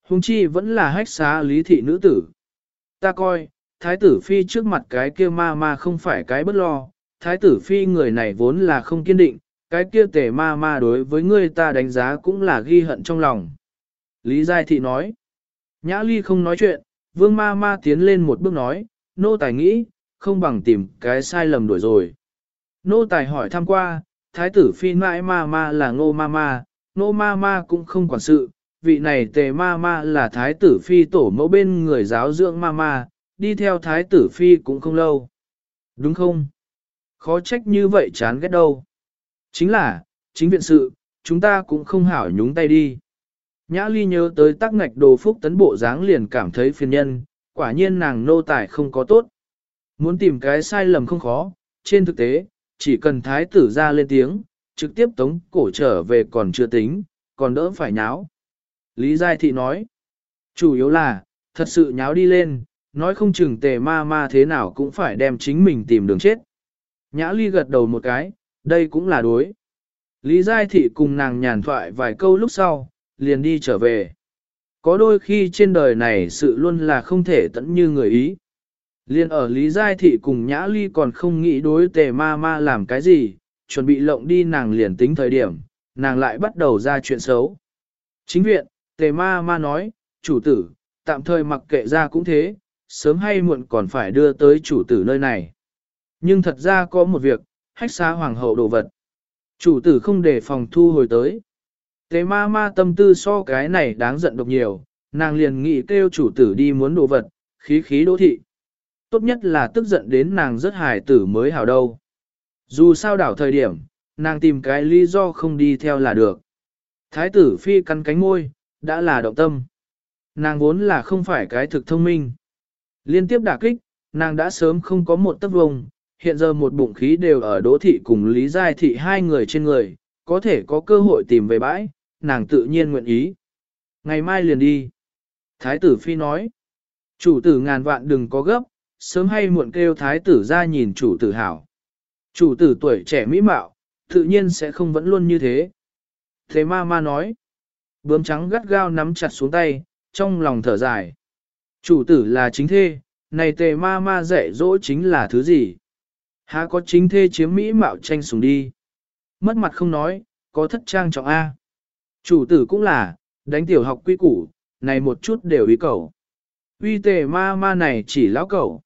Huống chi vẫn là hách xá lý thị nữ tử. Ta coi, thái tử phi trước mặt cái kia ma không phải cái bất lo, thái tử phi người này vốn là không kiên định, cái kia tề ma đối với ngươi ta đánh giá cũng là ghi hận trong lòng. Lý Giai Thị nói, Nhã Ly không nói chuyện, vương ma tiến lên một bước nói, nô tài nghĩ, không bằng tìm cái sai lầm đuổi rồi. Nô tài hỏi thăm qua, thái tử phi mãi ma là ngô ma cũng không quản sự, vị này tề ma là thái tử phi tổ mẫu bên người giáo dưỡng ma, đi theo thái tử phi cũng không lâu. Đúng không? Khó trách như vậy chán ghét đâu. Chính là, chính viện sự, chúng ta cũng không hảo nhúng tay đi. Nhã Ly nhớ tới tắc ngạch đồ phúc tấn bộ dáng liền cảm thấy phiền nhân, quả nhiên nàng nô tài không có tốt. Muốn tìm cái sai lầm không khó, trên thực tế, chỉ cần thái tử ra lên tiếng, trực tiếp tống cổ trở về còn chưa tính, còn đỡ phải nháo. Lý Giai Thị nói, chủ yếu là, thật sự nháo đi lên, nói không chừng tề ma thế nào cũng phải đem chính mình tìm đường chết. Nhã Ly gật đầu một cái, đây cũng là đối. Lý Giai Thị cùng nàng nhàn thoại vài câu lúc sau, liền đi trở về. Có đôi khi trên đời này sự luôn là không thể tận như người ý. Liên ở Lý Giai Thị cùng Nhã Ly còn không nghĩ đối tề ma làm cái gì, chuẩn bị lộng đi nàng liền tính thời điểm, nàng lại bắt đầu ra chuyện xấu. Chính viện, tề ma nói, chủ tử, tạm thời mặc kệ ra cũng thế, sớm hay muộn còn phải đưa tới chủ tử nơi này. Nhưng thật ra có một việc, hách xá hoàng hậu đồ vật. Chủ tử không để phòng thu hồi tới. Tề ma tâm tư so cái này đáng giận độc nhiều, nàng liền nghĩ kêu chủ tử đi muốn đồ vật, khí đỗ thị. Tốt nhất là tức giận đến nàng rất hài tử mới hảo đâu. Dù sao đảo thời điểm, nàng tìm cái lý do không đi theo là được. Thái tử phi cắn cánh môi, đã là động tâm. Nàng vốn là không phải cái thực thông minh. Liên tiếp đả kích, nàng đã sớm không có một tấc vông, hiện giờ một bụng khí đều ở Đỗ thị cùng Lý Giai Thị hai người trên người, có thể có cơ hội tìm về bãi, nàng tự nhiên nguyện ý. Ngày mai liền đi. Thái tử phi nói, chủ tử ngàn vạn đừng có gấp, sớm hay muộn kêu thái tử ra nhìn chủ tử hảo. Chủ tử tuổi trẻ mỹ mạo, tự nhiên sẽ không vẫn luôn như thế. Thế ma nói, bướm trắng gắt gao nắm chặt xuống tay, trong lòng thở dài. Chủ tử là chính thê, này tề ma dạy dỗ chính là thứ gì? Há có chính thê chiếm mỹ mạo tranh sủng đi. Mất mặt không nói, có thất trang trọng A. Chủ tử cũng là, đánh tiểu học quy củ, này một chút đều ý cầu. Uy tề ma này chỉ lão cầu.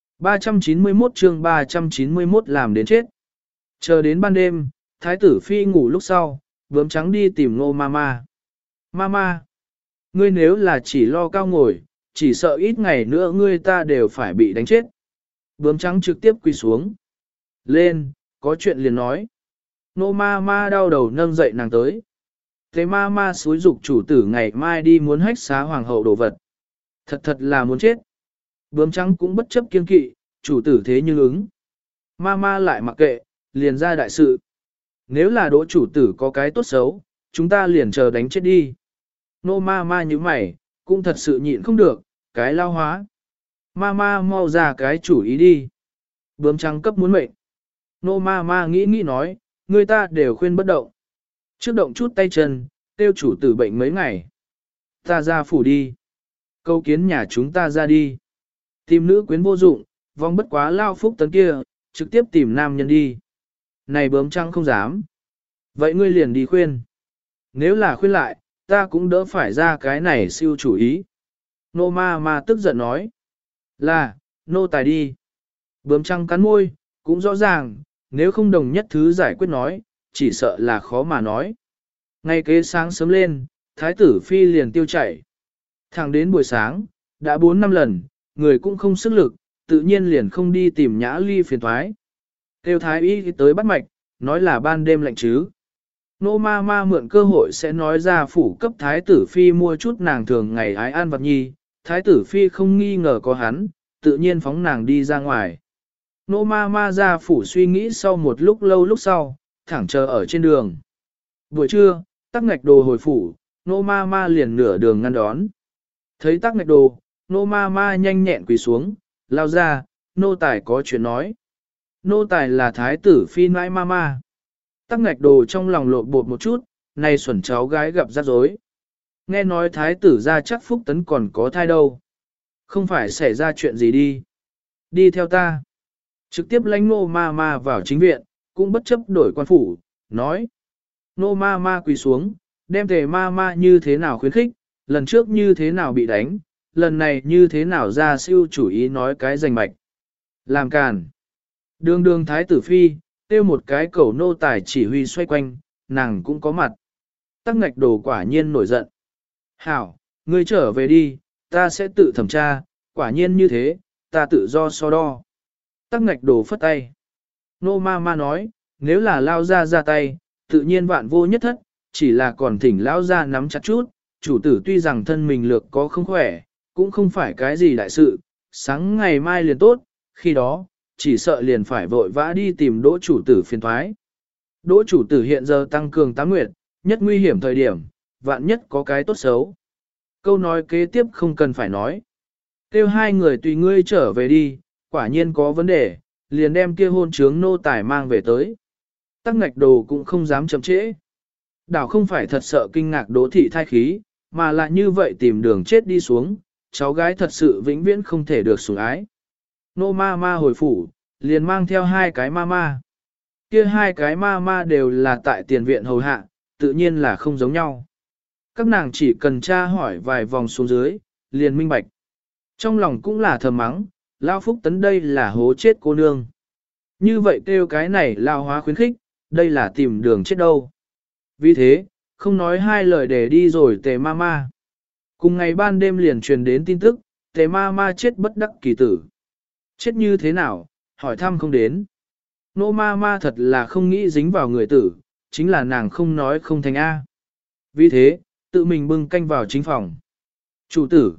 391 chương 391 làm đến chết. Chờ đến ban đêm, thái tử phi ngủ lúc sau, bướm trắng đi tìm Ngô Mama. Mama, ngươi nếu là chỉ lo cao ngồi, chỉ sợ ít ngày nữa ngươi ta đều phải bị đánh chết. Bướm trắng trực tiếp quỳ xuống. Lên, có chuyện liền nói. Ngô Mama đau đầu nâng dậy nàng tới. Thế Mama xúi dục chủ tử ngày mai đi muốn hách xá hoàng hậu đồ vật. Thật là muốn chết. Bướm trắng cũng bất chấp kiên kỵ, chủ tử thế nhưng ứng. Mama lại mặc kệ, liền ra đại sự. Nếu là đỗ chủ tử có cái tốt xấu, chúng ta liền chờ đánh chết đi. Nô Mama như mày, cũng thật sự nhịn không được, cái lao hóa. Mama mau ra cái chủ ý đi. Bướm trắng cấp muốn mệnh. Nô Mama nghĩ nói, người ta đều khuyên bất động. Trước động chút tay chân, tiêu chủ tử bệnh mấy ngày. Ta ra phủ đi. Câu kiến nhà chúng ta ra đi. Tìm nữ quyến vô dụng, vong bất quá lao phúc tấn kia, trực tiếp tìm nam nhân đi. Này bướm trắng không dám. Vậy ngươi liền đi khuyên. Nếu là khuyên lại, ta cũng đỡ phải ra cái này siêu chủ ý. Nô ma tức giận nói. Là, nô tài đi. Bướm trắng cắn môi, cũng rõ ràng, nếu không đồng nhất thứ giải quyết nói, chỉ sợ là khó mà nói. Ngay kế sáng sớm lên, thái tử phi liền tiêu chảy. Thẳng đến buổi sáng, đã 4-5 lần, người cũng không sức lực, tự nhiên liền không đi tìm Nhã Ly phiền thoái. Tiêu thái y tới bắt mạch, nói là ban đêm lạnh chứ. Nô ma mượn cơ hội sẽ nói ra phủ cấp thái tử phi mua chút nàng thường ngày ái ăn vật nhi, thái tử phi không nghi ngờ có hắn, tự nhiên phóng nàng đi ra ngoài. Nô ma ra phủ suy nghĩ sau một lúc lâu lúc sau, thẳng chờ ở trên đường. Buổi trưa, tắc ngạch đồ hồi phủ, nô ma liền nửa đường ngăn đón. Thấy tắc ngạch đồ, nô ma nhanh nhẹn quỳ xuống, lao ra, nô tài có chuyện nói. Nô tài là thái tử phi nãi ma. Tắc ngạch đồ trong lòng lộn bột một chút, này xuẩn cháu gái gặp rắc rối. Nghe nói thái tử ra chắc Phúc Tấn còn có thai đâu. Không phải xảy ra chuyện gì đi. Đi theo ta. Trực tiếp lãnh Nô Ma Ma vào chính viện, cũng bất chấp đổi quan phủ, nói. Nô Ma Ma quỳ xuống, đem Tề Ma Ma như thế nào khuyến khích, lần trước như thế nào bị đánh, lần này như thế nào ra siêu chủ ý nói cái rành mạch. Làm càn. Đường đường thái tử phi, tiêu một cái cẩu nô tài chỉ huy xoay quanh, nàng cũng có mặt. Tắc ngạch đồ quả nhiên nổi giận. Hảo, ngươi trở về đi, ta sẽ tự thẩm tra, quả nhiên như thế, ta tự do so đo. Tắc ngạch đồ phất tay. Nô ma ma nói, nếu là lao ra tay, tự nhiên vạn vô nhất thất, chỉ là còn thỉnh lao ra nắm chặt chút, chủ tử tuy rằng thân mình lược có không khỏe, cũng không phải cái gì đại sự, sáng ngày mai liền tốt, khi đó, chỉ sợ liền phải vội vã đi tìm đỗ chủ tử phiền thoái. Đỗ chủ tử hiện giờ tăng cường tám nguyệt, nhất nguy hiểm thời điểm, vạn nhất có cái tốt xấu. Câu nói kế tiếp không cần phải nói. Kêu hai người tùy ngươi trở về đi, quả nhiên có vấn đề, liền đem kia hôn trướng nô tài mang về tới. Tắc ngạch đồ cũng không dám chậm trễ. Đảo không phải thật sợ kinh ngạc đỗ thị thai khí, mà là như vậy tìm đường chết đi xuống, cháu gái thật sự vĩnh viễn không thể được sủng ái. Nô ma ma hồi phủ, liền mang theo hai cái ma ma. Kia hai cái ma ma đều là tại tiền viện hầu hạ, tự nhiên là không giống nhau. Các nàng chỉ cần tra hỏi vài vòng xuống dưới, liền minh bạch. Trong lòng cũng là thầm mắng, Lao Phúc Tấn đây là hố chết cô nương. Như vậy kêu cái này Lao hóa khuyến khích, đây là tìm đường chết đâu. Vì thế, không nói hai lời để đi rồi Tề ma ma. Cùng ngày ban đêm liền truyền đến tin tức, Tề ma ma chết bất đắc kỳ tử. Chết như thế nào, hỏi thăm không đến. Nô ma ma thật là không nghĩ dính vào người tử, chính là nàng không nói không thành A. Vì thế, tự mình bưng canh vào chính phòng. Chủ tử.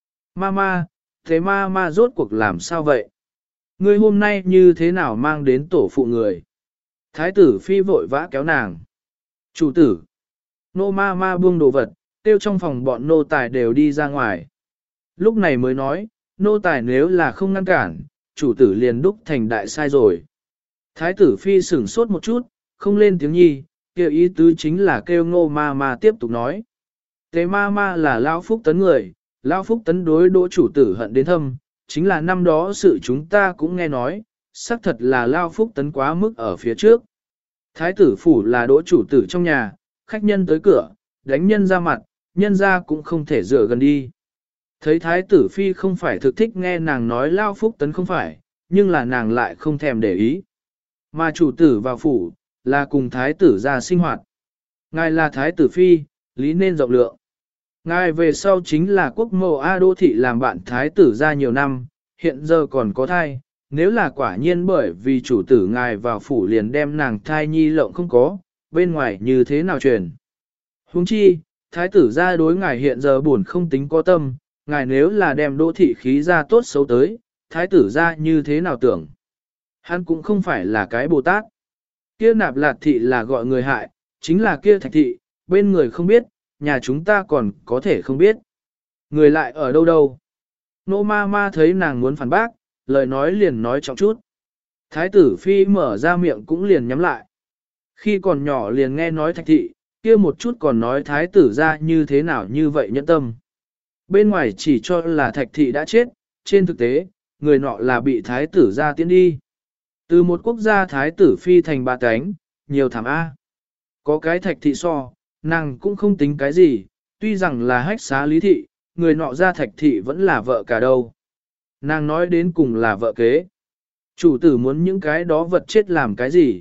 Ma, thế ma rốt cuộc làm sao vậy? Ngươi hôm nay như thế nào mang đến tổ phụ người? Thái tử phi vội vã kéo nàng. Chủ tử. Nô ma buông đồ vật, tiêu trong phòng bọn nô tài đều đi ra ngoài. Lúc này mới nói, nô tài nếu là không ngăn cản, chủ tử liền đúc thành đại sai rồi. Thái tử phi sửng sốt một chút, không lên tiếng nhi, kêu ý tứ chính là kêu Nô ma tiếp tục nói. Tế ma là Lão Phúc Tấn người, Lão Phúc Tấn đối đỗ chủ tử hận đến thâm, chính là năm đó sự chúng ta cũng nghe nói, xác thật là Lão Phúc Tấn quá mức ở phía trước. Thái tử phủ là đỗ chủ tử trong nhà, khách nhân tới cửa, đánh nhân ra mặt, nhân ra cũng không thể dựa gần đi. Thấy thái tử phi không phải thực thích nghe nàng nói Lão Phúc Tấn không phải, nhưng là nàng lại không thèm để ý. Mà chủ tử vào phủ, là cùng thái tử ra sinh hoạt. Ngài là thái tử phi, lý nên rộng lượng. Ngài về sau chính là quốc mẫu A Đô Thị làm bạn thái tử ra nhiều năm, hiện giờ còn có thai, nếu là quả nhiên bởi vì chủ tử ngài vào phủ liền đem nàng thai nhi lộng không có, bên ngoài như thế nào truyền. Huống chi, thái tử ra đối ngài hiện giờ buồn không tính có tâm, ngài nếu là đem Đô Thị khí ra tốt xấu tới, thái tử ra như thế nào tưởng. Hắn cũng không phải là cái Bồ Tát. Kia Nạp Lạt thị là gọi người hại, chính là kia Thạch thị, bên người không biết, nhà chúng ta còn có thể không biết. Người lại ở đâu đâu. Nô ma thấy nàng muốn phản bác, lời nói liền nói trọng chút. Thái tử phi mở ra miệng cũng liền nhắm lại. Khi còn nhỏ liền nghe nói Thạch thị, kia một chút còn nói thái tử ra như thế nào như vậy nhẫn tâm. Bên ngoài chỉ cho là Thạch thị đã chết, trên thực tế, người nọ là bị thái tử ra tiến đi. Từ một quốc gia thái tử phi thành ba cánh, nhiều thảm A. Có cái Thạch thị so, nàng cũng không tính cái gì, tuy rằng là hách xá lý thị, người nọ ra Thạch thị vẫn là vợ cả đâu. Nàng nói đến cùng là vợ kế. Chủ tử muốn những cái đó vật chết làm cái gì?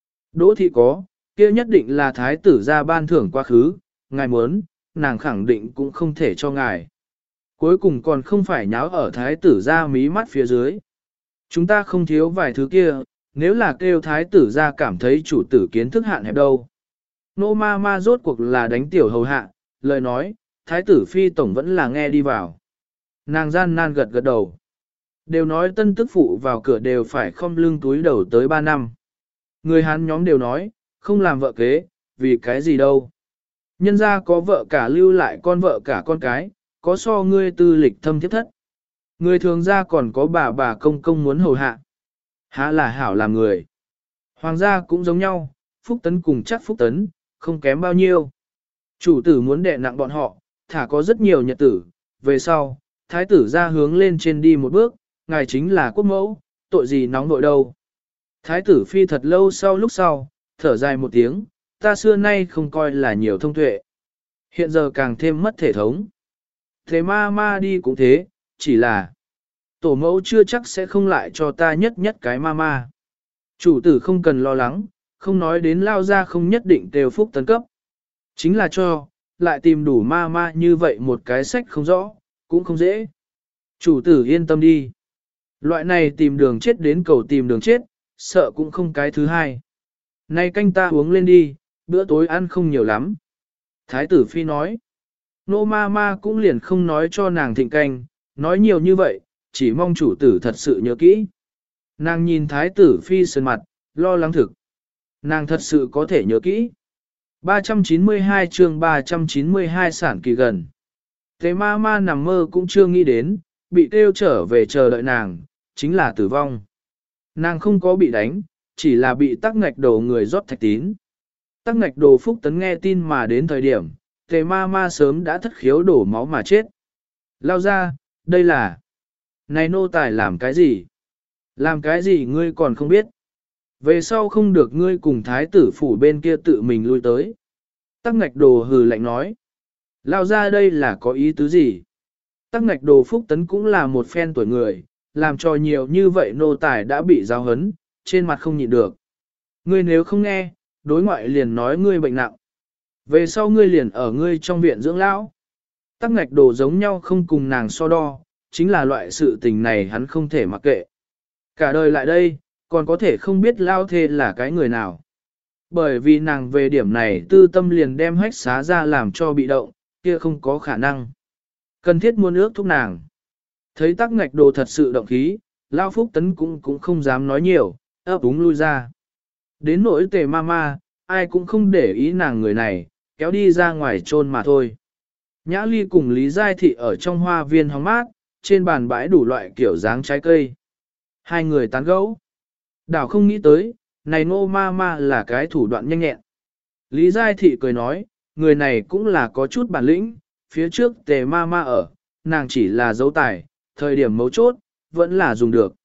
Đỗ thị có, kia nhất định là thái tử ra ban thưởng quá khứ, ngài muốn, nàng khẳng định cũng không thể cho ngài. Cuối cùng còn không phải nháo ở thái tử ra mí mắt phía dưới. Chúng ta không thiếu vài thứ kia, nếu là kêu thái tử ra cảm thấy chủ tử kiến thức hạn hẹp đâu. Nô ma rốt cuộc là đánh tiểu hầu hạ, lời nói, thái tử phi tổng vẫn là nghe đi vào. Nàng gian nan gật đầu. Đều nói tân tức phụ vào cửa đều phải khom lưng túi đầu tới 3 năm. Người Hán nhóm đều nói, không làm vợ kế, vì cái gì đâu. Nhân ra có vợ cả lưu lại con vợ cả con cái, có so ngươi tư lịch thâm thiết thất. Người thường ra còn có bà công muốn hầu hạ. Há là hảo làm người. Hoàng gia cũng giống nhau, Phúc Tấn cùng chắc Phúc Tấn, không kém bao nhiêu. Chủ tử muốn đè nặng bọn họ, thả có rất nhiều nhật tử, về sau, thái tử ra hướng lên trên đi một bước, ngài chính là quốc mẫu, tội gì nóng nội đâu. Thái tử phi thật lâu sau lúc sau, thở dài một tiếng, ta xưa nay không coi là nhiều thông tuệ. Hiện giờ càng thêm mất thể thống. Thế ma đi cũng thế, chỉ là tổ mẫu chưa chắc sẽ không lại cho ta nhất nhất cái ma. Chủ tử không cần lo lắng, không nói đến lao ra không nhất định đều phúc tấn cấp. Chính là cho, lại tìm đủ ma như vậy một cái sách không rõ, cũng không dễ. Chủ tử yên tâm đi. Loại này tìm đường chết đến cầu tìm đường chết, sợ cũng không cái thứ hai. Nay canh ta uống lên đi, bữa tối ăn không nhiều lắm. Thái tử phi nói. Nô ma cũng liền không nói cho nàng thịnh canh, nói nhiều như vậy, chỉ mong chủ tử thật sự nhớ kỹ. Nàng nhìn thái tử phi sơn mặt, lo lắng thực. Nàng thật sự có thể nhớ kỹ. 392 chương 392 sản kỳ gần. Thế ma nằm mơ cũng chưa nghĩ đến, bị kêu trở về chờ đợi nàng, chính là tử vong. Nàng không có bị đánh, chỉ là bị tắc ngạch đầu người rót thạch tín. Tắc ngạch đồ phúc tấn nghe tin mà đến thời điểm, tề ma sớm đã thất khiếu đổ máu mà chết. Lao ra, đây là... Này nô tài làm cái gì? Làm cái gì ngươi còn không biết? Về sau không được ngươi cùng thái tử phủ bên kia tự mình lui tới. Tắc ngạch đồ hừ lạnh nói. Lao ra đây là có ý tứ gì? Tắc ngạch đồ phúc tấn cũng là một phen tuổi người, làm cho nhiều như vậy nô tài đã bị giáo hấn, trên mặt không nhịn được. Ngươi nếu không nghe, đối ngoại liền nói ngươi bệnh nặng. Về sau ngươi liền ở ngươi trong viện dưỡng lão. Tắc ngạch đồ giống nhau không cùng nàng so đo, chính là loại sự tình này hắn không thể mặc kệ. Cả đời lại đây, còn có thể không biết lao thê là cái người nào. Bởi vì nàng về điểm này tư tâm liền đem hách xá ra làm cho bị động, kia không có khả năng. Cần thiết muốn ước thúc nàng. Thấy tắc ngạch đồ thật sự động khí, lao phúc tấn cũng không dám nói nhiều, ấp úng lui ra. Đến nỗi tề ma, ai cũng không để ý nàng người này, kéo đi ra ngoài trôn mà thôi. Nhã Ly cùng Lý Giai Thị ở trong hoa viên hóng mát, trên bàn bãi đủ loại kiểu dáng trái cây. Hai người tán gẫu. Đảo không nghĩ tới, này nô ma là cái thủ đoạn nhanh nhẹn. Lý Giai Thị cười nói, người này cũng là có chút bản lĩnh, phía trước tề ma ở, nàng chỉ là dấu tài, thời điểm mấu chốt, vẫn là dùng được.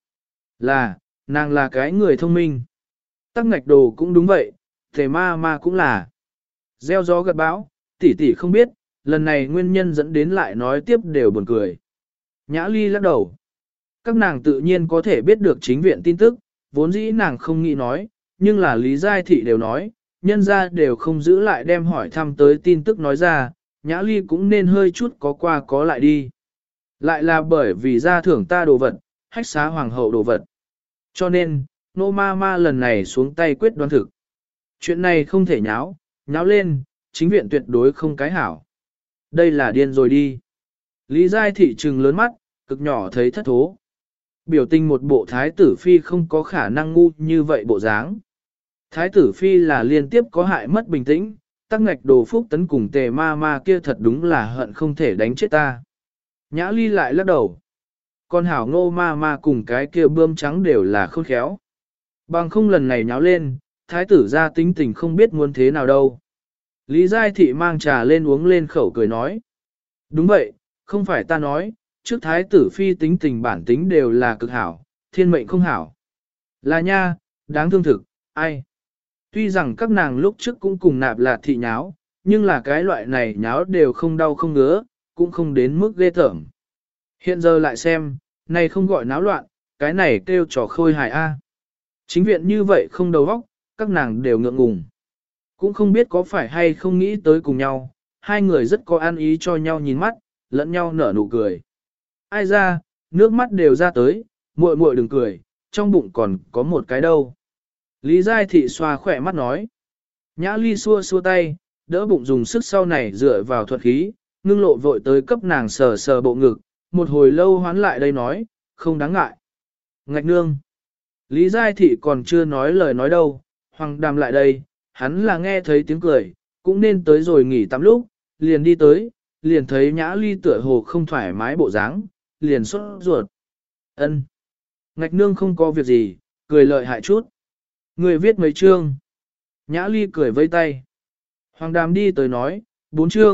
Nàng là cái người thông minh. Tắc ngạch đồ cũng đúng vậy, tề ma cũng là. Gieo gió gặt bão, tỷ không biết, lần này nguyên nhân dẫn đến lại nói tiếp đều buồn cười. Nhã Ly lắc đầu. Các nàng tự nhiên có thể biết được chính viện tin tức, vốn dĩ nàng không nghĩ nói, nhưng là Lý Giai Thị đều nói, nhân ra đều không giữ lại đem hỏi thăm tới tin tức nói ra, Nhã Ly cũng nên hơi chút có qua có lại đi. Lại là bởi vì ra thưởng ta đồ vật, hách xá hoàng hậu đồ vật. Cho nên, nô ma lần này xuống tay quyết đoán thực. Chuyện này không thể nháo lên, chính viện tuyệt đối không cái hảo. Đây là điên rồi đi. Lý Giai Thị trừng lớn mắt, cực nhỏ thấy thất thố. Biểu tình một bộ thái tử phi không có khả năng ngu như vậy bộ dáng. Thái tử phi là liên tiếp có hại mất bình tĩnh, tắc ngạch đồ phúc tấn cùng tề ma kia thật đúng là hận không thể đánh chết ta. Nhã Ly lại lắc đầu. Con hảo ngô ma cùng cái kia bươm trắng đều là khôn khéo. Bằng không lần này nháo lên, thái tử ra tính tình không biết muốn thế nào đâu. Lý Giai Thị mang trà lên uống lên khẩu cười nói. Đúng vậy, không phải ta nói, trước thái tử phi tính tình bản tính đều là cực hảo, thiên mệnh không hảo. Là nha, đáng thương thực, ai. Tuy rằng các nàng lúc trước cũng cùng nạp là thị nháo, nhưng là cái loại này nháo đều không đau không ngứa, cũng không đến mức ghê tởm. Hiện giờ lại xem, này không gọi náo loạn, cái này kêu trò khôi hài a. Chính viện như vậy không đầu óc, các nàng đều ngượng ngùng. Cũng không biết có phải hay không nghĩ tới cùng nhau, hai người rất có ăn ý cho nhau nhìn mắt, lẫn nhau nở nụ cười. Ai ra, nước mắt đều ra tới, muội muội đừng cười, trong bụng còn có một cái đâu. Lý Giai Thị xoa khỏe mắt nói. Nhã Ly xua xua tay, đỡ bụng dùng sức sau này dựa vào thuật khí, ngưng lộ vội tới cấp nàng sờ sờ bộ ngực, một hồi lâu hoán lại đây nói, không đáng ngại. Ngạch nương. Lý Giai Thị còn chưa nói lời nói đâu, Hoàng Đàm lại đây, hắn là nghe thấy tiếng cười, cũng nên tới rồi nghỉ tắm lúc, liền đi tới, liền thấy Nhã Ly tựa hồ không thoải mái bộ dáng, liền sốt ruột. Ân. Ngạch nương không có việc gì, cười lợi hại chút. Người viết mấy chương. Nhã Ly cười vây tay. Hoàng Đàm đi tới nói, 4 chương,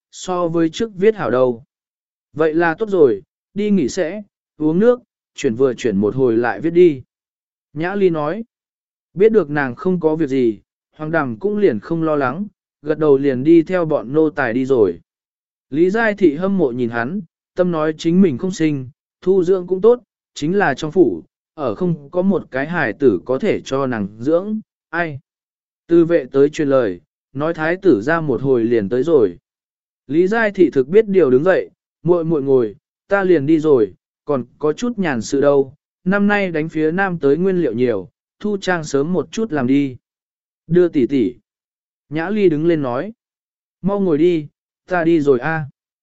so với trước viết hảo đâu. Vậy là tốt rồi, đi nghỉ sẽ, uống nước, chuyển một hồi lại viết đi. Nhã Ly nói, biết được nàng không có việc gì, Hoàng Đàm cũng liền không lo lắng, gật đầu liền đi theo bọn nô tài đi rồi. Lý Giai Thị hâm mộ nhìn hắn, tâm nói chính mình không sinh, thu dưỡng cũng tốt, chính là trong phủ, ở không có một cái hài tử có thể cho nàng dưỡng, ai. Tư vệ tới truyền lời, nói thái tử ra một hồi liền tới rồi. Lý Giai Thị thực biết điều đứng dậy, muội ngồi, ta liền đi rồi, còn có chút nhàn sự đâu, năm nay đánh phía nam tới nguyên liệu nhiều, thu trang sớm một chút làm đi. Đưa tỷ tỷ. Nhã Ly đứng lên nói, mau ngồi đi, ta đi rồi a.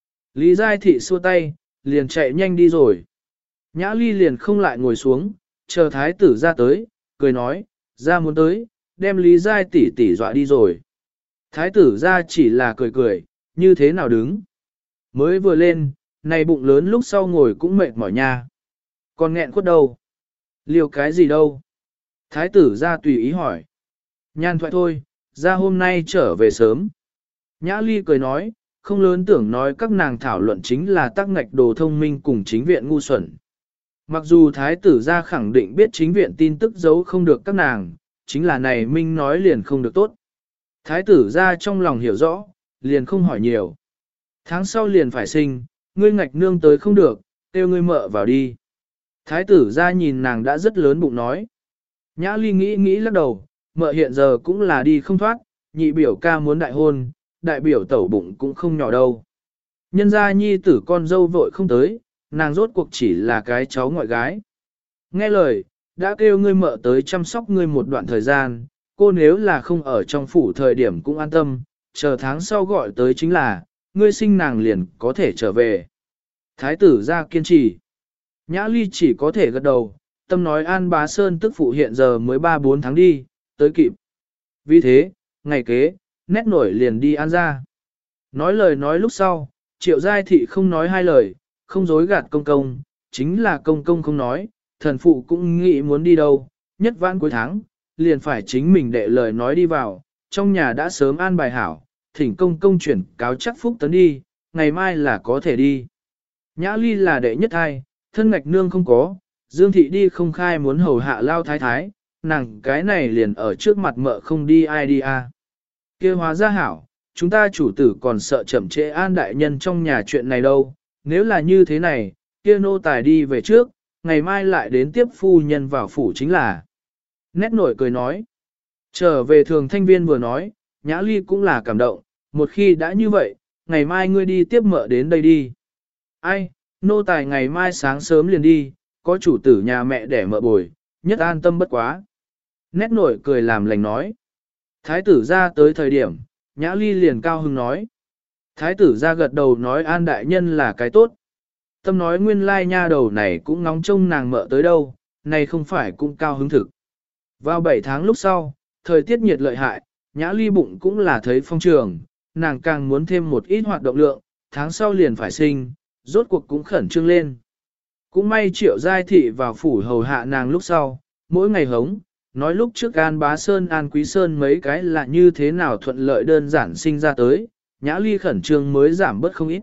Lý Giai Thị xua tay, liền chạy nhanh đi rồi. Nhã Ly liền không lại ngồi xuống, chờ thái tử ra tới, cười nói, ra muốn tới, đem Lý Giai tỷ tỷ dọa đi rồi. Thái tử ra chỉ là cười, như thế nào đứng. Mới vừa lên, này bụng lớn lúc sau ngồi cũng mệt mỏi nha. Còn nghẹn khuất đâu? Liều cái gì đâu? Thái tử ra tùy ý hỏi. Nhan thoại thôi, ra hôm nay trở về sớm. Nhã Ly cười nói, không lớn tưởng nói các nàng thảo luận chính là tác ngạch đồ thông minh cùng chính viện ngu xuẩn. Mặc dù thái tử ra khẳng định biết chính viện tin tức giấu không được các nàng, chính là này minh nói liền không được tốt. Thái tử ra trong lòng hiểu rõ, liền không hỏi nhiều. Tháng sau liền phải sinh, ngươi ngạch nương tới không được, kêu ngươi mợ vào đi. Thái tử ra nhìn nàng đã rất lớn bụng nói. Nhã Ly nghĩ lắc đầu, mợ hiện giờ cũng là đi không thoát, nhị biểu ca muốn đại hôn, đại biểu tẩu bụng cũng không nhỏ đâu. Nhân gia nhi tử con dâu vội không tới, nàng rốt cuộc chỉ là cái cháu ngoại gái. Nghe lời, đã kêu ngươi mợ tới chăm sóc ngươi một đoạn thời gian, cô nếu là không ở trong phủ thời điểm cũng an tâm, chờ tháng sau gọi tới chính là, ngươi sinh nàng liền có thể trở về. Thái tử ra kiên trì. Nhã Ly chỉ có thể gật đầu, tâm nói An Bá Sơn tức phụ hiện giờ mới 3-4 tháng đi, tới kịp. Vì thế, ngày kế, nét nổi liền đi An ra. Nói lời nói lúc sau, Triệu Giai Thị không nói hai lời, không dối gạt công công, chính là công công không nói, thần phụ cũng nghĩ muốn đi đâu, nhất vãn cuối tháng, liền phải chính mình đệ lời nói đi vào, trong nhà đã sớm an bài hảo, thỉnh công công chuyển cáo chắc phúc tấn đi, ngày mai là có thể đi. Nhã Ly là đệ nhất hai, thân ngạch nương không có, Dương Thị đi không khai muốn hầu hạ lao thái thái, nàng cái này liền ở trước mặt mợ không đi ai đi à. Kêu hóa ra hảo, chúng ta chủ tử còn sợ chậm trễ An đại nhân trong nhà chuyện này đâu, nếu là như thế này, kia nô tài đi về trước, ngày mai lại đến tiếp phu nhân vào phủ chính là. Nét nổi cười nói, trở về thường thanh viên vừa nói, Nhã Ly cũng là cảm động, một khi đã như vậy, ngày mai ngươi đi tiếp mợ đến đây đi. Ai, nô tài ngày mai sáng sớm liền đi, có chủ tử nhà mẹ để mợ bồi, nhất an tâm bất quá. Nét nổi cười làm lành nói. Thái tử ra tới thời điểm, Nhã Ly liền cao hứng nói. Thái tử ra gật đầu nói An đại nhân là cái tốt. Tâm nói nguyên lai nha đầu này cũng ngóng trông nàng mợ tới đâu, này không phải cũng cao hứng thực. Vào 7 tháng lúc sau, thời tiết nhiệt lợi hại, Nhã Ly bụng cũng là thấy phong trường, nàng càng muốn thêm một ít hoạt động lượng, tháng sau liền phải sinh, rốt cuộc cũng khẩn trương lên. Cũng may Triệu Giai Thị vào phủ hầu hạ nàng lúc sau, mỗi ngày hống, nói lúc trước An Bá Sơn An Quý Sơn mấy cái là như thế nào thuận lợi đơn giản sinh ra tới, Nhã Ly khẩn trương mới giảm bớt không ít.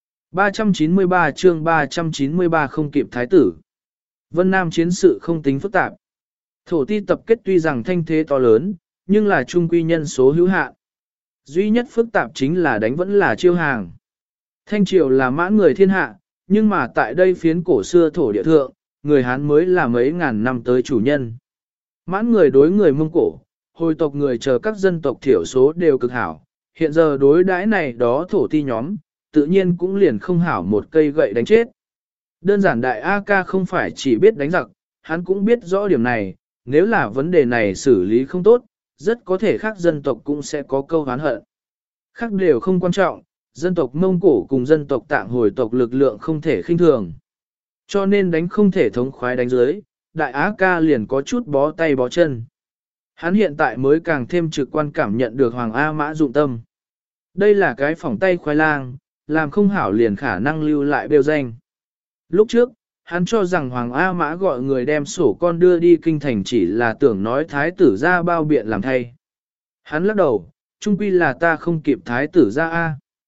393 chương 393 không kịp thái tử. Vân Nam chiến sự không tính phức tạp. Thổ ti tập kết tuy rằng thanh thế to lớn, nhưng là trung quy nhân số hữu hạn. Duy nhất phức tạp chính là đánh vẫn là chiêu hàng. Thanh triều là mãn người thiên hạ, nhưng mà tại đây phiến cổ xưa thổ địa thượng, người Hán mới là mấy ngàn năm tới chủ nhân. Mãn người đối người Mông Cổ, hồi tộc người chờ các dân tộc thiểu số đều cực hảo, hiện giờ đối đãi này đó thổ ti nhóm, tự nhiên cũng liền không hảo một cây gậy đánh chết. Đơn giản đại A ca không phải chỉ biết đánh giặc, hắn cũng biết rõ điểm này, nếu là vấn đề này xử lý không tốt, rất có thể khác dân tộc cũng sẽ có câu oán hận. Khác đều không quan trọng, dân tộc Mông Cổ cùng dân tộc Tạng hồi tộc lực lượng không thể khinh thường. Cho nên đánh không thể thống khoái đánh dưới, đại á ca liền có chút bó tay bó chân. Hắn hiện tại mới càng thêm trực quan cảm nhận được Hoàng A Mã dụng tâm. Đây là cái phỏng tay khoai lang, làm không hảo liền khả năng lưu lại bêu danh. Lúc trước, hắn cho rằng Hoàng A Mã gọi người đem sổ con đưa đi kinh thành chỉ là tưởng nói thái tử ra bao biện làm thay. Hắn lắc đầu, chung quy là ta không kịp thái tử ra A.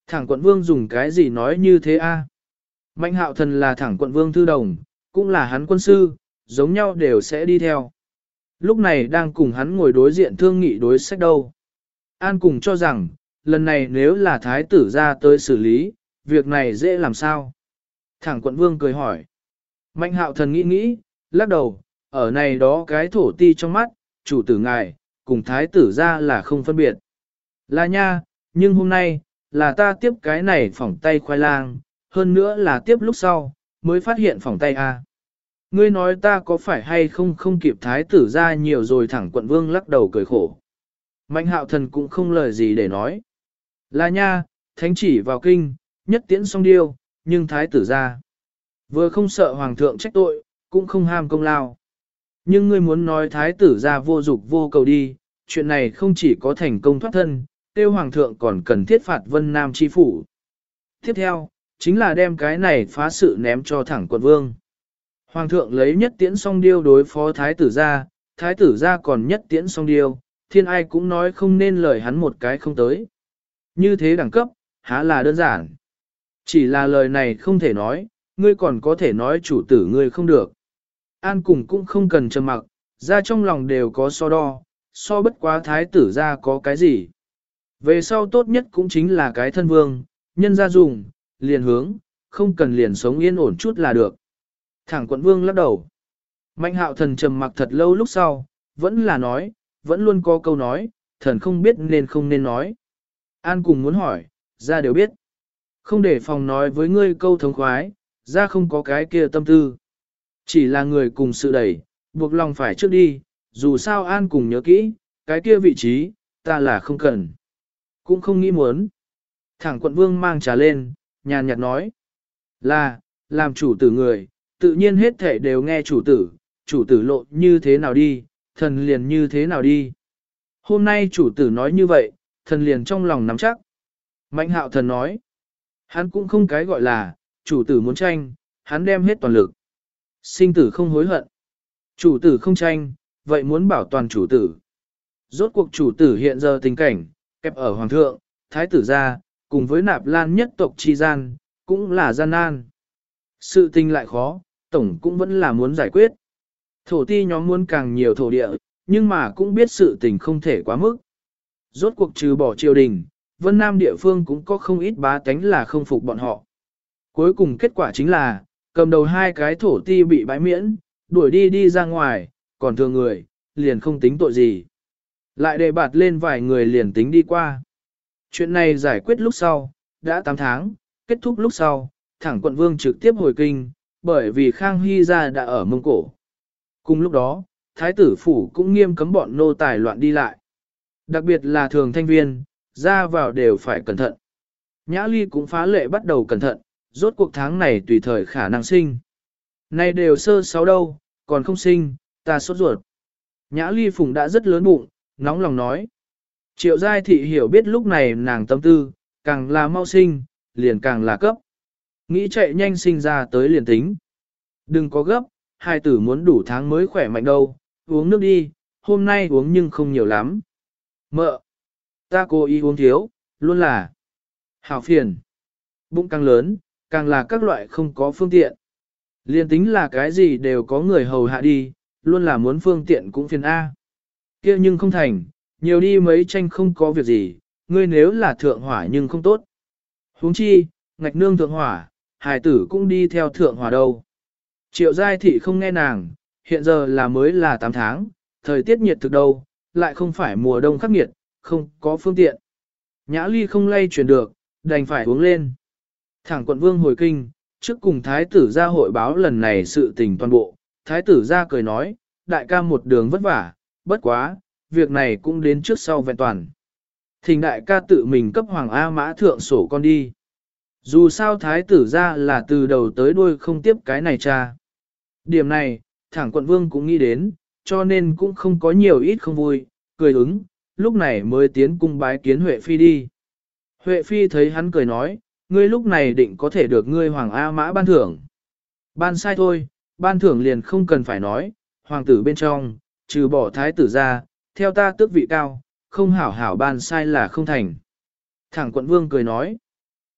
Thẳng quận vương dùng cái gì nói như thế a? Mạnh hạo thần là thẳng quận vương thư đồng, cũng là hắn quân sư, giống nhau đều sẽ đi theo. Lúc này đang cùng hắn ngồi đối diện thương nghị đối sách đâu. An cùng cho rằng, lần này nếu là thái tử ra tới xử lý, việc này dễ làm sao? Thẳng quận vương cười hỏi. Mạnh hạo thần nghĩ nghĩ, lắc đầu, ở này đó cái thổ ti trong mắt, chủ tử ngài, cùng thái tử ra là không phân biệt. Là nha, nhưng hôm nay, là ta tiếp cái này phỏng tay khoai lang, hơn nữa là tiếp lúc sau, mới phát hiện phỏng tay a. Ngươi nói ta có phải hay không kịp thái tử ra nhiều rồi thẳng quận vương lắc đầu cười khổ. Mạnh hạo thần cũng không lời gì để nói. Là nha, thánh chỉ vào kinh, nhất tiễn song điêu, nhưng thái tử ra. Vừa không sợ hoàng thượng trách tội, cũng không ham công lao. Nhưng ngươi muốn nói thái tử ra vô dục vô cầu đi, chuyện này không chỉ có thành công thoát thân, tiêu hoàng thượng còn cần thiết phạt Vân Nam chi phủ. Tiếp theo, chính là đem cái này phá sự ném cho thẳng quận vương. Hoàng thượng lấy nhất tiễn song điêu đối phó thái tử ra còn nhất tiễn song điêu, thiên ai cũng nói không nên lời hắn một cái không tới. Như thế đẳng cấp, há là đơn giản. Chỉ là lời này không thể nói, ngươi còn có thể nói chủ tử ngươi không được. An cùng cũng không cần trầm mặc, ra trong lòng đều có so đo, so bất quá thái tử ra có cái gì. Về sau tốt nhất cũng chính là cái thân vương, nhân gia dùng, liền hướng, không cần liền sống yên ổn chút là được. Thẳng quận vương lắc đầu. Mạnh hạo thần trầm mặc thật lâu lúc sau, vẫn là nói, vẫn luôn có câu nói, thần không biết nên không nên nói. An cùng muốn hỏi, ra đều biết. Không để phòng nói với ngươi câu thống khoái, ra không có cái kia tâm tư. Chỉ là người cùng sự đẩy, buộc lòng phải trước đi, dù sao An cùng nhớ kỹ, cái kia vị trí, ta là không cần. Cũng không nghĩ muốn. Thẳng quận vương mang trà lên, nhàn nhạt nói. Là, làm chủ tử người, tự nhiên hết thể đều nghe chủ tử lộ như thế nào đi, thần liền như thế nào đi. Hôm nay chủ tử nói như vậy, thần liền trong lòng nắm chắc. Mạnh hạo thần nói. Hắn cũng không cái gọi là, chủ tử muốn tranh, hắn đem hết toàn lực. Sinh tử không hối hận. Chủ tử không tranh, vậy muốn bảo toàn chủ tử. Rốt cuộc chủ tử hiện giờ tình cảnh, kẹp ở hoàng thượng, thái tử gia, cùng với nạp lan nhất tộc chi gian, cũng là gian nan. Sự tình lại khó, tổng cũng vẫn là muốn giải quyết. Thổ ti nhóm muốn càng nhiều thổ địa, nhưng mà cũng biết sự tình không thể quá mức. Rốt cuộc trừ bỏ triều đình, Vân Nam địa phương cũng có không ít bá tánh là không phục bọn họ. Cuối cùng kết quả chính là, cầm đầu hai cái thổ ti bị bãi miễn, đuổi đi ra ngoài, còn thừa người, liền không tính tội gì. Lại đề bạt lên vài người liền tính đi qua. Chuyện này giải quyết lúc sau, đã 8 tháng, kết thúc lúc sau, thẳng quận vương trực tiếp hồi kinh, bởi vì Khang Hy gia đã ở Mông Cổ. Cùng lúc đó, thái tử phủ cũng nghiêm cấm bọn nô tài loạn đi lại. Đặc biệt là thường thanh viên, ra vào đều phải cẩn thận. Nhã Ly cũng phá lệ bắt đầu cẩn thận, rốt cuộc tháng này tùy thời khả năng sinh. Này đều sơ sáu đâu, còn không sinh, ta sốt ruột. Nhã Ly Phùng đã rất lớn bụng, nóng lòng nói. Triệu Giai Thị hiểu biết lúc này nàng tâm tư, càng là mau sinh, liền càng là cấp. Nghĩ chạy nhanh sinh ra tới liền tính. Đừng có gấp, hai tử muốn đủ tháng mới khỏe mạnh đâu, uống nước đi, hôm nay uống nhưng không nhiều lắm. Mợ, ta cố ý uống thiếu, luôn là hảo phiền. Bụng càng lớn, càng là các loại không có phương tiện. Liên tính là cái gì đều có người hầu hạ đi, luôn là muốn phương tiện cũng phiền A. Kia nhưng không thành, nhiều đi mấy tranh không có việc gì, ngươi nếu là thượng hỏa nhưng không tốt. Huống chi, ngạch nương thượng hỏa, hài tử cũng đi theo thượng hỏa đâu. Triệu Giai Thị không nghe nàng, hiện giờ là mới là 8 tháng, thời tiết nhiệt thực đâu, lại không phải mùa đông khắc nghiệt, không có phương tiện. Nhã Ly không lay chuyển được, đành phải uống lên. Thẳng quận vương hồi kinh, trước cùng thái tử ra hội báo lần này sự tình toàn bộ, thái tử ra cười nói, đại ca một đường vất vả, bất quá, việc này cũng đến trước sau vẹn toàn. Thỉnh đại ca tự mình cấp hoàng A Mã thượng sổ con đi. Dù sao thái tử ra là từ đầu tới đuôi không tiếp cái này cha. Điểm này, thẳng quận vương cũng nghĩ đến, cho nên cũng không có nhiều ít không vui, cười ứng, lúc này mới tiến cung bái kiến Huệ Phi đi. Huệ Phi thấy hắn cười nói, ngươi lúc này định có thể được ngươi hoàng A Mã ban thưởng. Ban sai thôi, ban thưởng liền không cần phải nói, hoàng tử bên trong, trừ bỏ thái tử ra, theo ta tước vị cao, không hảo hảo ban sai là không thành. Thẳng quận vương cười nói,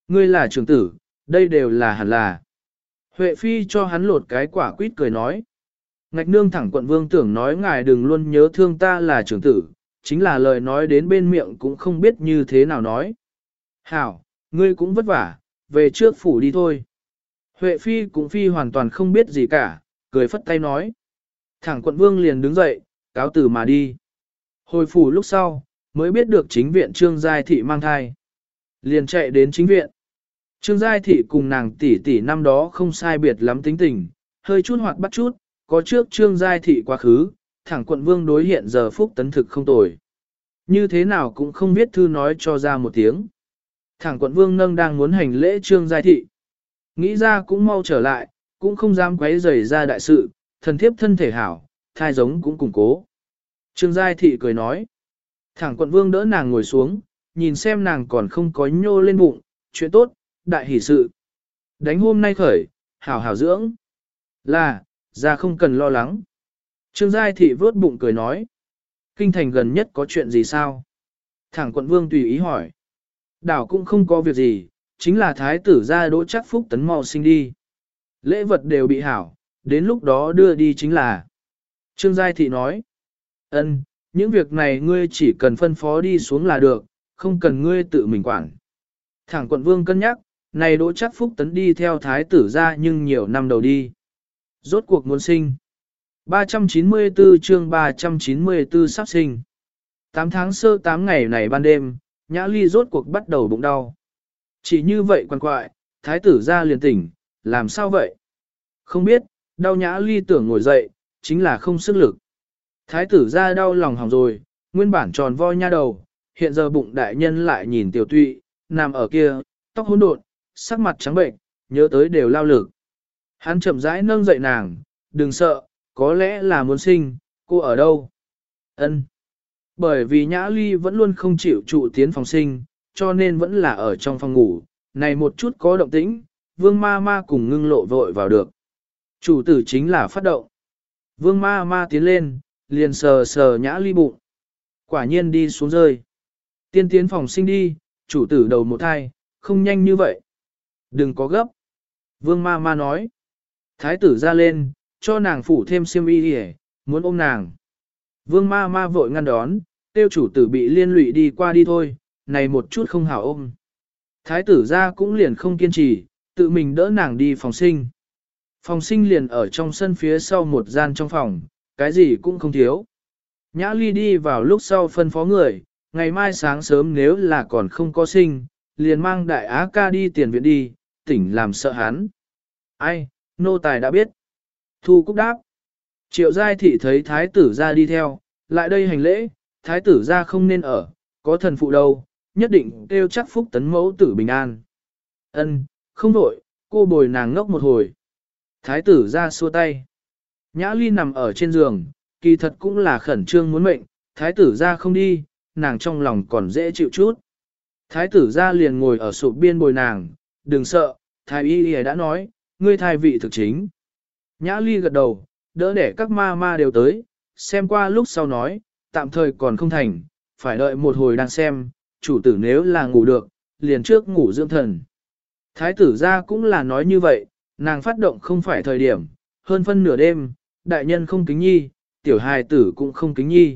Ngươi là trưởng tử, đây đều là hẳn là. Huệ Phi cho hắn lột cái quả quýt cười nói. Ngạch nương thẳng quận vương tưởng nói ngài đừng luôn nhớ thương ta là trưởng tử, chính là lời nói đến bên miệng cũng không biết như thế nào nói. Hảo, ngươi cũng vất vả, về trước phủ đi thôi. Huệ Phi cũng Phi hoàn toàn không biết gì cả, cười phất tay nói. Thẳng quận vương liền đứng dậy, cáo từ mà đi. Hồi phủ lúc sau, mới biết được chính viện Trương Giai Thị mang thai. Liền chạy đến chính viện. Trương Giai Thị cùng nàng tỷ tỷ năm đó không sai biệt lắm tính tình, hơi chút hoặc bắt chút, có trước Trương Giai Thị quá khứ, thẳng quận vương đối hiện giờ Phúc Tấn thực không tồi. Như thế nào cũng không biết thư nói cho ra một tiếng. Thẳng quận vương nâng đang muốn hành lễ Trương Giai Thị. Nghĩ ra cũng mau trở lại, cũng không dám quấy rầy ra đại sự, thần thiếp thân thể hảo, thai giống cũng củng cố. Trương Giai Thị cười nói. Thẳng quận vương đỡ nàng ngồi xuống, nhìn xem nàng còn không có nhô lên bụng, chuyện tốt, đại hỷ sự. Đánh hôm nay khởi, hảo hảo dưỡng. Là, ra không cần lo lắng. Trương Giai Thị vớt bụng cười nói. Kinh thành gần nhất có chuyện gì sao? Thẳng quận vương tùy ý hỏi. Đảo cũng không có việc gì, chính là thái tử gia Đỗ Trác Phúc Tấn mau sinh đi. Lễ vật đều bị hảo, đến lúc đó đưa đi chính là. Trương Giai Thị nói. Ân, những việc này ngươi chỉ cần phân phó đi xuống là được, không cần ngươi tự mình quản. Thẳng quận vương cân nhắc, này Đỗ Trác Phúc Tấn đi theo thái tử gia nhưng nhiều năm đầu đi. Rốt cuộc muốn sinh. 394 chương 394 sắp sinh. 8 tháng sơ 8 ngày này ban đêm, Nhã Ly rốt cuộc bắt đầu bụng đau. Chỉ như vậy quằn quại, thái tử ra liền tỉnh, làm sao vậy? Không biết, đau Nhã Ly tưởng ngồi dậy, chính là không sức lực. Thái tử ra đau lòng hỏng rồi, nguyên bản tròn vo nha đầu, hiện giờ bụng đại nhân lại nhìn tiểu tụy, nằm ở kia, tóc hỗn độn, sắc mặt trắng bệnh, nhớ tới đều lao lực. Hắn chậm rãi nâng dậy nàng, đừng sợ, có lẽ là muốn sinh, cô ở đâu? Ân. Bởi vì Nhã Ly vẫn luôn không chịu trụ tiến phòng sinh, cho nên vẫn là ở trong phòng ngủ, này một chút có động tĩnh, vương ma ma cùng ngưng lộ vội vào được. Chủ tử chính là phát động. Vương ma ma tiến lên, liền sờ sờ Nhã Ly bụng. Quả nhiên đi xuống rơi. Tiên tiến phòng sinh đi, chủ tử đầu một thai, không nhanh như vậy. Đừng có gấp. Vương ma ma nói. Thái tử ra lên, cho nàng phủ thêm xiêm y đi, muốn ôm nàng. Vương ma ma vội ngăn đón, tiêu chủ tử bị liên lụy đi qua đi thôi, này một chút không hảo ôm. Thái tử ra cũng liền không kiên trì, tự mình đỡ nàng đi phòng sinh. Phòng sinh liền ở trong sân phía sau một gian trong phòng, cái gì cũng không thiếu. Nhã Ly đi vào lúc sau phân phó người, ngày mai sáng sớm nếu là còn không có sinh, liền mang đại á ca đi tiền viện đi, tỉnh làm sợ hắn. Ai, nô tài đã biết. Thu Cúc đáp. Triệu Giai Thị thấy thái tử ra đi theo, lại đây hành lễ, thái tử ra không nên ở, có thần phụ đâu, nhất định kêu chắc Phúc Tấn mẫu tử bình an. Ân, không đổi, cô bồi nàng ngốc một hồi. Thái tử ra xua tay. Nhã Ly nằm ở trên giường, kỳ thật cũng là khẩn trương muốn mệnh, thái tử ra không đi, nàng trong lòng còn dễ chịu chút. Thái tử ra liền ngồi ở sụp biên bồi nàng, đừng sợ, thái y đã nói, ngươi thai vị thực chính. Nhã Ly gật đầu, đỡ để các ma ma đều tới, xem qua lúc sau nói, tạm thời còn không thành, phải đợi một hồi đang xem, chủ tử nếu là ngủ được, liền trước ngủ dưỡng thần. Thái tử ra cũng là nói như vậy, nàng phát động không phải thời điểm, hơn phân nửa đêm, đại nhân không kính nhi, tiểu hài tử cũng không kính nhi.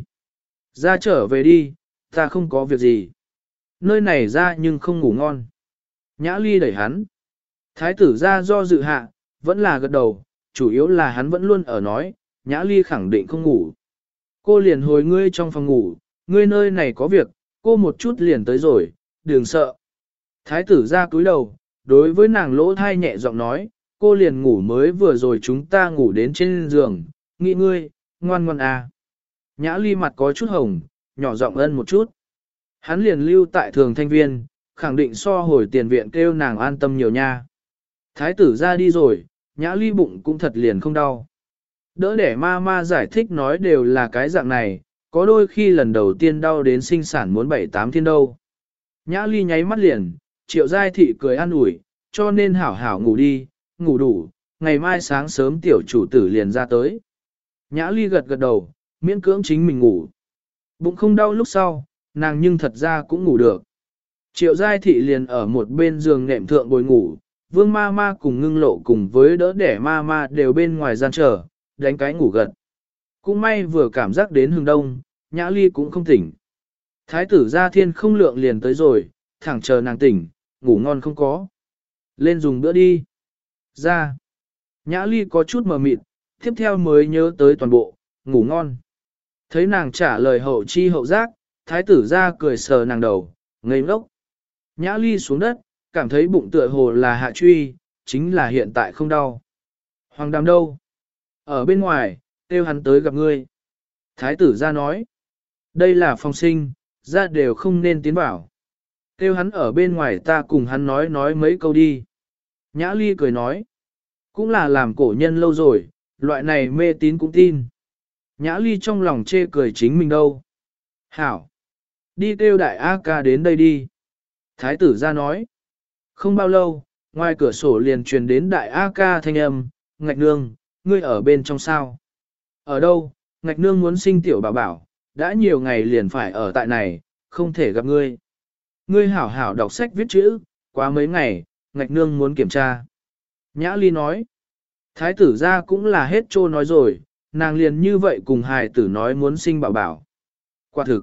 Ra trở về đi, ta không có việc gì. Nơi này ra nhưng không ngủ ngon. Nhã Ly đẩy hắn. Thái tử ra do dự hạ, vẫn là gật đầu, chủ yếu là hắn vẫn luôn ở nói, Nhã Ly khẳng định không ngủ. Cô liền hồi ngươi trong phòng ngủ, ngươi nơi này có việc, cô một chút liền tới rồi, đừng sợ. Thái tử ra cúi đầu, đối với nàng lỗ thai nhẹ giọng nói, cô liền ngủ mới vừa rồi chúng ta ngủ đến trên giường, nghĩ ngươi, ngoan ngoan à. Nhã Ly mặt có chút hồng, nhỏ giọng ân một chút. Hắn liền lưu tại thường thanh viên, khẳng định so hồi tiền viện kêu nàng an tâm nhiều nha. Thái tử ra đi rồi, Nhã Ly bụng cũng thật liền không đau. Đỡ để ma ma giải thích nói đều là cái dạng này, có đôi khi lần đầu tiên đau đến sinh sản muốn 7-8 thiên đâu. Nhã Ly nháy mắt liền, Triệu Giai Thị cười an ủi, cho nên hảo hảo ngủ đi, ngủ đủ, ngày mai sáng sớm tiểu chủ tử liền ra tới. Nhã Ly gật gật đầu, miễn cưỡng chính mình ngủ. Bụng không đau lúc sau, nàng nhưng thật ra cũng ngủ được. Triệu Giai Thị liền ở một bên giường nệm thượng bồi ngủ, Vương ma ma cùng Ngưng Lộ cùng với đỡ đẻ ma ma đều bên ngoài gian chờ, đánh cái ngủ gật. Cũng may vừa cảm giác đến hừng đông, Nhã Ly cũng không tỉnh. Thái tử Gia Thiên không lượng liền tới rồi, thẳng chờ nàng tỉnh, ngủ ngon không có. Lên dùng bữa đi. Ra. Nhã Ly có chút mờ mịt, tiếp theo mới nhớ tới toàn bộ, ngủ ngon. Thấy nàng trả lời hậu chi hậu giác, thái tử Gia cười sờ nàng đầu, ngây ngốc. Nhã Ly xuống đất, cảm thấy bụng tựa hồ là hạ truy, chính là hiện tại không đau. Hoàng Đàm đâu? Ở bên ngoài, kêu hắn tới gặp ngươi. Thái tử Gia nói, đây là phòng sinh, ra đều không nên tiến vào. Kêu hắn ở bên ngoài ta cùng hắn nói mấy câu đi. Nhã Ly cười nói, cũng là làm cổ nhân lâu rồi, loại này mê tín cũng tin. Nhã Ly trong lòng chê cười chính mình đâu. Hảo! Đi kêu đại A ca đến đây đi. Thái tử Gia nói, không bao lâu, ngoài cửa sổ liền truyền đến đại A ca thanh âm, Ngạch Nương, ngươi ở bên trong sao? Ở đâu? Ngạch Nương muốn sinh tiểu bảo bảo, đã nhiều ngày liền phải ở tại này, không thể gặp ngươi. Ngươi hảo hảo đọc sách viết chữ, quá mấy ngày, Ngạch Nương muốn kiểm tra. Nhã Ly nói, thái tử Gia cũng là hết trô nói rồi, nàng liền như vậy cùng hài tử nói muốn sinh bảo bảo. Quả thực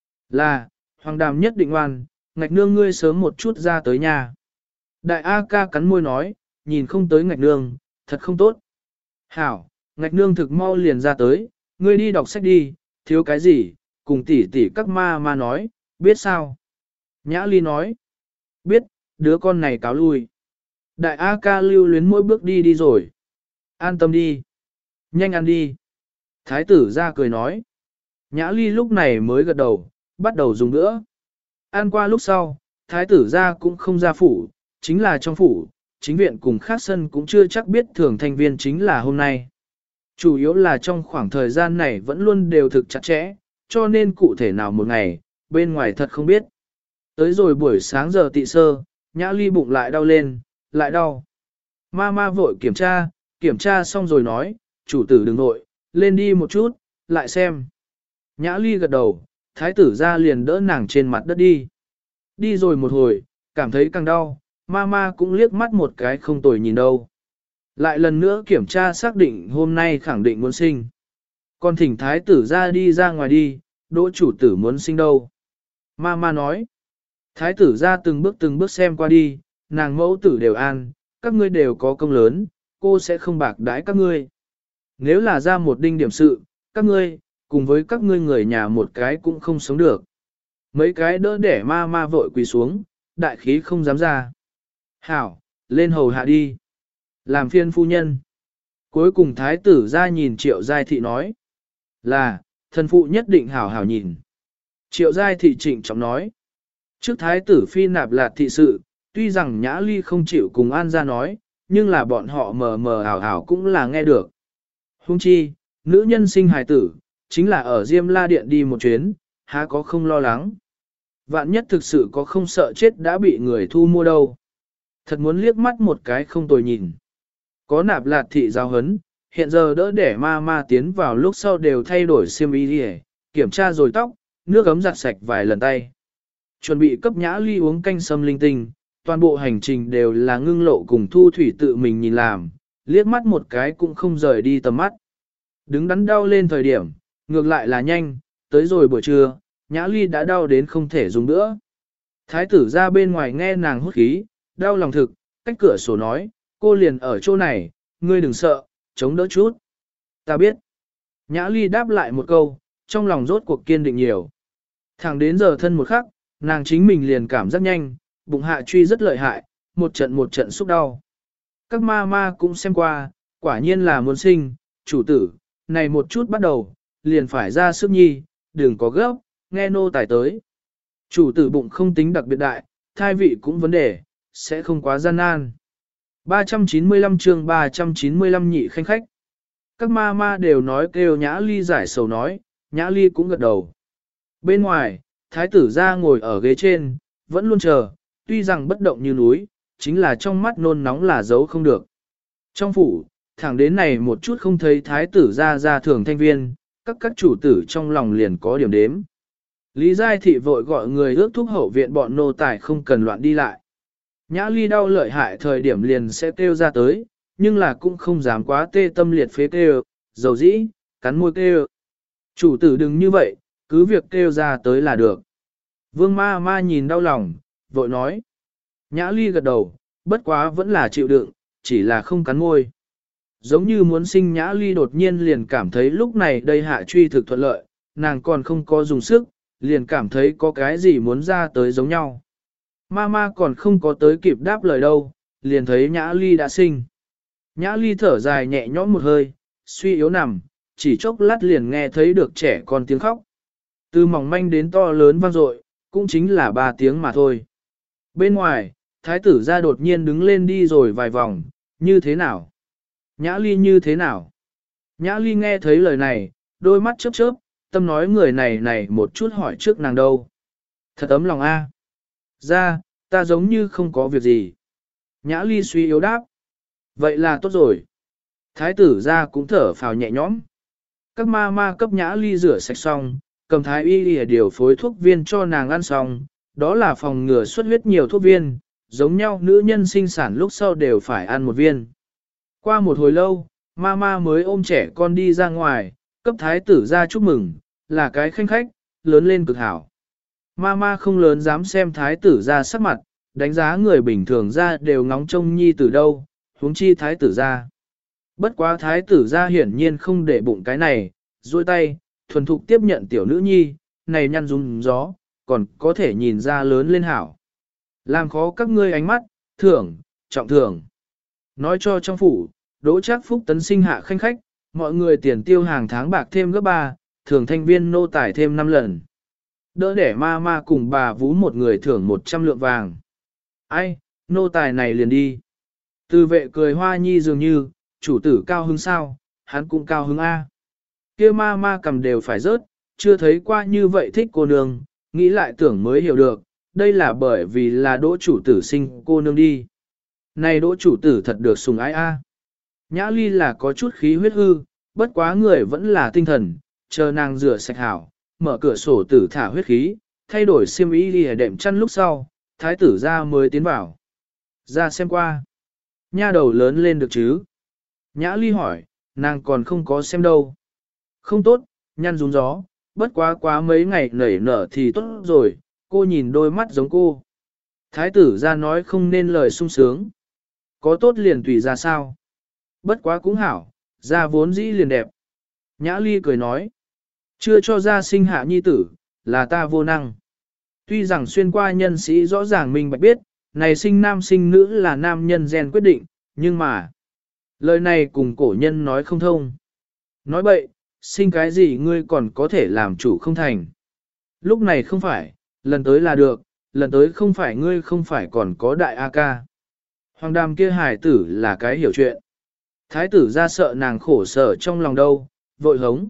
là, Hoàng Đàm nhất định ngoan, Ngạch Nương ngươi sớm một chút ra tới nhà. Đại A ca cắn môi nói, nhìn không tới Ngạch Nương, thật không tốt. Hảo, Ngạch Nương thực mau liền ra tới, ngươi đi đọc sách đi, thiếu cái gì, cùng tỷ tỷ các ma ma nói, biết sao? Nhã Ly nói, biết, đứa con này cáo lui. Đại A ca lưu luyến mỗi bước đi đi rồi. An tâm đi. Nhanh ăn đi. Thái tử Gia cười nói. Nhã Ly lúc này mới gật đầu, bắt đầu dùng nữa. Ăn qua lúc sau, thái tử Gia cũng không ra phủ, chính là trong phủ, chính viện cùng khác sân cũng chưa chắc biết thường thành viên chính là hôm nay. Chủ yếu là trong khoảng thời gian này vẫn luôn đều thực chặt chẽ, cho nên cụ thể nào một ngày, bên ngoài thật không biết. Tới rồi buổi sáng giờ tị sơ, Nhã Ly bụng lại đau lên, lại đau. Ma ma vội kiểm tra xong rồi nói, chủ tử đừng nội, lên đi một chút, lại xem. Nhã Ly gật đầu, thái tử Gia liền đỡ nàng trên mặt đất đi. Đi rồi một hồi, cảm thấy càng đau, ma ma cũng liếc mắt một cái không tồi nhìn đâu. Lại lần nữa kiểm tra xác định hôm nay khẳng định muốn sinh. Còn thỉnh thái tử Gia đi ra ngoài đi, đỗ chủ tử muốn sinh đâu. Ma ma nói, thái tử Gia từng bước xem qua đi, nàng mẫu tử đều an, các ngươi đều có công lớn, cô sẽ không bạc đãi các ngươi. Nếu là ra một đinh điểm sự, các ngươi, cùng với các ngươi người nhà một cái cũng không sống được. Mấy cái đỡ để ma ma vội quỳ xuống, đại khí không dám ra. Hảo, lên hầu hạ đi. Làm phiên phu nhân. Cuối cùng thái tử Gia nhìn Triệu Giai Thị nói. Là, thần phụ nhất định hảo hảo nhìn. Triệu Giai Thị trịnh trọng nói. Trước thái tử phi nạp lạt thị sự, tuy rằng Nhã Ly không chịu cùng An Gia nói, nhưng là bọn họ mờ mờ ảo ảo cũng là nghe được. Huống chi, nữ nhân sinh hài tử, chính là ở Diêm La Điện đi một chuyến, há có không lo lắng. Vạn nhất thực sự có không sợ chết đã bị người thu mua đâu. Thật muốn liếc mắt một cái không tồi nhìn. Có nạp lạt thị giáo hấn, hiện giờ đỡ để ma ma tiến vào lúc sau đều thay đổi xiêm y đi, kiểm tra rồi tóc, nước ấm giặt sạch vài lần tay. Chuẩn bị cấp Nhã Ly uống canh sâm linh tinh, toàn bộ hành trình đều là Ngưng Lộ cùng Thu Thủy tự mình nhìn làm, liếc mắt một cái cũng không rời đi tầm mắt. Đứng đắn đau lên thời điểm, ngược lại là nhanh, tới rồi buổi trưa, Nhã Ly đã đau đến không thể dùng nữa. Thái tử ra bên ngoài nghe nàng hút khí, đau lòng thực, cách cửa sổ nói, cô liền ở chỗ này, ngươi đừng sợ, chống đỡ chút. Ta biết. Nhã Ly đáp lại một câu, trong lòng rốt cuộc kiên định nhiều. Thẳng đến giờ thân một khắc, nàng chính mình liền cảm giác nhanh, bụng hạ truy rất lợi hại, một trận xúc đau. Các ma ma cũng xem qua, quả nhiên là muốn sinh, chủ tử, này một chút bắt đầu, liền phải ra sức nhi, đừng có gấp, nghe nô tài tới. Chủ tử bụng không tính đặc biệt đại, thai vị cũng vấn đề, sẽ không quá gian nan. 395 chương 395 nhị khanh khách. Các ma ma đều nói kêu Nhã Ly giải sầu nói, Nhã Ly cũng gật đầu. Bên ngoài, thái tử ra ngồi ở ghế trên, vẫn luôn chờ, tuy rằng bất động như núi, chính là trong mắt nôn nóng là giấu không được. Trong phủ, thẳng đến này một chút không thấy thái tử ra thường thanh viên, các chủ tử trong lòng liền có điểm đếm. Lý Giai Thị vội gọi người ước thúc hậu viện bọn nô tài không cần loạn đi lại. Nhã Ly đau lợi hại thời điểm liền sẽ kêu ra tới, nhưng là cũng không dám quá tê tâm liệt phế kêu, dầu dĩ, cắn môi kêu. Chủ tử đừng như vậy, cứ việc kêu ra tới là được. Vương ma ma nhìn đau lòng, vội nói. Nhã Ly gật đầu, bất quá vẫn là chịu đựng, chỉ là không cắn môi. Giống như muốn sinh Nhã Ly đột nhiên liền cảm thấy lúc này đây hạ truy thực thuận lợi, nàng còn không có dùng sức, liền cảm thấy có cái gì muốn ra tới giống nhau. Ma còn không có tới kịp đáp lời đâu, liền thấy Nhã Ly đã sinh. Nhã Ly thở dài nhẹ nhõm một hơi, suy yếu nằm, chỉ chốc lát liền nghe thấy được trẻ con tiếng khóc. Từ mỏng manh đến to lớn vang dội, cũng chính là 3 tiếng mà thôi. Bên ngoài, thái tử ra đột nhiên đứng lên đi rồi vài vòng, như thế nào? Nhã Ly như thế nào? Nhã Ly nghe thấy lời này, đôi mắt chớp chớp, tâm nói người này một chút hỏi trước nàng đâu. Thật ấm lòng a. Ra, ta giống như không có việc gì. Nhã Ly suy yếu đáp. Vậy là tốt rồi. Thái tử ra cũng thở phào nhẹ nhõm. Các ma cấp Nhã Ly rửa sạch xong, cầm thái y lìa điều phối thuốc viên cho nàng ăn xong, đó là phòng ngừa xuất huyết nhiều thuốc viên, giống nhau nữ nhân sinh sản lúc sau đều phải ăn một viên. Qua một hồi lâu, ma mới ôm trẻ con đi ra ngoài, cấp thái tử ra chúc mừng, là cái khanh khách, lớn lên cực hảo. Ma không lớn dám xem thái tử ra sắc mặt, đánh giá người bình thường ra đều ngóng trông nhi từ đâu, huống chi thái tử ra. Bất quá thái tử ra hiển nhiên không để bụng cái này, duỗi tay, thuần thục tiếp nhận tiểu nữ nhi, này nhăn rung gió, còn có thể nhìn ra lớn lên hảo. Làm khó các ngươi ánh mắt, thưởng, trọng thưởng. Nói cho trong phủ, Đỗ Trác Phúc tấn sinh hạ khanh khách, mọi người tiền tiêu hàng tháng bạc thêm gấp 3, thưởng thanh viên nô tài thêm 5 lần. Đỡ để ma cùng bà Vú một người thưởng 100 lượng vàng. Ai, nô tài này liền đi. Từ vệ cười hoa nhi dường như, chủ tử cao hứng sao, hắn cũng cao hứng A. Kia ma cầm đều phải rớt, chưa thấy qua như vậy thích cô nương, nghĩ lại tưởng mới hiểu được, đây là bởi vì là đỗ chủ tử sinh cô nương đi. Này đỗ chủ tử thật được sùng ái A. Nhã Ly là có chút khí huyết hư, bất quá người vẫn là tinh thần, chờ nàng rửa sạch hảo, mở cửa sổ tử thả huyết khí, thay đổi xiêm y đi đệm chăn lúc sau, thái tử ra mới tiến vào. Ra xem qua. Nha đầu lớn lên được chứ? Nhã Ly hỏi, nàng còn không có xem đâu. Không tốt, nhăn rúng gió, bất quá mấy ngày nảy nở thì tốt rồi, cô nhìn đôi mắt giống cô. Thái tử ra nói không nên lời sung sướng. Có tốt liền tùy ra sao. Bất quá cũng hảo, ra vốn dĩ liền đẹp. Nhã Ly cười nói, chưa cho ra sinh hạ nhi tử, là ta vô năng. Tuy rằng xuyên qua nhân sĩ rõ ràng mình bạch biết, này sinh nam sinh nữ là nam nhân gen quyết định, nhưng mà, lời này cùng cổ nhân nói không thông. Nói bậy, sinh cái gì ngươi còn có thể làm chủ không thành. Lúc này không phải, lần tới là được, lần tới không phải ngươi không phải còn có đại A ca. Hoàng đàm kia hài tử là cái hiểu chuyện. Thái tử ra sợ nàng khổ sở trong lòng đâu, vội hống.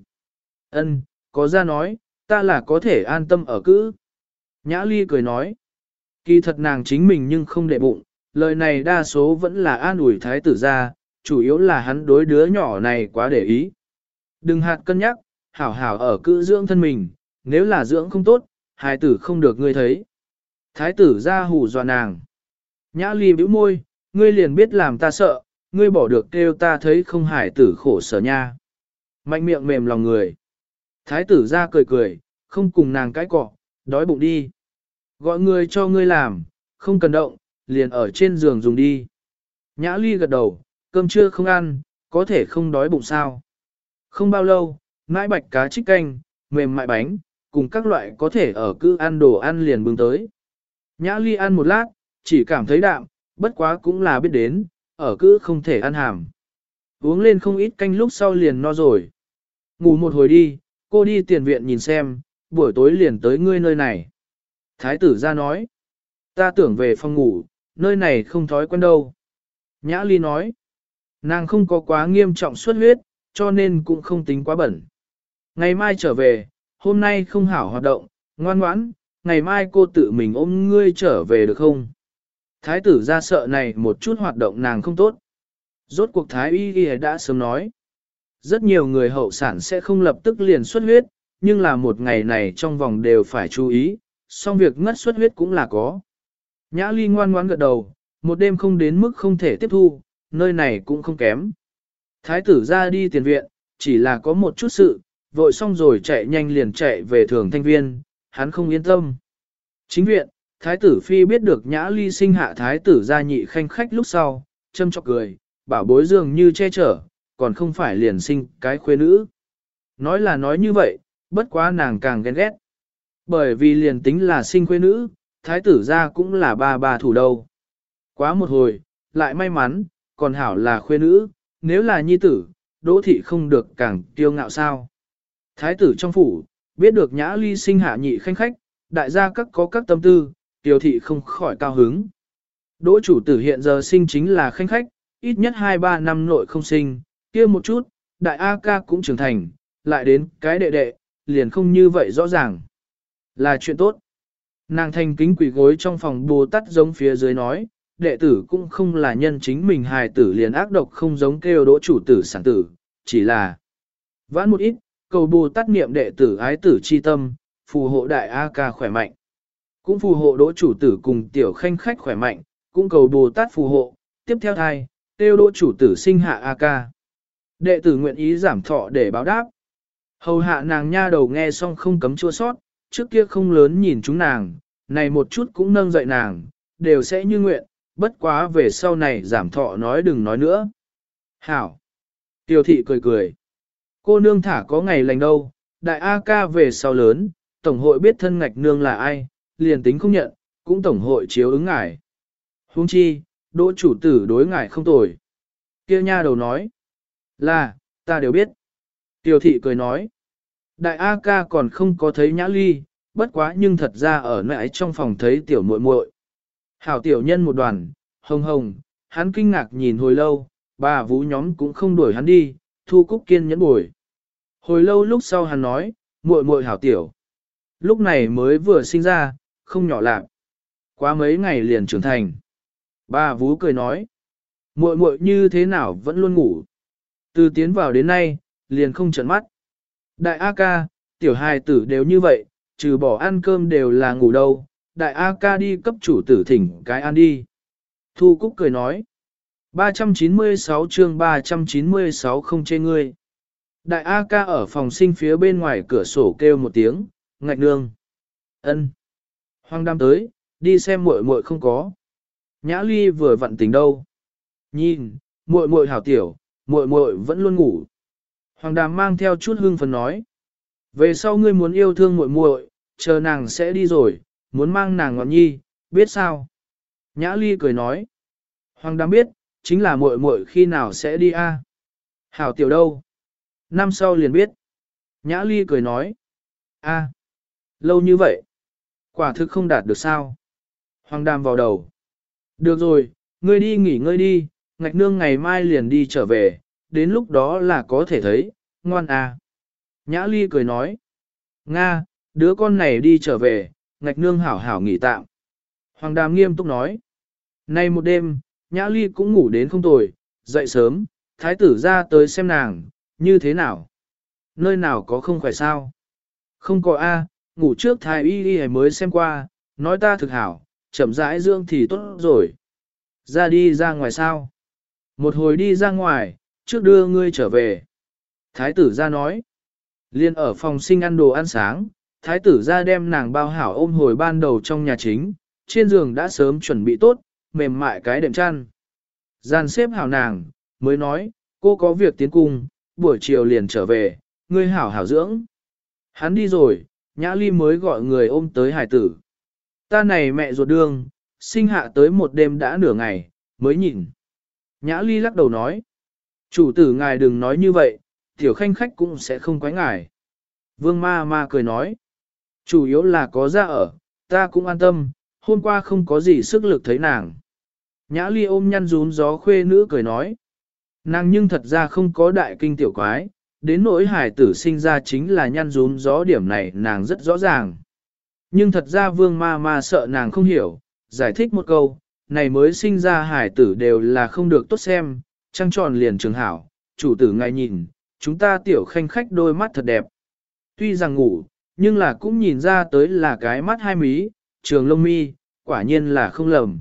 Ân, có ra nói, ta là có thể an tâm ở cữ. Nhã Ly cười nói. Kỳ thật nàng chính mình nhưng không để bụng, lời này đa số vẫn là an ủi thái tử ra, chủ yếu là hắn đối đứa nhỏ này quá để ý. Đừng hạt cân nhắc, hảo hảo ở cữ dưỡng thân mình, nếu là dưỡng không tốt, hài tử không được ngươi thấy. Thái tử ra hù dọa nàng. Nhã Ly bĩu môi, ngươi liền biết làm ta sợ, ngươi bỏ được kêu ta thấy không hài tử khổ sở nha. Mạnh miệng mềm lòng người. Thái tử ra cười cười, không cùng nàng cãi cọ, đói bụng đi. Gọi người cho ngươi làm, không cần động, liền ở trên giường dùng đi. Nhã Ly gật đầu, cơm trưa không ăn, có thể không đói bụng sao. Không bao lâu, mãi bạch cá trích canh, mềm mại bánh, cùng các loại có thể ở cứ ăn đồ ăn liền bưng tới. Nhã Ly ăn một lát, chỉ cảm thấy đạm, bất quá cũng là biết đến, ở cứ không thể ăn hàm. Uống lên không ít canh lúc sau liền no rồi. Ngủ một hồi đi, cô đi tiền viện nhìn xem, buổi tối liền tới ngươi nơi này. Thái tử ra nói, ta tưởng về phòng ngủ, nơi này không thói quen đâu. Nhã Ly nói, nàng không có quá nghiêm trọng xuất huyết, cho nên cũng không tính quá bẩn. Ngày mai trở về, hôm nay không hảo hoạt động, ngoan ngoãn, ngày mai cô tự mình ôm ngươi trở về được không? Thái tử ra sợ này một chút hoạt động nàng không tốt. Rốt cuộc Thái y đã sớm nói. Rất nhiều người hậu sản sẽ không lập tức liền xuất huyết, nhưng là một ngày này trong vòng đều phải chú ý, xong việc ngất xuất huyết cũng là có. Nhã Ly ngoan ngoãn gật đầu, một đêm không đến mức không thể tiếp thu, nơi này cũng không kém. Thái tử ra đi tiền viện, chỉ là có một chút sự, vội xong rồi chạy nhanh liền chạy về Thường Thanh Viên, hắn không yên tâm. Chính viện, Thái tử Phi biết được Nhã Ly sinh hạ Thái tử gia nhị khanh khách lúc sau, châm chọc cười, bảo bối dường như che chở, còn không phải liền sinh cái khuê nữ. Nói là nói như vậy, bất quá nàng càng ghen ghét. Bởi vì liền tính là sinh khuê nữ, Thái tử gia cũng là ba thủ đầu. Quá một hồi, lại may mắn, còn hảo là khuê nữ, nếu là nhi tử, Đỗ thị không được càng kiêu ngạo sao. Thái tử trong phủ, biết được Nhã Ly sinh hạ nhị khanh khách, đại gia các có các tâm tư, Tiểu thị không khỏi cao hứng. Đỗ chủ tử hiện giờ sinh chính là khanh khách, ít nhất 2-3 năm nội không sinh, kia một chút, đại A ca cũng trưởng thành, lại đến cái đệ đệ, liền không như vậy rõ ràng. Là chuyện tốt. Nàng thành kính quỳ gối trong phòng Bồ Tát giống phía dưới nói, đệ tử cũng không là nhân chính mình hài tử liền ác độc không giống kêu Đỗ chủ tử sản tử, chỉ là vãn một ít, cầu Bồ Tát niệm đệ tử ái tử chi tâm, phù hộ đại A ca khỏe mạnh. Cũng phù hộ Đỗ chủ tử cùng tiểu khanh khách khỏe mạnh, cũng cầu Bồ Tát phù hộ, tiếp theo thai, tiêu Đỗ chủ tử sinh hạ A ca. Đệ tử nguyện ý giảm thọ để báo đáp. Hầu hạ nàng nha đầu nghe xong không cấm chua sót, trước kia không lớn nhìn chúng nàng, này một chút cũng nâng dậy nàng, đều sẽ như nguyện, bất quá về sau này giảm thọ nói đừng nói nữa. Hảo! Tiêu thị cười cười. Cô nương thả có ngày lành đâu, đại A ca về sau lớn, tổng hội biết thân ngạch nương là ai, liền tính không nhận, cũng tổng hội chiếu ứng ngài. Huống chi, Đỗ chủ tử đối ngài không tồi. Kia nha đầu nói. Là, ta đều biết. Tiêu thị cười nói. Đại A ca còn không có thấy Nhã Ly, bất quá nhưng thật ra ở nãy trong phòng thấy tiểu muội muội. Hảo tiểu nhân một đoàn, hồng hồng, hắn kinh ngạc nhìn hồi lâu, bà vũ nhóm cũng không đuổi hắn đi, Thu Cúc kiên nhẫn bồi. Hồi lâu lúc sau hắn nói, muội muội hảo tiểu. Lúc này mới vừa sinh ra, không nhỏ lạc. Quá mấy ngày liền trưởng thành. Bà Vú cười nói, muội muội như thế nào vẫn luôn ngủ. Từ tiến vào đến nay, liền không trợn mắt. Đại A ca, tiểu hài tử đều như vậy, trừ bỏ ăn cơm đều là ngủ đâu. Đại A ca đi cấp chủ tử thỉnh cái ăn đi. Thu Cúc cười nói, 396 chương 396 không chê ngươi. Đại A ca ở phòng sinh phía bên ngoài cửa sổ kêu một tiếng, ngạch nương. Ân. Hoàng Đam tới, đi xem muội muội không có. Nhã Ly vừa vặn tỉnh đâu. Nhìn, muội muội hảo tiểu, muội muội vẫn luôn ngủ. Hoàng Đàm mang theo chút hương phấn nói. Về sau ngươi muốn yêu thương muội muội, chờ nàng sẽ đi rồi, muốn mang nàng ngọn nhi, biết sao? Nhã Ly cười nói. Hoàng Đàm biết, chính là muội muội khi nào sẽ đi a? Hảo tiểu đâu? Năm sau liền biết. Nhã Ly cười nói. A, lâu như vậy. Quả thực không đạt được sao? Hoàng Đàm vào đầu. Được rồi, ngươi đi nghỉ ngơi đi, ngạch nương ngày mai liền đi trở về, đến lúc đó là có thể thấy, ngoan à. Nhã Ly cười nói. Nga, đứa con này đi trở về, ngạch nương hảo hảo nghỉ tạm. Hoàng Đàm nghiêm túc nói. Nay một đêm, Nhã Ly cũng ngủ đến không tồi, dậy sớm, thái tử ra tới xem nàng, như thế nào? Nơi nào có không khỏe sao? Không có a, ngủ trước thái y mới xem qua, nói ta thực hảo, chậm rãi dưỡng thì tốt rồi. Ra đi ra ngoài sao? Một hồi đi ra ngoài, trước đưa ngươi trở về. Thái tử ra nói. Liên ở phòng sinh ăn đồ ăn sáng, thái tử ra đem nàng bao hảo ôm hồi ban đầu trong nhà chính, trên giường đã sớm chuẩn bị tốt, mềm mại cái đệm chăn. Gian xếp hảo nàng, mới nói, cô có việc tiến cung, buổi chiều liền trở về, ngươi hảo hảo dưỡng. Hắn đi rồi, Nhã Ly mới gọi người ôm tới hải tử. Ta này mẹ ruột đương, sinh hạ tới một đêm đã nửa ngày, mới nhìn. Nhã Ly lắc đầu nói, chủ tử ngài đừng nói như vậy, tiểu khanh khách cũng sẽ không quái ngài. Vương ma ma cười nói, chủ yếu là có ra ở, ta cũng an tâm, hôm qua không có gì sức lực thấy nàng. Nhã Ly ôm nhăn rún gió khuê nữ cười nói, nàng nhưng thật ra không có đại kinh tiểu quái, đến nỗi hải tử sinh ra chính là nhăn rún gió điểm này nàng rất rõ ràng. Nhưng thật ra vương ma ma sợ nàng không hiểu, giải thích một câu, này mới sinh ra hải tử đều là không được tốt xem, trăng tròn liền trường hảo, chủ tử ngài nhìn, chúng ta tiểu khanh khách đôi mắt thật đẹp. Tuy rằng ngủ, nhưng là cũng nhìn ra tới là cái mắt hai mí, trường lông mi, quả nhiên là không lầm.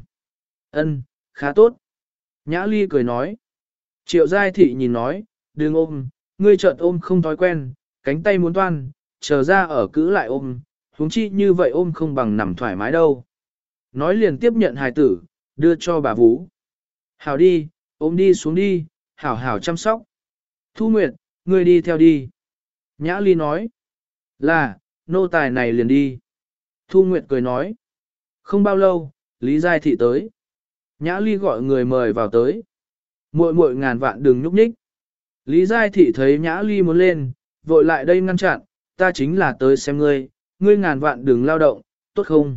Ân, khá tốt. Nhã Ly cười nói. Triệu Giai Thị nhìn nói, đừng ôm, ngươi chợt ôm không thói quen, cánh tay muốn toan, chờ ra ở cữ lại ôm, huống chi như vậy ôm không bằng nằm thoải mái đâu. Nói liền tiếp nhận hài tử, đưa cho bà Vũ. Hảo đi, ôm đi xuống đi, hảo hảo chăm sóc. Thu Nguyệt, ngươi đi theo đi. Nhã Ly nói. Là, nô tài này liền đi. Thu Nguyệt cười nói. Không bao lâu, Lý Giai Thị tới. Nhã Ly gọi người mời vào tới. Muội muội ngàn vạn đừng nhúc nhích. Lý Giai Thị thấy Nhã Ly muốn lên, vội lại đây ngăn chặn, ta chính là tới xem ngươi, ngươi ngàn vạn đừng lao động, tốt không?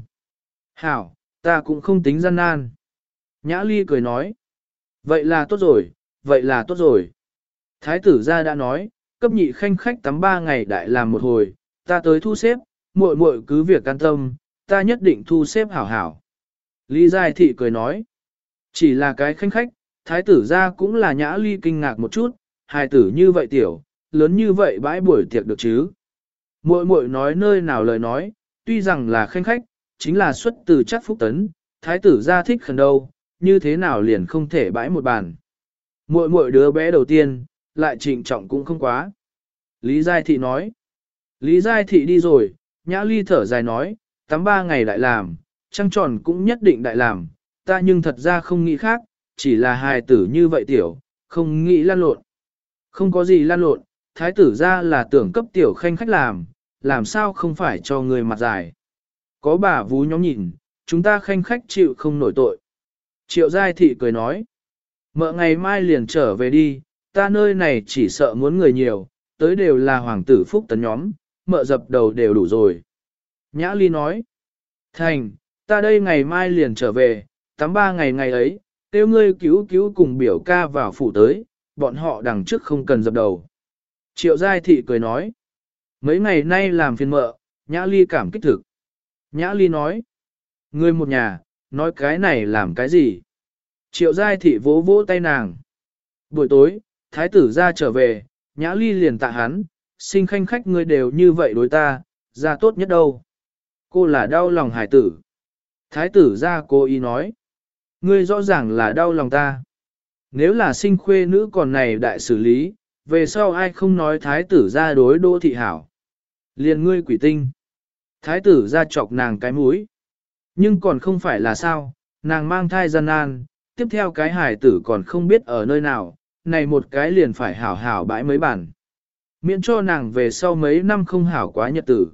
Hảo, ta cũng không tính gian nan. Nhã Ly cười nói. Vậy là tốt rồi, vậy là tốt rồi. Thái tử gia đã nói, cấp nhị khanh khách tắm 3 ngày đại làm một hồi, ta tới thu xếp, muội muội cứ việc an tâm, ta nhất định thu xếp hảo hảo. Lý Giai Thị cười nói. Chỉ là cái khanh khách, thái tử gia cũng là Nhã Ly kinh ngạc một chút, hài tử như vậy tiểu, lớn như vậy bãi buổi tiệc được chứ. Muội muội nói nơi nào lời nói, tuy rằng là khanh khách, chính là xuất từ chắc phúc tấn, thái tử gia thích khẩn đâu, như thế nào liền không thể bãi một bàn. Muội muội đứa bé đầu tiên, lại trịnh trọng cũng không quá. Lý Giai Thị nói. Lý Giai Thị đi rồi, Nhã Ly thở dài nói, tắm 3 ngày đại làm, trăng tròn cũng nhất định đại làm, ta nhưng thật ra không nghĩ khác, chỉ là hài tử như vậy tiểu, không nghĩ lan lộn. Không có gì lan lộn, thái tử ra là tưởng cấp tiểu khanh khách làm sao không phải cho người mặt dài. Có bà vú nhóm nhìn, chúng ta khanh khách chịu không nổi tội. Triệu Giai Thị cười nói, mợ ngày mai liền trở về đi, ta nơi này chỉ sợ muốn người nhiều, tới đều là hoàng tử phúc tấn nhóm, mợ dập đầu đều đủ rồi. Nhã Ly nói, thành, ta đây ngày mai liền trở về, tắm 3 ngày ngày ấy, tiêu ngươi cứu cứu cùng biểu ca vào phủ tới, bọn họ đằng trước không cần dập đầu. Triệu Giai Thị cười nói, mấy ngày nay làm phiền mợ, Nhã Ly cảm kích thực. Nhã Ly nói, ngươi một nhà, nói cái này làm cái gì? Triệu Giai Thị vỗ vỗ tay nàng. Buổi tối, thái tử ra trở về, Nhã Ly liền tạ hắn, sinh khanh khách ngươi đều như vậy đối ta, ra tốt nhất đâu. Cô là đau lòng hải tử. Thái tử ra cô ý nói, ngươi rõ ràng là đau lòng ta. Nếu là sinh khuê nữ còn này đại xử lý, về sau ai không nói thái tử ra đối đô thị hảo. Liền ngươi quỷ tinh. Thái tử ra chọc nàng cái mũi. Nhưng còn không phải là sao, nàng mang thai gian nan, tiếp theo cái hải tử còn không biết ở nơi nào, này một cái liền phải hảo hảo bãi mấy bản. Miễn cho nàng về sau mấy năm không hảo quá nhật tử.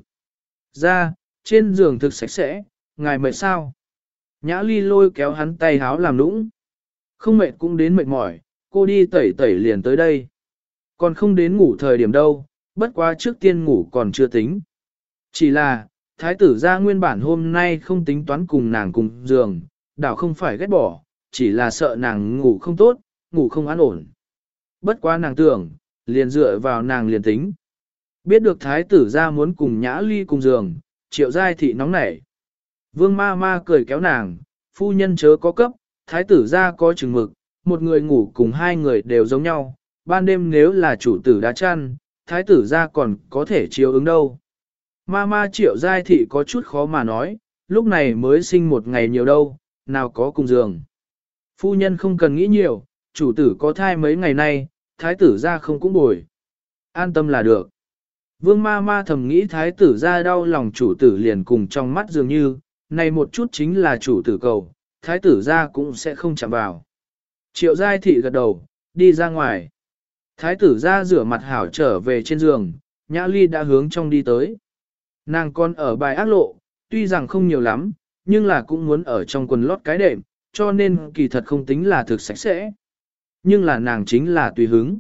Ra, trên giường thực sạch sẽ, ngài mệt sao? Nhã Ly lôi kéo hắn tay háo làm nũng. Không mệt cũng đến mệt mỏi, cô đi tẩy tẩy liền tới đây. Còn không đến ngủ thời điểm đâu, bất quá trước tiên ngủ còn chưa tính. Chỉ là, thái tử gia nguyên bản hôm nay không tính toán cùng nàng cùng giường, đảo không phải ghét bỏ, chỉ là sợ nàng ngủ không tốt, ngủ không an ổn. Bất quá nàng tưởng, liền dựa vào nàng liền tính. Biết được thái tử gia muốn cùng Nhã Ly cùng giường, Triệu Giai Thị nóng nảy. Vương ma ma cười kéo nàng, phu nhân chớ có cấp, thái tử gia có chừng mực, một người ngủ cùng 2 người đều giống nhau, ban đêm nếu là chủ tử đã chăn, thái tử gia còn có thể chiếu ứng đâu. Ma ma Triệu Giai Thị có chút khó mà nói, lúc này mới sinh 1 ngày nhiều đâu, nào có cùng giường. Phu nhân không cần nghĩ nhiều, chủ tử có thai mấy ngày nay, thái tử gia không cũng bồi. An tâm là được. Vương ma ma thầm nghĩ thái tử gia đau lòng chủ tử liền cùng trong mắt dường như, này một chút chính là chủ tử cầu, thái tử gia cũng sẽ không chạm vào. Triệu Giai Thị gật đầu, đi ra ngoài. Thái tử gia rửa mặt hảo trở về trên giường, Nhã Ly đã hướng trong đi tới. Nàng còn ở bài ác lộ, tuy rằng không nhiều lắm, nhưng là cũng muốn ở trong quần lót cái đệm, cho nên kỳ thật không tính là thực sạch sẽ. Nhưng là nàng chính là tùy hứng.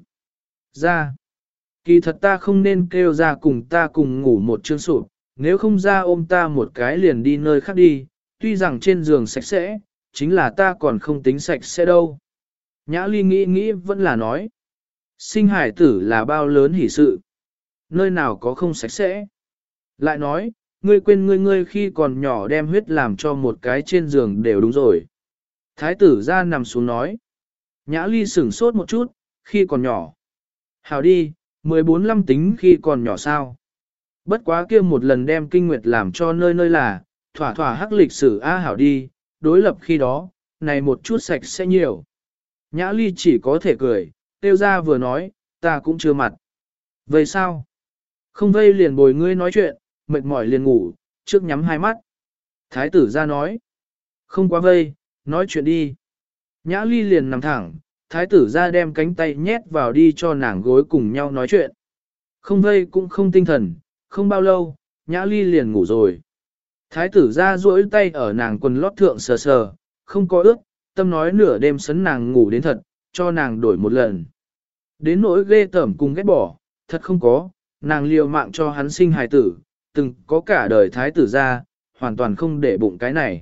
Ra. Kỳ thật ta không nên kêu ra cùng ta cùng ngủ một chương sụp, nếu không ra ôm ta một cái liền đi nơi khác đi, tuy rằng trên giường sạch sẽ, chính là ta còn không tính sạch sẽ đâu. Nhã Ly nghĩ nghĩ vẫn là nói. Sinh hải tử là bao lớn hỷ sự. Nơi nào có không sạch sẽ. Lại nói, ngươi quên ngươi khi còn nhỏ đem huyết làm cho một cái trên giường đều đúng rồi. Thái tử ra nằm xuống nói. Nhã Ly sửng sốt một chút, khi còn nhỏ. Hào đi, 14-15 tính khi còn nhỏ sao. Bất quá kia một lần đem kinh nguyệt làm cho nơi nơi là, thỏa thỏa hắc lịch sử A hảo đi, đối lập khi đó, này một chút sạch sẽ nhiều. Nhã ly chỉ có thể cười, tiêu ra vừa nói, ta cũng chưa mặt. Vậy sao? Không vây liền bồi ngươi nói chuyện, mệt mỏi liền ngủ, trước nhắm hai mắt. Thái tử ra nói, không quá vây, nói chuyện đi. Nhã ly liền nằm thẳng, thái tử ra đem cánh tay nhét vào đi cho nàng gối cùng nhau nói chuyện. Không vây cũng không tinh thần, không bao lâu, nhã ly liền ngủ rồi. Thái tử ra duỗi tay ở nàng quần lót thượng sờ sờ, không có ướt, tâm nói nửa đêm sấn nàng ngủ đến thật, cho nàng đổi một lần. Đến nỗi ghê tởm cùng ghét bỏ, thật không có, nàng liều mạng cho hắn sinh hài tử, từng có cả đời thái tử ra, hoàn toàn không để bụng cái này.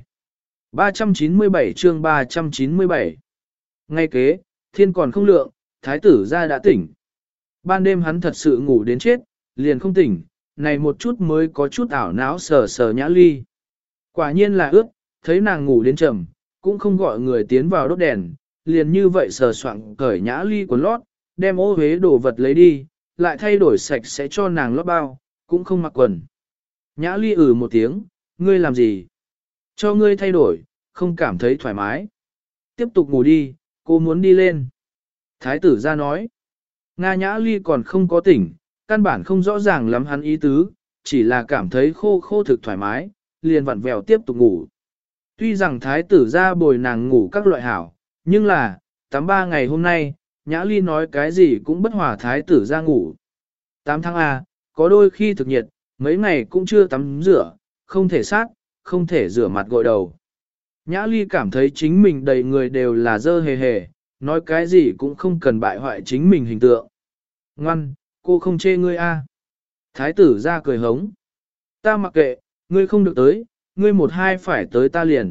397 chương 397 Ngay kế, thiên còn không lượng, thái tử ra đã tỉnh. Ban đêm hắn thật sự ngủ đến chết, liền không tỉnh, này một chút mới có chút ảo não sờ sờ nhã ly. Quả nhiên là ướt, thấy nàng ngủ đến trầm, cũng không gọi người tiến vào đốt đèn, liền như vậy sờ soạng cởi nhã ly quần lót, đem ô hế đồ vật lấy đi, lại thay đổi sạch sẽ cho nàng lót bao, cũng không mặc quần. Nhã ly một tiếng, ngươi làm gì? Cho ngươi thay đổi, không cảm thấy thoải mái. Tiếp tục ngủ đi, cô muốn đi lên. Thái tử ra nói, Nga nhã ly còn không có tỉnh, căn bản không rõ ràng lắm hắn ý tứ, chỉ là cảm thấy khô khô thực thoải mái, liền vặn vẹo tiếp tục ngủ. Tuy rằng thái tử ra bồi nàng ngủ các loại hảo, nhưng là, tắm 3 ngày hôm nay, nhã ly nói cái gì cũng bất hòa thái tử ra ngủ. 8 tháng A, có đôi khi thực nhiệt, mấy ngày cũng chưa tắm rửa, không thể sát, không thể rửa mặt gội đầu. Nhã ly cảm thấy chính mình đầy người đều là dơ hề hề, nói cái gì cũng không cần bại hoại chính mình hình tượng. Ngoan, cô không chê ngươi a. Thái tử ra cười hống. Ta mặc kệ, ngươi không được tới, ngươi một hai phải tới ta liền.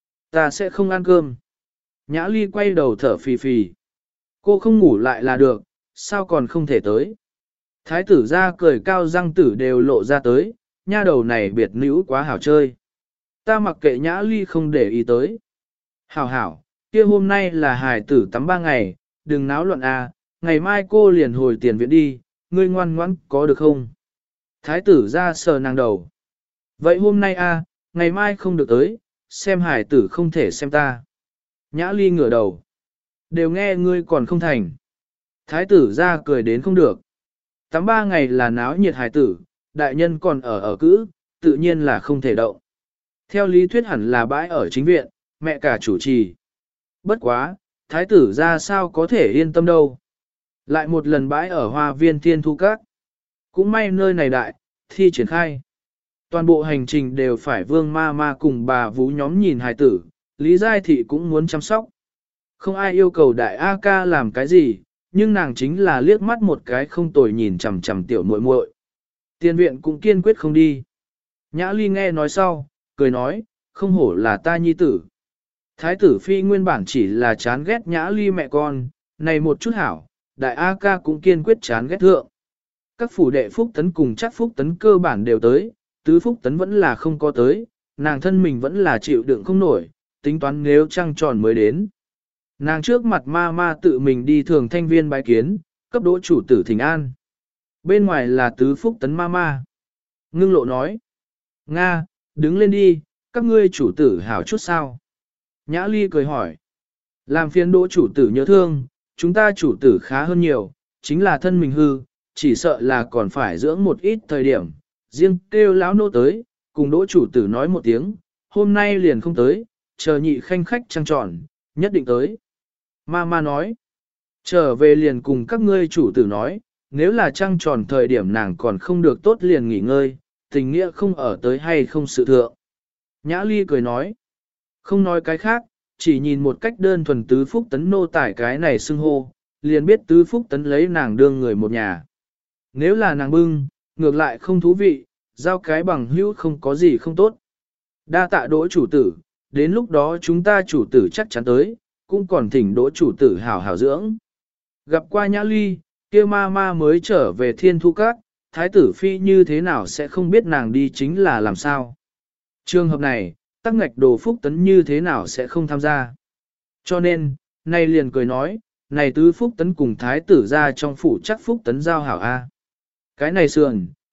Ta sẽ không ăn cơm. Nhã ly quay đầu thở phì phì. Cô không ngủ lại là được, sao còn không thể tới. Thái tử ra cười cao răng tử đều lộ ra tới, nha đầu này biệt nữ quá hảo chơi. Ta mặc kệ nhã ly không để ý tới. Hảo hảo, kia hôm nay là hài tử tắm 3 ngày, đừng náo loạn a, ngày mai cô liền hồi tiền viện đi, ngươi ngoan ngoãn có được không? Thái tử ra sờ nàng đầu. Vậy hôm nay a, ngày mai không được tới, xem hài tử không thể xem ta. Nhã ly ngửa đầu. Đều nghe ngươi còn không thành. Thái tử ra cười đến không được. Tắm 3 ngày là náo nhiệt hài tử, đại nhân còn ở cữ, tự nhiên là không thể động. Theo lý thuyết hẳn là bãi ở chính viện, mẹ cả chủ trì. Bất quá, thái tử ra sao có thể yên tâm đâu. Lại một lần bãi ở hoa viên thiên thu các. Cũng may nơi này đại, thi triển khai. Toàn bộ hành trình đều phải vương ma ma cùng bà vú nhóm nhìn hài tử, Lý Giai Thị cũng muốn chăm sóc. Không ai yêu cầu đại A ca làm cái gì, nhưng nàng chính là liếc mắt một cái không tồi nhìn chằm chằm tiểu muội muội. Tiền viện cũng kiên quyết không đi. Nhã Ly nghe nói sau, cười nói, không hổ là ta nhi tử. Thái tử phi nguyên bản chỉ là chán ghét Nhã Ly mẹ con, này một chút hảo, đại A ca cũng kiên quyết chán ghét thượng. Các phủ đệ phúc tấn cùng chắc phúc tấn cơ bản đều tới, tứ phúc tấn vẫn là không có tới, nàng thân mình vẫn là chịu đựng không nổi, tính toán nếu trăng tròn mới đến. Nàng trước mặt ma ma tự mình đi thường thanh viên bái kiến, cấp đỗ chủ tử thỉnh an. Bên ngoài là tứ phúc tấn ma ma. Ngưng lộ nói, Nga, đứng lên đi, các ngươi chủ tử hảo chút sao. Nhã Ly cười hỏi, làm phiền đỗ chủ tử nhớ thương, chúng ta chủ tử khá hơn nhiều, chính là thân mình hư, chỉ sợ là còn phải dưỡng một ít thời điểm. Riêng kêu lão nô tới, cùng đỗ chủ tử nói một tiếng, hôm nay liền không tới, chờ nhị khanh khách trăng tròn, nhất định tới. Ma nói, trở về liền cùng các ngươi chủ tử nói, nếu là trăng tròn thời điểm nàng còn không được tốt liền nghỉ ngơi, tình nghĩa không ở tới hay không sự thượng. Nhã Ly cười nói, không nói cái khác, chỉ nhìn một cách đơn thuần tứ phúc tấn nô tải cái này xưng hô, liền biết tứ phúc tấn lấy nàng đương người một nhà. Nếu là nàng bưng, ngược lại không thú vị, giao cái bằng hữu không có gì không tốt. Đa tạ đỗ chủ tử, đến lúc đó chúng ta chủ tử chắc chắn tới, cũng còn thỉnh đỗ chủ tử hảo hảo dưỡng. Gặp qua Nhã Ly, kia ma ma mới trở về thiên thu các, thái tử phi như thế nào sẽ không biết nàng đi chính là làm sao. Trường hợp này, tắc ngạch đồ phúc tấn như thế nào sẽ không tham gia. Cho nên, nay liền cười nói, này tứ phúc tấn cùng thái tử ra trong phủ chắc phúc tấn giao hảo A. Cái này sườn,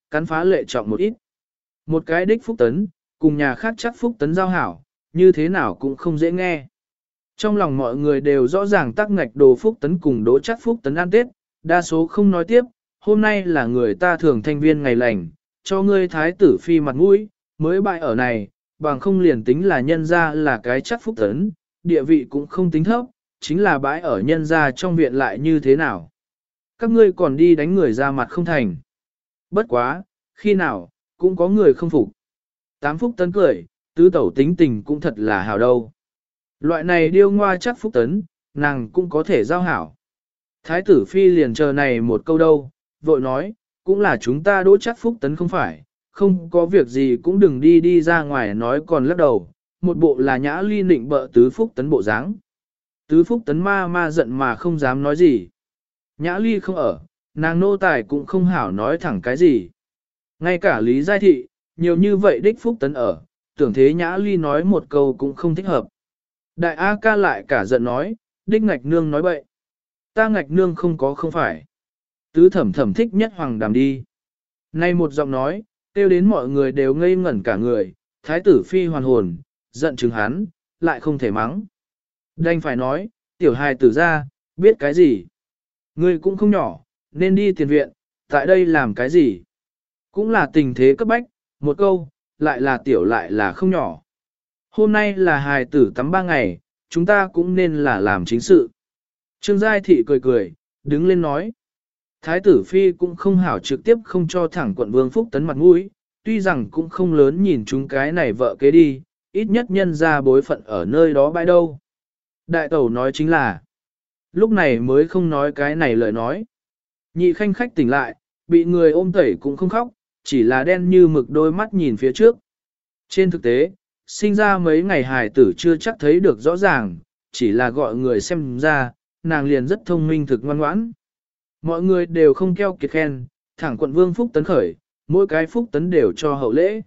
cắn phá lệ trọng một ít. Một cái đích phúc tấn, cùng nhà khác chắc phúc tấn giao hảo, như thế nào cũng không dễ nghe. Trong lòng mọi người đều rõ ràng tắc ngạch đồ phúc tấn cùng đỗ chắc phúc tấn ăn tết, đa số không nói tiếp, hôm nay là người ta thường thanh viên ngày lành, cho ngươi thái tử phi mặt mũi, mới bại ở này, bằng không liền tính là nhân ra là cái chắc phúc tấn, địa vị cũng không tính thấp, chính là bãi ở nhân ra trong viện lại như thế nào. Các ngươi còn đi đánh người ra mặt không thành. Bất quá, khi nào, cũng có người không phục. Tám phúc tấn cười, tứ tẩu tính tình cũng thật là hào đâu. Loại này điêu ngoa chắc phúc tấn, nàng cũng có thể giao hảo. Thái tử phi liền chờ này một câu đâu, vội nói, cũng là chúng ta đỗ chắc phúc tấn không phải, không có việc gì cũng đừng đi ra ngoài nói còn lắc đầu, một bộ là nhã ly nịnh bợ tứ phúc tấn bộ dáng. Tứ phúc tấn ma giận mà không dám nói gì. Nhã ly không ở, nàng nô tài cũng không hảo nói thẳng cái gì. Ngay cả Lý Giai Thị, nhiều như vậy đích phúc tấn ở, tưởng thế nhã ly nói một câu cũng không thích hợp. Đại A ca lại cả giận nói, đích ngạch nương nói bậy. Ta ngạch nương không có không phải. Tứ thẩm thẩm thích nhất hoàng đàm đi. Nay một giọng nói, kêu đến mọi người đều ngây ngẩn cả người, thái tử phi hoàn hồn, giận chừng hắn, lại không thể mắng. Đành phải nói, tiểu hài tử ra, biết cái gì. Ngươi cũng không nhỏ, nên đi tiền viện, tại đây làm cái gì. Cũng là tình thế cấp bách, một câu, lại là tiểu lại là không nhỏ. Hôm nay là hài tử tắm 3 ngày, chúng ta cũng nên là làm chính sự. Trương Giai Thị cười cười, đứng lên nói. Thái tử Phi cũng không hảo trực tiếp không cho thẳng quận Vương Phúc Tấn mặt mũi, tuy rằng cũng không lớn nhìn chúng cái này vợ kế đi, ít nhất nhân ra bối phận ở nơi đó bãi đâu. Đại tẩu nói chính là, lúc này mới không nói cái này lời nói. Nhị khanh khách tỉnh lại, bị người ôm tẩy cũng không khóc, chỉ là đen như mực đôi mắt nhìn phía trước. Trên thực tế, sinh ra mấy ngày hài tử chưa chắc thấy được rõ ràng, chỉ là gọi người xem ra, nàng liền rất thông minh thực ngoan ngoãn. Mọi người đều không keo kiệt khen, thẳng quận Vương Phúc Tấn khởi, mỗi cái Phúc Tấn đều cho hậu lễ.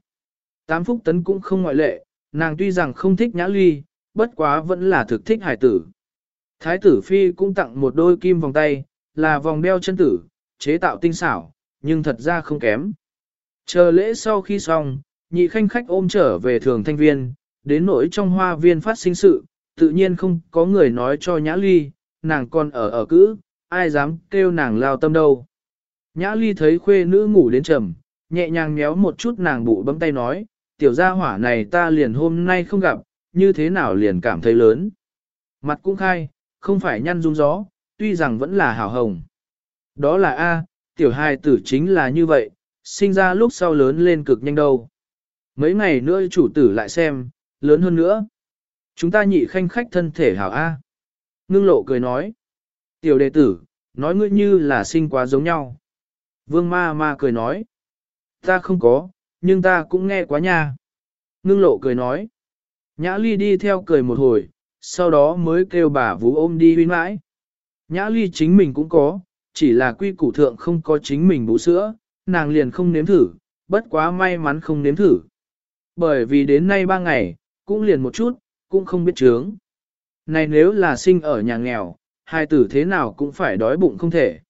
8 Phúc Tấn cũng không ngoại lệ, nàng tuy rằng không thích nhã ly, bất quá vẫn là thực thích hài tử. Thái tử Phi cũng tặng một đôi kim vòng tay, là vòng đeo chân tử, chế tạo tinh xảo, nhưng thật ra không kém. Chờ lễ sau khi xong, nhị khanh khách ôm trở về thường thanh viên, đến nỗi trong hoa viên phát sinh sự, tự nhiên không có người nói cho nhã ly, nàng còn ở cữ, ai dám kêu nàng lao tâm đâu. Nhã ly thấy khuê nữ ngủ đến trầm, nhẹ nhàng méo một chút nàng bụ bấm tay nói, tiểu gia hỏa này ta liền hôm nay không gặp, như thế nào liền cảm thấy lớn. Mặt cũng khai, không phải nhăn rung gió, tuy rằng vẫn là hào hồng. Đó là A, tiểu hài tử chính là như vậy, sinh ra lúc sau lớn lên cực nhanh đâu. Mấy ngày nữa chủ tử lại xem, lớn hơn nữa. Chúng ta nhị khanh khách thân thể hảo A. Ngưng lộ cười nói. Tiểu đệ tử, nói ngươi như là sinh quá giống nhau. Vương ma cười nói. Ta không có, nhưng ta cũng nghe quá nha. Ngưng lộ cười nói. Nhã ly đi theo cười một hồi, sau đó mới kêu bà vú ôm đi huyên mãi. Nhã ly chính mình cũng có, chỉ là quy củ thượng không có chính mình bú sữa, nàng liền không nếm thử, bất quá may mắn không nếm thử. Bởi vì đến nay 3 ngày, cũng liền một chút, cũng không biết chướng. Này nếu là sinh ở nhà nghèo, hai tử thế nào cũng phải đói bụng không thể.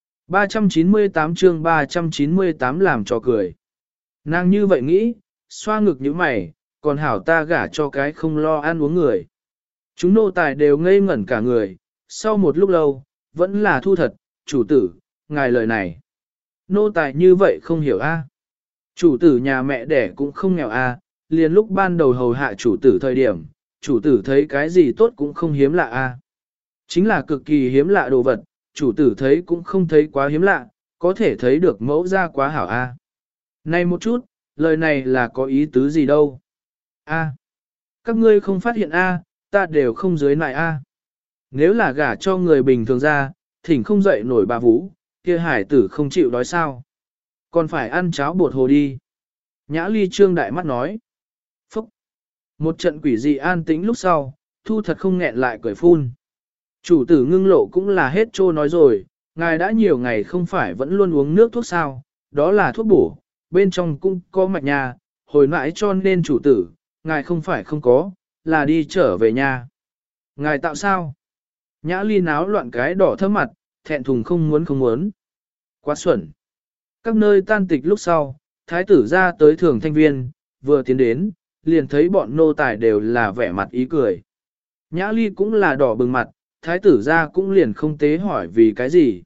398 chương 398 làm cho cười. Nàng như vậy nghĩ, xoa ngực như mày, còn hảo ta gả cho cái không lo ăn uống người. Chúng nô tài đều ngây ngẩn cả người, sau một lúc lâu, vẫn là thu thật, chủ tử, ngài lời này. Nô tài như vậy không hiểu a. Chủ tử nhà mẹ đẻ cũng không nghèo a, liền lúc ban đầu hầu hạ chủ tử thời điểm, chủ tử thấy cái gì tốt cũng không hiếm lạ a. Chính là cực kỳ hiếm lạ đồ vật, chủ tử thấy cũng không thấy quá hiếm lạ, có thể thấy được mẫu ra quá hảo a. Này một chút, lời này là có ý tứ gì đâu. A. Các ngươi không phát hiện a, ta đều không dưới nại a. Nếu là gả cho người bình thường ra, thỉnh không dậy nổi bà vũ, kia hải tử không chịu đói sao. Còn phải ăn cháo bột hồ đi. Nhã ly trương đại mắt nói. Phúc. Một trận quỷ dị an tĩnh lúc sau, thu thật không nghẹn lại cười phun. Chủ tử ngưng lộ cũng là hết trô nói rồi, ngài đã nhiều ngày không phải vẫn luôn uống nước thuốc sao, đó là thuốc bổ, bên trong cũng có mạch nhà, hồi mãi cho nên chủ tử, ngài không phải không có, là đi trở về nhà. Ngài tạo sao? Nhã ly náo loạn cái đỏ thơm mặt, thẹn thùng không muốn. Quá xuẩn. Các nơi tan tịch lúc sau, thái tử ra tới thường thanh viên, vừa tiến đến, liền thấy bọn nô tài đều là vẻ mặt ý cười. Nhã ly cũng là đỏ bừng mặt, thái tử ra cũng liền không tế hỏi vì cái gì.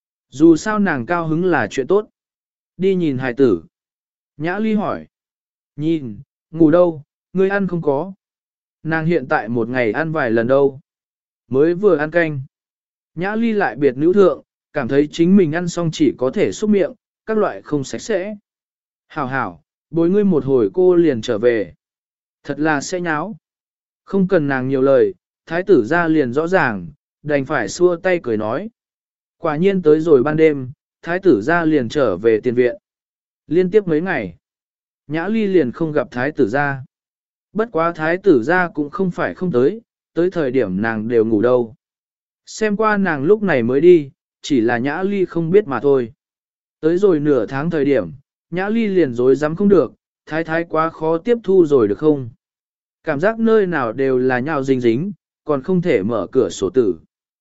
Dù sao nàng cao hứng là chuyện tốt. Đi nhìn hài tử. Nhã ly hỏi. Nhìn, ngủ đâu, ngươi ăn không có. Nàng hiện tại một ngày ăn vài lần đâu. Mới vừa ăn canh. Nhã ly lại biệt nữ thượng, cảm thấy chính mình ăn xong chỉ có thể xúc miệng, các loại không sạch sẽ. Hảo hảo, bối ngươi một hồi cô liền trở về. Thật là sẽ nháo. Không cần nàng nhiều lời, thái tử ra liền rõ ràng, đành phải xua tay cười nói. Quả nhiên tới rồi ban đêm, thái tử ra liền trở về tiền viện. Liên tiếp mấy ngày, Nhã ly liền không gặp thái tử ra. Bất quá thái tử ra cũng không phải không tới, tới thời điểm nàng đều ngủ đâu. Xem qua nàng lúc này mới đi, chỉ là Nhã ly không biết mà thôi. Tới rồi nửa tháng thời điểm, Nhã ly liền dối dám không được, thái thái quá khó tiếp thu rồi được không? Cảm giác nơi nào đều là nhào dính dính, còn không thể mở cửa sổ tử.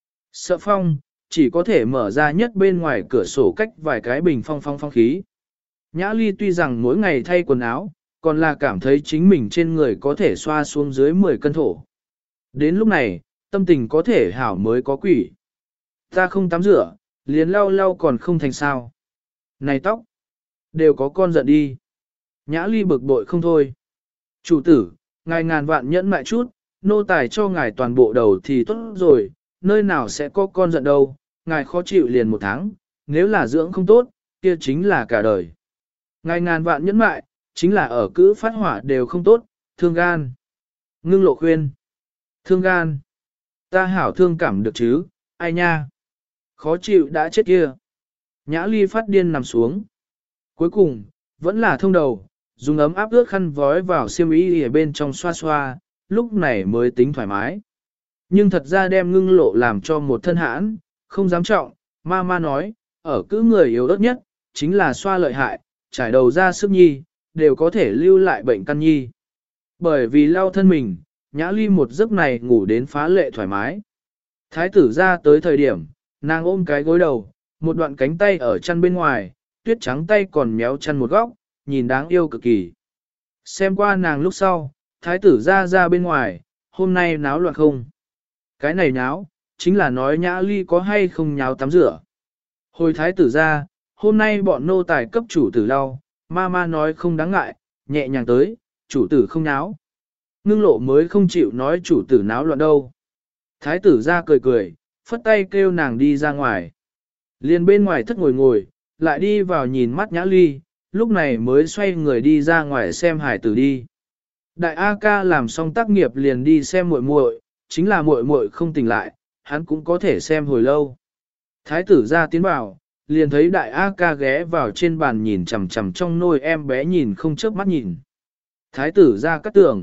Sợ phong, chỉ có thể mở ra nhất bên ngoài cửa sổ cách vài cái bình phong khí. Nhã ly tuy rằng mỗi ngày thay quần áo, còn là cảm thấy chính mình trên người có thể xoa xuống dưới 10 cân thổ. Đến lúc này, tâm tình có thể hảo mới có quỷ. Ta không tắm rửa, liền lau lau còn không thành sao. Này tóc, đều có con giận đi. Nhã ly bực bội không thôi. Chủ tử, ngài ngàn vạn nhẫn mại chút, nô tài cho ngài toàn bộ đầu thì tốt rồi, nơi nào sẽ có con giận đâu, ngài khó chịu liền 1 tháng, nếu là dưỡng không tốt, kia chính là cả đời. Ngài ngàn vạn nhẫn mại, chính là ở cữ phát hỏa đều không tốt, thương gan. Ngưng lộ khuyên. Thương gan. Ta hảo thương cảm được chứ, ai nha. Khó chịu đã chết kia. Nhã ly phát điên nằm xuống. Cuối cùng, vẫn là thông đầu, dùng ấm áp ướt khăn vói vào xiêm y ở bên trong xoa xoa, lúc này mới tính thoải mái. Nhưng thật ra đem ngưng lộ làm cho một thân hãn, không dám trọng, ma nói, ở cứ người yếu ớt nhất, chính là xoa lợi hại, trải đầu ra sức nhi, đều có thể lưu lại bệnh căn nhi. Bởi vì lau thân mình, Nhã ly một giấc này ngủ đến phá lệ thoải mái. Thái tử ra tới thời điểm, nàng ôm cái gối đầu, một đoạn cánh tay ở chăn bên ngoài, tuyết trắng tay còn méo chăn một góc, nhìn đáng yêu cực kỳ. Xem qua nàng lúc sau, thái tử ra bên ngoài, hôm nay náo loạn không? Cái này náo, chính là nói Nhã ly có hay không nháo tắm rửa. Hồi thái tử ra, hôm nay bọn nô tài cấp chủ tử lau, ma nói không đáng ngại, nhẹ nhàng tới, chủ tử không náo. Ngưng lộ mới không chịu nói chủ tử náo loạn đâu. Thái tử ra cười, phất tay kêu nàng đi ra ngoài. Liền bên ngoài thất ngồi, lại đi vào nhìn mắt Nhã ly, lúc này mới xoay người đi ra ngoài xem hải tử đi. Đại A ca làm xong tác nghiệp liền đi xem muội muội, chính là muội muội không tỉnh lại, hắn cũng có thể xem hồi lâu. Thái tử ra tiến vào, liền thấy đại A ca ghé vào trên bàn nhìn chằm chằm trong nôi em bé nhìn không chớp mắt nhìn. Thái tử ra cắt tường.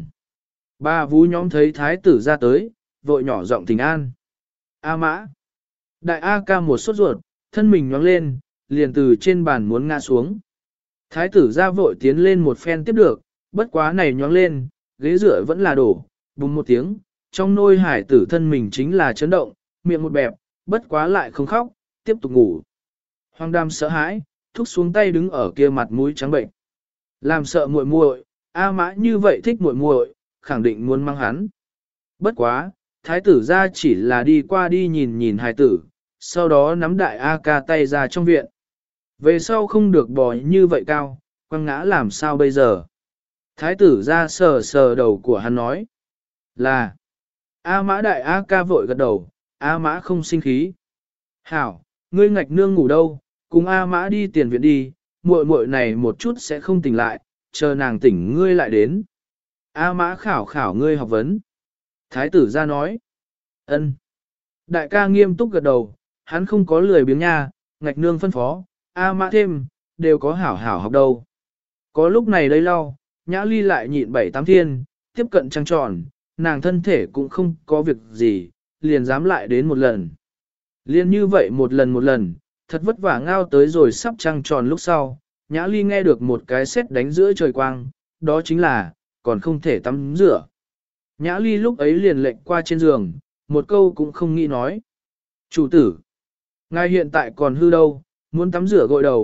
Ba vú nhóm thấy thái tử ra tới, vội nhỏ giọng tình an. A mã. Đại A ca một sốt ruột, thân mình nhoáng lên, liền từ trên bàn muốn ngã xuống. Thái tử ra vội tiến lên một phen tiếp được, bất quá này nhoáng lên, ghế rửa vẫn là đổ, bùng một tiếng, trong nôi hải tử thân mình chính là chấn động, miệng một bẹp, bất quá lại không khóc, tiếp tục ngủ. Hoàng Đam sợ hãi, thúc xuống tay đứng ở kia mặt mũi trắng bệnh. Làm sợ muội muội, A mã như vậy thích muội muội, khẳng định muốn mang hắn. Bất quá, thái tử ra chỉ là đi qua đi nhìn nhìn hài tử, sau đó nắm đại A ca tay ra trong viện. Về sau không được bò như vậy cao, quăng ngã làm sao bây giờ? Thái tử ra sờ sờ đầu của hắn nói. Là. A mã đại A ca vội gật đầu, A mã không sinh khí. Hảo, ngươi ngạch nương ngủ đâu, cùng A mã đi tiền viện đi, muội muội này một chút sẽ không tỉnh lại, chờ nàng tỉnh ngươi lại đến. A mã khảo ngươi học vấn. Thái tử ra nói. Ân. Đại ca nghiêm túc gật đầu, hắn không có lười biếng nha, ngạch nương phân phó, A mã thêm, đều có hảo hảo học đâu. Có lúc này đây lau, Nhã ly lại nhịn 7-8 thiên, tiếp cận trăng tròn, nàng thân thể cũng không có việc gì, liền dám lại đến một lần. Liên như vậy một lần, thật vất vả ngao tới rồi sắp trăng tròn lúc sau, Nhã ly nghe được một cái sét đánh giữa trời quang, đó chính là, còn không thể tắm rửa. Nhã ly lúc ấy liền lệnh qua trên giường, một câu cũng không nghĩ nói. Chủ tử, ngài hiện tại còn hư đâu, muốn tắm rửa gội đầu,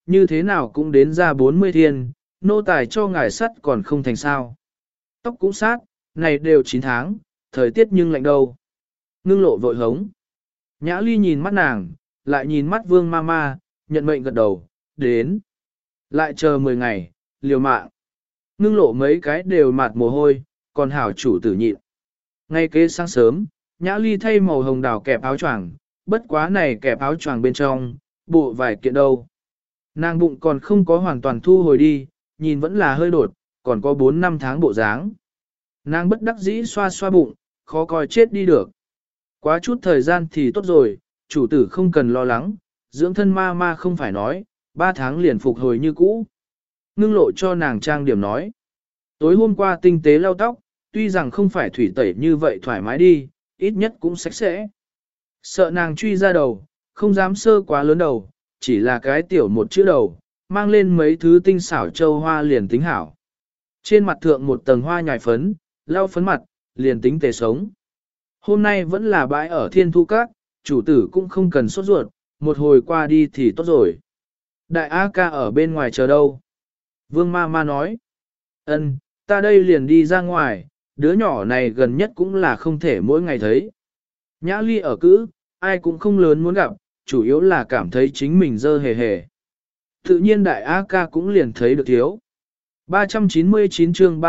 như thế nào cũng đến ra 40 thiên, nô tài cho ngài sắt còn không thành sao. Tóc cũng sát, này đều 9 tháng, thời tiết nhưng lạnh đâu. Ngưng lộ vội hống. Nhã ly nhìn mắt nàng, lại nhìn mắt vương ma ma, nhận mệnh gật đầu, đến. Lại chờ 10 ngày, liều mạng. Ngưng lộ mấy cái đều mạt mồ hôi, còn hảo chủ tử nhịn. Ngay kế sáng sớm, Nhã ly thay màu hồng đào kẹp áo choàng, bất quá này kẹp áo choàng bên trong, bộ vài kiện đâu. Nàng bụng còn không có hoàn toàn thu hồi đi, nhìn vẫn là hơi đột, còn có 4-5 tháng bộ dáng. Nàng bất đắc dĩ xoa xoa bụng, khó coi chết đi được. Quá chút thời gian thì tốt rồi, chủ tử không cần lo lắng, dưỡng thân ma ma không phải nói, 3 tháng liền phục hồi như cũ. Ngưng lộ cho nàng trang điểm nói. Tối hôm qua tinh tế lau tóc, tuy rằng không phải thủy tẩy như vậy thoải mái đi, ít nhất cũng sạch sẽ. Sợ nàng truy ra đầu, không dám sơ quá lớn đầu, chỉ là cái tiểu một chữ đầu, mang lên mấy thứ tinh xảo châu hoa liền tính hảo. Trên mặt thượng một tầng hoa nhài phấn, lau phấn mặt, liền tính tề sống. Hôm nay vẫn là bãi ở thiên thu các, chủ tử cũng không cần sốt ruột, một hồi qua đi thì tốt rồi. Đại A ca ở bên ngoài chờ đâu? Vương ma ma nói. Ân, ta đây liền đi ra ngoài, đứa nhỏ này gần nhất cũng là không thể mỗi ngày thấy. Nhã ly ở cữ, ai cũng không lớn muốn gặp, chủ yếu là cảm thấy chính mình dơ hề hề. Tự nhiên đại A ca cũng liền thấy được thiếu. 399 chương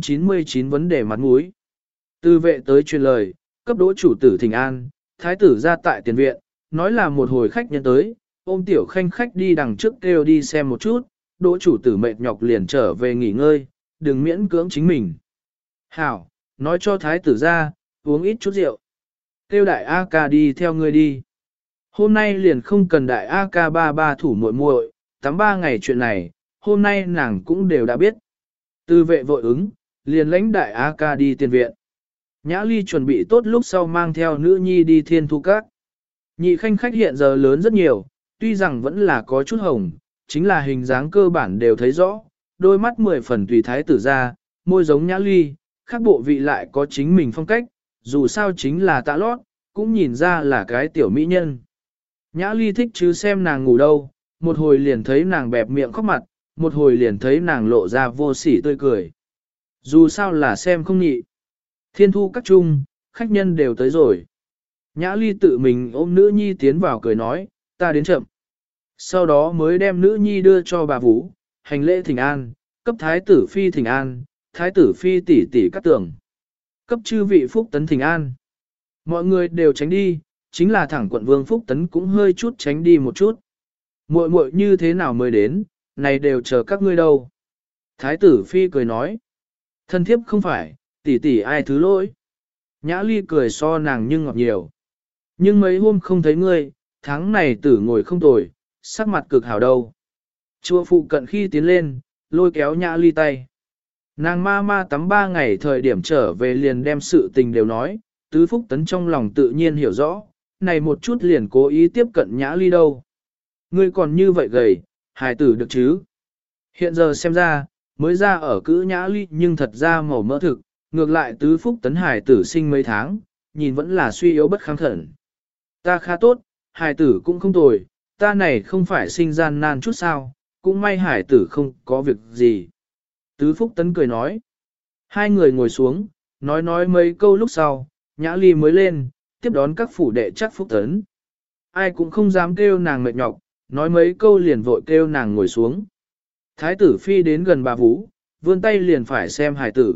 399 vấn đề mặt mũi. Từ vệ tới truyền lời, cấp đỗ chủ tử thỉnh an, thái tử ra tại tiền viện, nói là một hồi khách nhân tới, ôm tiểu khanh khách đi đằng trước kêu đi xem một chút, đỗ chủ tử mệt nhọc liền trở về nghỉ ngơi, đừng miễn cưỡng chính mình. Hảo, nói cho thái tử ra, uống ít chút rượu. Kêu đại A ca đi theo ngươi đi. Hôm nay liền không cần đại A ca ba thủ muội muội, tắm 3 ngày chuyện này, hôm nay nàng cũng đều đã biết. Từ vệ vội ứng, liền lãnh đại A ca đi tiền viện. Nhã ly chuẩn bị tốt lúc sau mang theo nữ nhi đi thiên thu các. Nhị khanh khách hiện giờ lớn rất nhiều, tuy rằng vẫn là có chút hồng, chính là hình dáng cơ bản đều thấy rõ, đôi mắt 10 phần tùy thái tử ra, môi giống nhã ly, khác bộ vị lại có chính mình phong cách, dù sao chính là tạ lót, cũng nhìn ra là cái tiểu mỹ nhân. Nhã ly thích chứ xem nàng ngủ đâu, một hồi liền thấy nàng bẹp miệng khóc mặt, một hồi liền thấy nàng lộ ra vô sỉ tươi cười. Dù sao là xem không nhị. Thiên thu các trung, khách nhân đều tới rồi. Nhã ly tự mình ôm nữ nhi tiến vào cười nói, ta đến chậm. Sau đó mới đem nữ nhi đưa cho bà Vũ, hành lễ thỉnh an, cấp thái tử phi thỉnh an, thái tử phi tỷ tỷ cắt tưởng. Cấp chư vị phúc tấn thỉnh an. Mọi người đều tránh đi, chính là thẳng quận vương phúc tấn cũng hơi chút tránh đi một chút. Muội muội như thế nào mới đến, này đều chờ các ngươi đâu. Thái tử phi cười nói, thân thiếp không phải, tỷ tỷ ai thứ lỗi. Nhã ly cười so nàng nhưng ngọt nhiều. Nhưng mấy hôm không thấy ngươi, tháng này tử ngồi không tồi, sắc mặt cực hảo đâu. Chùa phụ cận khi tiến lên, lôi kéo nhã ly tay. Nàng ma ma tắm 3 ngày thời điểm trở về liền đem sự tình đều nói, tứ phúc tấn trong lòng tự nhiên hiểu rõ, này một chút liền cố ý tiếp cận nhã ly đâu. Ngươi còn như vậy gầy, hài tử được chứ? Hiện giờ xem ra, mới ra ở cữ nhã ly nhưng thật ra màu mỡ thực, ngược lại tứ phúc tấn hài tử sinh mấy tháng, nhìn vẫn là suy yếu bất kháng thận. Ta khá tốt, hài tử cũng không tồi, ta này không phải sinh gian nan chút sao, cũng may hài tử không có việc gì. Tứ phúc tấn cười nói. Hai người ngồi xuống, nói mấy câu lúc sau, nhã ly mới lên, tiếp đón các phủ đệ chắc phúc tấn. Ai cũng không dám kêu nàng mệt nhọc, nói mấy câu liền vội kêu nàng ngồi xuống. Thái tử phi đến gần bà Vũ, vươn tay liền phải xem hài tử.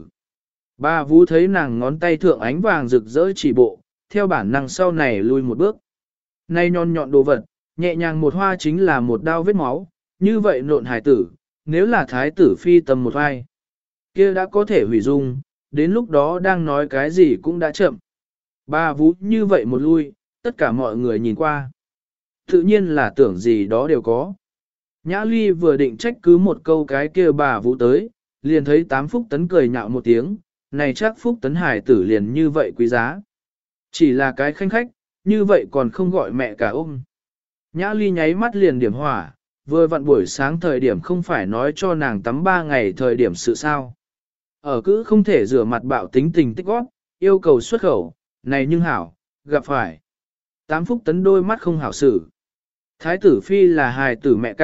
Bà Vũ thấy nàng ngón tay thượng ánh vàng rực rỡ chỉ bộ, theo bản năng sau này lui một bước. Nay nhọn nhọn đồ vật, nhẹ nhàng một hoa chính là một đao vết máu, như vậy nộn hài tử, nếu là thái tử phi tầm một vai, kia đã có thể hủy dung, đến lúc đó đang nói cái gì cũng đã chậm. Bà Vũ như vậy một lui, tất cả mọi người nhìn qua. Tự nhiên là tưởng gì đó đều có. Nhã ly vừa định trách cứ một câu cái kia bà Vũ tới, liền thấy 8 phúc tấn cười nhạo một tiếng, này chắc phúc tấn hải tử liền như vậy quý giá. Chỉ là cái khanh khách, như vậy còn không gọi mẹ cả ôm. Nhã ly nháy mắt liền điểm hỏa, vừa vặn buổi sáng thời điểm không phải nói cho nàng tắm 3 ngày thời điểm sự sao. Ở cứ không thể rửa mặt bạo tính tình tích góp, yêu cầu xuất khẩu, này nhưng hảo, gặp phải. 8 phúc tấn đôi mắt không hảo xử. Thái tử phi là hài tử mẹ cả,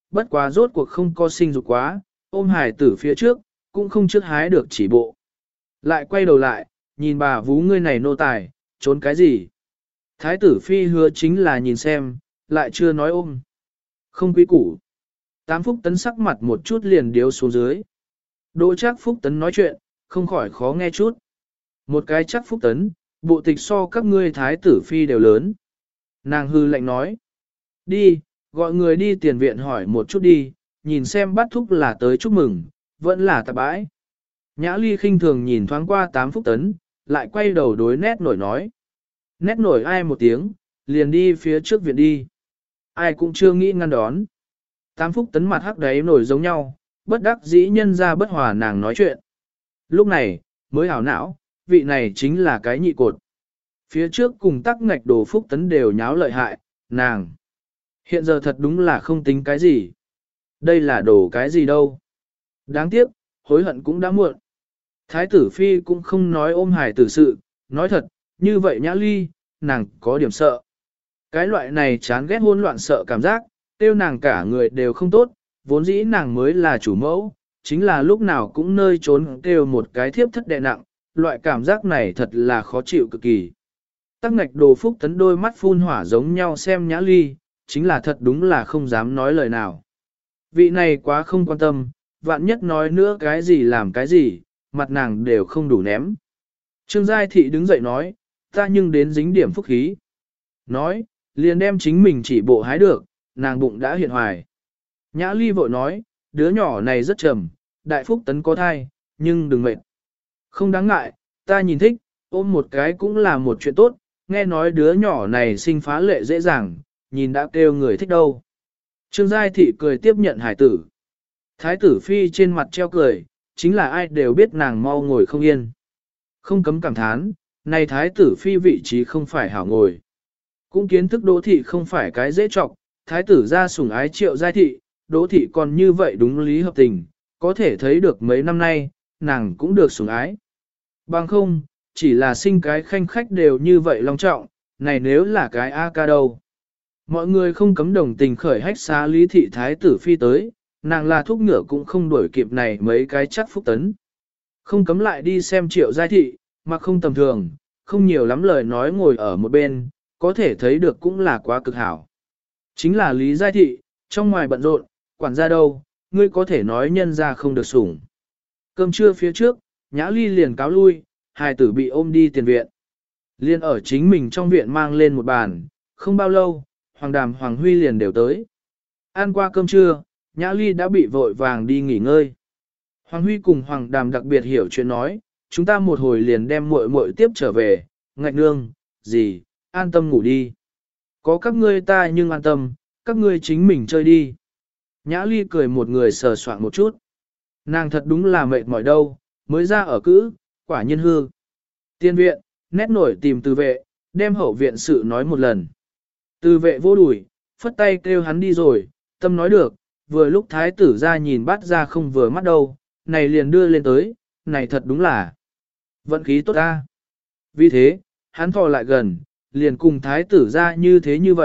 bất quá rốt cuộc không có sinh dục quá, ôm hài tử phía trước, cũng không trước hái được chỉ bộ. Lại quay đầu lại, nhìn bà vú ngươi này nô tài, trốn cái gì? Thái tử phi hứa chính là nhìn xem, lại chưa nói ôm. Không quý củ. Tám Phúc Tấn sắc mặt một chút liền điếu xuống dưới. Đỗ Trác Phúc Tấn nói chuyện, không khỏi khó nghe chút. Một cái chắc Phúc Tấn, bộ tịch so các ngươi thái tử phi đều lớn. Nàng hư lạnh nói. Đi, gọi người đi tiền viện hỏi một chút đi, nhìn xem bắt thúc là tới chúc mừng, vẫn là tạp bãi. Nhã Ly khinh thường nhìn thoáng qua Tám Phúc Tấn, lại quay đầu đối Nét Nổi nói. Nét Nổi ai một tiếng, liền đi phía trước viện đi. Ai cũng chưa nghĩ ngăn đón. Tám Phúc Tấn mặt hắc đáy nổi giống nhau, bất đắc dĩ nhân ra bất hòa nàng nói chuyện. Lúc này, mới hảo não, vị này chính là cái nhị cột. Phía trước cùng tắc ngạch đồ Phúc Tấn đều nháo lợi hại, nàng. Hiện giờ thật đúng là không tính cái gì. Đây là đồ cái gì đâu. Đáng tiếc, hối hận cũng đã muộn. Thái tử phi cũng không nói ôm hài tử sự, nói thật, như vậy Nhã Ly, nàng có điểm sợ. Cái loại này chán ghét hỗn loạn sợ cảm giác, tiêu nàng cả người đều không tốt, vốn dĩ nàng mới là chủ mẫu, chính là lúc nào cũng nơi trốn kêu một cái thiếp thất đè nặng, loại cảm giác này thật là khó chịu cực kỳ. Tắc ngạch đồ Phúc Tấn đôi mắt phun hỏa giống nhau xem Nhã Ly, chính là thật đúng là không dám nói lời nào. Vị này quá không quan tâm, vạn nhất nói nữa cái gì làm cái gì, mặt nàng đều không đủ ném. Trương Giai Thị đứng dậy nói, ta nhưng đến dính điểm phúc khí. Nói, liền đem chính mình chỉ bộ hái được, nàng bụng đã hiện hoài. Nhã Ly vội nói, đứa nhỏ này rất trầm, đại Phúc Tấn có thai, nhưng đừng mệt. Không đáng ngại, ta nhìn thích, ôm một cái cũng là một chuyện tốt, nghe nói đứa nhỏ này sinh phá lệ dễ dàng, nhìn đã kêu người thích đâu. Trương Giai Thị cười tiếp nhận hải tử. Thái tử phi trên mặt treo cười, chính là ai đều biết nàng mau ngồi không yên. Không cấm cảm thán, này thái tử phi vị trí không phải hảo ngồi. Cũng kiến thức Đỗ thị không phải cái dễ trọng, thái tử ra sủng ái Triệu Giai Thị, Đỗ thị còn như vậy đúng lý hợp tình, có thể thấy được mấy năm nay, nàng cũng được sủng ái. Bằng không, chỉ là sinh cái khanh khách đều như vậy long trọng, này nếu là cái A ca đâu. Mọi người không cấm đồng tình khởi hách xá Lý Thị Thái tử phi tới, nàng là thúc ngựa cũng không đuổi kịp này mấy cái chắc Phúc Tấn. Không cấm lại đi xem Triệu Giai Thị, mà không tầm thường, không nhiều lắm lời nói ngồi ở một bên, có thể thấy được cũng là quá cực hảo. Chính là Lý Giai Thị, trong ngoài bận rộn, quản gia đâu, ngươi có thể nói nhân ra không được sủng. Cơm trưa phía trước, Nhã Ly liền cáo lui, hài tử bị ôm đi tiền viện. Liên ở chính mình trong viện mang lên một bàn, không bao lâu, Hoàng Đàm Hoàng Huy liền đều tới. Ăn qua cơm trưa, Nhã Ly đã bị vội vàng đi nghỉ ngơi. Hoàng Huy cùng Hoàng Đàm đặc biệt hiểu chuyện nói, chúng ta một hồi liền đem muội muội tiếp trở về, ngạch nương, gì, an tâm ngủ đi. Có các ngươi ta nhưng an tâm, các ngươi chính mình chơi đi. Nhã Ly cười một người sờ soạn một chút. Nàng thật đúng là mệt mỏi đâu, mới ra ở cữ, quả nhiên hư. Tiên viện, Nét Nổi tìm Từ Vệ, đem hậu viện sự nói một lần. Từ Vệ vô đuổi, phất tay kêu hắn đi rồi, tâm nói được, vừa lúc thái tử ra nhìn bắt ra không vừa mắt đâu, này liền đưa lên tới, này thật đúng là vận khí tốt ta. Vì thế, hắn thò lại gần, liền cùng thái tử ra như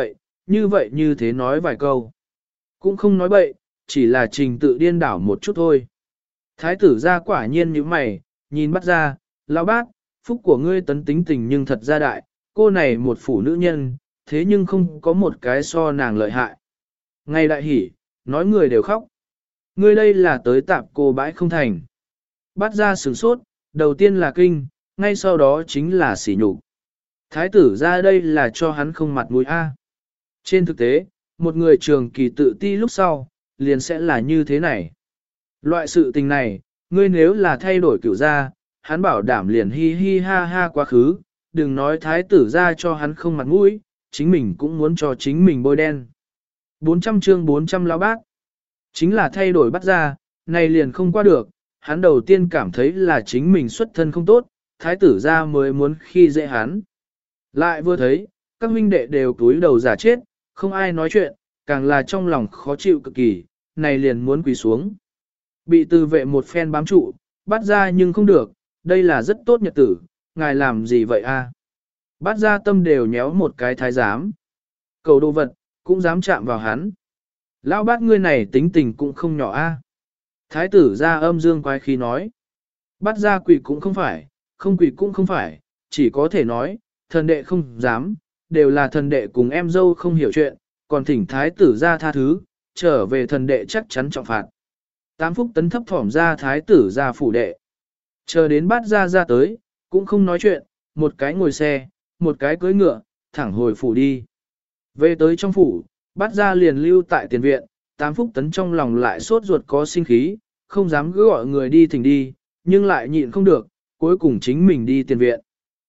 thế như thế nói vài câu. Cũng không nói bậy, chỉ là trình tự điên đảo một chút thôi. Thái tử ra quả nhiên như mày, nhìn bắt ra, lão bác, phúc của ngươi tấn tính tình nhưng thật ra đại, cô này một phụ nữ nhân, thế nhưng không có một cái so nàng lợi hại. Ngay đại hỉ, nói người đều khóc. Ngươi đây là tới tạp cô bãi không thành. Bắt ra sửng sốt, đầu tiên là kinh, ngay sau đó chính là sỉ nhục. Thái tử ra đây là cho hắn không mặt mũi a. Trên thực tế, một người trường kỳ tự ti lúc sau, liền sẽ là như thế này. Loại sự tình này, ngươi nếu là thay đổi kiểu ra, hắn bảo đảm liền hi hi ha ha quá khứ, đừng nói thái tử ra cho hắn không mặt mũi, chính mình cũng muốn cho chính mình bôi đen. 400 chương 400 lão bác. Chính là thay đổi bắt ra, này liền không qua được, hắn đầu tiên cảm thấy là chính mình xuất thân không tốt, thái tử ra mới muốn khi dễ hắn. Lại vừa thấy, các huynh đệ đều túi đầu giả chết, không ai nói chuyện, càng là trong lòng khó chịu cực kỳ, này liền muốn quỳ xuống. Bị Từ Vệ một phen bám trụ, bắt ra nhưng không được, đây là rất tốt nhật tử, ngài làm gì vậy a? Bắt ra tâm đều nhéo một cái thái giám. Cầu đồ vật, cũng dám chạm vào hắn. Lão bát ngươi này tính tình cũng không nhỏ a. Thái tử ra âm dương quái khí nói. Bắt ra quỷ cũng không phải, không quỷ cũng không phải, chỉ có thể nói, thần đệ không dám, đều là thần đệ cùng em dâu không hiểu chuyện, còn thỉnh thái tử ra tha thứ, trở về thần đệ chắc chắn trọng phạt. Tám Phúc Tấn thấp thỏm ra thái tử ra phủ đệ. Chờ đến bắt ra tới, cũng không nói chuyện, một cái ngồi xe, một cái cưỡi ngựa, thẳng hồi phủ đi. Về tới trong phủ, bắt ra liền lưu tại tiền viện, Tám Phúc Tấn trong lòng lại sốt ruột có sinh khí, không dám cứ gọi người đi thỉnh đi, nhưng lại nhịn không được, cuối cùng chính mình đi tiền viện.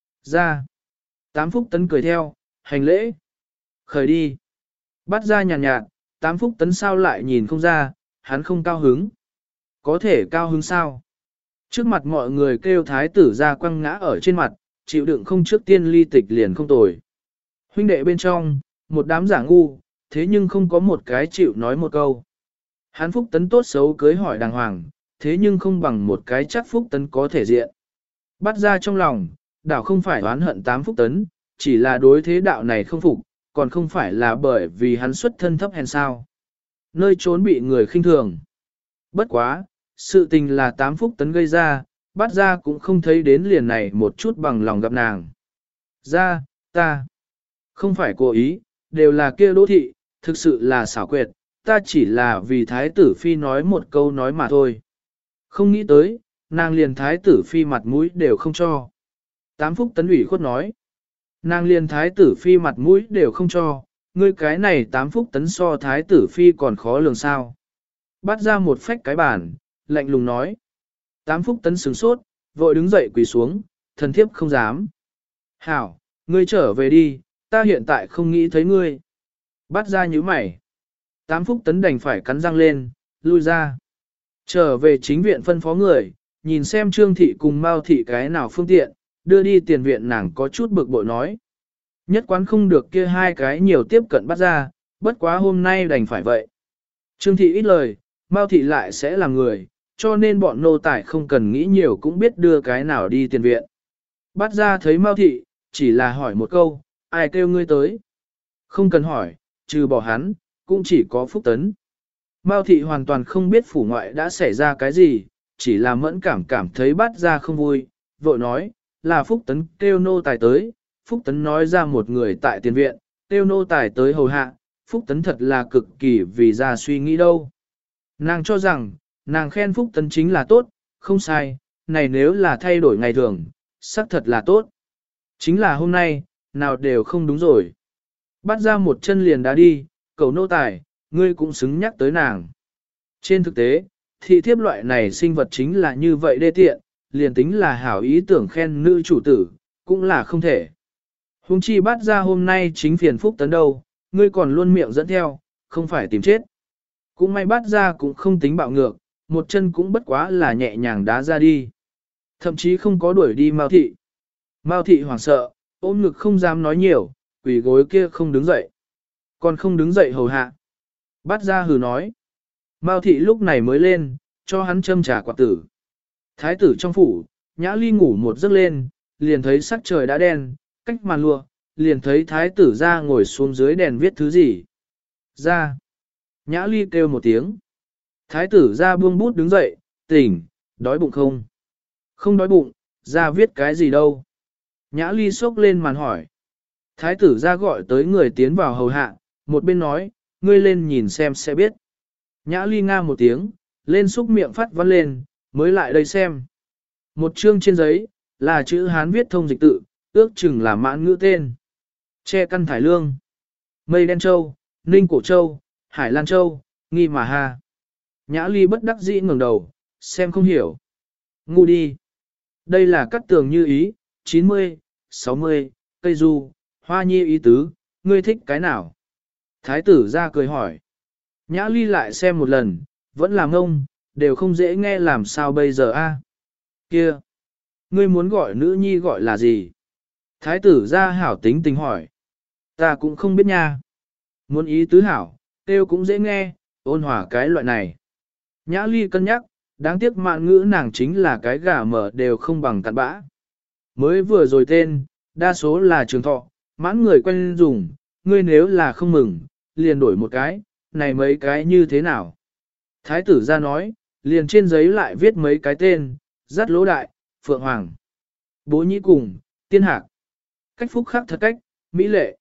Ra. Tám Phúc Tấn cười theo, hành lễ. Khởi đi. Bắt ra nhàn nhạt, Tám Phúc Tấn sao lại nhìn không ra, hắn không cao hứng. Có thể cao hứng sao? Trước mặt mọi người kêu thái tử ra quăng ngã ở trên mặt, chịu đựng không trước tiên ly tịch liền không tồi. Huynh đệ bên trong, một đám giả ngu, thế nhưng không có một cái chịu nói một câu. Hắn Phúc Tấn tốt xấu cưới hỏi đàng hoàng, thế nhưng không bằng một cái chắc Phúc Tấn có thể diện. Bắt ra trong lòng, đảo không phải oán hận Tám Phúc Tấn, chỉ là đối thế đạo này không phục, còn không phải là bởi vì hắn xuất thân thấp hèn sao. Nơi trốn bị người khinh thường. Bất quá, sự tình là Tám Phúc Tấn gây ra, bắt ra cũng không thấy đến liền này một chút bằng lòng gặp nàng. Ra, ta, không phải cố ý, đều là kia đỗ thị, thực sự là xảo quyệt, ta chỉ là vì thái tử phi nói một câu nói mà thôi. Không nghĩ tới, nàng liền thái tử phi mặt mũi đều không cho. Tám Phúc Tấn ủy khuất nói, nàng liền thái tử phi mặt mũi đều không cho, ngươi cái này Tám Phúc Tấn so thái tử phi còn khó lường sao. Bắt ra một phách cái bàn, lạnh lùng nói. Tám Phúc Tấn sửng sốt, vội đứng dậy quỳ xuống, thần thiếp không dám. Hảo, ngươi trở về đi, ta hiện tại không nghĩ thấy ngươi. Bắt ra nhíu mày. Tám Phúc Tấn đành phải cắn răng lên, lui ra. Trở về chính viện phân phó người, nhìn xem Trương Thị cùng Mao Thị cái nào phương tiện, đưa đi tiền viện nàng có chút bực bội nói. Nhất quán không được kia hai cái nhiều tiếp cận bắt ra, bất quá hôm nay đành phải vậy. Trương Thị ít lời, Mao Thị lại sẽ là người, cho nên bọn nô tài không cần nghĩ nhiều cũng biết đưa cái nào đi tiền viện. Bắt ra thấy Mao Thị, chỉ là hỏi một câu, ai kêu ngươi tới? Không cần hỏi, trừ bỏ hắn, cũng chỉ có Phúc Tấn. Mao Thị hoàn toàn không biết phủ ngoại đã xảy ra cái gì, chỉ là mẫn cảm thấy bắt ra không vui, vội nói, là Phúc Tấn kêu nô tài tới, Phúc Tấn nói ra một người tại tiền viện, kêu nô tài tới hầu hạ, Phúc Tấn thật là cực kỳ vì ra suy nghĩ đâu. Nàng cho rằng, nàng khen Phúc Tấn chính là tốt, không sai, này nếu là thay đổi ngày thường, xác thật là tốt. Chính là hôm nay, nào đều không đúng rồi. Bắt ra một chân liền đá đi, cầu nô tài, ngươi cũng xứng nhắc tới nàng. Trên thực tế, thị thiếp loại này sinh vật chính là như vậy đê tiện, liền tính là hảo ý tưởng khen nữ chủ tử, cũng là không thể. Hùng chi bắt ra hôm nay chính phiền Phúc Tấn đâu, ngươi còn luôn miệng dẫn theo, không phải tìm chết. Cũng may bắt ra cũng không tính bạo ngược, một chân cũng bất quá là nhẹ nhàng đá ra đi. Thậm chí không có đuổi đi Mao Thị. Mao Thị hoảng sợ, ôm ngực không dám nói nhiều, quỷ gối kia không đứng dậy. Còn không đứng dậy hầu hạ. Bắt ra hừ nói. Mao Thị lúc này mới lên, cho hắn châm trà quạt tử. Thái tử trong phủ, Nhã Ly ngủ một giấc lên, liền thấy sắc trời đã đen, cách màn lụa, liền thấy thái tử ra ngồi xuống dưới đèn viết thứ gì. Ra. Nhã Ly kêu một tiếng. Thái tử ra buông bút đứng dậy, tỉnh, đói bụng không? Không đói bụng, ra viết cái gì đâu? Nhã Ly xốc lên màn hỏi. Thái tử ra gọi tới người tiến vào hầu hạ, một bên nói, ngươi lên nhìn xem sẽ biết. Nhã Ly nga một tiếng, lên xúc miệng phát văn lên, mới lại đây xem. Một chương trên giấy, là chữ Hán viết thông dịch tự, ước chừng là mãn ngữ tên. Che căn thải lương, mây đen châu, ninh cổ châu, hải lan châu, nghi mà ha. Nhã Ly bất đắc dĩ ngẩng đầu, xem không hiểu. Ngu đi. Đây là cắt tường như ý, 90, 60, cây du, hoa nhi ý tứ, ngươi thích cái nào? Thái tử ra cười hỏi. Nhã Ly lại xem một lần, vẫn là ngông, đều không dễ nghe làm sao bây giờ a? Kia, ngươi muốn gọi nữ nhi gọi là gì? Thái tử ra hảo tính tình hỏi. Ta cũng không biết nha. Muốn ý tứ hảo, tiêu cũng dễ nghe, ôn hòa cái loại này. Nhã Ly cân nhắc, đáng tiếc mạn ngữ nàng chính là cái gà mở đều không bằng cặn bã. Mới vừa rồi tên, đa số là trường thọ, mãn người quen dùng, ngươi nếu là không mừng, liền đổi một cái, này mấy cái như thế nào? Thái tử ra nói, liền trên giấy lại viết mấy cái tên, dắt lỗ đại, phượng hoàng, bố nhĩ cùng, tiên hạc. Cách phúc khắc thật cách, mỹ lệ.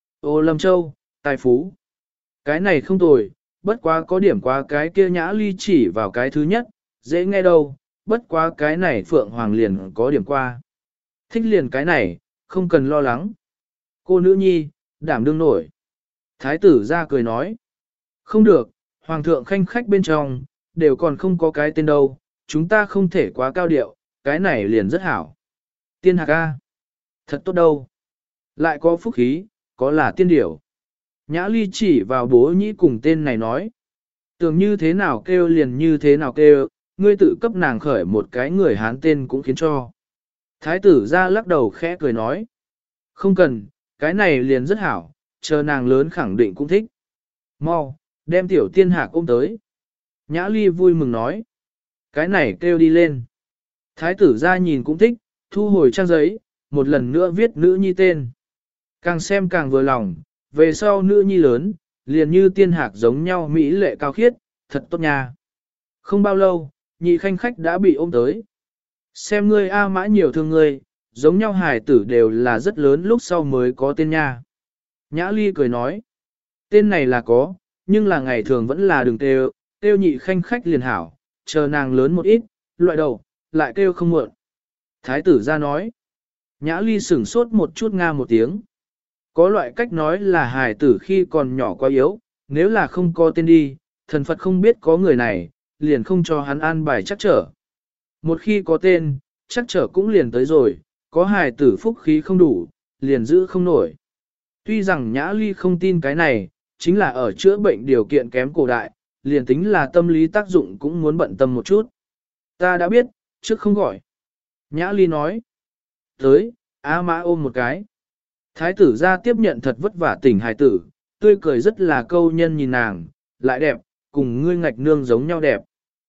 Ô Lâm Châu, tài phú. Cái này không tồi, bất quá có điểm quá cái kia Nhã Ly chỉ vào cái thứ nhất, dễ nghe đâu, bất quá cái này phượng hoàng liền có điểm qua. Thích liền cái này, không cần lo lắng. Cô nữ nhi, đảm đương nổi. Thái tử ra cười nói. Không được, hoàng thượng khanh khách bên trong, đều còn không có cái tên đâu, chúng ta không thể quá cao điệu, cái này liền rất hảo. Tiên hạc A. Thật tốt đâu. Lại có phúc khí, có là tiên điểu. Nhã Ly chỉ vào bố nhĩ cùng tên này nói. Tưởng như thế nào kêu liền như thế nào kêu, ngươi tự cấp nàng khởi một cái người Hán tên cũng khiến cho. Thái tử ra lắc đầu khẽ cười nói. Không cần, cái này liền rất hảo, chờ nàng lớn khẳng định cũng thích. Mau, đem tiểu tiên hạc ôm tới. Nhã Ly vui mừng nói. Cái này kêu đi lên. Thái tử ra nhìn cũng thích, thu hồi trang giấy, một lần nữa viết nữ nhi tên. Càng xem càng vừa lòng, về sau nữ nhi lớn, liền như tiên hạc giống nhau mỹ lệ cao khiết, thật tốt nha. Không bao lâu, nhị khanh khách đã bị ôm tới. Xem ngươi A Mã nhiều thương ngươi, giống nhau hài tử đều là rất lớn lúc sau mới có tên nha. Nhã Ly cười nói, tên này là có, nhưng là ngày thường vẫn là đừng kêu, kêu nhị khanh khách liền hảo, chờ nàng lớn một ít, loại đầu, lại kêu không muộn. Thái tử ra nói, Nhã Ly sửng sốt một chút nga một tiếng. Có loại cách nói là hài tử khi còn nhỏ quá yếu, nếu là không có tên đi, thần Phật không biết có người này, liền không cho hắn an bài chắc trở. Một khi có tên, chắc trở cũng liền tới rồi, có hài tử phúc khí không đủ, liền giữ không nổi. Tuy rằng Nhã Ly không tin cái này, chính là ở chữa bệnh điều kiện kém cổ đại, liền tính là tâm lý tác dụng cũng muốn bận tâm một chút. Ta đã biết, trước không gọi. Nhã Ly nói. Tới, A Mã ôm một cái. Thái tử ra tiếp nhận thật vất vả tỉnh hài tử, tươi cười rất là câu nhân nhìn nàng, lại đẹp, cùng ngươi ngạch nương giống nhau đẹp.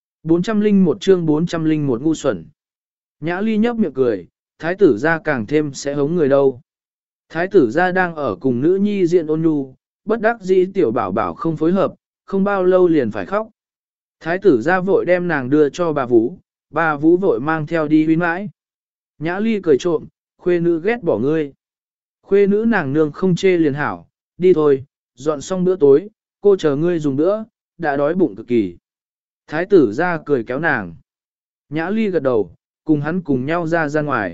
401 chương 401 ngu xuẩn. Nhã Ly nhấp miệng cười, thái tử ra càng thêm sẽ hống người đâu. Thái tử ra đang ở cùng nữ nhi diện ôn nhu, bất đắc dĩ tiểu bảo bảo không phối hợp, không bao lâu liền phải khóc. Thái tử ra vội đem nàng đưa cho bà Vũ vội mang theo đi huyến mãi. Nhã Ly cười trộm, khuê nữ ghét bỏ ngươi. Khuê nữ nàng nương không chê liền hảo, đi thôi, dọn xong bữa tối, cô chờ ngươi dùng bữa, đã đói bụng cực kỳ. Thái tử ra cười kéo nàng. Nhã Ly gật đầu, cùng hắn cùng nhau ra ngoài.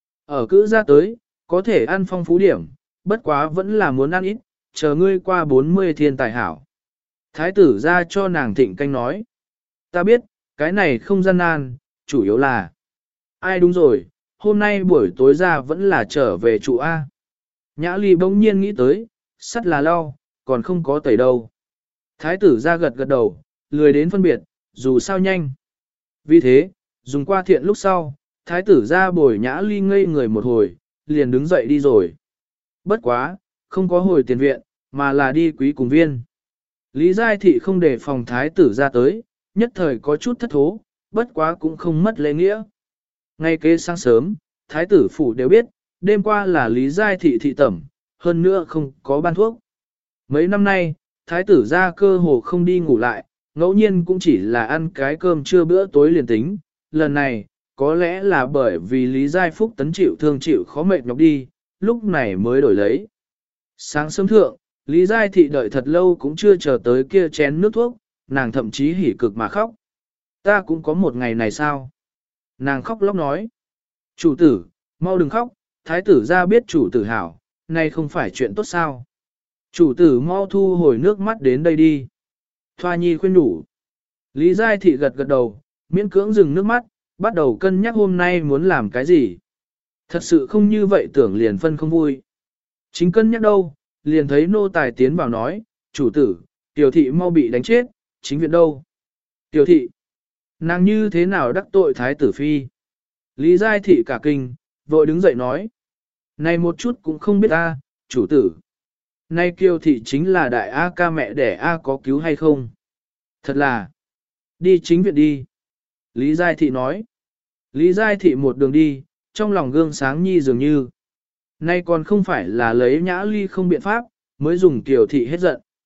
Ở cữ ra tới, có thể ăn phong phú điểm, bất quá vẫn là muốn ăn ít, chờ ngươi qua 40 thiên tài hảo. Thái tử ra cho nàng thịnh canh nói. Ta biết, cái này không gian nan, chủ yếu là. Ai đúng rồi, hôm nay buổi tối ra vẫn là trở về trụ A. Nhã Ly bỗng nhiên nghĩ tới, sắt là lau, còn không có tẩy đâu. Thái tử ra gật đầu, lười đến phân biệt, dù sao nhanh. Vì thế, dùng qua thiện lúc sau, thái tử ra bồi Nhã Ly ngây người một hồi, liền đứng dậy đi rồi. Bất quá, không có hồi tiền viện, mà là đi quý cùng viên. Lý Giai Thị không để phòng thái tử ra tới, nhất thời có chút thất thố, bất quá cũng không mất lễ nghĩa. Ngay kế sáng sớm, thái tử phủ đều biết, đêm qua là Lý Giai Thị thị tẩm, hơn nữa không có ban thuốc. Mấy năm nay, thái tử ra cơ hồ không đi ngủ lại, ngẫu nhiên cũng chỉ là ăn cái cơm trưa bữa tối liền tính. Lần này, có lẽ là bởi vì Lý Giai Phúc tấn chịu thương chịu khó mệt nhọc đi, lúc này mới đổi lấy. Sáng sớm thượng, Lý Giai Thị đợi thật lâu cũng chưa chờ tới kia chén nước thuốc, nàng thậm chí hỉ cực mà khóc. Ta cũng có một ngày này sao? Nàng khóc lóc nói. Chủ tử, mau đừng khóc, thái tử ra biết chủ tử hảo, nay không phải chuyện tốt sao? Chủ tử mau thu hồi nước mắt đến đây đi. Thoa Nhi khuyên đủ. Lý Giai Thị gật gật đầu, miễn cưỡng dừng nước mắt, bắt đầu cân nhắc hôm nay muốn làm cái gì. Thật sự không như vậy tưởng liền phân không vui. Chính cân nhắc đâu, liền thấy nô tài tiến vào nói, chủ tử, tiểu thị mau bị đánh chết, chính viện đâu. Tiểu thị, nàng như thế nào đắc tội thái tử phi? Lý Giai Thị cả kinh, vội đứng dậy nói. Này một chút cũng không biết ta, chủ tử. Nay kiều thị chính là đại A ca mẹ đẻ A có cứu hay không? Thật là, đi chính viện đi. Lý Giai Thị nói. Lý Giai Thị một đường đi, trong lòng gương sáng nhi dường như. Nay còn không phải là lấy Nhã Ly không biện pháp, mới dùng kiều thị hết giận.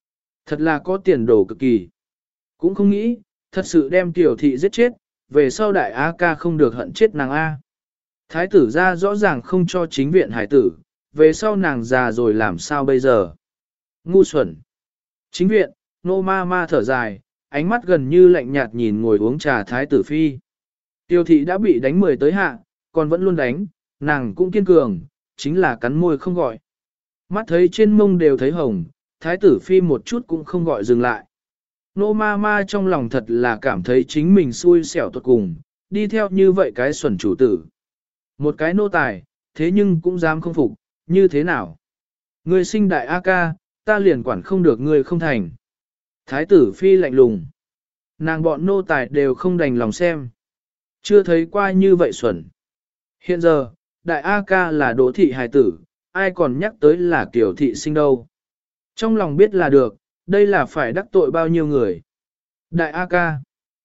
Thật là có tiền đồ cực kỳ. Cũng không nghĩ, thật sự đem tiểu thị giết chết, về sau đại A ca không được hận chết nàng A. Thái tử ra rõ ràng không cho chính viện hải tử, về sau nàng già rồi làm sao bây giờ. Ngu xuẩn. Chính viện, nô ma ma thở dài, ánh mắt gần như lạnh nhạt nhìn ngồi uống trà thái tử phi. Tiêu thị đã bị đánh 10 tới hạ, còn vẫn luôn đánh, nàng cũng kiên cường, chính là cắn môi không gọi. Mắt thấy trên mông đều thấy hồng, thái tử phi một chút cũng không gọi dừng lại. Nô ma ma trong lòng thật là cảm thấy chính mình xui xẻo tuột cùng, đi theo như vậy cái xuẩn chủ tử. Một cái nô tài, thế nhưng cũng dám không phục, như thế nào? Ngươi sinh đại A ca, ta liền quản không được ngươi không thành. Thái tử phi lạnh lùng. Nàng bọn nô tài đều không đành lòng xem. Chưa thấy qua như vậy xuẩn. Hiện giờ, đại A ca là đỗ thị hài tử, ai còn nhắc tới là kiểu thị sinh đâu. Trong lòng biết là được, đây là phải đắc tội bao nhiêu người. Đại A ca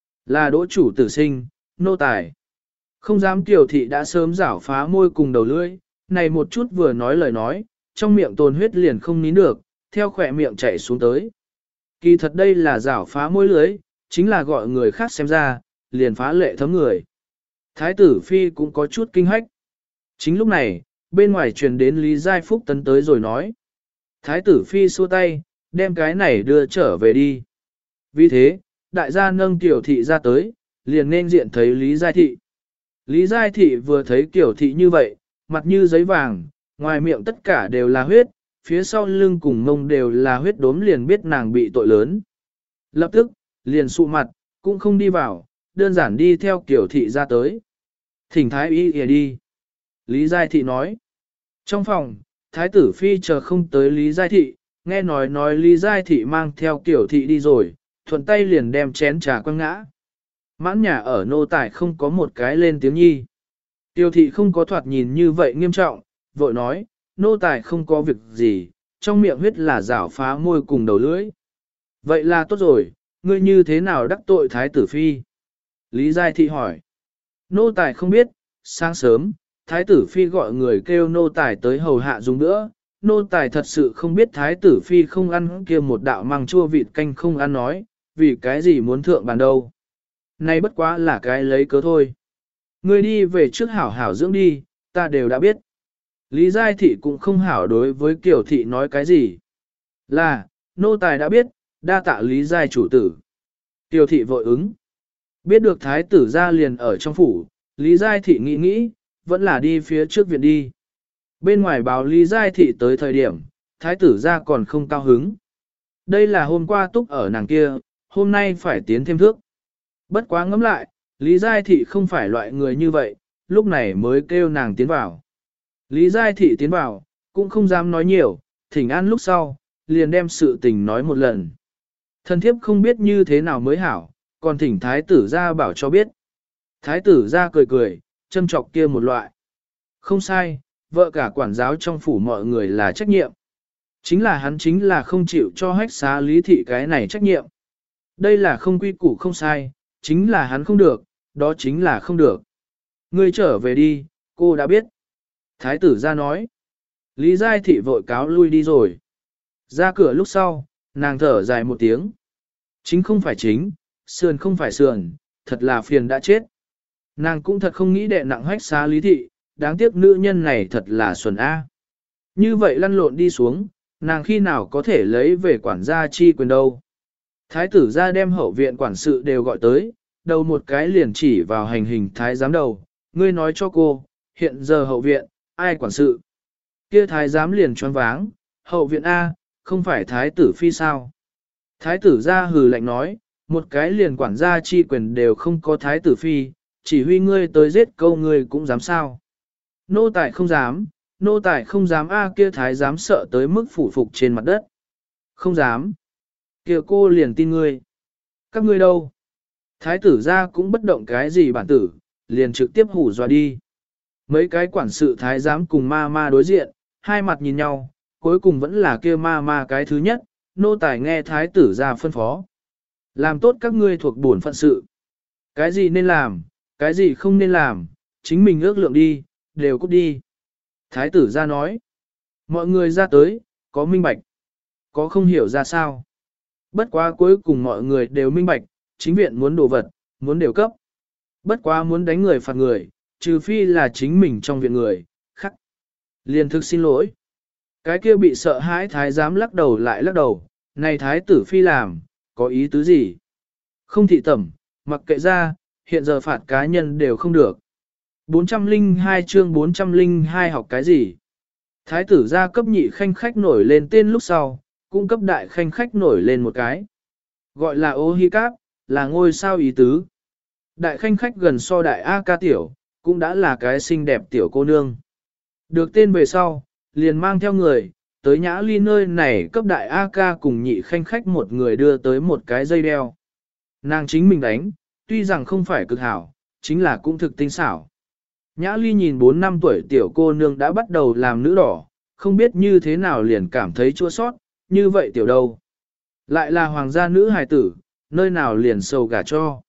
là đỗ chủ tử sinh, nô tài. Không dám tiểu thị đã sớm rảo phá môi cùng đầu lưỡi, này một chút vừa nói lời nói, trong miệng tồn huyết liền không nín được, theo khỏe miệng chảy xuống tới. Kỳ thật đây là rảo phá môi lưới, chính là gọi người khác xem ra, liền phá lệ thấm người. Thái tử phi cũng có chút kinh hách. Chính lúc này, bên ngoài truyền đến Lý Giai Phúc tấn tới rồi nói. Thái tử phi xua tay, đem cái này đưa trở về đi. Vì thế, đại gia nâng tiểu thị ra tới, liền nên diện thấy Lý Giai Thị. Lý Giai Thị vừa thấy tiểu thị như vậy, mặt như giấy vàng, ngoài miệng tất cả đều là huyết, phía sau lưng cùng mông đều là huyết đốm liền biết nàng bị tội lớn. Lập tức, liền sụ mặt, cũng không đi vào, đơn giản đi theo tiểu thị ra tới. Thỉnh thái y kìa đi. Lý Giai Thị nói. Trong phòng, thái tử phi chờ không tới Lý Giai Thị, nghe nói Lý Giai Thị mang theo tiểu thị đi rồi, thuận tay liền đem chén trà quăng ngã. Mãn nhà ở nô tài không có một cái lên tiếng nhi. Tiểu thị không có thoạt nhìn như vậy nghiêm trọng, vội nói, nô tài không có việc gì, trong miệng huyết là rảo phá môi cùng đầu lưỡi. Vậy là tốt rồi, ngươi như thế nào đắc tội thái tử phi? Lý Giai Thị hỏi. Nô tài không biết, sáng sớm, thái tử phi gọi người kêu nô tài tới hầu hạ dùng nữa. Nô tài thật sự không biết thái tử phi không ăn kia một đạo măng chua vịt canh không ăn nói, vì cái gì muốn thượng bàn đâu. Này bất quá là cái lấy cớ thôi. Ngươi đi về trước hảo hảo dưỡng đi, ta đều đã biết. Lý Giai Thị cũng không hảo đối với Kiều Thị nói cái gì. Là, nô tài đã biết, đa tạ Lý Giai chủ tử. Kiều Thị vội ứng. Biết được thái tử ra liền ở trong phủ, Lý Giai Thị nghĩ, vẫn là đi phía trước viện đi. Bên ngoài báo Lý Giai Thị tới thời điểm, thái tử ra còn không cao hứng. Đây là hôm qua túc ở nàng kia, hôm nay phải tiến thêm thước. Bất quá ngẫm lại, Lý Giai Thị không phải loại người như vậy, lúc này mới kêu nàng tiến vào. Lý Giai Thị tiến vào, cũng không dám nói nhiều, thỉnh an lúc sau, liền đem sự tình nói một lần. Thần thiếp không biết như thế nào mới hảo, còn thỉnh thái tử ra bảo cho biết. Thái tử ra cười, châm chọc kia một loại. Không sai, vợ cả quản giáo trong phủ mọi người là trách nhiệm. Chính là hắn chính là không chịu cho hách xá Lý Thị cái này trách nhiệm. Đây là không quy củ không sai, chính là hắn không được, đó chính là không được. Ngươi trở về đi, cô đã biết. Thái tử ra nói. Lý Giai Thị vội cáo lui đi rồi. Ra cửa lúc sau, nàng thở dài một tiếng. Chính không phải chính, sườn không phải sườn, thật là phiền đã chết. Nàng cũng thật không nghĩ đệ nặng hách xá Lý Thị, đáng tiếc nữ nhân này thật là xuẩn A. Như vậy lăn lộn đi xuống, nàng khi nào có thể lấy về quản gia chi quyền đâu. Thái tử ra đem hậu viện quản sự đều gọi tới, đầu một cái liền chỉ vào hành hình thái giám đầu, ngươi nói cho cô, hiện giờ hậu viện, ai quản sự. Kia thái giám liền choáng váng, hậu viện A, không phải thái tử phi sao. Thái tử ra hừ lạnh nói, một cái liền quản gia chi quyền đều không có thái tử phi, chỉ huy ngươi tới giết câu ngươi cũng dám sao. Nô tài không dám A, kia thái giám sợ tới mức phủ phục trên mặt đất. Không dám. Kia cô liền tin ngươi. Các ngươi đâu? Thái tử ra cũng bất động cái gì bản tử, liền trực tiếp hủ dọa đi. Mấy cái quản sự thái giám cùng ma ma đối diện, hai mặt nhìn nhau, cuối cùng vẫn là kia ma ma cái thứ nhất, nô tài nghe thái tử ra phân phó. Làm tốt các ngươi thuộc bổn phận sự. Cái gì nên làm, cái gì không nên làm, chính mình ước lượng đi, đều cút đi. Thái tử ra nói, mọi người ra tới, có minh bạch, có không hiểu ra sao. Bất quá cuối cùng mọi người đều minh bạch, chính viện muốn đồ vật, muốn đều cấp. Bất quá muốn đánh người phạt người, trừ phi là chính mình trong viện người, khắc. Liền thực xin lỗi. Cái kia bị sợ hãi thái giám lắc đầu lại lắc đầu, này thái tử phi làm, có ý tứ gì? Không thị tẩm, mặc kệ ra, hiện giờ phạt cá nhân đều không được. 402 chương 402 học cái gì? Thái tử gia cấp nhị khanh khách nổi lên tên lúc sau, cung cấp đại khanh khách nổi lên một cái. Gọi là ô hi cáp, là ngôi sao ý tứ. Đại khanh khách gần so đại A ca tiểu, cũng đã là cái xinh đẹp tiểu cô nương. Được tên về sau, liền mang theo người, tới nhã ly nơi này cấp đại A ca cùng nhị khanh khách một người đưa tới một cái dây đeo. Nàng chính mình đánh, tuy rằng không phải cực hảo, chính là cũng thực tinh xảo. Nhã ly nhìn 4 năm tuổi tiểu cô nương đã bắt đầu làm nữ đỏ, không biết như thế nào liền cảm thấy chua sót, như vậy tiểu đâu. Lại là hoàng gia nữ hài tử, nơi nào liền sầu gả cho.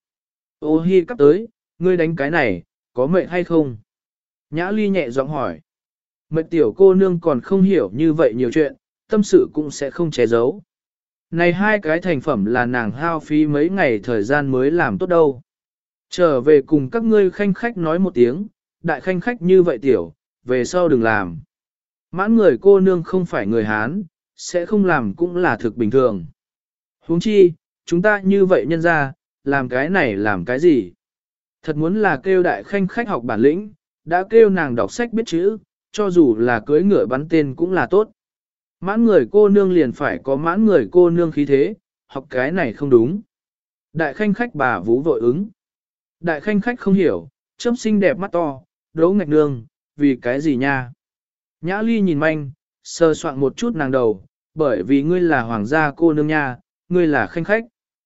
Ô hi cắp tới, ngươi đánh cái này, có mệt hay không? Nhã ly nhẹ giọng hỏi. Mệt tiểu cô nương còn không hiểu như vậy nhiều chuyện, tâm sự cũng sẽ không che giấu. Này hai cái thành phẩm là nàng hao phí mấy ngày thời gian mới làm tốt đâu. Trở về cùng các ngươi khanh khách nói một tiếng, đại khanh khách như vậy tiểu, về sau đừng làm. Mãn người cô nương không phải người Hán, sẽ không làm cũng là thực bình thường. Huống chi, chúng ta như vậy nhân ra, làm cái này làm cái gì? Thật muốn là kêu đại khanh khách học bản lĩnh, đã kêu nàng đọc sách biết chữ, cho dù là cưới ngựa bắn tên cũng là tốt. Mãn người cô nương liền phải có mãn người cô nương khí thế, học cái này không đúng. Đại khanh khách bà vú vội ứng. Đại khanh khách không hiểu, chớp xinh đẹp mắt to, đỗ ngạch nương, vì cái gì nha? Nhã ly nhìn manh, sơ soạn một chút nàng đầu, bởi vì ngươi là hoàng gia cô nương nha, ngươi là khanh khách.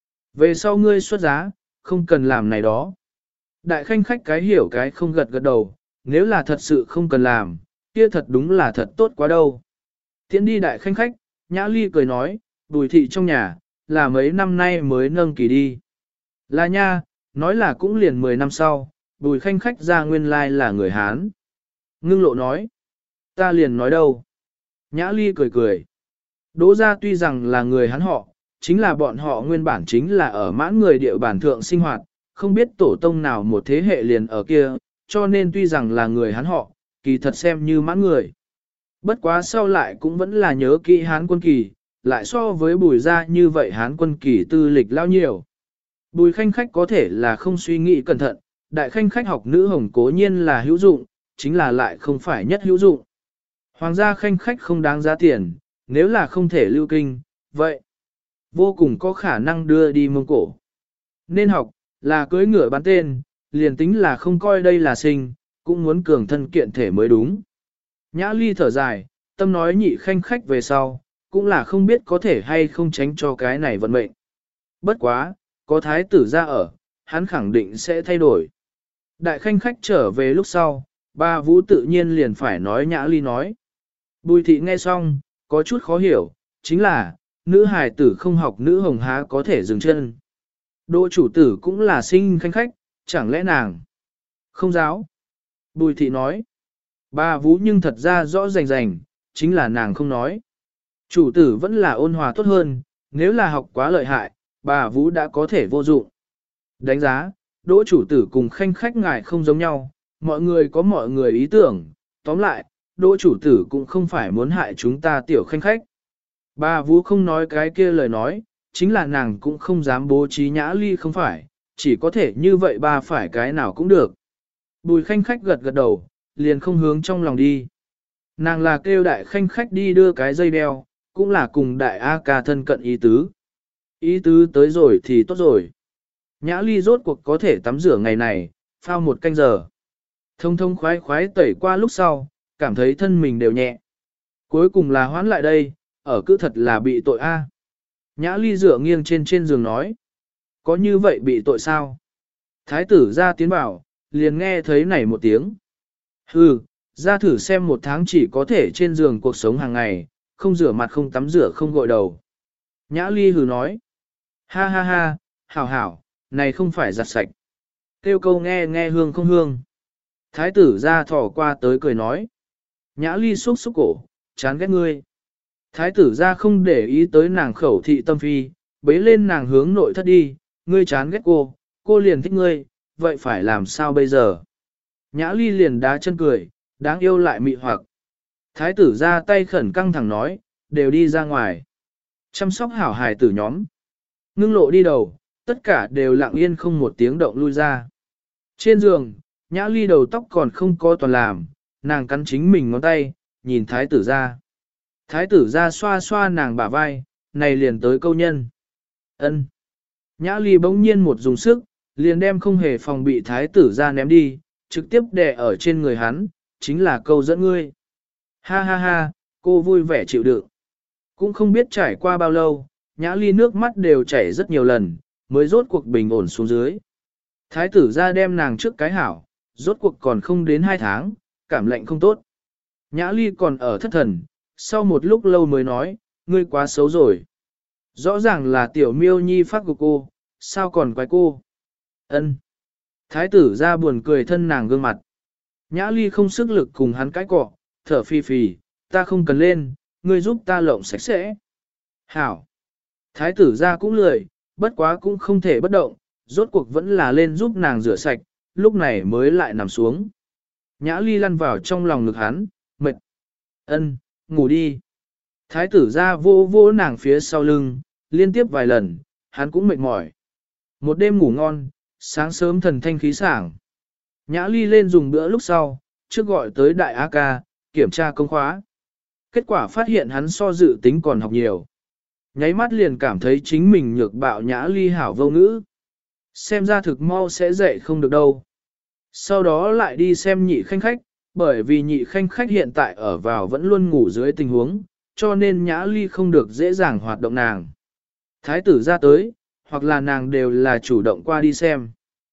Về sau ngươi xuất giá, không cần làm này đó. Đại khanh khách cái hiểu cái không gật gật đầu, nếu là thật sự không cần làm, kia thật đúng là thật tốt quá đâu. Tiến đi đại khanh khách, Nhã ly cười nói, Bùi thị trong nhà, là mấy năm nay mới nâng kỳ đi. Là nha, nói là cũng liền 10 năm sau, Bùi khanh khách ra nguyên lai là người Hán. Ngưng lộ nói, ta liền nói đâu. Nhã ly cười cười. Đỗ gia tuy rằng là người Hán họ, chính là bọn họ nguyên bản chính là ở mãn người địa bản thượng sinh hoạt, không biết tổ tông nào một thế hệ liền ở kia, cho nên tuy rằng là người Hán họ, kỳ thật xem như mãn người. Bất quá sau lại cũng vẫn là nhớ kỹ Hán quân kỳ, lại so với Bùi gia như vậy Hán quân kỳ tư lịch lao nhiều. Bùi khanh khách có thể là không suy nghĩ cẩn thận, đại khanh khách học nữ hồng cố nhiên là hữu dụng, chính là lại không phải nhất hữu dụng. Hoàng gia khanh khách không đáng giá tiền, nếu là không thể lưu kinh, vậy vô cùng có khả năng đưa đi Mông Cổ. Nên học, là cưới ngựa bắn tên, liền tính là không coi đây là sinh, cũng muốn cường thân kiện thể mới đúng. Nhã ly thở dài, tâm nói nhị khanh khách về sau, cũng là không biết có thể hay không tránh cho cái này vận mệnh. Bất quá, có thái tử ra ở, hắn khẳng định sẽ thay đổi. Đại khanh khách trở về lúc sau, ba vũ tự nhiên liền phải nói Nhã ly nói. Bùi thị nghe xong, có chút khó hiểu, chính là, nữ hài tử không học nữ hồng há có thể dừng chân. Đỗ chủ tử cũng là sinh khanh khách, chẳng lẽ nàng không giáo? Bùi thị nói, bà Vũ nhưng thật ra rõ rành rành, chính là nàng không nói. Chủ tử vẫn là ôn hòa tốt hơn, nếu là học quá lợi hại, bà Vũ đã có thể vô dụng. Đánh giá, đỗ chủ tử cùng khanh khách ngài không giống nhau, mọi người có mọi người ý tưởng, tóm lại, đỗ chủ tử cũng không phải muốn hại chúng ta tiểu khanh khách. Bà Vũ không nói cái kia lời nói, chính là nàng cũng không dám bố trí Nhã ly không phải, chỉ có thể như vậy bà phải cái nào cũng được. Bùi khanh khách gật gật đầu, liền không hướng trong lòng đi. Nàng là kêu đại khanh khách đi đưa cái dây đeo, cũng là cùng đại A ca thân cận ý tứ. Ý tứ tới rồi thì tốt rồi. Nhã ly rốt cuộc có thể tắm rửa ngày này, phao 1 canh giờ. Thông thông khoái khoái tẩy qua lúc sau, cảm thấy thân mình đều nhẹ. Cuối cùng là hoán lại đây, ở cứ thật là bị tội A. Nhã ly dựa nghiêng trên giường nói. Có như vậy bị tội sao? Thái tử ra tiến bảo, liền nghe thấy này một tiếng. Hừ, ra thử xem 1 tháng chỉ có thể trên giường cuộc sống hàng ngày, không rửa mặt không tắm rửa không gội đầu. Nhã ly hừ nói. Ha ha ha, hảo hảo, này không phải giặt sạch. Kêu câu nghe nghe hương không hương. Thái tử ra thỏ qua tới cười nói. Nhã ly xúc xúc cổ, chán ghét ngươi. Thái tử ra không để ý tới nàng khẩu thị tâm phi, bế lên nàng hướng nội thất đi, ngươi chán ghét cô liền thích ngươi, vậy phải làm sao bây giờ? Nhã Ly liền đá chân cười, đáng yêu lại mị hoặc. Thái tử ra tay khẩn căng thẳng nói, đều đi ra ngoài. Chăm sóc hảo hài tử nhóm. Ngưng lộ đi đầu, tất cả đều lặng yên không một tiếng động lui ra. Trên giường, Nhã Ly đầu tóc còn không có toàn làm, nàng cắn chính mình ngón tay, nhìn thái tử ra. Thái tử ra xoa xoa nàng bả vai, này liền tới câu nhân. Ân. Nhã Ly bỗng nhiên một dùng sức, liền đem không hề phòng bị thái tử ra ném đi, trực tiếp đè ở trên người hắn, chính là câu dẫn ngươi. Ha ha ha, cô vui vẻ chịu đựng. Cũng không biết trải qua bao lâu, Nhã Ly nước mắt đều chảy rất nhiều lần, mới rốt cuộc bình ổn xuống dưới. Thái tử ra đem nàng trước cái hảo, rốt cuộc còn không đến 2 tháng, cảm lạnh không tốt. Nhã Ly còn ở thất thần, sau một lúc lâu mới nói, ngươi quá xấu rồi. Rõ ràng là tiểu miêu nhi phát của cô, sao còn quái cô? Ân. Thái tử ra buồn cười thân nàng gương mặt. Nhã Ly không sức lực cùng hắn cãi cọ, thở phì phì, ta không cần lên, ngươi giúp ta lộng sạch sẽ. Hảo. Thái tử ra cũng lười, bất quá cũng không thể bất động, rốt cuộc vẫn là lên giúp nàng rửa sạch, lúc này mới lại nằm xuống. Nhã Ly lăn vào trong lòng ngực hắn, mệt. Ân, ngủ đi. Thái tử ra vô vô nàng phía sau lưng, liên tiếp vài lần, hắn cũng mệt mỏi. Một đêm ngủ ngon, sáng sớm thần thanh khí sảng. Nhã Ly lên dùng bữa lúc sau, trước gọi tới đại A ca, kiểm tra công khóa. Kết quả phát hiện hắn so dự tính còn học nhiều. Nháy mắt liền cảm thấy chính mình nhược bạo Nhã Ly hảo vô ngữ. Xem ra thực mau sẽ dạy không được đâu. Sau đó lại đi xem nhị khanh khách, bởi vì nhị khanh khách hiện tại ở vào vẫn luôn ngủ dưới tình huống, cho nên Nhã Ly không được dễ dàng hoạt động nàng. Thái tử ra tới, hoặc là nàng đều là chủ động qua đi xem.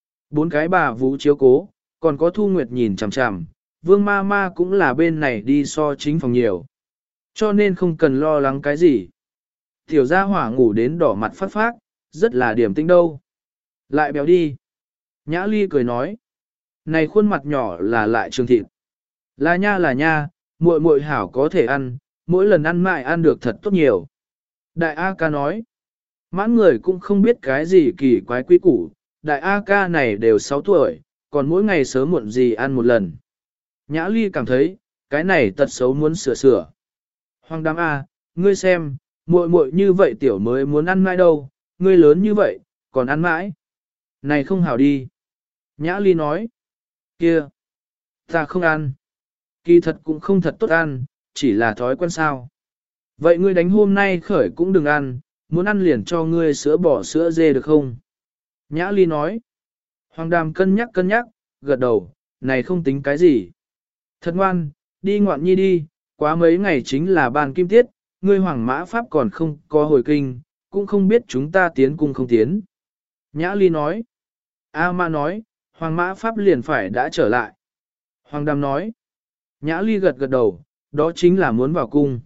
4 cái bà vũ chiếu cố, còn có Thu Nguyệt nhìn chằm chằm, Vương ma ma cũng là bên này đi so chính phòng nhiều. Cho nên không cần lo lắng cái gì. Tiểu gia hỏa ngủ đến đỏ mặt phát phát, rất là điểm tinh đâu. Lại béo đi. Nhã Ly cười nói. Này khuôn mặt nhỏ là lại trường thịt. Là nha, muội muội hảo có thể ăn, mỗi lần ăn mãi ăn được thật tốt nhiều. Đại A ca nói. Mãn người cũng không biết cái gì kỳ quái quý củ, đại A ca này đều 6 tuổi, còn mỗi ngày sớm muộn gì ăn một lần. Nhã Ly cảm thấy, cái này tật xấu muốn sửa. Hoàng Đám A, ngươi xem, muội muội như vậy tiểu mới muốn ăn mãi đâu, ngươi lớn như vậy, còn ăn mãi. Này không hảo đi. Nhã Ly nói, kia, ta không ăn. Kỳ thật cũng không thật tốt ăn, chỉ là thói quen sao. Vậy ngươi đánh hôm nay khởi cũng đừng ăn, muốn ăn liền cho ngươi sữa bò sữa dê được không? Nhã Ly nói. Hoàng Đàm cân nhắc, gật đầu, này không tính cái gì. Thật ngoan, đi ngoạn nhi đi, quá mấy ngày chính là ban kim tiết, ngươi Hoàng Mã Pháp còn không có hồi kinh, cũng không biết chúng ta tiến cung không tiến. Nhã Ly nói. A Ma nói, Hoàng Mã Pháp liền phải đã trở lại. Hoàng Đàm nói. Nhã Ly gật đầu, đó chính là muốn vào cung.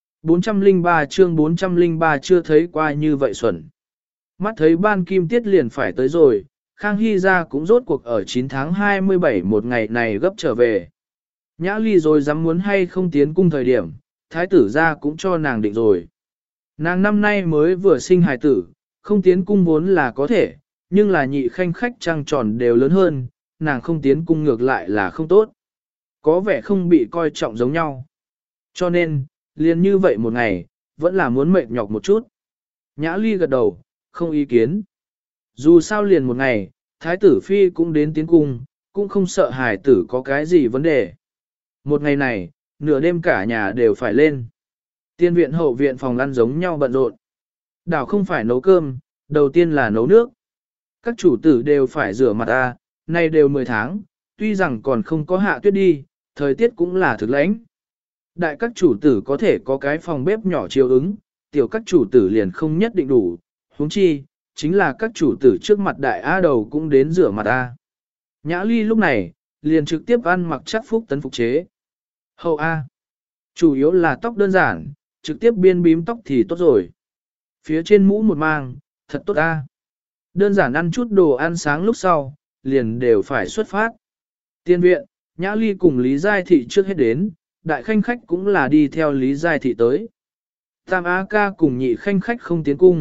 403 chương 403 chưa thấy qua như vậy xuẩn. Mắt thấy ban kim tiết liền phải tới rồi, Khang Hy gia cũng rốt cuộc ở 9 tháng 27 một ngày này gấp trở về. Nhã Ly rồi dám muốn hay không tiến cung thời điểm, thái tử gia cũng cho nàng định rồi. Nàng năm nay mới vừa sinh hài tử, không tiến cung vốn là có thể, nhưng là nhị khanh khách trăng tròn đều lớn hơn, nàng không tiến cung ngược lại là không tốt. Có vẻ không bị coi trọng giống nhau. Cho nên, liền như vậy một ngày, vẫn là muốn mệt nhọc một chút. Nhã Ly gật đầu, không ý kiến. Dù sao liền một ngày, thái tử phi cũng đến tiến cung, cũng không sợ hài tử có cái gì vấn đề. Một ngày này, nửa đêm cả nhà đều phải lên. Tiên viện hậu viện phòng ăn giống nhau bận rộn. Đảo không phải nấu cơm, đầu tiên là nấu nước. Các chủ tử đều phải rửa mặt nay đều 10 tháng, tuy rằng còn không có hạ tuyết đi, thời tiết cũng là thực lãnh. Đại các chủ tử có thể có cái phòng bếp nhỏ chiếu ứng, tiểu các chủ tử liền không nhất định đủ, huống chi, chính là các chủ tử trước mặt đại A đầu cũng đến rửa mặt A. Nhã Ly lúc này, liền trực tiếp ăn mặc chắc phúc tấn phục chế. Hậu A. Chủ yếu là tóc đơn giản, trực tiếp biên bím tóc thì tốt rồi. Phía trên mũ một mang, thật tốt A. Đơn giản ăn chút đồ ăn sáng lúc sau, liền đều phải xuất phát. Tiên viện, Nhã Ly cùng Lý Giai Thị trước hết đến, đại khanh khách cũng là đi theo Lý Giai Thị tới. Tam Á ca cùng nhị khanh khách không tiến cung,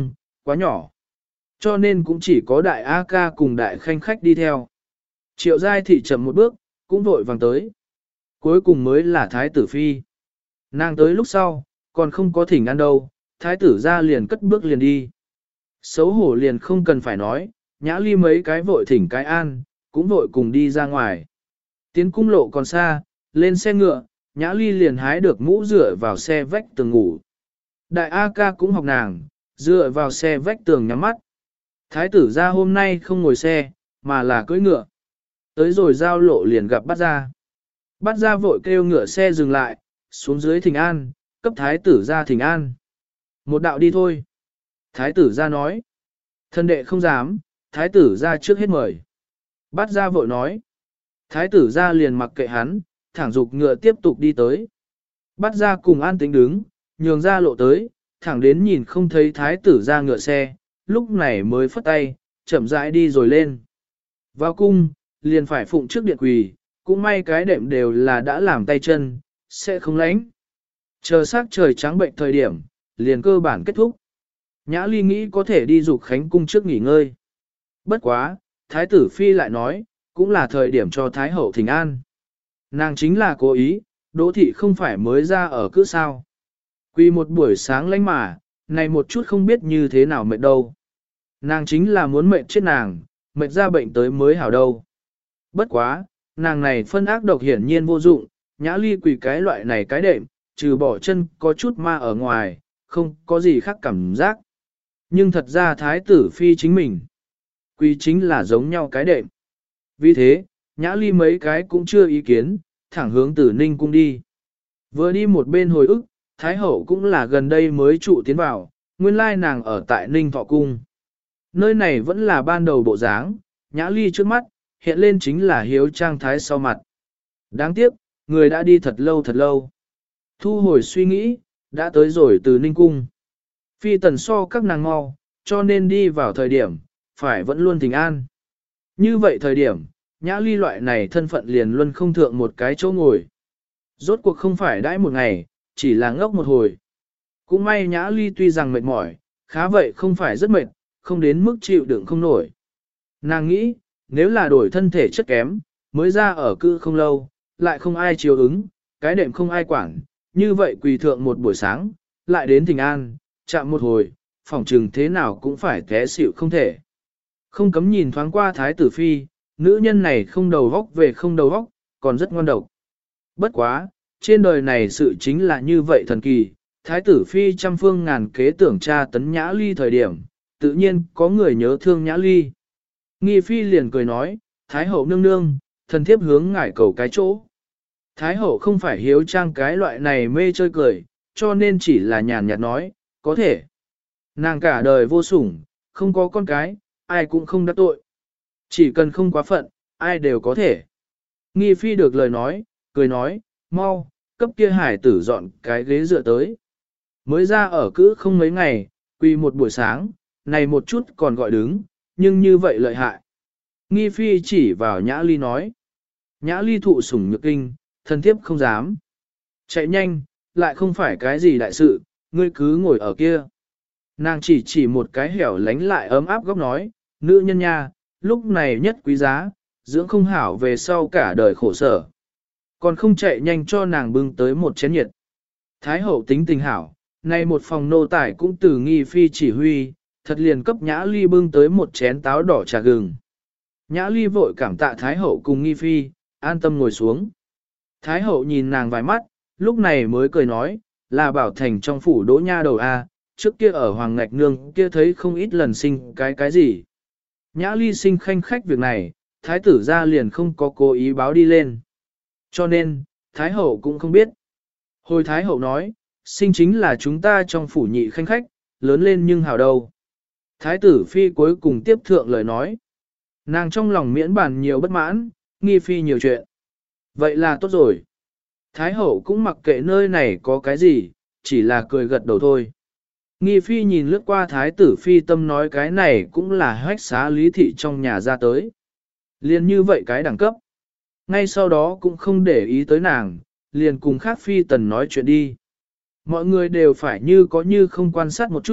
quá nhỏ. Cho nên cũng chỉ có đại A ca cùng đại khanh khách đi theo. Triệu giai thị chậm một bước, cũng vội vàng tới. Cuối cùng mới là thái tử phi. Nàng tới lúc sau, còn không có thỉnh ăn đâu, thái tử ra liền cất bước liền đi. Xấu hổ liền không cần phải nói, nhã ly mấy cái vội thỉnh cái an, cũng vội cùng đi ra ngoài. Tiến cung lộ còn xa, lên xe ngựa, nhã ly liền hái được mũ dựa vào xe vách tường ngủ. Đại A ca cũng học nàng, dựa vào xe vách tường nhắm mắt. Thái tử ra hôm nay không ngồi xe, mà là cưỡi ngựa. Tới rồi giao lộ liền gặp bắt ra. Bắt ra vội kêu ngựa xe dừng lại, xuống dưới thỉnh an, cấp thái tử ra thỉnh an. Một đạo đi thôi. Thái tử ra nói. Thân đệ không dám, thái tử ra trước hết mời. Bắt ra vội nói. Thái tử ra liền mặc kệ hắn, thẳng dục ngựa tiếp tục đi tới. Bắt ra cùng an tính đứng, nhường ra lộ tới, thẳng đến nhìn không thấy thái tử ra ngựa xe, lúc này mới phất tay, chậm rãi đi rồi lên. Vào cung, liền phải phụng trước điện quỳ, cũng may cái đệm đều là đã làm tay chân, sẽ không lánh. Chờ sắc trời trắng bệnh thời điểm, liền cơ bản kết thúc. Nhã ly nghĩ có thể đi dục khánh cung trước nghỉ ngơi. Bất quá, thái tử phi lại nói, cũng là thời điểm cho thái hậu thỉnh an. Nàng chính là cố ý, đỗ thị không phải mới ra ở cứ sao. Quy một buổi sáng lánh mà, này một chút không biết như thế nào mệt đâu. Nàng chính là muốn mệt chết nàng, mệt ra bệnh tới mới hảo đâu. Bất quá, nàng này phân ác độc hiển nhiên vô dụng, nhã ly quỳ cái loại này cái đệm, trừ bỏ chân có chút ma ở ngoài, không có gì khác cảm giác. Nhưng thật ra thái tử phi chính mình, quỳ chính là giống nhau cái đệm. Vì thế, nhã ly mấy cái cũng chưa ý kiến, thẳng hướng Tử Ninh cung đi. Vừa đi một bên hồi ức, thái hậu cũng là gần đây mới trụ tiến vào, nguyên lai nàng ở tại Ninh Thọ cung. Nơi này vẫn là ban đầu bộ dáng, nhã ly trước mắt, hiện lên chính là hiếu trang thái sau mặt. Đáng tiếc, người đã đi thật lâu thật lâu. Thu hồi suy nghĩ, đã tới rồi từ Ninh cung. Phi tần so các nàng mau, cho nên đi vào thời điểm, phải vẫn luôn thỉnh an. Như vậy thời điểm, nhã ly loại này thân phận liền luôn không thượng một cái chỗ ngồi. Rốt cuộc không phải đãi một ngày, chỉ là ngốc một hồi. Cũng may nhã ly tuy rằng mệt mỏi, khá vậy không phải rất mệt, không đến mức chịu đựng không nổi. Nàng nghĩ, nếu là đổi thân thể chất kém, mới ra ở cư không lâu, lại không ai chiều ứng, cái đệm không ai quản, như vậy quỳ thượng một buổi sáng, lại đến thỉnh an, chạm một hồi, phỏng trừng thế nào cũng phải té xỉu không thể. Không cấm nhìn thoáng qua thái tử phi, nữ nhân này không đầu vóc về không đầu vóc, còn rất ngoan độc. Bất quá, trên đời này sự chính là như vậy thần kỳ, thái tử phi trăm phương ngàn kế tưởng tra tấn nhã ly thời điểm, tự nhiên có người nhớ thương nhã ly. Nghi phi liền cười nói, thái hậu nương nương, thần thiếp hướng ngải cầu cái chỗ. Thái hậu không phải hiếu trang cái loại này mê chơi cười, cho nên chỉ là nhàn nhạt nói, có thể. Nàng cả đời vô sủng, không có con cái, ai cũng không đắc tội. Chỉ cần không quá phận, ai đều có thể. Nghi phi được lời nói, cười nói, mau, cấp kia hải tử dọn cái ghế dựa tới. Mới ra ở cữ không mấy ngày, quỳ một buổi sáng, này một chút còn gọi đứng, nhưng như vậy lợi hại. Nghi phi chỉ vào nhã ly nói. Nhã ly thụ sủng nhược kinh, thân thiếp không dám. Chạy nhanh, lại không phải cái gì đại sự, ngươi cứ ngồi ở kia. Nàng chỉ một cái hẻo lánh lại ấm áp góc nói, nữ nhân nha, lúc này nhất quý giá, dưỡng không hảo về sau cả đời khổ sở. Còn không chạy nhanh cho nàng bưng tới một chén nhiệt. Thái hậu tính tình hảo, nay một phòng nô tài cũng từ nghi phi chỉ huy, thật liền cấp nhã ly bưng tới một chén táo đỏ trà gừng. Nhã ly vội cảm tạ Thái hậu cùng nghi phi, an tâm ngồi xuống. Thái hậu nhìn nàng vài mắt, lúc này mới cười nói, là bảo thành trong phủ đỗ nha đầu A, trước kia ở Hoàng Ngạch Nương kia thấy không ít lần sinh cái gì. Nhã ly sinh khanh khách việc này, thái tử ra liền không có cố ý báo đi lên. Cho nên, thái hậu cũng không biết. Hồi thái hậu nói, sinh chính là chúng ta trong phủ nhị khanh khách, lớn lên nhưng hào đâu. Thái tử phi cuối cùng tiếp thượng lời nói. Nàng trong lòng miễn bàn nhiều bất mãn, nghi phi nhiều chuyện. Vậy là tốt rồi. Thái hậu cũng mặc kệ nơi này có cái gì, chỉ là cười gật đầu thôi. Nghi phi nhìn lướt qua thái tử phi tâm nói cái này cũng là hách xá lý thị trong nhà ra tới. Liền như vậy cái đẳng cấp. Ngay sau đó cũng không để ý tới nàng, liền cùng khác phi tần nói chuyện đi. Mọi người đều phải như có như không quan sát một chút,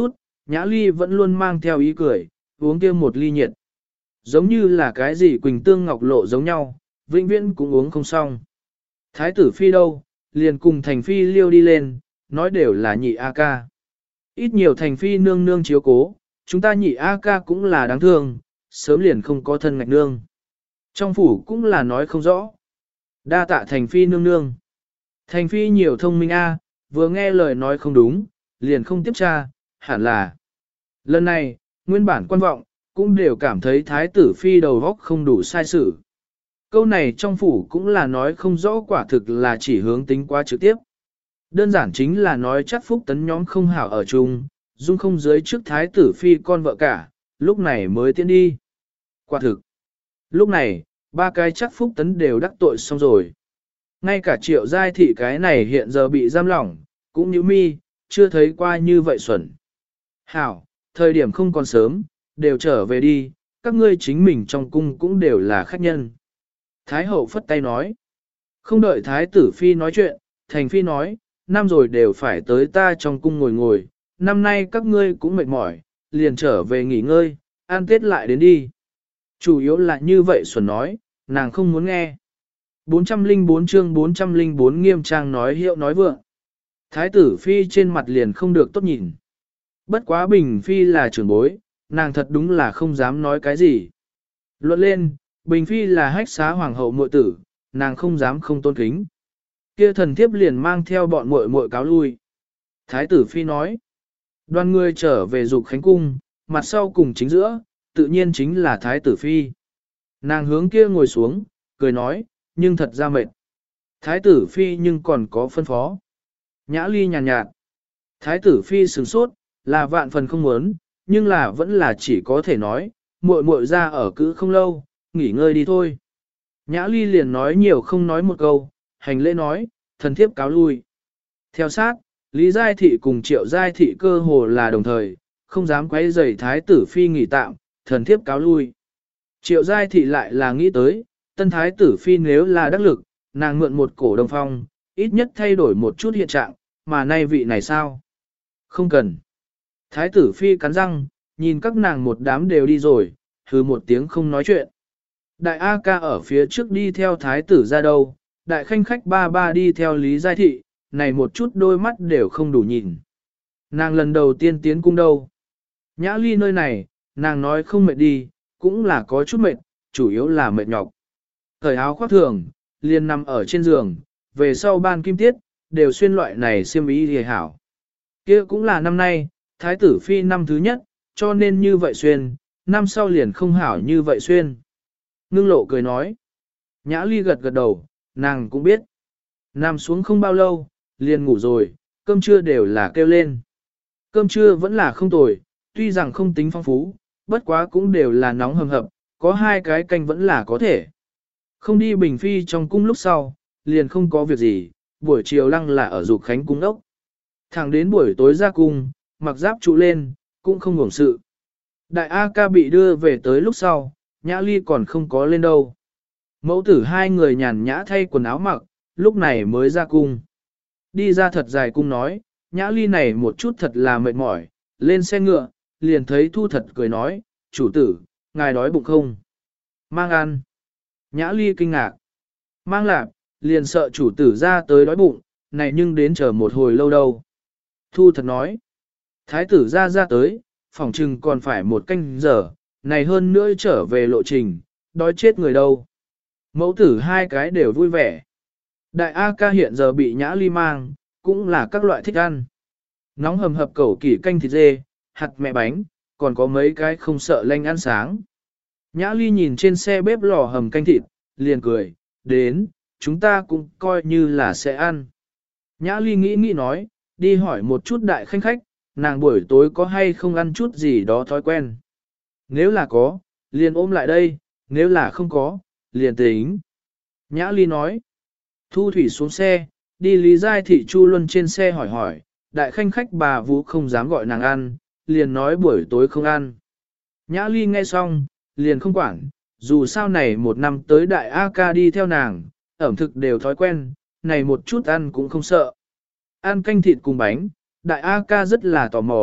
Nhã Ly vẫn luôn mang theo ý cười, uống kia một ly nhiệt. Giống như là cái gì quỳnh tương ngọc lộ giống nhau, vĩnh viễn cũng uống không xong. Thái tử phi đâu, liền cùng thành phi liêu đi lên, nói đều là nhị A ca. Ít nhiều thành phi nương nương chiếu cố, chúng ta nhị A ca cũng là đáng thương, sớm liền không có thân ngạch nương. Trong phủ cũng là nói không rõ. Đa tạ thành phi nương nương. Thành phi nhiều thông minh a, vừa nghe lời nói không đúng, liền không tiếp tra, hẳn là. Lần này, nguyên bản quan vọng, cũng đều cảm thấy thái tử phi đầu óc không đủ sai sự. Câu này trong phủ cũng là nói không rõ quả thực là chỉ hướng tính quá trực tiếp. Đơn giản chính là nói chắc phúc tấn nhóm không hảo ở chung, dung không dưới trước thái tử phi con vợ cả, lúc này mới tiến đi. Quả thực. Lúc này, ba cái chắc phúc tấn đều đắc tội xong rồi. Ngay cả triệu giai thị cái này hiện giờ bị giam lỏng, cũng như mi, chưa thấy qua như vậy xuẩn. Hảo, thời điểm không còn sớm, đều trở về đi, các ngươi chính mình trong cung cũng đều là khách nhân. Thái hậu phất tay nói. Không đợi thái tử phi nói chuyện, thành phi nói, năm rồi đều phải tới ta trong cung ngồi ngồi, năm nay các ngươi cũng mệt mỏi, liền trở về nghỉ ngơi, ăn tết lại đến đi. Chủ yếu là như vậy xuẩn nói, nàng không muốn nghe. 404 chương 404 nghiêm trang nói hiệu nói vượng. Thái tử phi trên mặt liền không được tốt nhìn. Bất quá Bình phi là trưởng bối, nàng thật đúng là không dám nói cái gì. Luận lên, Bình phi là hách xá hoàng hậu muội tử, nàng không dám không tôn kính. Kia thần thiếp liền mang theo bọn muội muội cáo lui. Thái tử phi nói, đoàn người trở về dục khánh cung, mặt sau cùng chính giữa, tự nhiên chính là thái tử phi. Nàng hướng kia ngồi xuống, cười nói, nhưng thật ra mệt. Thái tử phi nhưng còn có phân phó. Nhã Ly nhàn nhạt. Thái tử phi sửng sốt, là vạn phần không muốn, nhưng là vẫn là chỉ có thể nói, muội muội ra ở cữ không lâu, nghỉ ngơi đi thôi. Nhã Ly liền nói nhiều không nói một câu, hành lễ nói, thần thiếp cáo lui. Theo sát, Lý Giai Thị cùng Triệu Giai Thị cơ hồ là đồng thời, không dám quấy rầy thái tử phi nghỉ tạm, thần thiếp cáo lui. Triệu Giai Thị lại là nghĩ tới, tân thái tử phi nếu là đắc lực, nàng mượn một cổ đồng phong, ít nhất thay đổi một chút hiện trạng, mà nay vị này sao? Không cần. Thái tử phi cắn răng, nhìn các nàng một đám đều đi rồi, hừ một tiếng không nói chuyện. Đại A ca ở phía trước đi theo thái tử ra đâu, đại khanh khách ba ba đi theo Lý Giai Thị, này một chút đôi mắt đều không đủ nhìn. Nàng lần đầu tiên tiến cung đâu. Nhã Ly nơi này, nàng nói không mệt đi, cũng là có chút mệt, chủ yếu là mệt nhọc. Thời áo khoác thường, liền nằm ở trên giường, về sau ban kim tiết, đều xuyên loại này xiêm y thì hảo. Kia cũng là năm nay, thái tử phi năm thứ nhất, cho nên như vậy xuyên, năm sau liền không hảo như vậy xuyên. Ngưng lộ cười nói. Nhã Ly gật gật đầu, nàng cũng biết. Nằm xuống không bao lâu, liền ngủ rồi, cơm trưa đều là kêu lên. Cơm trưa vẫn là không tồi, tuy rằng không tính phong phú, bất quá cũng đều là nóng hầm hập, có hai cái canh vẫn là có thể. Không đi Bình Phi trong cung lúc sau, liền không có việc gì, buổi chiều lăng là ở dục khánh cung ốc. Thẳng đến buổi tối ra cung, mặc giáp trụ lên, cũng không ngủng sự. Đại A ca bị đưa về tới lúc sau, Nhã Ly còn không có lên đâu. Mẫu tử hai người nhàn nhã thay quần áo mặc, lúc này mới ra cung. Đi ra thật dài cung nói, Nhã Ly này một chút thật là mệt mỏi, lên xe ngựa, liền thấy Thu Thật cười nói, chủ tử, ngài đói bụng không? Mang ăn. Nhã Ly kinh ngạc. Mang lạp, liền sợ chủ tử ra tới đói bụng, này nhưng đến chờ một hồi lâu đâu. Thu Thật nói, thái tử ra tới, phỏng chừng còn phải một canh giờ, này hơn nữa trở về lộ trình, đói chết người đâu. Mẫu tử hai cái đều vui vẻ. Đại A ca hiện giờ bị Nhã Ly mang, cũng là các loại thích ăn. Nóng hầm hập cẩu kỷ canh thịt dê, hạt mẹ bánh, còn có mấy cái không sợ lanh ăn sáng. Nhã Ly nhìn trên xe bếp lò hầm canh thịt, liền cười, đến, chúng ta cũng coi như là sẽ ăn. Nhã Ly nghĩ nói, đi hỏi một chút đại khanh khách, nàng buổi tối có hay không ăn chút gì đó thói quen. Nếu là có, liền ôm lại đây, nếu là không có, liền tính. Nhã Ly nói, Thu Thủy xuống xe, đi Lý Giai Thị Chu Luân trên xe hỏi, đại khanh khách bà Vũ không dám gọi nàng ăn, liền nói buổi tối không ăn. Nhã Ly nghe xong, liền không quản, dù sao này một năm tới đại A ca đi theo nàng, ẩm thực đều thói quen, này một chút ăn cũng không sợ. Ăn canh thịt cùng bánh, đại A ca rất là tò mò,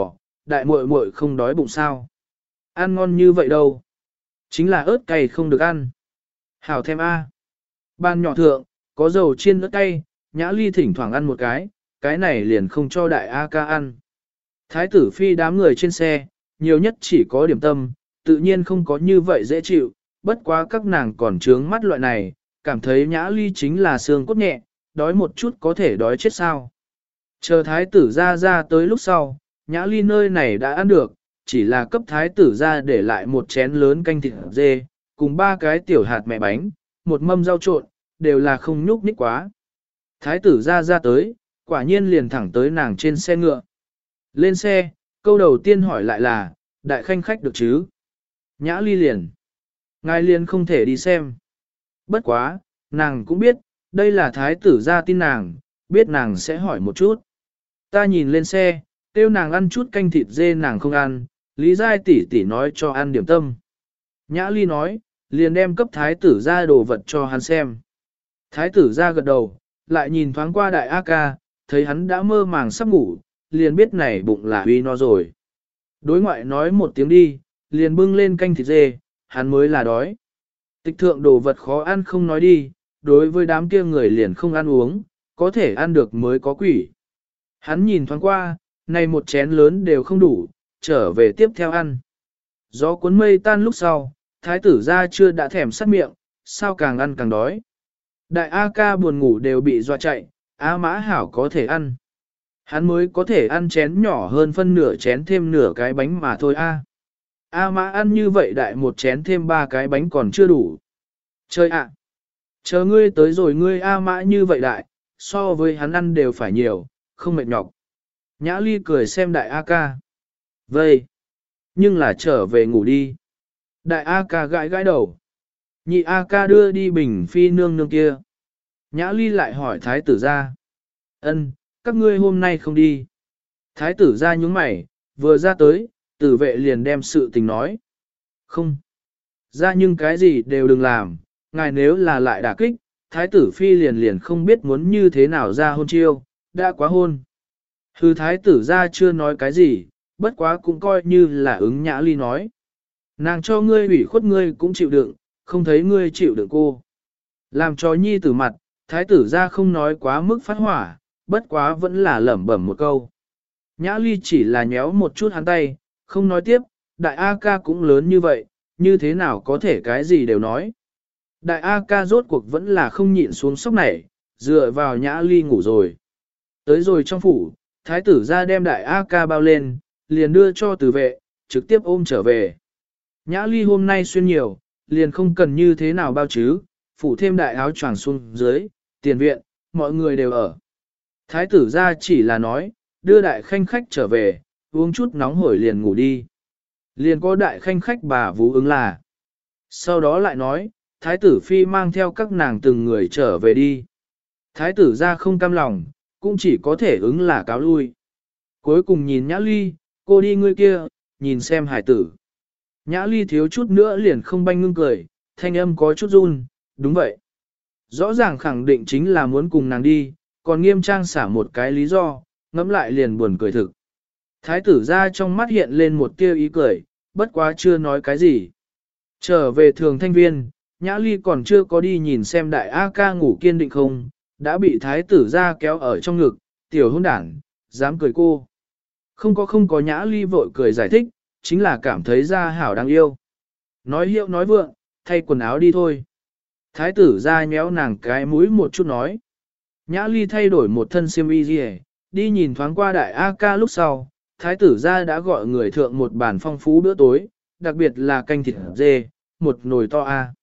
đại muội muội không đói bụng sao. Ăn ngon như vậy đâu. Chính là ớt cay không được ăn. Hảo thêm A. Ban nhỏ thượng, có dầu chiên ớt cay, Nhã Ly thỉnh thoảng ăn một cái này liền không cho đại A ca ăn. Thái tử phi đám người trên xe, nhiều nhất chỉ có điểm tâm, tự nhiên không có như vậy dễ chịu, bất quá các nàng còn trướng mắt loại này, cảm thấy Nhã Ly chính là xương cốt nhẹ, đói một chút có thể đói chết sao. Chờ thái tử ra tới lúc sau, Nhã Ly nơi này đã ăn được, chỉ là cấp thái tử ra để lại một chén lớn canh thịt dê, cùng 3 cái tiểu hạt mẹ bánh, một mâm rau trộn, đều là không nhúc nhích quá. Thái tử ra tới, quả nhiên liền thẳng tới nàng trên xe ngựa. Lên xe, câu đầu tiên hỏi lại là, đại khanh khách được chứ? Nhã Ly liền. Ngài liền không thể đi xem. Bất quá, nàng cũng biết, đây là thái tử ra tin nàng, biết nàng sẽ hỏi một chút. Ta nhìn lên xe, tiêu nàng ăn chút canh thịt dê nàng không ăn, Lý Giai tỷ tỷ nói cho ăn điểm tâm. Nhã Ly nói, liền đem cấp thái tử ra đồ vật cho hắn xem. Thái tử ra gật đầu, lại nhìn thoáng qua đại A ca, thấy hắn đã mơ màng sắp ngủ, liền biết này bụng là huy no rồi. Đối ngoại nói một tiếng đi, liền bưng lên canh thịt dê, hắn mới là đói. Tịch thượng đồ vật khó ăn không nói đi, đối với đám kia người liền không ăn uống, có thể ăn được mới có quỷ. Hắn nhìn thoáng qua, này một chén lớn đều không đủ, trở về tiếp theo ăn. Gió cuốn mây tan lúc sau, thái tử ra chưa đã thèm sát miệng, sao càng ăn càng đói. Đại A ca buồn ngủ đều bị dọa chạy, A mã hảo có thể ăn. Hắn mới có thể ăn chén nhỏ hơn phân nửa chén thêm nửa cái bánh mà thôi A. A mã ăn như vậy đại một chén thêm 3 cái bánh còn chưa đủ. Chơi ạ! Chờ ngươi tới rồi ngươi A mã như vậy đại, so với hắn ăn đều phải nhiều, không mệt nhọc. Nhã Ly cười xem đại A ca. Vây! Nhưng là trở về ngủ đi. Đại A ca gãi gãi đầu. Nhị A ca đưa đi bình phi nương nương kia. Nhã Ly lại hỏi thái tử ra. Ân, các ngươi hôm nay không đi. Thái tử ra nhúng mày, vừa ra tới, tử vệ liền đem sự tình nói. Không. Ra nhưng cái gì đều đừng làm, ngài nếu là lại đả kích, thái tử phi liền không biết muốn như thế nào ra hôn chiêu, đã quá hôn. Hư thái tử ra chưa nói cái gì, bất quá cũng coi như là ứng Nhã Ly nói. Nàng cho ngươi ủy khuất ngươi cũng chịu đựng, không thấy ngươi chịu đựng cô. Làm cho nhi tử mặt, thái tử ra không nói quá mức phát hỏa, bất quá vẫn là lẩm bẩm một câu. Nhã Ly chỉ là nhéo một chút hắn tay, không nói tiếp, đại A ca cũng lớn như vậy, như thế nào có thể cái gì đều nói. Đại A ca rốt cuộc vẫn là không nhịn xuống sốc này, dựa vào Nhã Ly ngủ rồi. Tới rồi trong phủ, thái tử ra đem đại A ca bao lên, liền đưa cho tử vệ, trực tiếp ôm trở về. Nhã Ly hôm nay xuyên nhiều, liền không cần như thế nào bao chứ, phủ thêm đại áo choàng xuống dưới, tiền viện, mọi người đều ở. Thái tử ra chỉ là nói, đưa đại khanh khách trở về, uống chút nóng hổi liền ngủ đi. Liền có đại khanh khách bà vú ứng là. Sau đó lại nói, thái tử phi mang theo các nàng từng người trở về đi. Thái tử ra không cam lòng, cũng chỉ có thể ứng là cáo lui. Cuối cùng nhìn Nhã Ly, cô đi ngươi kia, nhìn xem hải tử. Nhã Ly thiếu chút nữa liền không banh ngưng cười, thanh âm có chút run, đúng vậy. Rõ ràng khẳng định chính là muốn cùng nàng đi, còn nghiêm trang xả một cái lý do, ngẫm lại liền buồn cười thực. Thái tử ra trong mắt hiện lên một tia ý cười, bất quá chưa nói cái gì. Trở về thường thanh viên, Nhã Ly còn chưa có đi nhìn xem đại A ca ngủ kiên định không, đã bị thái tử ra kéo ở trong ngực, tiểu hôn đảng, dám cười cô. Không có Nhã Ly vội cười giải thích, chính là cảm thấy ra hảo đáng yêu. Nói hiệu nói vượng, thay quần áo đi thôi. Thái tử ra nhéo nàng cái mũi một chút nói. Nhã Ly thay đổi một thân xiêm y gì đi nhìn thoáng qua đại A ca lúc sau, thái tử ra đã gọi người thượng một bàn phong phú bữa tối, đặc biệt là canh thịt dê, một nồi to A.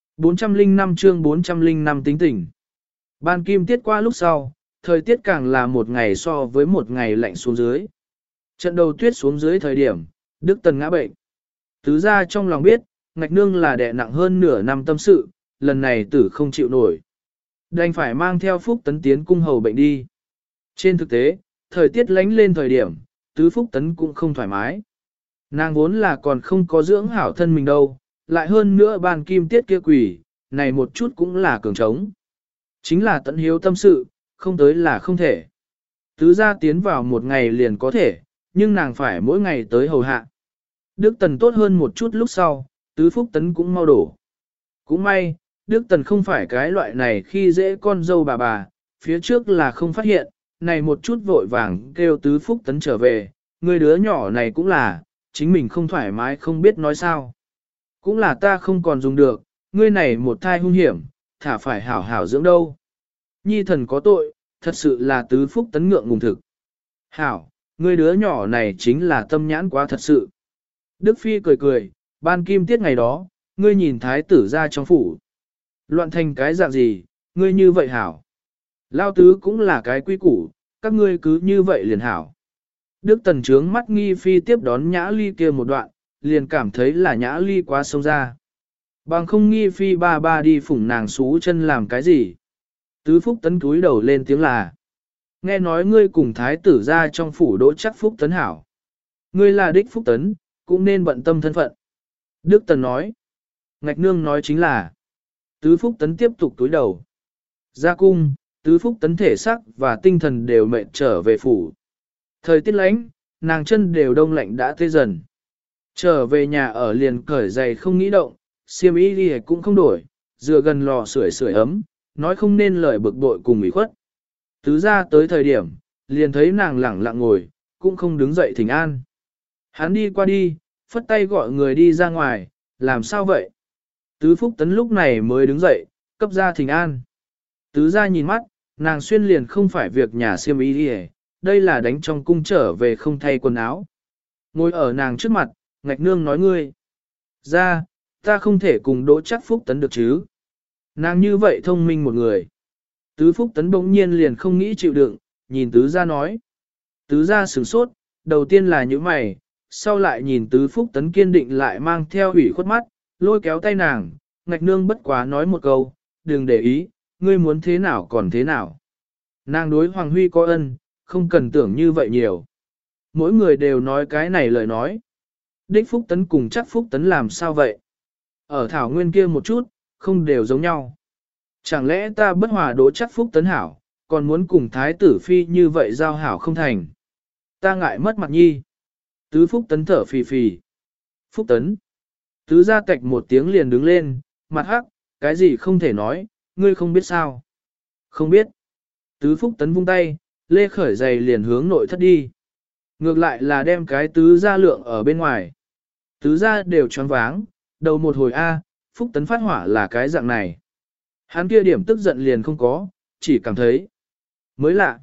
405 chương 405 tính tỉnh. Ban kim tiết qua lúc sau, thời tiết càng là một ngày so với một ngày lạnh xuống dưới. Trận đầu tuyết xuống dưới thời điểm, Đức Tần ngã bệnh. Tứ ra trong lòng biết, ngạch nương là đè nặng hơn nửa năm tâm sự, lần này tử không chịu nổi. Đành phải mang theo Phúc Tấn tiến cung hầu bệnh đi. Trên thực tế, thời tiết lánh lên thời điểm, tứ Phúc Tấn cũng không thoải mái. Nàng vốn là còn không có dưỡng hảo thân mình đâu, lại hơn nữa ban kim tiết kia quỷ, này một chút cũng là cường trống. Chính là tận hiếu tâm sự, không tới là không thể. Tứ gia tiến vào một ngày liền có thể, nhưng nàng phải mỗi ngày tới hầu hạ. Đức Tần tốt hơn một chút lúc sau, Tứ Phúc Tấn cũng mau đổ. Cũng may, Đức Tần không phải cái loại này khi dễ con dâu bà, phía trước là không phát hiện, này một chút vội vàng kêu Tứ Phúc Tấn trở về, người đứa nhỏ này cũng là, chính mình không thoải mái không biết nói sao. Cũng là ta không còn dùng được, ngươi này một thai hung hiểm, thả phải hảo hảo dưỡng đâu. Nhi thần có tội, thật sự là Tứ Phúc Tấn ngượng ngùng thực. Hảo, ngươi đứa nhỏ này chính là tâm nhãn quá thật sự. Đức Phi cười cười, ban kim tiết ngày đó, ngươi nhìn thái tử ra trong phủ. Loạn thành cái dạng gì, ngươi như vậy hảo. Lao tứ cũng là cái quy củ, các ngươi cứ như vậy liền hảo. Đức Tần trướng mắt Nghi Phi tiếp đón Nhã Ly kia một đoạn, liền cảm thấy là Nhã Ly quá sâu ra. Bằng không Nghi Phi ba đi phủng nàng xú chân làm cái gì. Tứ Phúc Tấn cúi đầu lên tiếng là. Nghe nói ngươi cùng thái tử ra trong phủ Đỗ Chắc Phúc Tấn hảo. Ngươi là đích Phúc Tấn, cũng nên bận tâm thân phận. Đức Tần nói. Ngạch nương nói chính là. Tứ Phúc Tấn tiếp tục cúi đầu. Ra cung, Tứ Phúc Tấn thể xác và tinh thần đều mệt trở về phủ. Thời tiết lạnh, nàng chân đều đông lạnh đã tê dần. Trở về nhà ở liền cởi giày không nghĩ động, xiêm y đi cũng không đổi, dựa gần lò sưởi ấm, nói không nên lời bực bội cùng ủy khuất. Tứ ra tới thời điểm, liền thấy nàng lẳng lặng ngồi, cũng không đứng dậy thỉnh an. Hắn đi qua đi, phất tay gọi người đi ra ngoài, làm sao vậy? Tứ Phúc Tấn lúc này mới đứng dậy, cấp ra thỉnh an. Tứ ra nhìn mắt, nàng xuyên liền không phải việc nhà xiêm y đi, đây là đánh trong cung trở về không thay quần áo. Ngồi ở nàng trước mặt, ngạch nương nói ngươi. Ra, ta không thể cùng Đỗ Chắc Phúc Tấn được chứ. Nàng như vậy thông minh một người. Tứ Phúc Tấn bỗng nhiên liền không nghĩ chịu đựng, nhìn tứ ra nói. Tứ ra sửng sốt, đầu tiên là những mày, sau lại nhìn tứ Phúc Tấn kiên định lại mang theo ủy khuất mắt, lôi kéo tay nàng, ngạch nương bất quá nói một câu, đừng để ý, ngươi muốn thế nào còn thế nào. Nàng đối Hoàng Huy có ân, không cần tưởng như vậy nhiều. Mỗi người đều nói cái này lời nói. Đích Phúc Tấn cùng Chắc Phúc Tấn làm sao vậy? Ở Thảo Nguyên kia một chút, không đều giống nhau. Chẳng lẽ ta bất hòa Đỗ Chắc Phúc Tấn hảo, còn muốn cùng Thái tử Phi như vậy giao hảo không thành? Ta ngại mất mặt nhi. Tứ Phúc Tấn thở phì phì. Phúc Tấn. Tứ ra tạch một tiếng liền đứng lên, mặt hắc, cái gì không thể nói, ngươi không biết sao? Không biết. Tứ Phúc Tấn vung tay, lê khởi giày liền hướng nội thất đi. Ngược lại là đem cái tứ gia lượng ở bên ngoài. Tứ gia đều choáng váng, đầu một hồi A, Phúc Tấn phát hỏa là cái dạng này. Hắn kia điểm tức giận liền không có, chỉ cảm thấy mới lạ.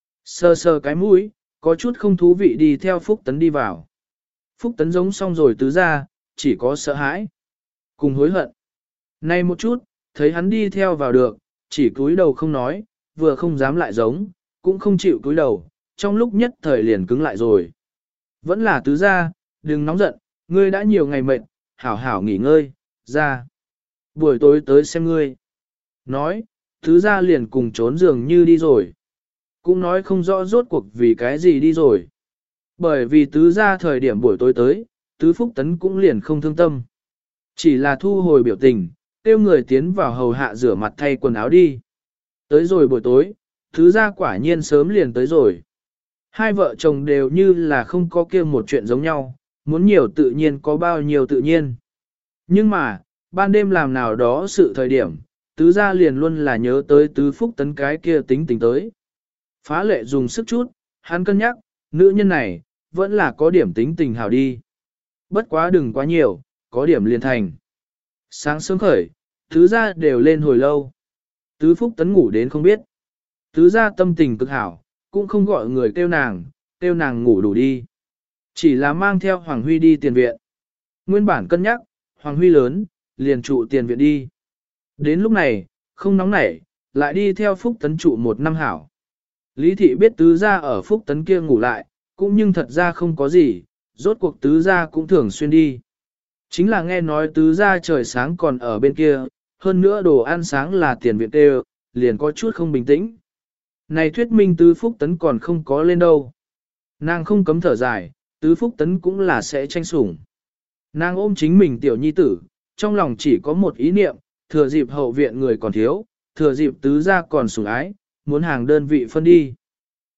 Sờ sờ cái mũi, có chút không thú vị đi theo Phúc Tấn đi vào. Phúc Tấn giống xong rồi tứ gia, chỉ có sợ hãi, cùng hối hận. Nay một chút, thấy hắn đi theo vào được, chỉ cúi đầu không nói, vừa không dám lại giống, cũng không chịu cúi đầu, trong lúc nhất thời liền cứng lại rồi. Vẫn là tứ gia, đừng nóng giận, ngươi đã nhiều ngày mệt, hảo hảo nghỉ ngơi, ra. Buổi tối tới xem ngươi. Nói, tứ gia liền cùng trốn giường như đi rồi. Cũng nói không rõ rốt cuộc vì cái gì đi rồi. Bởi vì tứ gia thời điểm buổi tối tới, tứ Phúc Tấn cũng liền không thương tâm. Chỉ là thu hồi biểu tình, kêu người tiến vào hầu hạ rửa mặt thay quần áo đi. Tới rồi buổi tối, tứ gia quả nhiên sớm liền tới rồi. Hai vợ chồng đều như là không có kia một chuyện giống nhau, muốn nhiều tự nhiên có bao nhiêu tự nhiên. Nhưng mà, ban đêm làm nào đó sự thời điểm, tứ gia liền luôn là nhớ tới tứ Phúc Tấn cái kia tính tình tới. Phá lệ dùng sức chút, hắn cân nhắc, nữ nhân này, vẫn là có điểm tính tình hảo đi. Bất quá đừng quá nhiều, có điểm liền thành. Sáng sớm khởi, tứ gia đều lên hồi lâu. Tứ Phúc Tấn ngủ đến không biết. Tứ gia tâm tình cực hảo, cũng không gọi người kêu nàng ngủ đủ đi. Chỉ là mang theo Hoàng Huy đi tiền viện. Nguyên bản cân nhắc, Hoàng Huy lớn, liền trụ tiền viện đi. Đến lúc này, không nóng nảy, lại đi theo Phúc Tấn trụ một năm hảo. Lý thị biết tứ gia ở Phúc Tấn kia ngủ lại, cũng nhưng thật ra không có gì, rốt cuộc tứ gia cũng thường xuyên đi. Chính là nghe nói tứ gia trời sáng còn ở bên kia, hơn nữa đồ ăn sáng là tiền viện kêu, liền có chút không bình tĩnh. Này thuyết minh tứ Phúc Tấn còn không có lên đâu. Nàng không cấm thở dài, tứ Phúc Tấn cũng là sẽ tranh sủng. Nàng ôm chính mình tiểu nhi tử, trong lòng chỉ có một ý niệm, thừa dịp hậu viện người còn thiếu, thừa dịp tứ gia còn sủng ái, muốn hàng đơn vị phân đi.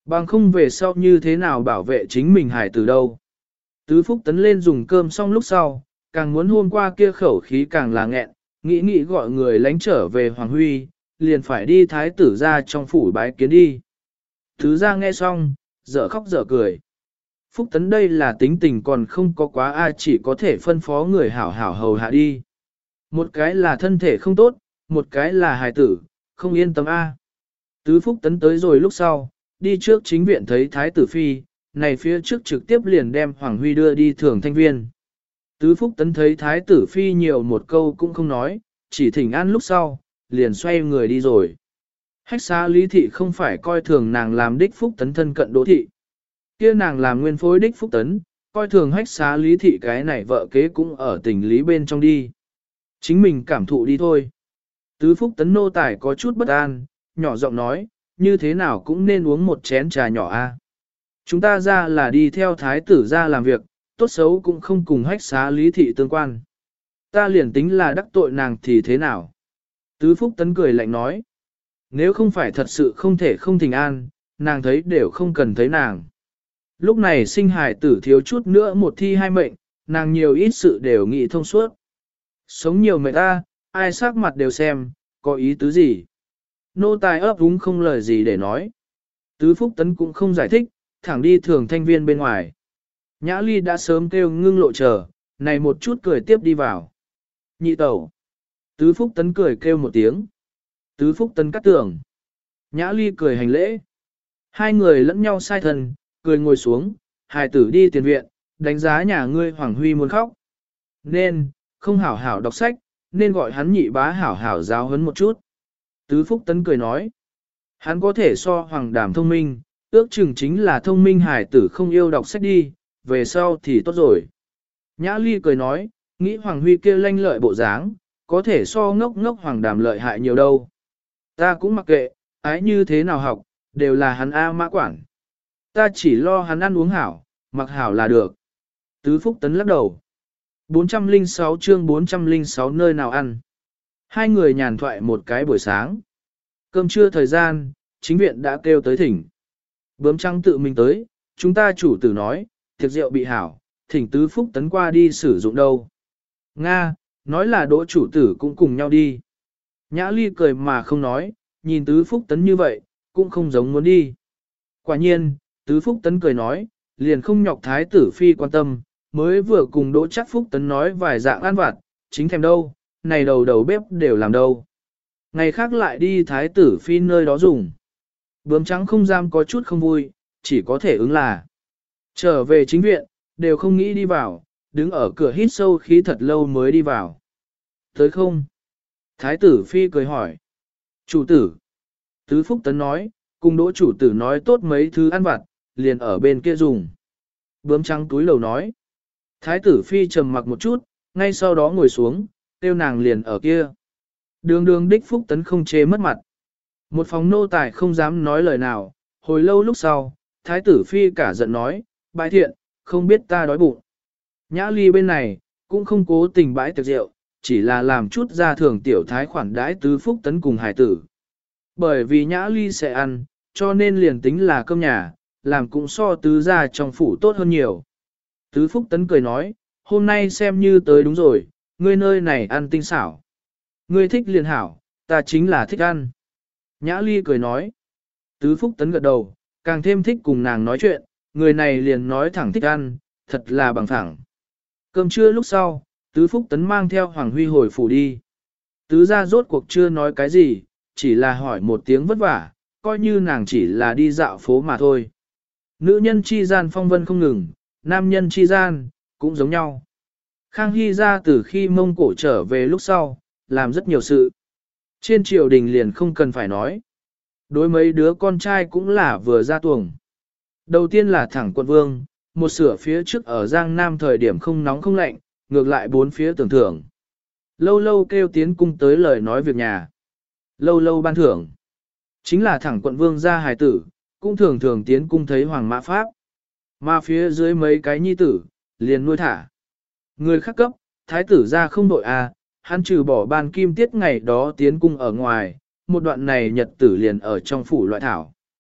Bằng không về sau như thế nào bảo vệ chính mình hải tử đâu. Tứ Phúc Tấn lên dùng cơm xong lúc sau, càng muốn hôm qua kia khẩu khí càng là nghẹn, nghĩ gọi người lánh trở về Hoàng Huy, liền phải đi thái tử ra trong phủ bái kiến đi. Tứ ra nghe xong, dở khóc dở cười. Phúc Tấn đây là tính tình còn không có quá ai, chỉ có thể phân phó người hảo hảo hầu hạ đi. Một cái là thân thể không tốt, một cái là hài tử, không yên tâm a. Tứ Phúc Tấn tới rồi lúc sau, đi trước chính viện thấy thái tử phi, này phía trước trực tiếp liền đem Hoàng Huy đưa đi thưởng thanh viên. Tứ Phúc Tấn thấy thái tử phi nhiều một câu cũng không nói, chỉ thỉnh an lúc sau, liền xoay người đi rồi. Hách xá Lý Thị không phải coi thường nàng làm đích Phúc Tấn thân cận Đỗ Thị. Kia nàng làm nguyên phối đích Phúc Tấn, coi thường hách xá Lý Thị cái này vợ kế cũng ở tình lý bên trong đi. Chính mình cảm thụ đi thôi. Tứ Phúc Tấn nô tài có chút bất an, nhỏ giọng nói, như thế nào cũng nên uống một chén trà nhỏ a. Chúng ta ra là đi theo thái tử ra làm việc, tốt xấu cũng không cùng hách xá Lý Thị tương quan. Ta liền tính là đắc tội nàng thì thế nào? Tứ Phúc Tấn cười lạnh nói, nếu không phải thật sự không thể không thỉnh an, nàng thấy đều không cần thấy nàng. Lúc này sinh hài tử thiếu chút nữa một thi hai mệnh, nàng nhiều ít sự đều nghĩ thông suốt. Sống nhiều mệnh ta, ai sắc mặt đều xem, có ý tứ gì. Nô tài ấp úng không lời gì để nói. Tứ Phúc Tấn cũng không giải thích, thẳng đi thường thanh viên bên ngoài. Nhã Ly đã sớm kêu ngưng lộ chờ, này một chút cười tiếp đi vào. Nhị tẩu. Tứ Phúc Tấn cười kêu một tiếng. Tứ Phúc Tấn cắt tưởng. Nhã Ly cười hành lễ. Hai người lẫn nhau sai thần, cười ngồi xuống, hài tử đi tiền viện, đánh giá nhà ngươi Hoàng Huy muốn khóc. Nên, không hảo hảo đọc sách, nên gọi hắn nhị bá hảo hảo giáo huấn một chút. Tứ Phúc Tấn cười nói. Hắn có thể so Hoàng Đàm thông minh, ước chừng chính là thông minh hài tử không yêu đọc sách đi, về sau thì tốt rồi. Nhã Ly cười nói, nghĩ Hoàng Huy kia lanh lợi bộ dáng, có thể so ngốc ngốc Hoàng Đàm lợi hại nhiều đâu. Ta cũng mặc kệ, ái như thế nào học, đều là hắn A mã quản. Ta chỉ lo hắn ăn uống hảo, mặc hảo là được. Tứ Phúc Tấn lắc đầu. 406 chương 406 nơi nào ăn. Hai người nhàn thoại một cái buổi sáng. Cơm trưa thời gian, chính viện đã kêu tới thỉnh. Bướm trăng tự mình tới, chúng ta chủ tử nói, tiệc rượu bị hảo, thỉnh Tứ Phúc Tấn qua đi sử dụng đâu. Nga, nói là đỗ chủ tử cũng cùng nhau đi. Nhã Ly cười mà không nói, nhìn Tứ Phúc Tấn như vậy, cũng không giống muốn đi. Quả nhiên, Tứ Phúc Tấn cười nói, liền không nhọc thái tử phi quan tâm, mới vừa cùng Đỗ Chắc Phúc Tấn nói vài dạng ăn vặt, chính thèm đâu, này đầu đầu bếp đều làm đâu. Ngày khác lại đi thái tử phi nơi đó dùng. Bướm trắng không dám có chút không vui, chỉ có thể ứng là. Trở về chính viện, đều không nghĩ đi vào, đứng ở cửa hít sâu khí thật lâu mới đi vào. Tới không? Thái tử phi cười hỏi. Chủ tử. Tứ Phúc Tấn nói, cùng Đỗ chủ tử nói tốt mấy thứ ăn vặt, liền ở bên kia dùng. Bướm trắng túi lầu nói. Thái tử phi trầm mặc một chút, ngay sau đó ngồi xuống, tiêu nàng liền ở kia. Đường đường đích Phúc Tấn không chê mất mặt. Một phòng nô tài không dám nói lời nào, hồi lâu lúc sau, thái tử phi cả giận nói, bái thiện, không biết ta đói bụng. Nhã Ly bên này, cũng không cố tình bãi tiệc rượu, chỉ là làm chút ra thường tiểu thái khoản đãi Tứ Phúc Tấn cùng hải tử. Bởi vì Nhã Ly sẽ ăn, cho nên liền tính là cơm nhà, làm cũng so tứ gia trong phủ tốt hơn nhiều. Tứ Phúc Tấn cười nói, hôm nay xem như tới đúng rồi, ngươi nơi này ăn tinh xảo. Ngươi thích liền hảo, ta chính là thích ăn. Nhã Ly cười nói. Tứ Phúc Tấn gật đầu, càng thêm thích cùng nàng nói chuyện, người này liền nói thẳng thích ăn, thật là bằng thẳng. Cơm trưa lúc sau, Tứ Phúc Tấn mang theo Hoàng Huy hồi phủ đi. Tứ gia rốt cuộc chưa nói cái gì, chỉ là hỏi một tiếng vất vả, coi như nàng chỉ là đi dạo phố mà thôi. Nữ nhân chi gian phong vân không ngừng, nam nhân chi gian, cũng giống nhau. Khang Hy ra từ khi Mông Cổ trở về lúc sau, làm rất nhiều sự. Trên triều đình liền không cần phải nói. Đối mấy đứa con trai cũng là vừa ra tuồng. Đầu tiên là thẳng quận vương, một sửa phía trước ở Giang Nam thời điểm không nóng không lạnh, ngược lại bốn phía tưởng thưởng. Lâu lâu kêu tiến cung tới lời nói việc nhà. Lâu lâu ban thưởng. Chính là thẳng quận vương gia hài tử, cũng thường thường tiến cung thấy hoàng mã pháp. Mà phía dưới mấy cái nhi tử, liền nuôi thả. Người khác cấp, thái tử ra không đội hắn trừ bỏ ban kim tiết ngày đó tiến cung ở ngoài, một đoạn này nhật tử liền ở trong phủ loại thảo.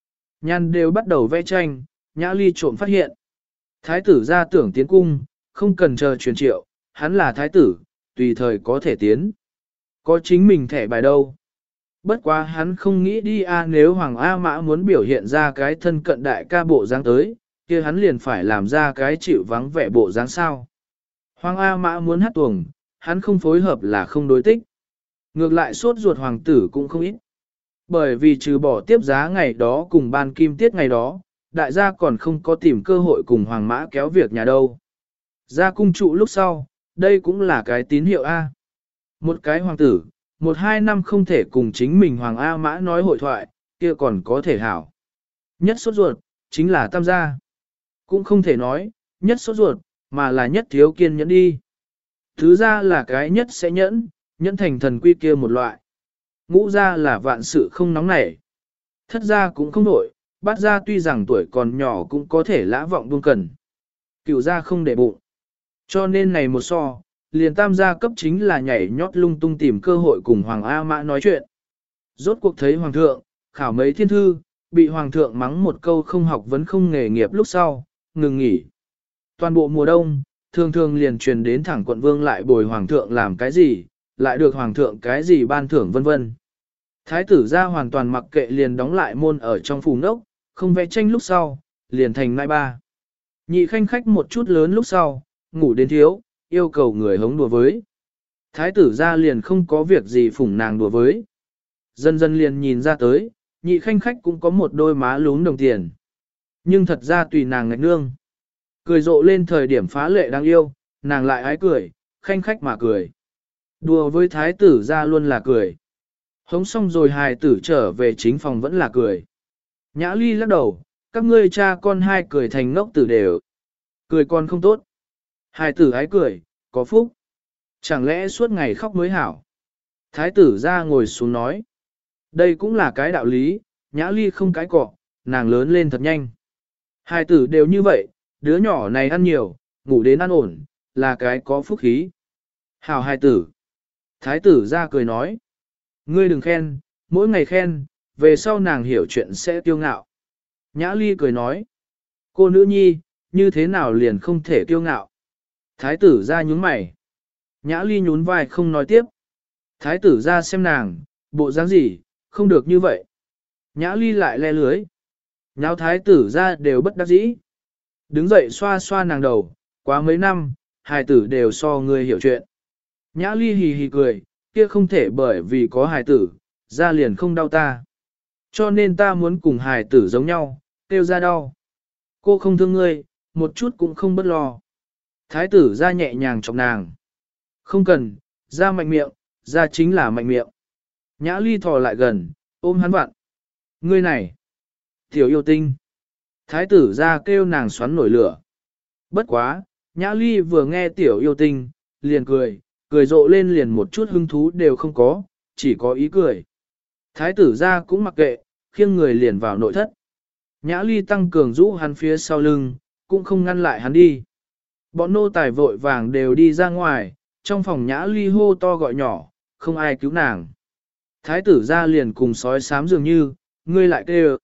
Nhan đều bắt đầu vẽ tranh, Nhã Ly trộm phát hiện. Thái tử ra tưởng tiến cung, không cần chờ truyền triệu, hắn là thái tử, tùy thời có thể tiến. Có chính mình thẻ bài đâu. Bất quá hắn không nghĩ đi nếu Hoàng A Mã muốn biểu hiện ra cái thân cận đại ca bộ dáng tới, kia hắn liền phải làm ra cái chịu vắng vẻ bộ dáng sao. Hoàng A Mã muốn hát tuồng, hắn không phối hợp là không đối tích. Ngược lại sốt ruột hoàng tử cũng không ít. Bởi vì trừ bỏ tiếp giá ngày đó cùng ban kim tiết ngày đó, đại gia còn không có tìm cơ hội cùng hoàng mã kéo việc nhà đâu. Ra cung trụ lúc sau, đây cũng là cái tín hiệu A. Một cái hoàng tử, 1-2 năm không thể cùng chính mình hoàng A mã nói hội thoại, kia còn có thể hảo. Nhất sốt ruột, chính là tam gia. Cũng không thể nói, nhất sốt ruột, mà là nhất thiếu kiên nhẫn đi. Thứ ra là cái nhất sẽ nhẫn, nhẫn thành thần quy kia một loại. Ngũ ra là vạn sự không nóng nảy. Thất ra cũng không nổi, bát ra tuy rằng tuổi còn nhỏ cũng có thể lã vọng buông cần. Cửu ra không để bụng. Cho nên này một so, liền tam gia cấp chính là nhảy nhót lung tung tìm cơ hội cùng Hoàng A Mã nói chuyện. Rốt cuộc thấy Hoàng thượng, khảo mấy thiên thư, bị Hoàng thượng mắng một câu không học vấn không nghề nghiệp lúc sau, ngừng nghỉ. Toàn bộ mùa đông, thường thường liền truyền đến thẳng quận vương lại bồi Hoàng thượng làm cái gì, lại được Hoàng thượng cái gì ban thưởng vân vân. Thái tử ra hoàn toàn mặc kệ liền đóng lại môn ở trong phủ nốc, không vẽ tranh lúc sau, liền thành nai ba. Nhị khanh khách một chút lớn lúc sau, ngủ đến thiếu, yêu cầu người hống đùa với. Thái tử ra liền không có việc gì phủng nàng đùa với. Dần dần liền nhìn ra tới, nhị khanh khách cũng có một đôi má lún đồng tiền. Nhưng thật ra tùy nàng ngạch nương. Cười rộ lên thời điểm phá lệ đáng yêu, nàng lại ái cười, khanh khách mà cười. Đùa với thái tử ra luôn là cười. Hống xong rồi hài tử trở về chính phòng vẫn là cười. Nhã Ly lắc đầu, các ngươi cha con hai cười thành ngốc tử đều. Cười con không tốt. Hài tử ái cười, có phúc. Chẳng lẽ suốt ngày khóc mới hảo. Thái tử ra ngồi xuống nói. Đây cũng là cái đạo lý, Nhã Ly không cái cọ, nàng lớn lên thật nhanh. Hài tử đều như vậy, đứa nhỏ này ăn nhiều, ngủ đến ăn ổn, là cái có phúc khí. Hảo hài tử. Thái tử ra cười nói. Ngươi đừng khen, mỗi ngày khen, về sau nàng hiểu chuyện sẽ kiêu ngạo. Nhã Ly cười nói. Cô nữ nhi, như thế nào liền không thể kiêu ngạo. Thái tử ra nhún mày. Nhã Ly nhún vai không nói tiếp. Thái tử ra xem nàng, bộ dáng gì, không được như vậy. Nhã Ly lại le lưới. Nháo thái tử ra đều bất đắc dĩ. Đứng dậy xoa xoa nàng đầu, quá mấy năm, hài tử đều so người hiểu chuyện. Nhã Ly hì hì cười, kia không thể bởi vì có hài tử, ra liền không đau ta. Cho nên ta muốn cùng hài tử giống nhau, tiêu ra đau. Cô không thương ngươi, một chút cũng không bất lo. Thái tử ra nhẹ nhàng chọc nàng. Không cần, ra mạnh miệng, ra chính là mạnh miệng. Nhã Ly thò lại gần, ôm hắn vặn. Ngươi này, tiểu yêu tinh. Thái tử ra kêu nàng xoắn nổi lửa. Bất quá, Nhã Ly vừa nghe tiểu yêu tinh, liền cười, cười rộ lên liền một chút hứng thú đều không có, chỉ có ý cười. Thái tử ra cũng mặc kệ, khiêng người liền vào nội thất. Nhã Ly tăng cường rũ hắn phía sau lưng, cũng không ngăn lại hắn đi. Bọn nô tài vội vàng đều đi ra ngoài, trong phòng Nhã Ly hô to gọi nhỏ, không ai cứu nàng. Thái tử ra liền cùng sói xám dường như, ngươi lại kêu.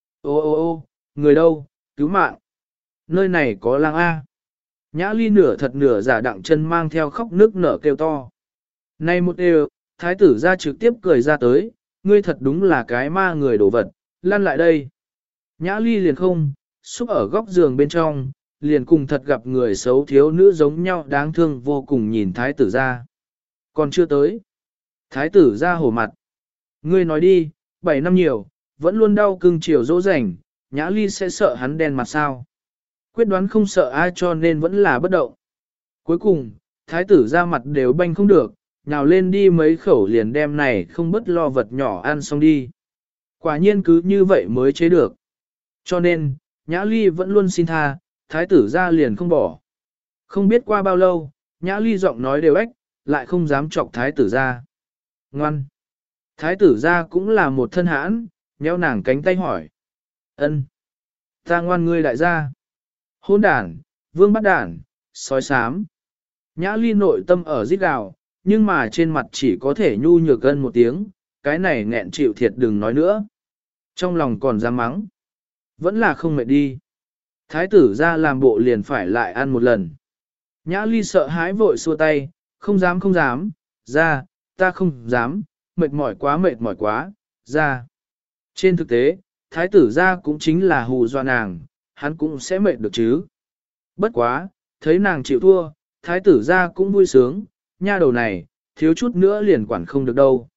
Ô, người đâu, cứu mạng. Nơi này có lang A. Nhã Ly nửa thật nửa giả đặng chân mang theo khóc nước nở kêu to. Này một đều, thái tử ra trực tiếp cười ra tới, ngươi thật đúng là cái ma người đổ vật, lăn lại đây. Nhã Ly liền không, xúc ở góc giường bên trong, liền cùng thật gặp người xấu thiếu nữ giống nhau đáng thương vô cùng nhìn thái tử ra. Còn chưa tới. Thái tử ra hổ mặt. Ngươi nói đi, 7 năm nhiều, vẫn luôn đau cưng chiều dỗ rảnh, Nhã Ly sẽ sợ hắn đen mặt sao. Quyết đoán không sợ ai cho nên vẫn là bất động. Cuối cùng, thái tử ra mặt đều banh không được, nhào lên đi mấy khẩu liền đem này không bất lo vật nhỏ ăn xong đi. Quả nhiên cứ như vậy mới chế được. Cho nên, Nhã Ly vẫn luôn xin tha, thái tử ra liền không bỏ. Không biết qua bao lâu, Nhã Ly giọng nói đều ếch, lại không dám chọc thái tử ra. Ngoan. Thái tử ra cũng là một thân hãn, nhéo nàng cánh tay hỏi. Ân, ta ngoan ngươi đại gia. Hôn đản, vương bắt đản, sói xám. Nhã Ly nội tâm ở rít gào, nhưng mà trên mặt chỉ có thể nhu nhược gân một tiếng, cái này nghẹn chịu thiệt đừng nói nữa. Trong lòng còn dám mắng. Vẫn là không mệt đi. Thái tử ra làm bộ liền phải lại ăn một lần. Nhã ly sợ hãi vội xua tay, không dám không dám, ra, ta không dám, mệt mỏi quá, ra. Trên thực tế, thái tử ra cũng chính là hù dọa nàng, hắn cũng sẽ mệt được chứ. Bất quá, thấy nàng chịu thua, thái tử ra cũng vui sướng, nha đầu này, thiếu chút nữa liền quản không được đâu.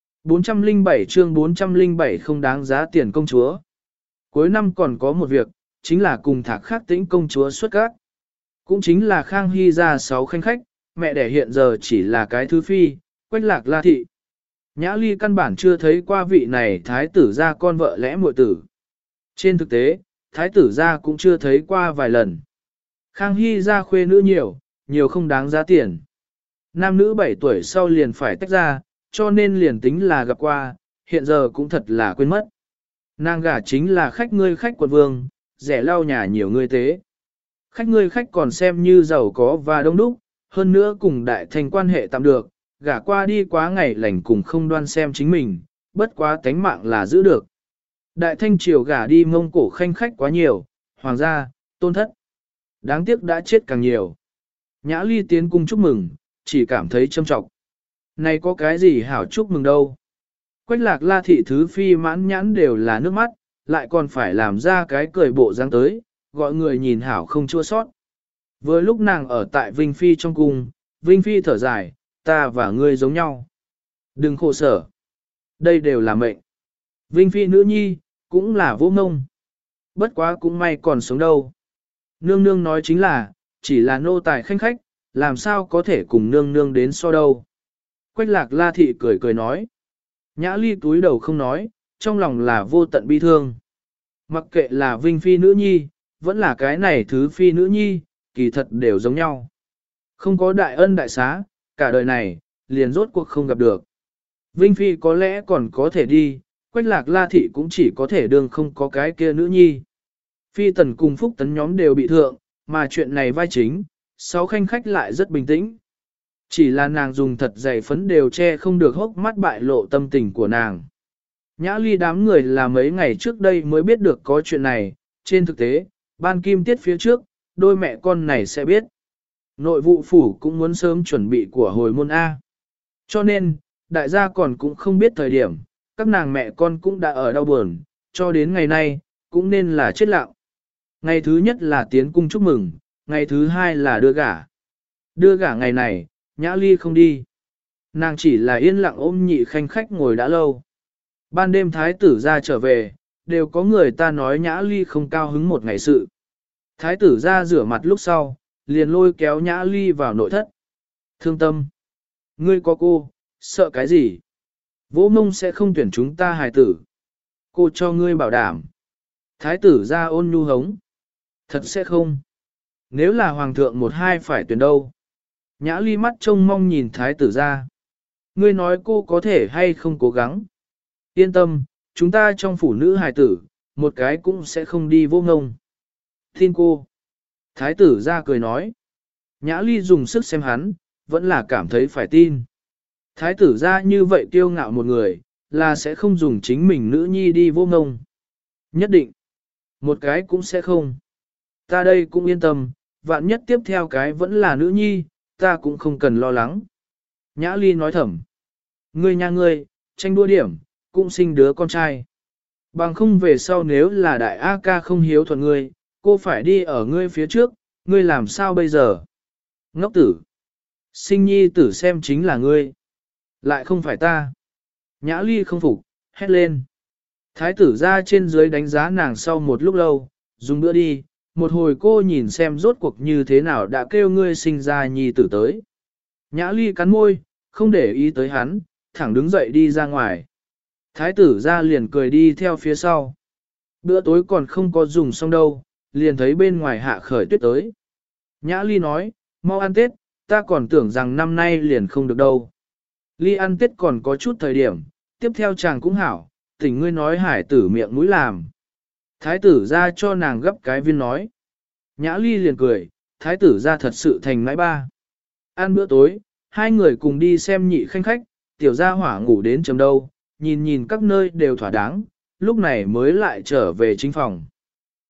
407 chương 407 không đáng giá tiền công chúa. Cuối năm còn có một việc, chính là cùng Thạc Khắc Tĩnh công chúa xuất các. Cũng chính là Khang Hy ra 6 khanh khách, mẹ đẻ hiện giờ chỉ là cái thứ phi, Quách Lạc La thị. Nhã Ly căn bản chưa thấy qua vị này thái tử ra con vợ lẽ muội tử. Trên thực tế, thái tử ra cũng chưa thấy qua vài lần. Khang Hy ra khuê nữ nhiều, nhiều không đáng giá tiền. Nam nữ 7 tuổi sau liền phải tách ra, cho nên liền tính là gặp qua, hiện giờ cũng thật là quên mất. Nàng gả chính là khách ngươi khách quận vương, rẻ lau nhà nhiều ngươi tế. Khách ngươi khách còn xem như giàu có và đông đúc, hơn nữa cùng đại thành quan hệ tạm được, gả qua đi quá ngày lành cùng không đoan xem chính mình, bất quá tánh mạng là giữ được. Đại thanh triều gả đi Mông Cổ khanh khách quá nhiều, hoàng gia, tôn thất. Đáng tiếc đã chết càng nhiều. Nhã Ly tiến cung chúc mừng, chỉ cảm thấy trâm trọng. Này có cái gì hảo chúc mừng đâu. Quách Lạc La thị thứ phi mãn nhãn đều là nước mắt, lại còn phải làm ra cái cười bộ dáng tới, gọi người nhìn hảo không chua sót. Vừa lúc nàng ở tại Vinh Phi trong cung, Vinh Phi thở dài, ta và ngươi giống nhau. Đừng khổ sở. Đây đều là mệnh. Vinh Phi nữ nhi, cũng là vô ngông. Bất quá cũng may còn sống đâu. Nương nương nói chính là, chỉ là nô tài khanh khách, làm sao có thể cùng nương nương đến so đâu. Quách Lạc La thị cười cười nói. Nhã Ly túi đầu không nói, trong lòng là vô tận bi thương. Mặc kệ là Vinh Phi nữ nhi, vẫn là cái này thứ Phi nữ nhi, kỳ thật đều giống nhau. Không có đại ân đại xá, cả đời này, liền rốt cuộc không gặp được. Vinh Phi có lẽ còn có thể đi, Quách Lạc La thị cũng chỉ có thể đương không có cái kia nữ nhi. Phi tần cùng Phúc tấn nhóm đều bị thượng, mà chuyện này vai chính, 6 khanh khách lại rất bình tĩnh. Chỉ là nàng dùng thật dày phấn đều che không được hốc mắt bại lộ tâm tình của nàng. Nhã Ly đám người là mấy ngày trước đây mới biết được có chuyện này, trên thực tế, ban kim tiết phía trước, đôi mẹ con này sẽ biết. Nội vụ phủ cũng muốn sớm chuẩn bị của hồi môn A. Cho nên, đại gia còn cũng không biết thời điểm, các nàng mẹ con cũng đã ở đau buồn, cho đến ngày nay, cũng nên là chết lặng. Ngày thứ nhất là tiến cung chúc mừng, ngày thứ hai là đưa gả. Đưa gả ngày này, Nhã Ly không đi. Nàng chỉ là yên lặng ôm nhị khanh khách ngồi đã lâu. Ban đêm thái tử ra trở về, đều có người ta nói Nhã Ly không cao hứng một ngày sự. Thái tử ra rửa mặt lúc sau, liền lôi kéo Nhã Ly vào nội thất. Thương tâm. Ngươi có cô, sợ cái gì? Vỗ mông sẽ không tuyển chúng ta hài tử. Cô cho ngươi bảo đảm. Thái tử ra ôn nhu hống. Thật sẽ không. Nếu là hoàng thượng một hai phải tuyển đâu? Nhã Ly mắt trông mong nhìn thái tử ra. Ngươi nói cô có thể hay không cố gắng. Yên tâm, chúng ta trong phủ nữ hài tử, một cái cũng sẽ không đi vô ngông. Tin cô. Thái tử ra cười nói. Nhã Ly dùng sức xem hắn, vẫn là cảm thấy phải tin. Thái tử ra như vậy kiêu ngạo một người, là sẽ không dùng chính mình nữ nhi đi vô ngông. Nhất định. Một cái cũng sẽ không. Ta đây cũng yên tâm, vạn nhất tiếp theo cái vẫn là nữ nhi, ta cũng không cần lo lắng. Nhã Ly nói thầm. Ngươi nha ngươi, tranh đua điểm, cũng sinh đứa con trai. Bằng không về sau nếu là đại A ca không hiếu thuận ngươi, cô phải đi ở ngươi phía trước, ngươi làm sao bây giờ? Ngốc tử. Sinh nhi tử xem chính là ngươi. Lại không phải ta. Nhã Ly không phục, hét lên. Thái tử ra trên dưới đánh giá nàng sau một lúc lâu, dùng bữa đi, một hồi cô nhìn xem rốt cuộc như thế nào đã kêu ngươi sinh ra nhi tử tới. Nhã Ly cắn môi, không để ý tới hắn, thẳng đứng dậy đi ra ngoài. Thái tử ra liền cười đi theo phía sau. Bữa tối còn không có dùng xong đâu, liền thấy bên ngoài hạ khởi tuyết tới. Nhã Ly nói, mau ăn Tết, ta còn tưởng rằng năm nay liền không được đâu. Ly ăn Tết còn có chút thời điểm, tiếp theo chàng cũng hảo, tỉnh ngươi nói hải tử miệng mũi làm. Thái tử ra cho nàng gấp cái viên nói. Nhã Ly liền cười, thái tử ra thật sự thành nãi ba. Ăn bữa tối, hai người cùng đi xem nhị khanh khách, tiểu gia hỏa ngủ đến chấm đâu, nhìn nhìn các nơi đều thỏa đáng, lúc này mới lại trở về chính phòng.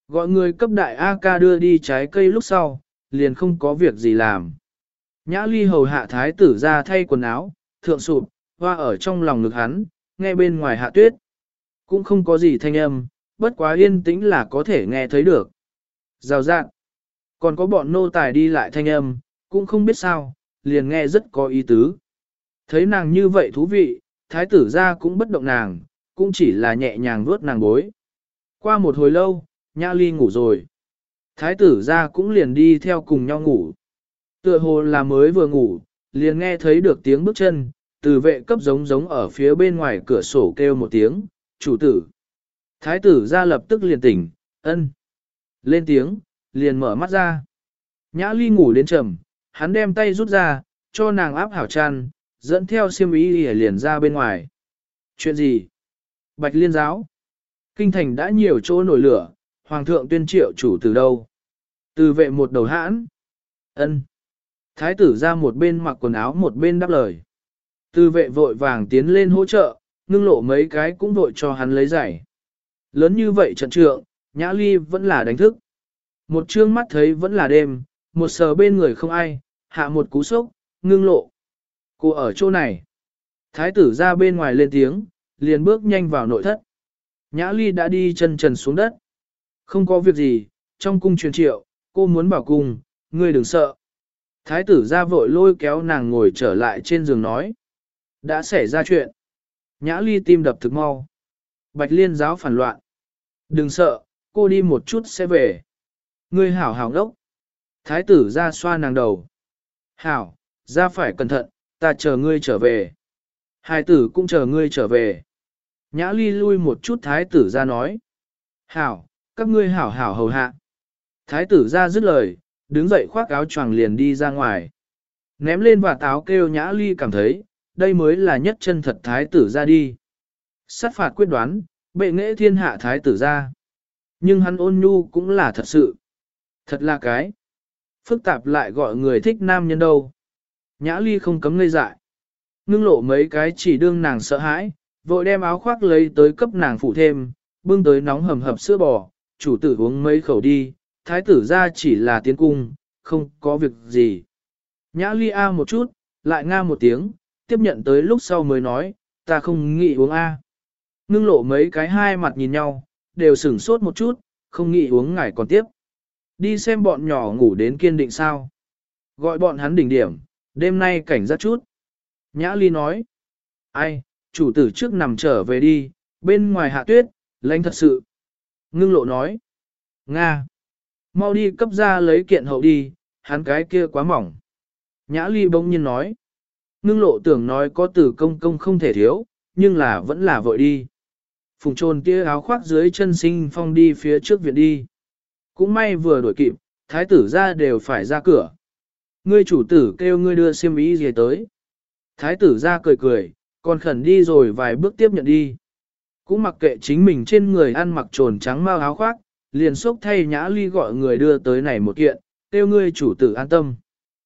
Gọi người cấp đại A ca đưa đi trái cây lúc sau, liền không có việc gì làm. Nhã Ly hầu hạ thái tử ra thay quần áo, thượng sụp, hoa ở trong lòng ngực hắn, nghe bên ngoài hạ tuyết. Cũng không có gì thanh âm, bất quá yên tĩnh là có thể nghe thấy được. Rào rạng. Còn có bọn nô tài đi lại thanh âm, cũng không biết sao, liền nghe rất có ý tứ. Thấy nàng như vậy thú vị, thái tử ra cũng bất động nàng, cũng chỉ là nhẹ nhàng vuốt nàng bối. Qua một hồi lâu, Nhã Ly ngủ rồi. Thái tử ra cũng liền đi theo cùng nhau ngủ. Tựa hồ là mới vừa ngủ, liền nghe thấy được tiếng bước chân, từ vệ cấp giống ở phía bên ngoài cửa sổ kêu một tiếng, chủ tử. Thái tử ra lập tức liền tỉnh, ân. Lên tiếng, liền mở mắt ra. Nhã Ly ngủ đến trầm, hắn đem tay rút ra, cho nàng áp hảo chăn, dẫn theo xiêm y liền ra bên ngoài. Chuyện gì? Bạch Liên giáo. Kinh thành đã nhiều chỗ nổi lửa, hoàng thượng tuyên triệu chủ tử đâu? Từ vệ một đầu hãn. Ân. Thái tử ra một bên mặc quần áo một bên đáp lời. Từ vệ vội vàng tiến lên hỗ trợ, ngưng lộ mấy cái cũng vội cho hắn lấy giày. Lớn như vậy trận trượng, Nhã Ly vẫn là đánh thức. Một trương mắt thấy vẫn là đêm, một sờ bên người không ai, hạ một cú sốc, ngưng lộ. Cô ở chỗ này. Thái tử ra bên ngoài lên tiếng, liền bước nhanh vào nội thất. Nhã Ly đã đi chân trần xuống đất. Không có việc gì, trong cung truyền triệu, cô muốn bảo cung, ngươi đừng sợ. Thái tử ra vội lôi kéo nàng ngồi trở lại trên giường nói. Đã xảy ra chuyện. Nhã Ly tim đập thực mau. Bạch Liên giáo phản loạn. Đừng sợ, cô đi một chút sẽ về. Ngươi hảo hảo đốc. Thái tử ra xoa nàng đầu. Hảo, ra phải cẩn thận, ta chờ ngươi trở về. Hai tử cũng chờ ngươi trở về. Nhã Ly lui một chút thái tử ra nói. Hảo, các ngươi hảo hảo hầu hạ. Thái tử ra dứt lời, đứng dậy khoác áo choàng liền đi ra ngoài. Ném lên và táo kêu Nhã Ly cảm thấy, đây mới là nhất chân thật thái tử ra đi. Sát phạt quyết đoán, bệ nghệ thiên hạ thái tử ra. Nhưng hắn ôn nhu cũng là thật sự. Thật là cái. Phức tạp lại gọi người thích nam nhân đâu. Nhã Ly không cấm ngây dại. Ngưng lộ mấy cái chỉ đương nàng sợ hãi, vội đem áo khoác lấy tới cấp nàng phủ thêm, bưng tới nóng hầm hập sữa bò, chủ tử uống mấy khẩu đi, thái tử ra chỉ là tiến cung, không có việc gì. Nhã Ly a một chút, lại nga một tiếng, tiếp nhận tới lúc sau mới nói, ta không nghĩ uống a. Ngưng lộ mấy cái hai mặt nhìn nhau, đều sửng sốt một chút, không nghĩ uống ngải còn tiếp. Đi xem bọn nhỏ ngủ đến kiên định sao. Gọi bọn hắn đỉnh điểm, đêm nay cảnh giác chút. Nhã Ly nói, ai, chủ tử trước nằm trở về đi, bên ngoài hạ tuyết, lạnh thật sự. Ngưng lộ nói, Nga, mau đi cấp ra lấy kiện hậu đi, hắn cái kia quá mỏng. Nhã Ly bỗng nhiên nói, ngưng lộ tưởng nói có từ công công không thể thiếu, nhưng là vẫn là vội đi. Phùng trồn kia áo khoác dưới chân sinh phong đi phía trước viện đi. Cũng may vừa đuổi kịp, thái tử ra đều phải ra cửa. Ngươi chủ tử kêu ngươi đưa xiêm y gì tới. Thái tử ra cười cười, còn khẩn đi rồi vài bước tiếp nhận đi. Cũng mặc kệ chính mình trên người ăn mặc trồn trắng mau áo khoác, liền xốc thay Nhã Ly gọi người đưa tới này một kiện, kêu ngươi chủ tử an tâm.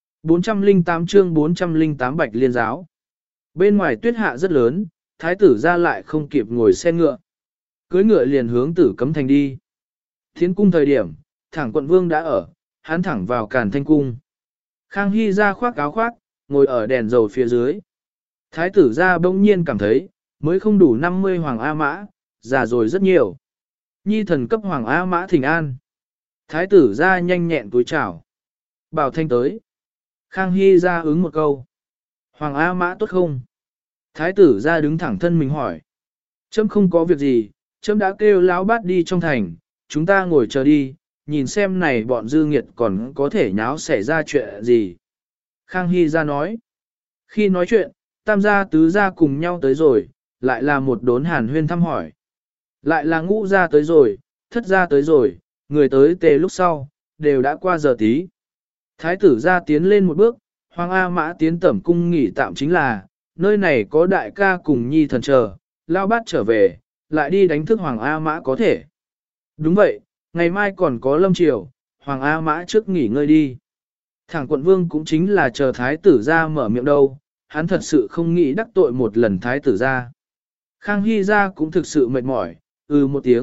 408 chương 408 Bạch Liên giáo. Bên ngoài tuyết hạ rất lớn, thái tử ra lại không kịp ngồi xe ngựa. Cưới ngựa liền hướng Tử Cấm Thành đi. Thiến cung thời điểm, thẳng quận vương đã ở, hắn thẳng vào Càn Thanh cung. Khang Hy ra khoác áo khoác, ngồi ở đèn dầu phía dưới. Thái tử ra bỗng nhiên cảm thấy, mới không đủ 50 hoàng A mã, già rồi rất nhiều. Nhi thần cấp hoàng A mã thỉnh an. Thái tử ra nhanh nhẹn túi chào. Bảo Thanh tới. Khang Hy ra ứng một câu. Hoàng A mã tốt không? Thái tử ra đứng thẳng thân mình hỏi. Chấm không có việc gì, chấm đã kêu lão bát đi trong thành, chúng ta ngồi chờ đi, nhìn xem này bọn dư nghiệt còn có thể nháo xảy ra chuyện gì. Khang Hy ra nói. Khi nói chuyện, tam gia tứ gia cùng nhau tới rồi, lại là một đốn hàn huyên thăm hỏi. Lại là ngũ gia tới rồi, thất gia tới rồi, người tới tề lúc sau, đều đã qua giờ tí. Thái tử gia tiến lên một bước, Hoàng A Mã tiến tẩm cung nghỉ tạm chính là, nơi này có đại ca cùng nhi thần chờ, lao bát trở về, lại đi đánh thức Hoàng A Mã có thể. Đúng vậy, ngày mai còn có lâm triều, Hoàng A Mã trước nghỉ ngơi đi. Thẳng quận vương cũng chính là chờ thái tử ra mở miệng đâu, hắn thật sự không nghĩ đắc tội một lần thái tử ra. Khang Hy ra cũng thực sự mệt mỏi, một tiếng,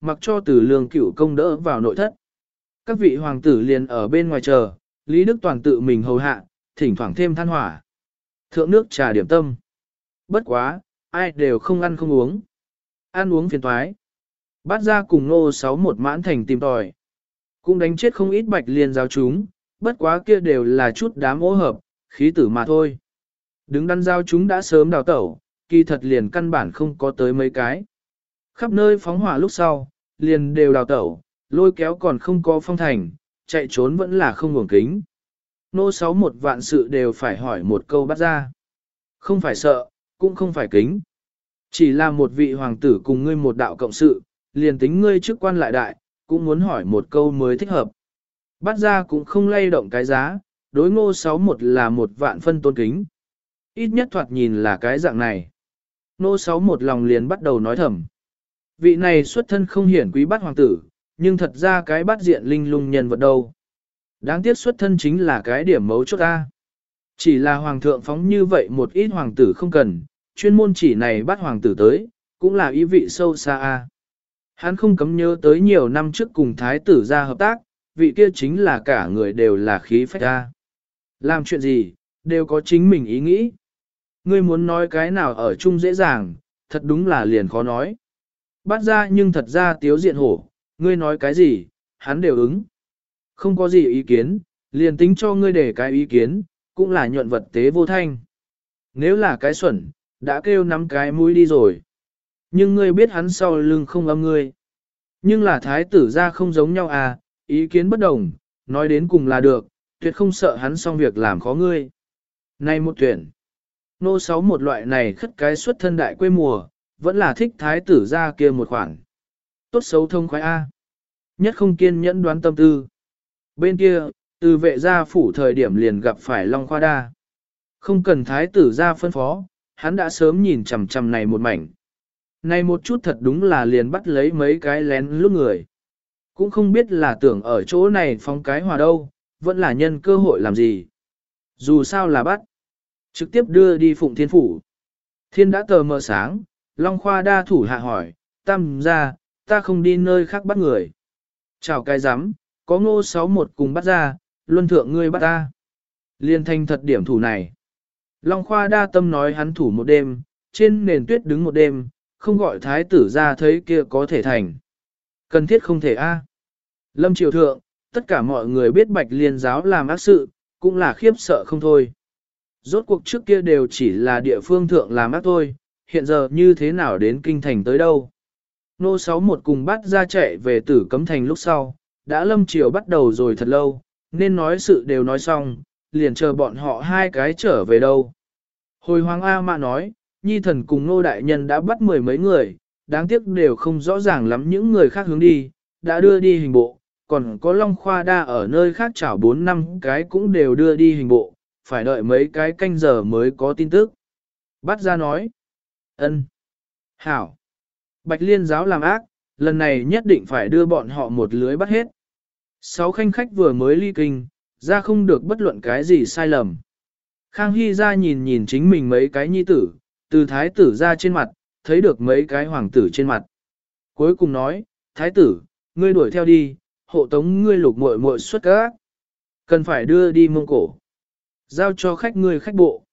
mặc cho Từ Lương Cửu công đỡ vào nội thất. Các vị hoàng tử liền ở bên ngoài chờ, Lý Đức Toàn tự mình hầu hạ, thỉnh thoảng thêm than hỏa. Thượng nước trà điểm tâm. Bất quá, ai đều không ăn không uống. Ăn uống phiền toái. Bát ra cùng Nô 61 mãn thành tìm tòi. Cũng đánh chết không ít Bạch Liên giáo chúng, bất quá kia đều là chút đám ô hợp, khí tử mà thôi. Đứng đắn giao chúng đã sớm đào tẩu, kỳ thật liền căn bản không có tới mấy cái. Khắp nơi phóng hỏa lúc sau, liền đều đào tẩu, lôi kéo còn không có phong thành, chạy trốn vẫn là không ngủng kính. Nô 61 vạn sự đều phải hỏi một câu bắt ra. Không phải sợ, cũng không phải kính. Chỉ là một vị hoàng tử cùng ngươi một đạo cộng sự, liền tính ngươi chức quan lại đại, cũng muốn hỏi một câu mới thích hợp. Bắt ra cũng không lay động cái giá, đối Ngô 61 là một vạn phân tôn kính. Ít nhất thoạt nhìn là cái dạng này. Ngô 61 lòng liền bắt đầu nói thầm. Vị này xuất thân không hiển quý bát hoàng tử, nhưng thật ra cái bát diện linh lung nhân vật đâu. Đáng tiếc xuất thân chính là cái điểm mấu chốt ta. Chỉ là hoàng thượng phóng như vậy một ít hoàng tử không cần, chuyên môn chỉ này bắt hoàng tử tới, cũng là ý vị sâu xa a. Hắn không cấm nhớ tới nhiều năm trước cùng thái tử ra hợp tác, vị kia chính là cả người đều là khí phách a. Làm chuyện gì, đều có chính mình ý nghĩ. Ngươi muốn nói cái nào ở chung dễ dàng, thật đúng là liền khó nói. Bắt ra nhưng thật ra tiếu diện hổ, ngươi nói cái gì, hắn đều ứng. Không có gì ý kiến, liền tính cho ngươi để cái ý kiến, cũng là nhuận vật tế vô thanh. Nếu là cái xuẩn, đã kêu nắm cái mũi đi rồi. Nhưng ngươi biết hắn sau lưng không âm ngươi. Nhưng là thái tử ra không giống nhau à, ý kiến bất đồng, nói đến cùng là được, tuyệt không sợ hắn xong việc làm khó ngươi. Này một tuyển, Nô 61 loại này khất cái xuất thân đại quê mùa, vẫn là thích thái tử ra kia một khoản. Tốt xấu thông khoái A. Nhất không kiên nhẫn đoán tâm tư. Bên kia, từ vệ gia phủ thời điểm liền gặp phải Long Khoa Đa. Không cần thái tử ra phân phó, hắn đã sớm nhìn chằm chằm này một mảnh. Này một chút thật đúng là liền bắt lấy mấy cái lén lút người. Cũng không biết là tưởng ở chỗ này phóng cái hòa đâu, vẫn là nhân cơ hội làm gì. Dù sao là bắt. Trực tiếp đưa đi Phụng Thiên Phủ. Thiên đã tờ mờ sáng, Long Khoa Đa thủ hạ hỏi, tam ra, ta không đi nơi khác bắt người. Chào cái rắm có Ngô 61 cùng bắt ra, luân thượng ngươi bắt ta. Liên thanh thật điểm thủ này. Long Khoa Đa tâm nói hắn thủ một đêm, trên nền tuyết đứng một đêm, không gọi thái tử ra thấy kia có thể thành. Cần thiết không thể a. Lâm Triều Thượng, tất cả mọi người biết Bạch Liên giáo làm ác sự, cũng là khiếp sợ không thôi. Rốt cuộc trước kia đều chỉ là địa phương thượng làm ác thôi, hiện giờ như thế nào đến kinh thành tới đâu. Nô 61 cùng bắt ra chạy về Tử Cấm Thành lúc sau, đã Lâm Triều bắt đầu rồi thật lâu, nên nói sự đều nói xong, liền chờ bọn họ hai cái trở về đâu. Hồi Hoàng A Mã nói, Nhi thần cùng Nô Đại Nhân đã bắt mười mấy người, đáng tiếc đều không rõ ràng lắm những người khác hướng đi, đã đưa đi hình bộ, còn có Long Khoa Đa ở nơi khác chảo 4 năm cái cũng đều đưa đi hình bộ, phải đợi mấy cái canh giờ mới có tin tức. Bắt ra nói, ân, hảo, Bạch Liên giáo làm ác, lần này nhất định phải đưa bọn họ một lưới bắt hết. 6 khanh khách vừa mới ly kinh, ra không được bất luận cái gì sai lầm. Khang Hy ra nhìn nhìn chính mình mấy cái nhi tử, từ thái tử ra trên mặt, thấy được mấy cái hoàng tử trên mặt. Cuối cùng nói, thái tử, ngươi đuổi theo đi, hộ tống ngươi lục muội muội xuất các. Cần phải đưa đi Mông Cổ. Giao cho khách ngươi khách bộ.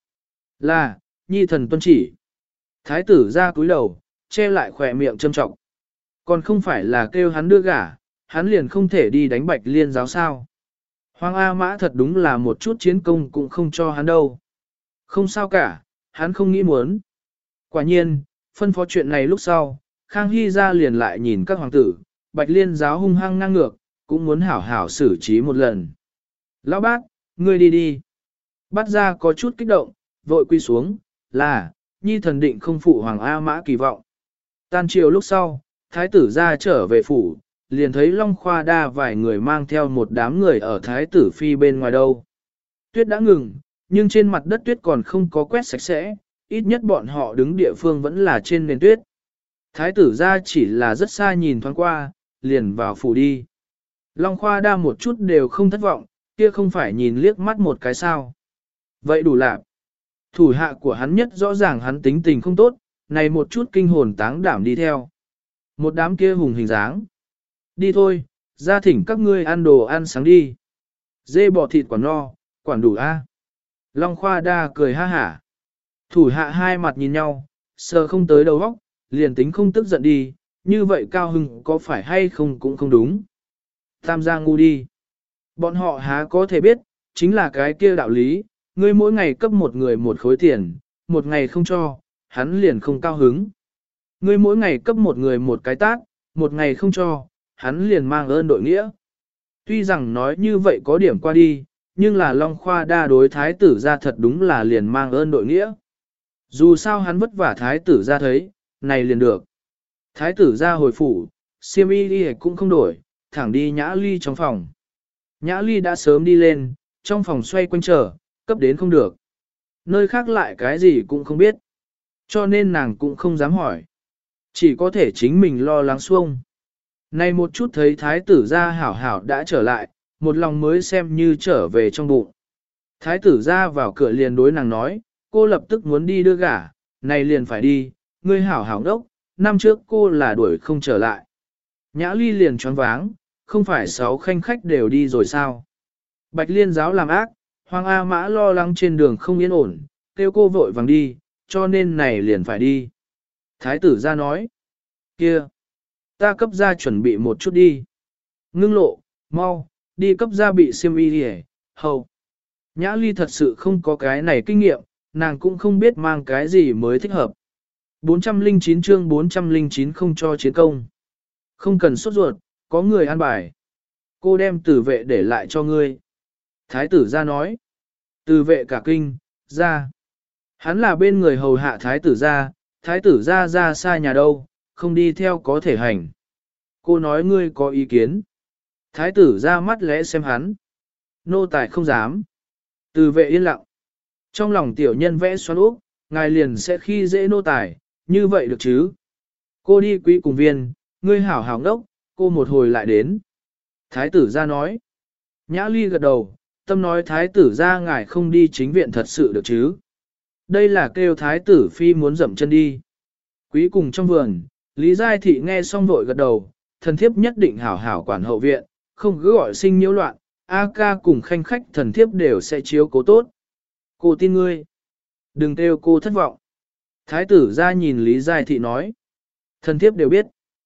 Là, nhi thần tuân chỉ. Thái tử ra cúi đầu, che lại khỏe miệng châm trọng. Còn không phải là kêu hắn đưa gả, hắn liền không thể đi đánh Bạch Liên giáo sao. Hoàng A Mã thật đúng là một chút chiến công cũng không cho hắn đâu. Không sao cả, hắn không nghĩ muốn. Quả nhiên, phân phó chuyện này lúc sau, Khang Hy ra liền lại nhìn các hoàng tử, Bạch Liên giáo hung hăng ngang ngược, cũng muốn hảo hảo xử trí một lần. Lão bát, ngươi đi đi. Bát ra có chút kích động, vội quy xuống, là, nhi thần định không phụ Hoàng A Mã kỳ vọng. Tan chiều lúc sau, thái tử ra trở về phủ, liền thấy Long Khoa Đa vài người mang theo một đám người ở thái tử phi bên ngoài đâu. Tuyết đã ngừng, nhưng trên mặt đất tuyết còn không có quét sạch sẽ, ít nhất bọn họ đứng địa phương vẫn là trên nền tuyết. Thái tử ra chỉ là rất xa nhìn thoáng qua, liền vào phủ đi. Long Khoa Đa một chút đều không thất vọng, kia không phải nhìn liếc mắt một cái sao. Vậy đủ lạc. Thủ hạ của hắn nhất rõ ràng hắn tính tình không tốt, này một chút kinh hồn táng đảm đi theo. Một đám kia hùng hình dáng. Đi thôi, ra thỉnh các ngươi ăn đồ ăn sáng đi. Dê bò thịt quản no, quản đủ a. Long Khoa Đa cười ha hả. Thủ hạ hai mặt nhìn nhau, sờ không tới đầu óc, liền tính không tức giận đi, như vậy cao hưng có phải hay không cũng không đúng. Tam gia ngu đi. Bọn họ há có thể biết, chính là cái kia đạo lý, ngươi mỗi ngày cấp một người một khối tiền, một ngày không cho, hắn liền không cao hứng. Ngươi mỗi ngày cấp một người một cái tát, một ngày không cho, hắn liền mang ơn đội nghĩa. Tuy rằng nói như vậy có điểm qua đi, nhưng là Long Khoa Đa đối thái tử ra thật đúng là liền mang ơn đội nghĩa. Dù sao hắn vất vả thái tử ra thấy, này liền được. Thái tử ra hồi phủ, xiêm y đi cũng không đổi, thẳng đi Nhã Ly trong phòng. Nhã Ly đã sớm đi lên, trong phòng xoay quanh chờ, cấp đến không được. Nơi khác lại cái gì cũng không biết. Cho nên nàng cũng không dám hỏi. Chỉ có thể chính mình lo lắng xuông. Nay một chút thấy thái tử ra hảo hảo đã trở lại, một lòng mới xem như trở về trong bụng. Thái tử ra vào cửa liền đối nàng nói, cô lập tức muốn đi đưa gả, này liền phải đi, ngươi hảo hảo đốc, năm trước cô là đuổi không trở lại. Nhã Ly liền choáng váng, không phải 6 khanh khách đều đi rồi sao? Bạch Liên giáo làm ác, Hoàng A Mã lo lắng trên đường không yên ổn, kêu cô vội vàng đi, cho nên này liền phải đi. Thái tử ra nói, kia, ta cấp ra chuẩn bị một chút đi. Ngưng lộ, mau, đi cấp ra bị xiêm y đi hầu. Nhã Ly thật sự không có cái này kinh nghiệm, nàng cũng không biết mang cái gì mới thích hợp. 409 chương 409 không cho chiến công. Không cần sốt ruột, có người an bài. Cô đem tử vệ để lại cho ngươi. Thái tử ra nói. Tử vệ cả kinh, ra. Hắn là bên người hầu hạ thái tử ra ra xa nhà đâu, không đi theo có thể hành. Cô nói ngươi có ý kiến. Thái tử ra mắt lẽ xem hắn. Nô tài không dám. Tử vệ yên lặng. Trong lòng tiểu nhân vẽ xoắn úp, ngài liền sẽ khi dễ nô tài, như vậy được chứ. Cô đi quý cùng viên, ngươi hảo hảo ngốc, cô một hồi lại đến. Thái tử ra nói. Nhã Ly gật đầu, tâm nói thái tử ra ngài không đi chính viện thật sự được chứ. Đây là kêu thái tử phi muốn dậm chân đi. Quý cùng trong vườn, Lý Giai Thị nghe xong vội gật đầu, thần thiếp nhất định hảo hảo quản hậu viện, không cứ gọi sinh nhiễu loạn, A ca cùng khanh khách thần thiếp đều sẽ chiếu cố tốt. Cô tin ngươi. Đừng kêu cô thất vọng. Thái tử ra nhìn Lý Giai Thị nói. Thần thiếp đều biết.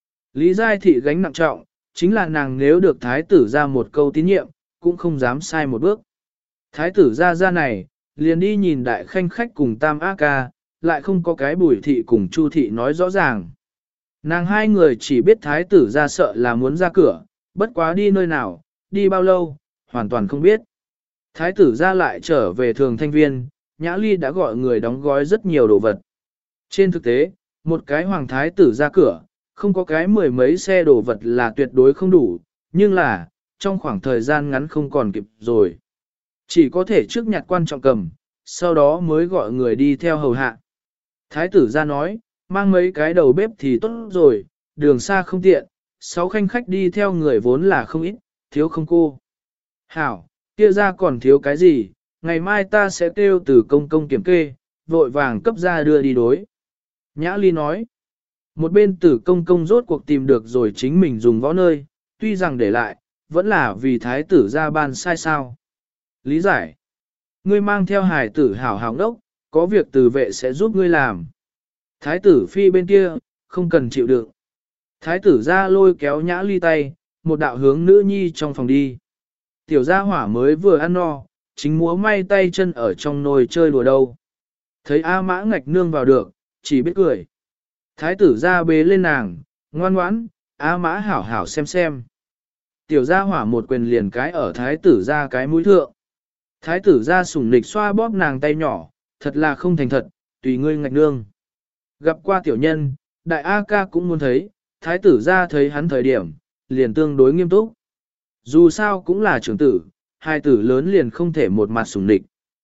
Lý Giai Thị gánh nặng trọng, chính là nàng nếu được thái tử ra một câu tín nhiệm, cũng không dám sai một bước. Thái tử ra này, liền đi nhìn đại khanh khách cùng tam A ca, lại không có cái Bùi Thị cùng Chu Thị nói rõ ràng. Nàng hai người chỉ biết thái tử ra sợ là muốn ra cửa, bất quá đi nơi nào, đi bao lâu, hoàn toàn không biết. Thái tử ra lại trở về thường thanh viên, Nhã Ly đã gọi người đóng gói rất nhiều đồ vật. Trên thực tế, một cái hoàng thái tử ra cửa, không có cái mười mấy xe đồ vật là tuyệt đối không đủ, nhưng là, trong khoảng thời gian ngắn không còn kịp rồi. Chỉ có thể trước nhặt quan trọng cầm, sau đó mới gọi người đi theo hầu hạ. Thái tử ra nói, mang mấy cái đầu bếp thì tốt rồi, đường xa không tiện, 6 khanh khách đi theo người vốn là không ít, thiếu không cô. Hảo, kia ra còn thiếu cái gì, ngày mai ta sẽ kêu từ công công kiểm kê, vội vàng cấp ra đưa đi đối. Nhã Ly nói, một bên tử công công rốt cuộc tìm được rồi chính mình dùng võ nơi, tuy rằng để lại, vẫn là vì thái tử ra ban sai sao. Lý giải, ngươi mang theo hài tử hảo hảo đốc, có việc tử vệ sẽ giúp ngươi làm. Thái tử phi bên kia, không cần chịu đựng. Thái tử ra lôi kéo Nhã Ly tay, một đạo hướng nữ nhi trong phòng đi. Tiểu gia hỏa mới vừa ăn no, chính múa may tay chân ở trong nồi chơi đùa đâu. Thấy A Mã ngạch nương vào được, chỉ biết cười. Thái tử ra bế lên nàng, ngoan ngoãn, A Mã hảo hảo xem. Tiểu gia hỏa một quyền liền cái ở thái tử ra cái mũi thượng. Thái tử ra sủng nịch xoa bóp nàng tay nhỏ, thật là không thành thật, tùy ngươi ngạch nương. Gặp qua tiểu nhân, đại A ca cũng muốn thấy, thái tử ra thấy hắn thời điểm, liền tương đối nghiêm túc. Dù sao cũng là trưởng tử, hai tử lớn liền không thể một mặt sủng nịch.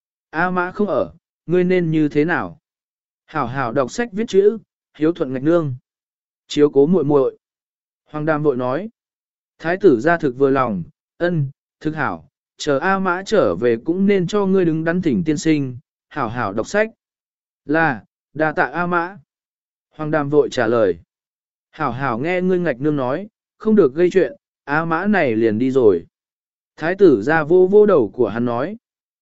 A Mã không ở, ngươi nên như thế nào? Hảo hảo đọc sách viết chữ, hiếu thuận ngạch nương. Chiếu cố muội muội. Hoàng Đàm vội nói. Thái tử ra thực vừa lòng, ân, thực hảo, chờ A Mã trở về cũng nên cho ngươi đứng đắn thỉnh tiên sinh, hảo hảo đọc sách. Là, đà tạ A Mã. Hoàng Đàm vội trả lời. Hảo hảo nghe ngươi ngạch nương nói, không được gây chuyện, á mã này liền đi rồi. Thái tử ra vô vô đầu của hắn nói.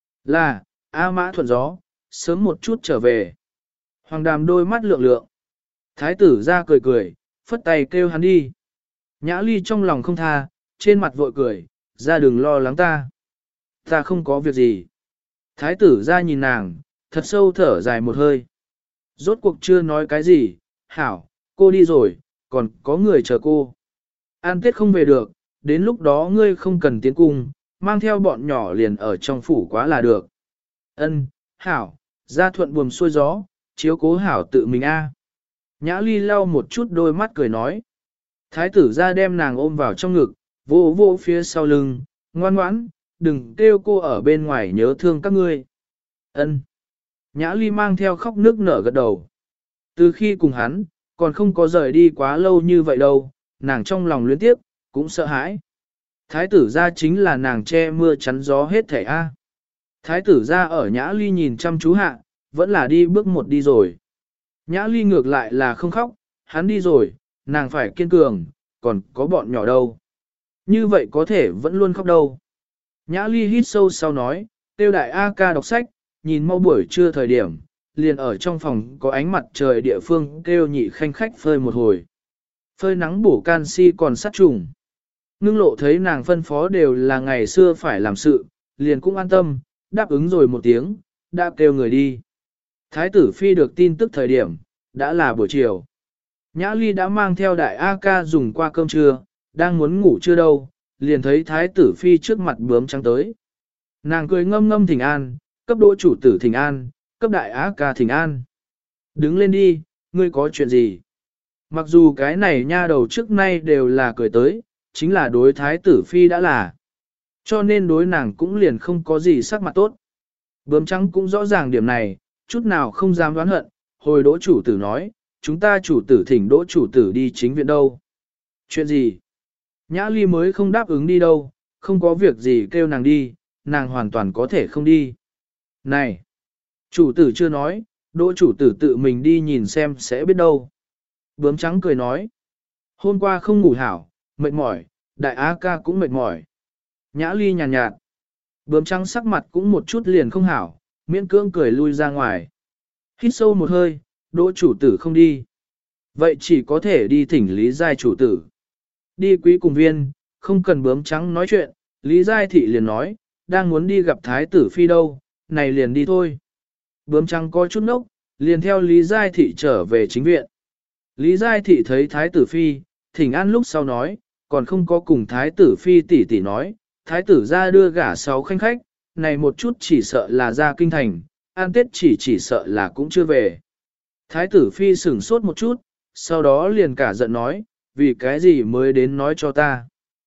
Là, á mã thuận gió, sớm một chút trở về. Hoàng đàm đôi mắt lượng lượng. Thái tử ra cười cười, phất tay kêu hắn đi. Nhã ly trong lòng không tha, trên mặt vội cười, ra đừng lo lắng ta. Ta không có việc gì. Thái tử ra nhìn nàng, thật sâu thở dài một hơi. Rốt cuộc chưa nói cái gì, hảo, cô đi rồi, còn có người chờ cô. An Tết không về được, đến lúc đó ngươi không cần tiến cung, mang theo bọn nhỏ liền ở trong phủ quá là được. Ân, hảo, ra thuận buồm xuôi gió, chiếu cố hảo tự mình a. Nhã ly lau một chút đôi mắt cười nói. Thái tử ra đem nàng ôm vào trong ngực, vô vô phía sau lưng, ngoan ngoãn, đừng kêu cô ở bên ngoài nhớ thương các ngươi. Ân. Nhã ly mang theo khóc nước nở gật đầu. Từ khi cùng hắn, còn không có rời đi quá lâu như vậy đâu, nàng trong lòng luyến tiếp, cũng sợ hãi. Thái tử ra chính là nàng che mưa chắn gió hết thảy a. Thái tử ra ở nhã ly nhìn chăm chú hạ, vẫn là đi bước một đi rồi. Nhã ly ngược lại là không khóc, hắn đi rồi, nàng phải kiên cường, còn có bọn nhỏ đâu. Như vậy có thể vẫn luôn khóc đâu. Nhã ly hít sâu sau nói, tiêu đại A ca đọc sách, nhìn mau buổi trưa thời điểm, liền ở trong phòng có ánh mặt trời địa phương kêu nhị khanh khách phơi một hồi. Phơi nắng bổ canxi còn sát trùng. Ngưng lộ thấy nàng phân phó đều là ngày xưa phải làm sự, liền cũng an tâm, đáp ứng rồi một tiếng, đã kêu người đi. Thái tử phi được tin tức thời điểm, đã là buổi chiều. Nhã ly đã mang theo đại A ca dùng qua cơm trưa, đang muốn ngủ chưa đâu, liền thấy thái tử phi trước mặt bướm trắng tới. Nàng cười ngâm ngâm thỉnh an, cấp đỗ chủ tử thỉnh an, cấp đại A ca thỉnh an. Đứng lên đi, ngươi có chuyện gì? Mặc dù cái này nha đầu trước nay đều là cười tới, chính là đối thái tử phi đã là. Cho nên đối nàng cũng liền không có gì sắc mặt tốt. Bướm trắng cũng rõ ràng điểm này, chút nào không dám đoán hận, hồi đỗ chủ tử nói, chúng ta chủ tử thỉnh đỗ chủ tử đi chính viện đâu. Chuyện gì? Nhã ly mới không đáp ứng đi đâu, không có việc gì kêu nàng đi, nàng hoàn toàn có thể không đi. Này! Chủ tử chưa nói, đỗ chủ tử tự mình đi nhìn xem sẽ biết đâu. Bướm trắng cười nói. Hôm qua không ngủ hảo, mệt mỏi, đại á ca cũng mệt mỏi. Nhã ly nhàn nhạt. Bướm trắng sắc mặt cũng một chút liền không hảo, miễn cưỡng cười lui ra ngoài. Hít sâu một hơi, đỗ chủ tử không đi. Vậy chỉ có thể đi thỉnh Lý Giai chủ tử. Đi quý cùng viên, không cần bướm trắng nói chuyện, Lý Giai thị liền nói, đang muốn đi gặp thái tử phi đâu, này liền đi thôi. Bướm trắng có chút nốc, liền theo Lý Giai thị trở về chính viện. Lý Giai thị thấy thái tử phi, thỉnh an lúc sau nói, còn không có cùng thái tử phi tỷ tỷ nói, thái tử ra đưa gả 6 khanh khách, này một chút chỉ sợ là ra kinh thành, an tết chỉ sợ là cũng chưa về. Thái tử phi sửng sốt một chút, sau đó liền cả giận nói, vì cái gì mới đến nói cho ta.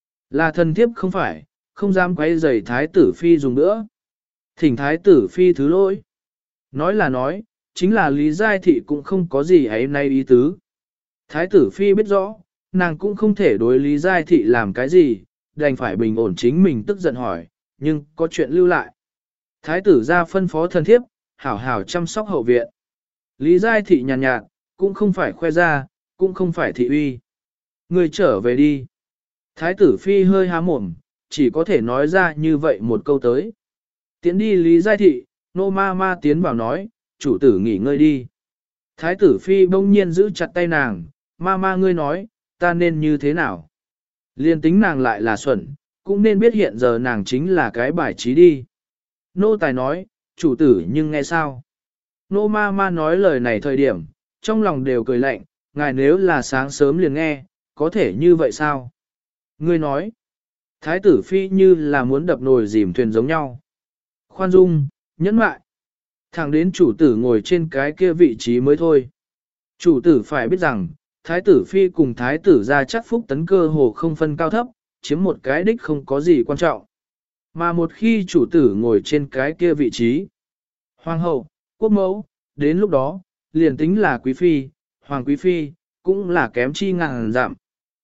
Là thần thiếp không phải, không dám quay rầy thái tử phi dùng nữa. Thỉnh thái tử phi thứ lỗi. Nói là nói, chính là Lý Giai thị cũng không có gì ấy nay ý tứ. Thái tử phi biết rõ, nàng cũng không thể đối Lý Giai thị làm cái gì, đành phải bình ổn chính mình tức giận hỏi, nhưng có chuyện lưu lại. Thái tử ra phân phó thần thiếp, hảo hảo chăm sóc hậu viện. Lý Giai thị nhàn nhạt, cũng không phải khoe ra, cũng không phải thị uy. Người trở về đi. Thái tử phi hơi há mồm, chỉ có thể nói ra như vậy một câu tới. Tiến đi Lý Giai thị, nô ma ma tiến vào nói, chủ tử nghỉ ngơi đi. Thái tử phi bỗng nhiên giữ chặt tay nàng, ma ma ngươi nói, ta nên như thế nào? Liên tính nàng lại là xuẩn, cũng nên biết hiện giờ nàng chính là cái bài trí đi. Nô tài nói, chủ tử nhưng nghe sao? Nô ma ma nói lời này thời điểm, trong lòng đều cười lạnh, ngài nếu là sáng sớm liền nghe, có thể như vậy sao? Ngươi nói, thái tử phi như là muốn đập nồi dìm thuyền giống nhau. Khoan dung, nhẫn mại. Thẳng đến chủ tử ngồi trên cái kia vị trí mới thôi. Chủ tử phải biết rằng, thái tử phi cùng thái tử ra chắc phúc tấn cơ hồ không phân cao thấp, chiếm một cái đích không có gì quan trọng. Mà một khi chủ tử ngồi trên cái kia vị trí, hoàng hậu, quốc mẫu, đến lúc đó, liền tính là quý phi, hoàng quý phi, cũng là kém chi ngàn dặm.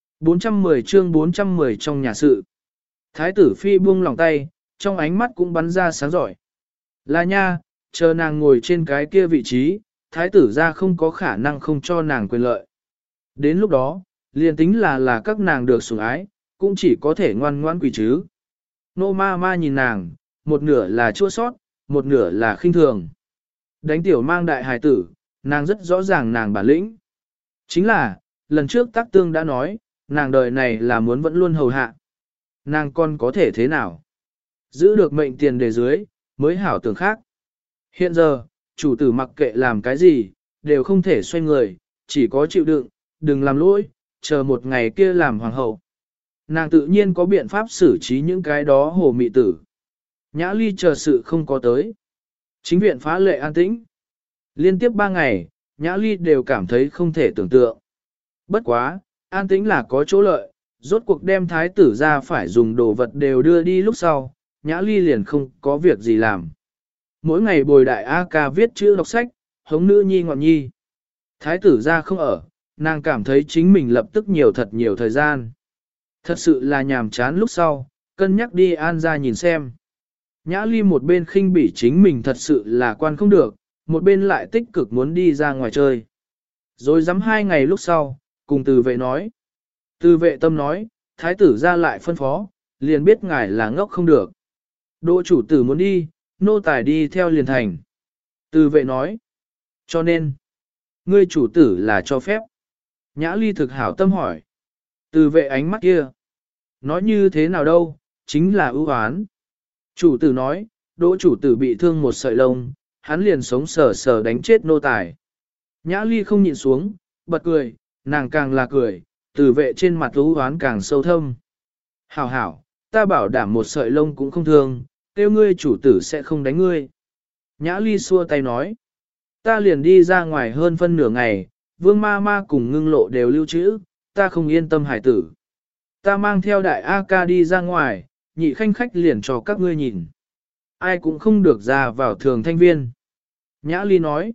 410 chương 410 trong nhà sự. Thái tử phi buông lòng tay, trong ánh mắt cũng bắn ra sáng giỏi. Là nha, chờ nàng ngồi trên cái kia vị trí, thái tử ra không có khả năng không cho nàng quyền lợi. Đến lúc đó, Liền tính là các nàng được sủng ái, cũng chỉ có thể ngoan ngoãn quỳ chứ. Nô ma ma nhìn nàng, một nửa là chua sót, một nửa là khinh thường. Đánh tiểu mang đại hài tử, nàng rất rõ ràng nàng bản lĩnh. Chính là, lần trước tác tương đã nói, nàng đời này là muốn vẫn luôn hầu hạ. Nàng còn có thể thế nào? Giữ được mệnh tiền đề dưới, mới hảo tưởng khác. Hiện giờ, chủ tử mặc kệ làm cái gì, đều không thể xoay người, chỉ có chịu đựng, đừng làm lỗi, chờ một ngày kia làm hoàng hậu. Nàng tự nhiên có biện pháp xử trí những cái đó hồ mị tử. Nhã Ly chờ sự không có tới. Chính viện phá lệ an tĩnh. Liên tiếp 3 ngày, Nhã Ly đều cảm thấy không thể tưởng tượng. Bất quá, an tĩnh là có chỗ lợi, rốt cuộc đem thái tử ra phải dùng đồ vật đều đưa đi lúc sau, Nhã Ly liền không có việc gì làm. Mỗi ngày bồi đại A ca viết chữ đọc sách, hống nữ nhi ngọn nhi. Thái tử ra không ở, nàng cảm thấy chính mình lập tức thật nhiều thời gian. Thật sự là nhàm chán lúc sau, cân nhắc đi An ra nhìn xem. Nhã Ly một bên khinh bỉ chính mình thật sự là quan không được, một bên lại tích cực muốn đi ra ngoài chơi. Rồi dám 2 ngày lúc sau, cùng từ vệ nói. Từ vệ tâm nói, thái tử ra lại phân phó, liền biết ngài là ngốc không được. Đỗ chủ tử muốn đi, nô tài đi theo liền thành. Từ vệ nói, cho nên, ngươi chủ tử là cho phép. Nhã Ly thực hảo tâm hỏi. Từ vệ ánh mắt kia. Nói như thế nào đâu, chính là ưu oán. Chủ tử nói, đỗ chủ tử bị thương một sợi lông, hắn liền sống sờ sờ đánh chết nô tài. Nhã Ly không nhịn xuống, bật cười, nàng càng là cười, từ vệ trên mặt ưu oán càng sâu thâm. Hảo hảo, ta bảo đảm một sợi lông cũng không thương, kêu ngươi chủ tử sẽ không đánh ngươi. Nhã Ly xua tay nói, ta liền đi ra ngoài hơn phân nửa ngày, vương ma ma cùng ngưng lộ đều lưu trữ, ta không yên tâm hải tử. Ta mang theo đại A ca đi ra ngoài, nhị khanh khách liền cho các ngươi nhìn. Ai cũng không được ra vào thường thanh viên. Nhã Ly nói,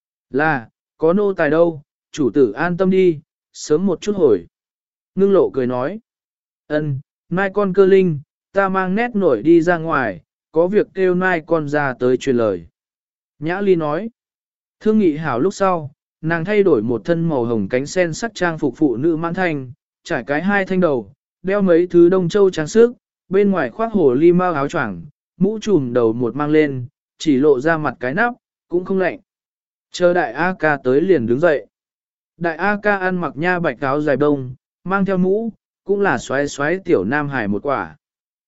là, có nô tài đâu, chủ tử an tâm đi, sớm một chút hồi. Ngưng lộ cười nói, mai con cơ linh, ta mang nét nổi đi ra ngoài, có việc kêu mai con ra tới truyền lời. Nhã Ly nói, thương nghị hảo lúc sau, nàng thay đổi một thân màu hồng cánh sen sắc trang phục phụ nữ mãn thanh, trải cái 2 thanh đầu, đeo mấy thứ đông châu trang sức, bên ngoài khoác hồ ly mao áo choàng, mũ trùm đầu một mang lên, chỉ lộ ra mặt cái nắp, cũng không lạnh. Chờ đại A ca tới liền đứng dậy. Đại A ca ăn mặc nha bạch áo dài đông, mang theo mũ, cũng là xoáy xoáy tiểu nam hải một quả.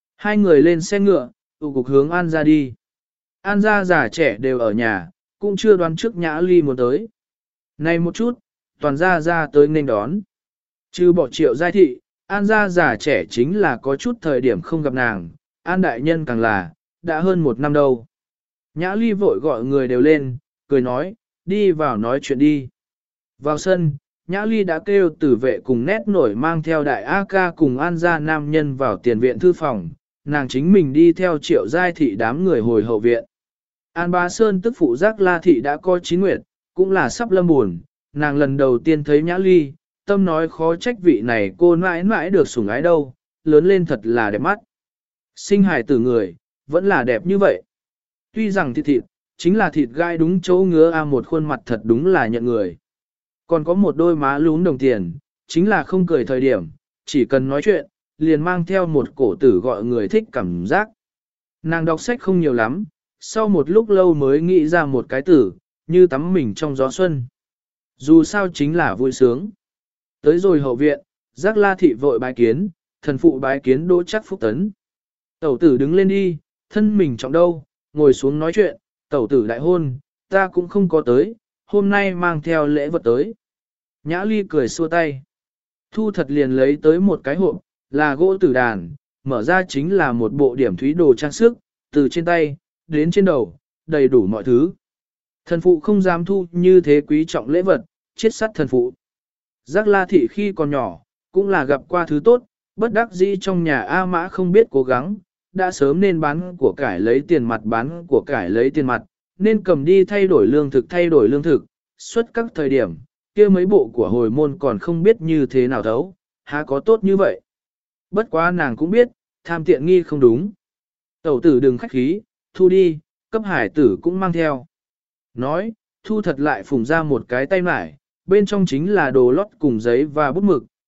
2 người lên xe ngựa, tụ cục hướng An ra đi. An ra già trẻ đều ở nhà, cũng chưa đoán trước Nhã Ly muốn tới. Này một chút, toàn ra tới nên đón. Trừ bỏ Triệu Giai thị, An gia già trẻ chính là có chút thời điểm không gặp nàng, An đại nhân càng là, đã hơn 1 năm đâu. Nhã Ly vội gọi người đều lên, cười nói, đi vào nói chuyện đi. Vào sân, Nhã Ly đã kêu tử vệ cùng nét nổi mang theo đại A ca cùng An gia nam nhân vào tiền viện thư phòng, nàng chính mình đi theo Triệu Giai thị đám người hồi hậu viện. An Bá Sơn tức phụ giác La thị đã coi 9 nguyệt, cũng là sắp lâm buồn, nàng lần đầu tiên thấy Nhã Ly, tâm nói khó trách vị này cô mãi mãi được sủng ái đâu, lớn lên thật là đẹp mắt. Sinh hài tử người, vẫn là đẹp như vậy. Tuy rằng thịt, chính là thịt gai đúng chỗ ngứa một khuôn mặt thật đúng là nhận người. Còn có một đôi má lún đồng tiền, chính là không cười thời điểm, chỉ cần nói chuyện, liền mang theo một cổ tử gọi người thích cảm giác. Nàng đọc sách không nhiều lắm, sau một lúc lâu mới nghĩ ra một cái tử, như tắm mình trong gió xuân. Dù sao chính là vui sướng. Tới rồi hậu viện, giác La thị vội bái kiến, thần phụ bái kiến Đỗ Trác Phúc Tấn. Tẩu tử đứng lên đi, thân mình trọng đâu, ngồi xuống nói chuyện, tẩu tử đại hôn, ta cũng không có tới, hôm nay mang theo lễ vật tới. Nhã Ly cười xua tay. Thu thật liền lấy tới một cái hộp, là gỗ tử đàn, mở ra chính là một bộ điểm thúy đồ trang sức, từ trên tay, đến trên đầu, đầy đủ mọi thứ. Thần phụ không dám thu như thế quý trọng lễ vật, chết sắt thần phụ. Giác La thị khi còn nhỏ, cũng là gặp qua thứ tốt, bất đắc dĩ trong nhà A Mã không biết cố gắng, đã sớm nên bán của cải lấy tiền mặt bán của cải lấy tiền mặt, nên cầm đi thay đổi lương thực, suốt các thời điểm, kia mấy bộ của hồi môn còn không biết như thế nào thấu, há có tốt như vậy. Bất quá nàng cũng biết, tham tiện nghi không đúng. Tẩu tử đừng khách khí, thu đi, cấp hải tử cũng mang theo. Nói, thu thật lại phủng ra một cái tay mải, bên trong chính là đồ lót cùng giấy và bút mực,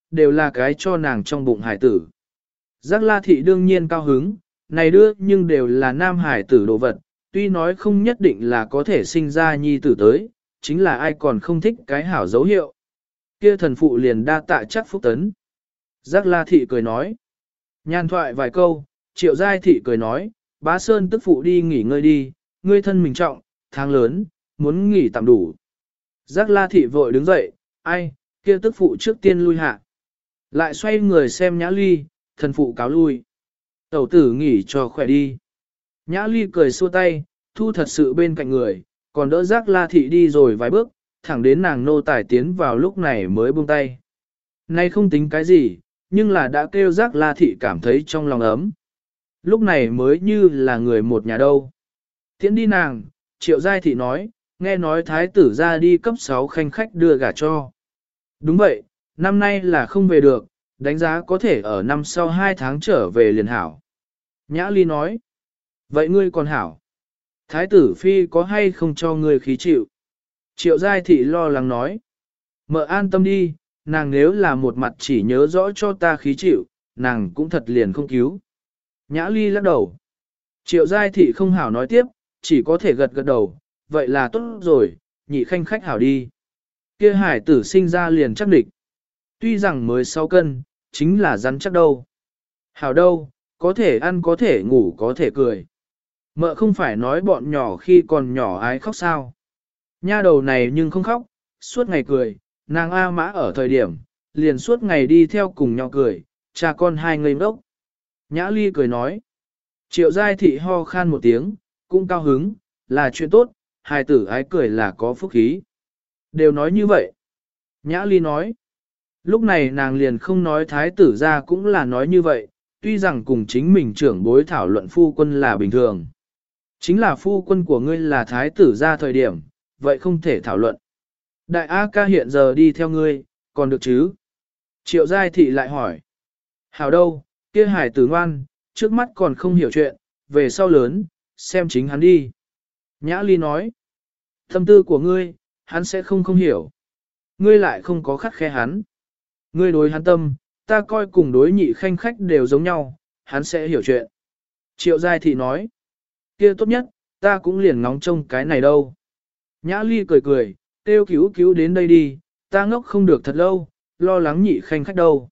đều là cái cho nàng trong bụng hải tử. Giác La Thị đương nhiên cao hứng, này đưa nhưng đều là nam hải tử đồ vật, tuy nói không nhất định là có thể sinh ra nhi tử tới, chính là ai còn không thích cái hảo dấu hiệu. Kia thần phụ liền đa tạ chắc phúc tấn. Giác La Thị cười nói. Nhàn thoại vài câu, Triệu Giai Thị cười nói, bá Sơn tức phụ đi nghỉ ngơi đi, ngươi thân mình trọng, tháng lớn, muốn nghỉ tạm đủ. Giác La Thị vội đứng dậy, ai, kia tức phụ trước tiên lui hạ. Lại xoay người xem Nhã Ly, thần phụ cáo lui. Tẩu tử nghỉ cho khỏe đi. Nhã Ly cười xua tay, thu thật sự bên cạnh người, còn đỡ Giác La Thị đi rồi vài bước, thẳng đến nàng nô tài tiến vào lúc này mới buông tay. Nay không tính cái gì, nhưng là đã kêu Giác La Thị cảm thấy trong lòng ấm. Lúc này mới như là người một nhà đâu. Tiễn đi nàng, Triệu Giai Thị nói, nghe nói thái tử ra đi cấp 6 khanh khách đưa gả cho. Đúng vậy, năm nay là không về được, đánh giá có thể ở năm sau 2 tháng trở về liền hảo. Nhã Ly nói, vậy ngươi còn hảo. Thái tử phi có hay không cho ngươi khí chịu? Triệu Giai Thị lo lắng nói, mợ an tâm đi, nàng nếu là một mặt chỉ nhớ rõ cho ta khí chịu, nàng cũng thật liền không cứu. Nhã Ly lắc đầu. Triệu Giai Thị không hảo nói tiếp, chỉ có thể gật gật đầu, vậy là tốt rồi, nhị khanh khách hảo đi. Kia hải tử sinh ra liền chắc địch. Tuy rằng mới 6 cân, chính là rắn chắc đâu. Hảo đâu, có thể ăn có thể ngủ có thể cười. Mợ không phải nói bọn nhỏ khi còn nhỏ ái khóc sao. Nha đầu này nhưng không khóc, suốt ngày cười, nàng A Mã ở thời điểm, liền suốt ngày đi theo cùng nhau cười, cha con hai ngây ngốc. Nhã Ly cười nói. Triệu Giai Thị ho khan một tiếng, cũng cao hứng, là chuyện tốt, hài tử ái cười là có phúc khí. Đều nói như vậy. Nhã Ly nói. Lúc này nàng liền không nói thái tử ra cũng là nói như vậy, tuy rằng cùng chính mình trưởng bối thảo luận phu quân là bình thường. Chính là phu quân của ngươi là thái tử ra thời điểm, vậy không thể thảo luận. Đại A ca hiện giờ đi theo ngươi, còn được chứ? Triệu Giai Thị lại hỏi. Hảo đâu, kia hải tử ngoan, trước mắt còn không hiểu chuyện, về sau lớn, xem chính hắn đi. Nhã Ly nói. Tâm tư của ngươi, hắn sẽ không hiểu. Ngươi lại không có khắt khe hắn. Ngươi đối hắn tâm, ta coi cùng đối nhị khanh khách đều giống nhau, hắn sẽ hiểu chuyện. Triệu Giai Thị nói. Kia tốt nhất, ta cũng liền ngóng trông cái này đâu. Nhã Ly cười cười, kêu cứu đến đây đi, ta ngốc không được thật lâu, lo lắng nhị khanh khách đâu.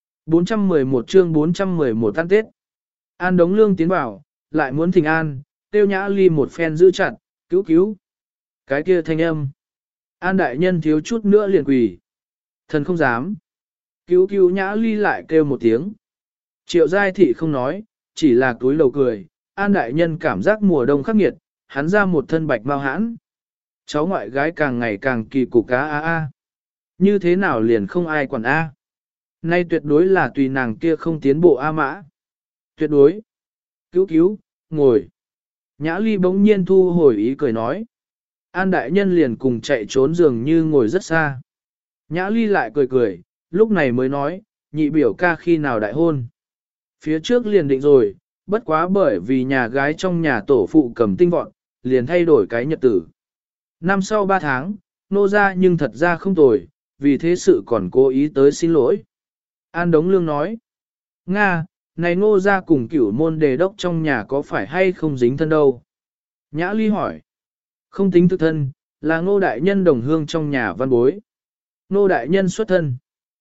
411 chương 411 ăn Tết. An Đống Lương tiến vào, lại muốn thỉnh an, kêu Nhã Ly một phen giữ chặt, cứu. Cái kia thanh âm. An đại nhân thiếu chút nữa liền quỳ. Thần không dám. Cứu Nhã Ly lại kêu một tiếng. Triệu Giai Thị không nói, chỉ là túi lầu cười. An đại nhân cảm giác mùa đông khắc nghiệt, hắn ra một thân bạch mau hãn. Cháu ngoại gái càng ngày càng kỳ cục cá a. Như thế nào liền không ai quản a? Nay tuyệt đối là tùy nàng kia không tiến bộ a mã. Tuyệt đối. Cứu, ngồi. Nhã Ly bỗng nhiên thu hồi ý cười nói. An đại nhân liền cùng chạy trốn dường như ngồi rất xa. Nhã Ly lại cười, lúc này mới nói, nhị biểu ca khi nào đại hôn. Phía trước liền định rồi, bất quá bởi vì nhà gái trong nhà tổ phụ cầm tinh vọn, liền thay đổi cái nhật tử. Năm sau 3 tháng, nô ra nhưng thật ra không tồi, vì thế sự còn cố ý tới xin lỗi. An Đống Lương nói, Nga, này nô ra cùng cửu môn đề đốc trong nhà có phải hay không dính thân đâu? Nhã Ly hỏi, không tính thực thân, là ngô đại nhân đồng hương trong nhà văn bối. Ngô đại nhân xuất thân.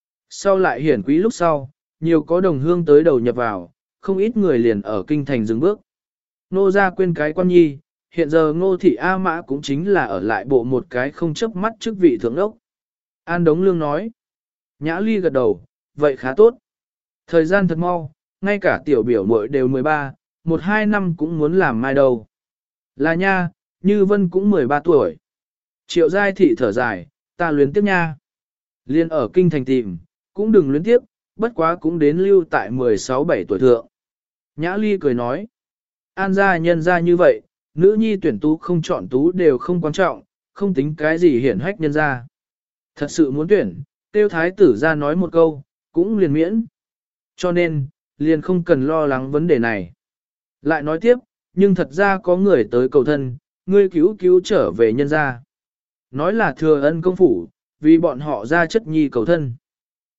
Sau lại hiển quý lúc sau, nhiều có đồng hương tới đầu nhập vào, không ít người liền ở kinh thành dừng bước. Ngô ra quên cái quan nhi, hiện giờ ngô thị A Mã cũng chính là ở lại bộ một cái không chấp mắt chức vị thượng đốc. An Đống Lương nói. Nhã Ly gật đầu, vậy khá tốt. Thời gian thật mau, ngay cả tiểu biểu muội đều 13, 1-2 năm cũng muốn làm mai đầu. Là nha, Như Vân cũng 13 tuổi. Triệu Giai Thị thở dài, ta luyến tiếp nha. Liên ở kinh thành tìm, cũng đừng luyến tiếp, bất quá cũng đến lưu tại 16-17 tuổi thượng. Nhã Ly cười nói, an gia nhân gia như vậy, nữ nhi tuyển tú không chọn tú đều không quan trọng, không tính cái gì hiển hách nhân gia. Thật sự muốn tuyển, tiêu thái tử ra nói một câu, cũng liền miễn. Cho nên, liền không cần lo lắng vấn đề này. Lại nói tiếp, nhưng thật ra có người tới cầu thân, ngươi cứu trở về nhân gia. Nói là thừa ân công phủ, vì bọn họ ra chất nhi cầu thân.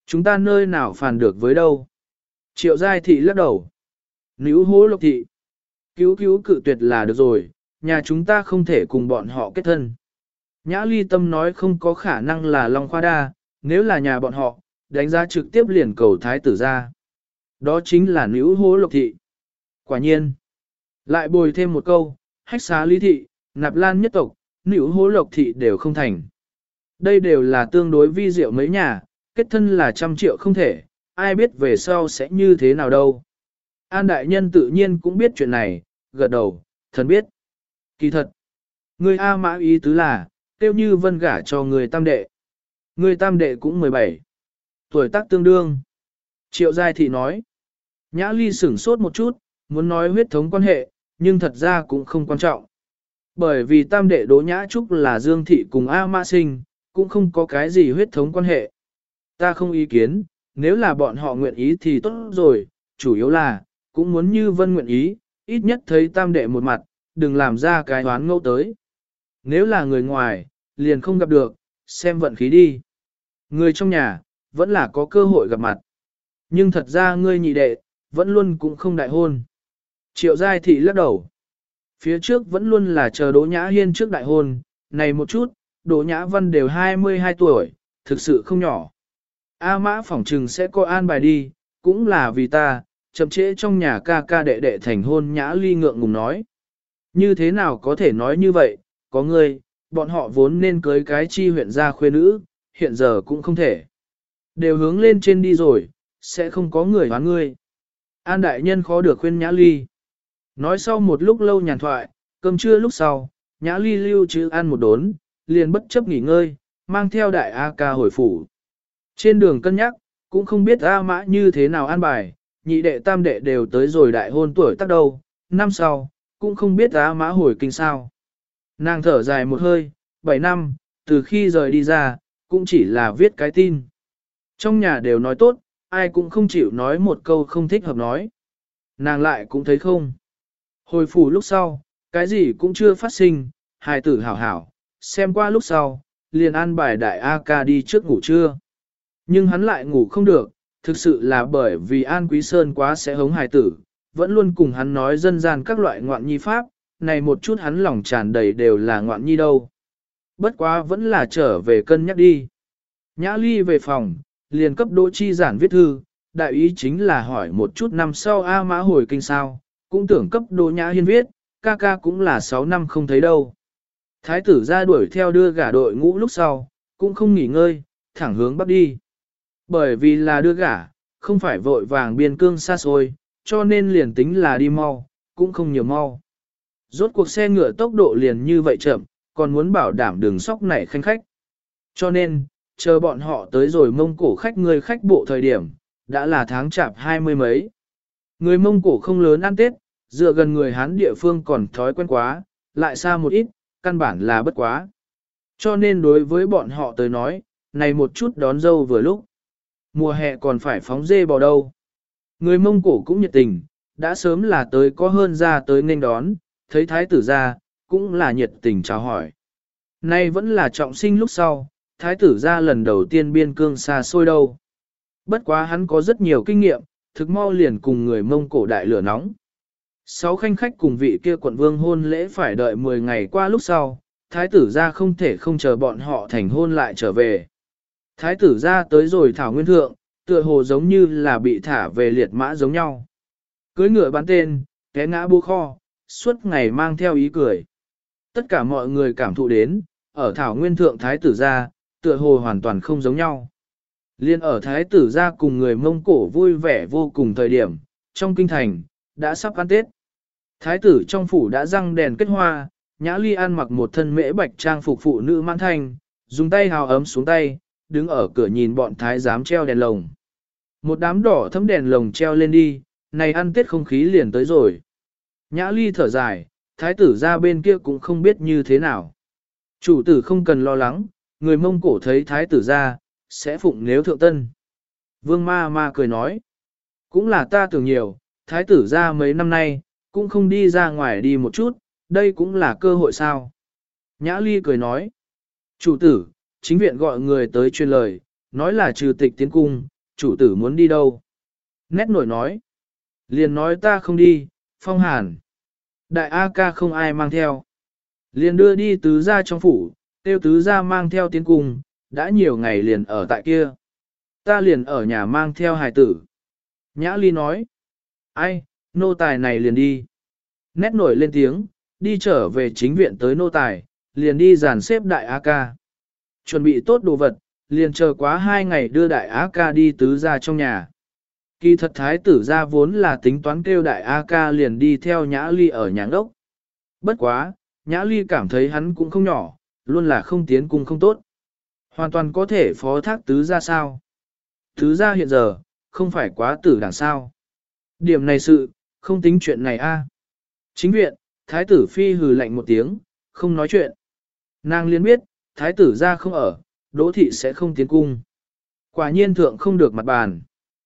Chúng ta nơi nào phản được với đâu. Triệu Giai Thị lắc đầu. Níu hố Lộc Thị. Cứu cứu cự tuyệt là được rồi, nhà chúng ta không thể cùng bọn họ kết thân. Nhã Ly Tâm nói không có khả năng là Long Khoa Đa, nếu là nhà bọn họ, đánh giá trực tiếp liền cầu thái tử ra. Đó chính là níu hố Lộc Thị. Quả nhiên. Lại bồi thêm một câu, hách xá Lý Thị, Nạp Lan nhất tộc, níu hố Lộc Thị đều không thành. Đây đều là tương đối vi diệu mấy nhà, kết thân là 100 triệu không thể, ai biết về sau sẽ như thế nào đâu. An đại nhân tự nhiên cũng biết chuyện này, gật đầu, thần biết. Kỳ thật, người A Mã ý tứ là, tiêu như vân gả cho người tam đệ. Người tam đệ cũng 17. Tuổi tác tương đương. Triệu Giai Thị nói. Nhã Ly sửng sốt một chút, muốn nói huyết thống quan hệ, nhưng thật ra cũng không quan trọng. Bởi vì tam đệ Đỗ Nhã Trúc là Dương Thị cùng A Mã sinh, cũng không có cái gì huyết thống quan hệ. Ta không ý kiến, nếu là bọn họ nguyện ý thì tốt rồi, chủ yếu là, cũng muốn như vân nguyện ý, ít nhất thấy tam đệ một mặt, đừng làm ra cái đoán ngẫu tới. Nếu là người ngoài, liền không gặp được, xem vận khí đi. Người trong nhà, vẫn là có cơ hội gặp mặt. Nhưng thật ra ngươi nhị đệ, vẫn luôn cũng không đại hôn. Triệu Giai Thị lắc đầu. Phía trước vẫn luôn là chờ Đỗ Nhã Hiên trước đại hôn, này một chút, Đỗ Nhã Văn đều 22 tuổi, thực sự không nhỏ. A Mã phỏng trừng sẽ coi an bài đi, cũng là vì ta, chậm trễ trong nhà ca ca đệ đệ thành hôn. Nhã Ly ngượng ngùng nói. Như thế nào có thể nói như vậy, có ngươi, bọn họ vốn nên cưới cái chi huyện gia khuê nữ, hiện giờ cũng không thể. Đều hướng lên trên đi rồi, sẽ không có người hoán ngươi. An đại nhân khó được khuyên Nhã Ly. Nói sau một lúc lâu nhàn thoại, cơm trưa lúc sau, Nhã Ly lưu trữ ăn một đốn, liền bất chấp nghỉ ngơi, mang theo đại A ca hồi phủ. Trên đường cân nhắc, cũng không biết A Mã như thế nào an bài, nhị đệ tam đệ đều tới rồi đại hôn tuổi tác đâu, năm sau, cũng không biết A Mã hồi kinh sao. Nàng thở dài một hơi, 7 năm, từ khi rời đi ra, cũng chỉ là viết cái tin. Trong nhà đều nói tốt, ai cũng không chịu nói một câu không thích hợp nói. Nàng lại cũng thấy không. Hồi phủ lúc sau, cái gì cũng chưa phát sinh, hài tử hảo hảo, xem qua lúc sau, liền an bài đại A ca đi trước ngủ trưa. Nhưng hắn lại ngủ không được, thực sự là bởi vì An Quý Sơn quá sẽ hống hài tử, vẫn luôn cùng hắn nói dân gian các loại ngoạn nhi pháp, này một chút hắn lòng tràn đầy đều là ngoạn nhi đâu. Bất quá vẫn là trở về cân nhắc đi. Nhã Ly về phòng, liền cấp Đỗ Chi Giản viết thư, đại ý chính là hỏi một chút năm sau A Mã hồi kinh sao, cũng tưởng cấp Đỗ Nhã Hiên viết, ca ca cũng là 6 năm không thấy đâu. Thái tử ra đuổi theo đưa gả đội ngũ lúc sau, cũng không nghỉ ngơi, thẳng hướng bắc đi. Bởi vì là đưa gả, không phải vội vàng biên cương xa xôi, cho nên liền tính là đi mau, cũng không nhiều mau. Rốt cuộc xe ngựa tốc độ liền như vậy chậm, còn muốn bảo đảm đường sóc nảy khanh khách. Cho nên, chờ bọn họ tới rồi Mông Cổ khách người khách bộ thời điểm, đã là tháng chạp 20 mấy. Người Mông Cổ không lớn ăn Tết, dựa gần người Hán địa phương còn thói quen quá, lại xa một ít, căn bản là bất quá. Cho nên đối với bọn họ tới nói, này một chút đón dâu vừa lúc. Mùa hè còn phải phóng dê bò đâu. Người Mông Cổ cũng nhiệt tình, đã sớm là tới có hơn ra tới nên đón, thấy thái tử ra, cũng là nhiệt tình chào hỏi. Nay vẫn là trọng sinh lúc sau, thái tử ra lần đầu tiên biên cương xa xôi đâu. Bất quá hắn có rất nhiều kinh nghiệm, thực mau liền cùng người Mông Cổ đại lửa nóng. 6 khanh khách cùng vị kia quận vương hôn lễ phải đợi 10 ngày qua lúc sau, thái tử ra không thể không chờ bọn họ thành hôn lại trở về. Thái tử ra tới rồi thảo nguyên thượng, tựa hồ giống như là bị thả về liệt mã giống nhau. Cưới ngựa bán tên, té ngã bô kho, suốt ngày mang theo ý cười. Tất cả mọi người cảm thụ đến, ở thảo nguyên thượng thái tử ra, tựa hồ hoàn toàn không giống nhau. Liên ở thái tử ra cùng người Mông Cổ vui vẻ vô cùng thời điểm, trong kinh thành, đã sắp ăn Tết. Thái tử trong phủ đã răng đèn kết hoa, Nhã Ly ăn mặc một thân mễ bạch trang phục phụ nữ mãn thanh, dùng tay hào ấm xuống tay, đứng ở cửa nhìn bọn thái giám treo đèn lồng. Một đám đỏ thấm đèn lồng treo lên đi, này ăn Tết không khí liền tới rồi. Nhã Ly thở dài, thái tử ra bên kia cũng không biết như thế nào. Chủ tử không cần lo lắng, người Mông Cổ thấy thái tử ra, sẽ phụng nếu thượng tân. Vương ma ma cười nói, cũng là ta tưởng nhiều, thái tử ra mấy năm nay, cũng không đi ra ngoài đi một chút, đây cũng là cơ hội sao. Nhã Ly cười nói, chủ tử, chính viện gọi người tới truyền lời, nói là trừ tịch tiến cung, chủ tử muốn đi đâu? Nét nổi nói. Liền nói ta không đi, phong hàn. Đại A ca không ai mang theo. Liền đưa đi tứ gia trong phủ, tiêu tứ gia mang theo tiến cung, đã nhiều ngày liền ở tại kia. Ta liền ở nhà mang theo hài tử. Nhã Ly nói. Ai, nô tài này liền đi. Nét nổi lên tiếng, đi trở về chính viện tới nô tài, liền đi dàn xếp đại A ca. Chuẩn bị tốt đồ vật, liền chờ quá 2 ngày đưa đại A ca đi tứ gia trong nhà. Kỳ thật thái tử gia vốn là tính toán kêu đại A ca liền đi theo Nhã Ly ở nhà ốc. Bất quá, Nhã Ly cảm thấy hắn cũng không nhỏ, luôn là không tiến cung không tốt. Hoàn toàn có thể phó thác tứ gia sao. Tứ gia hiện giờ, không phải quá tử đằng sao. Điểm này sự, không tính chuyện này a. Chính viện, thái tử phi hừ lạnh một tiếng, không nói chuyện. Nàng liên biết, thái tử gia không ở, đỗ thị sẽ không tiến cung. Quả nhiên thượng không được mặt bàn.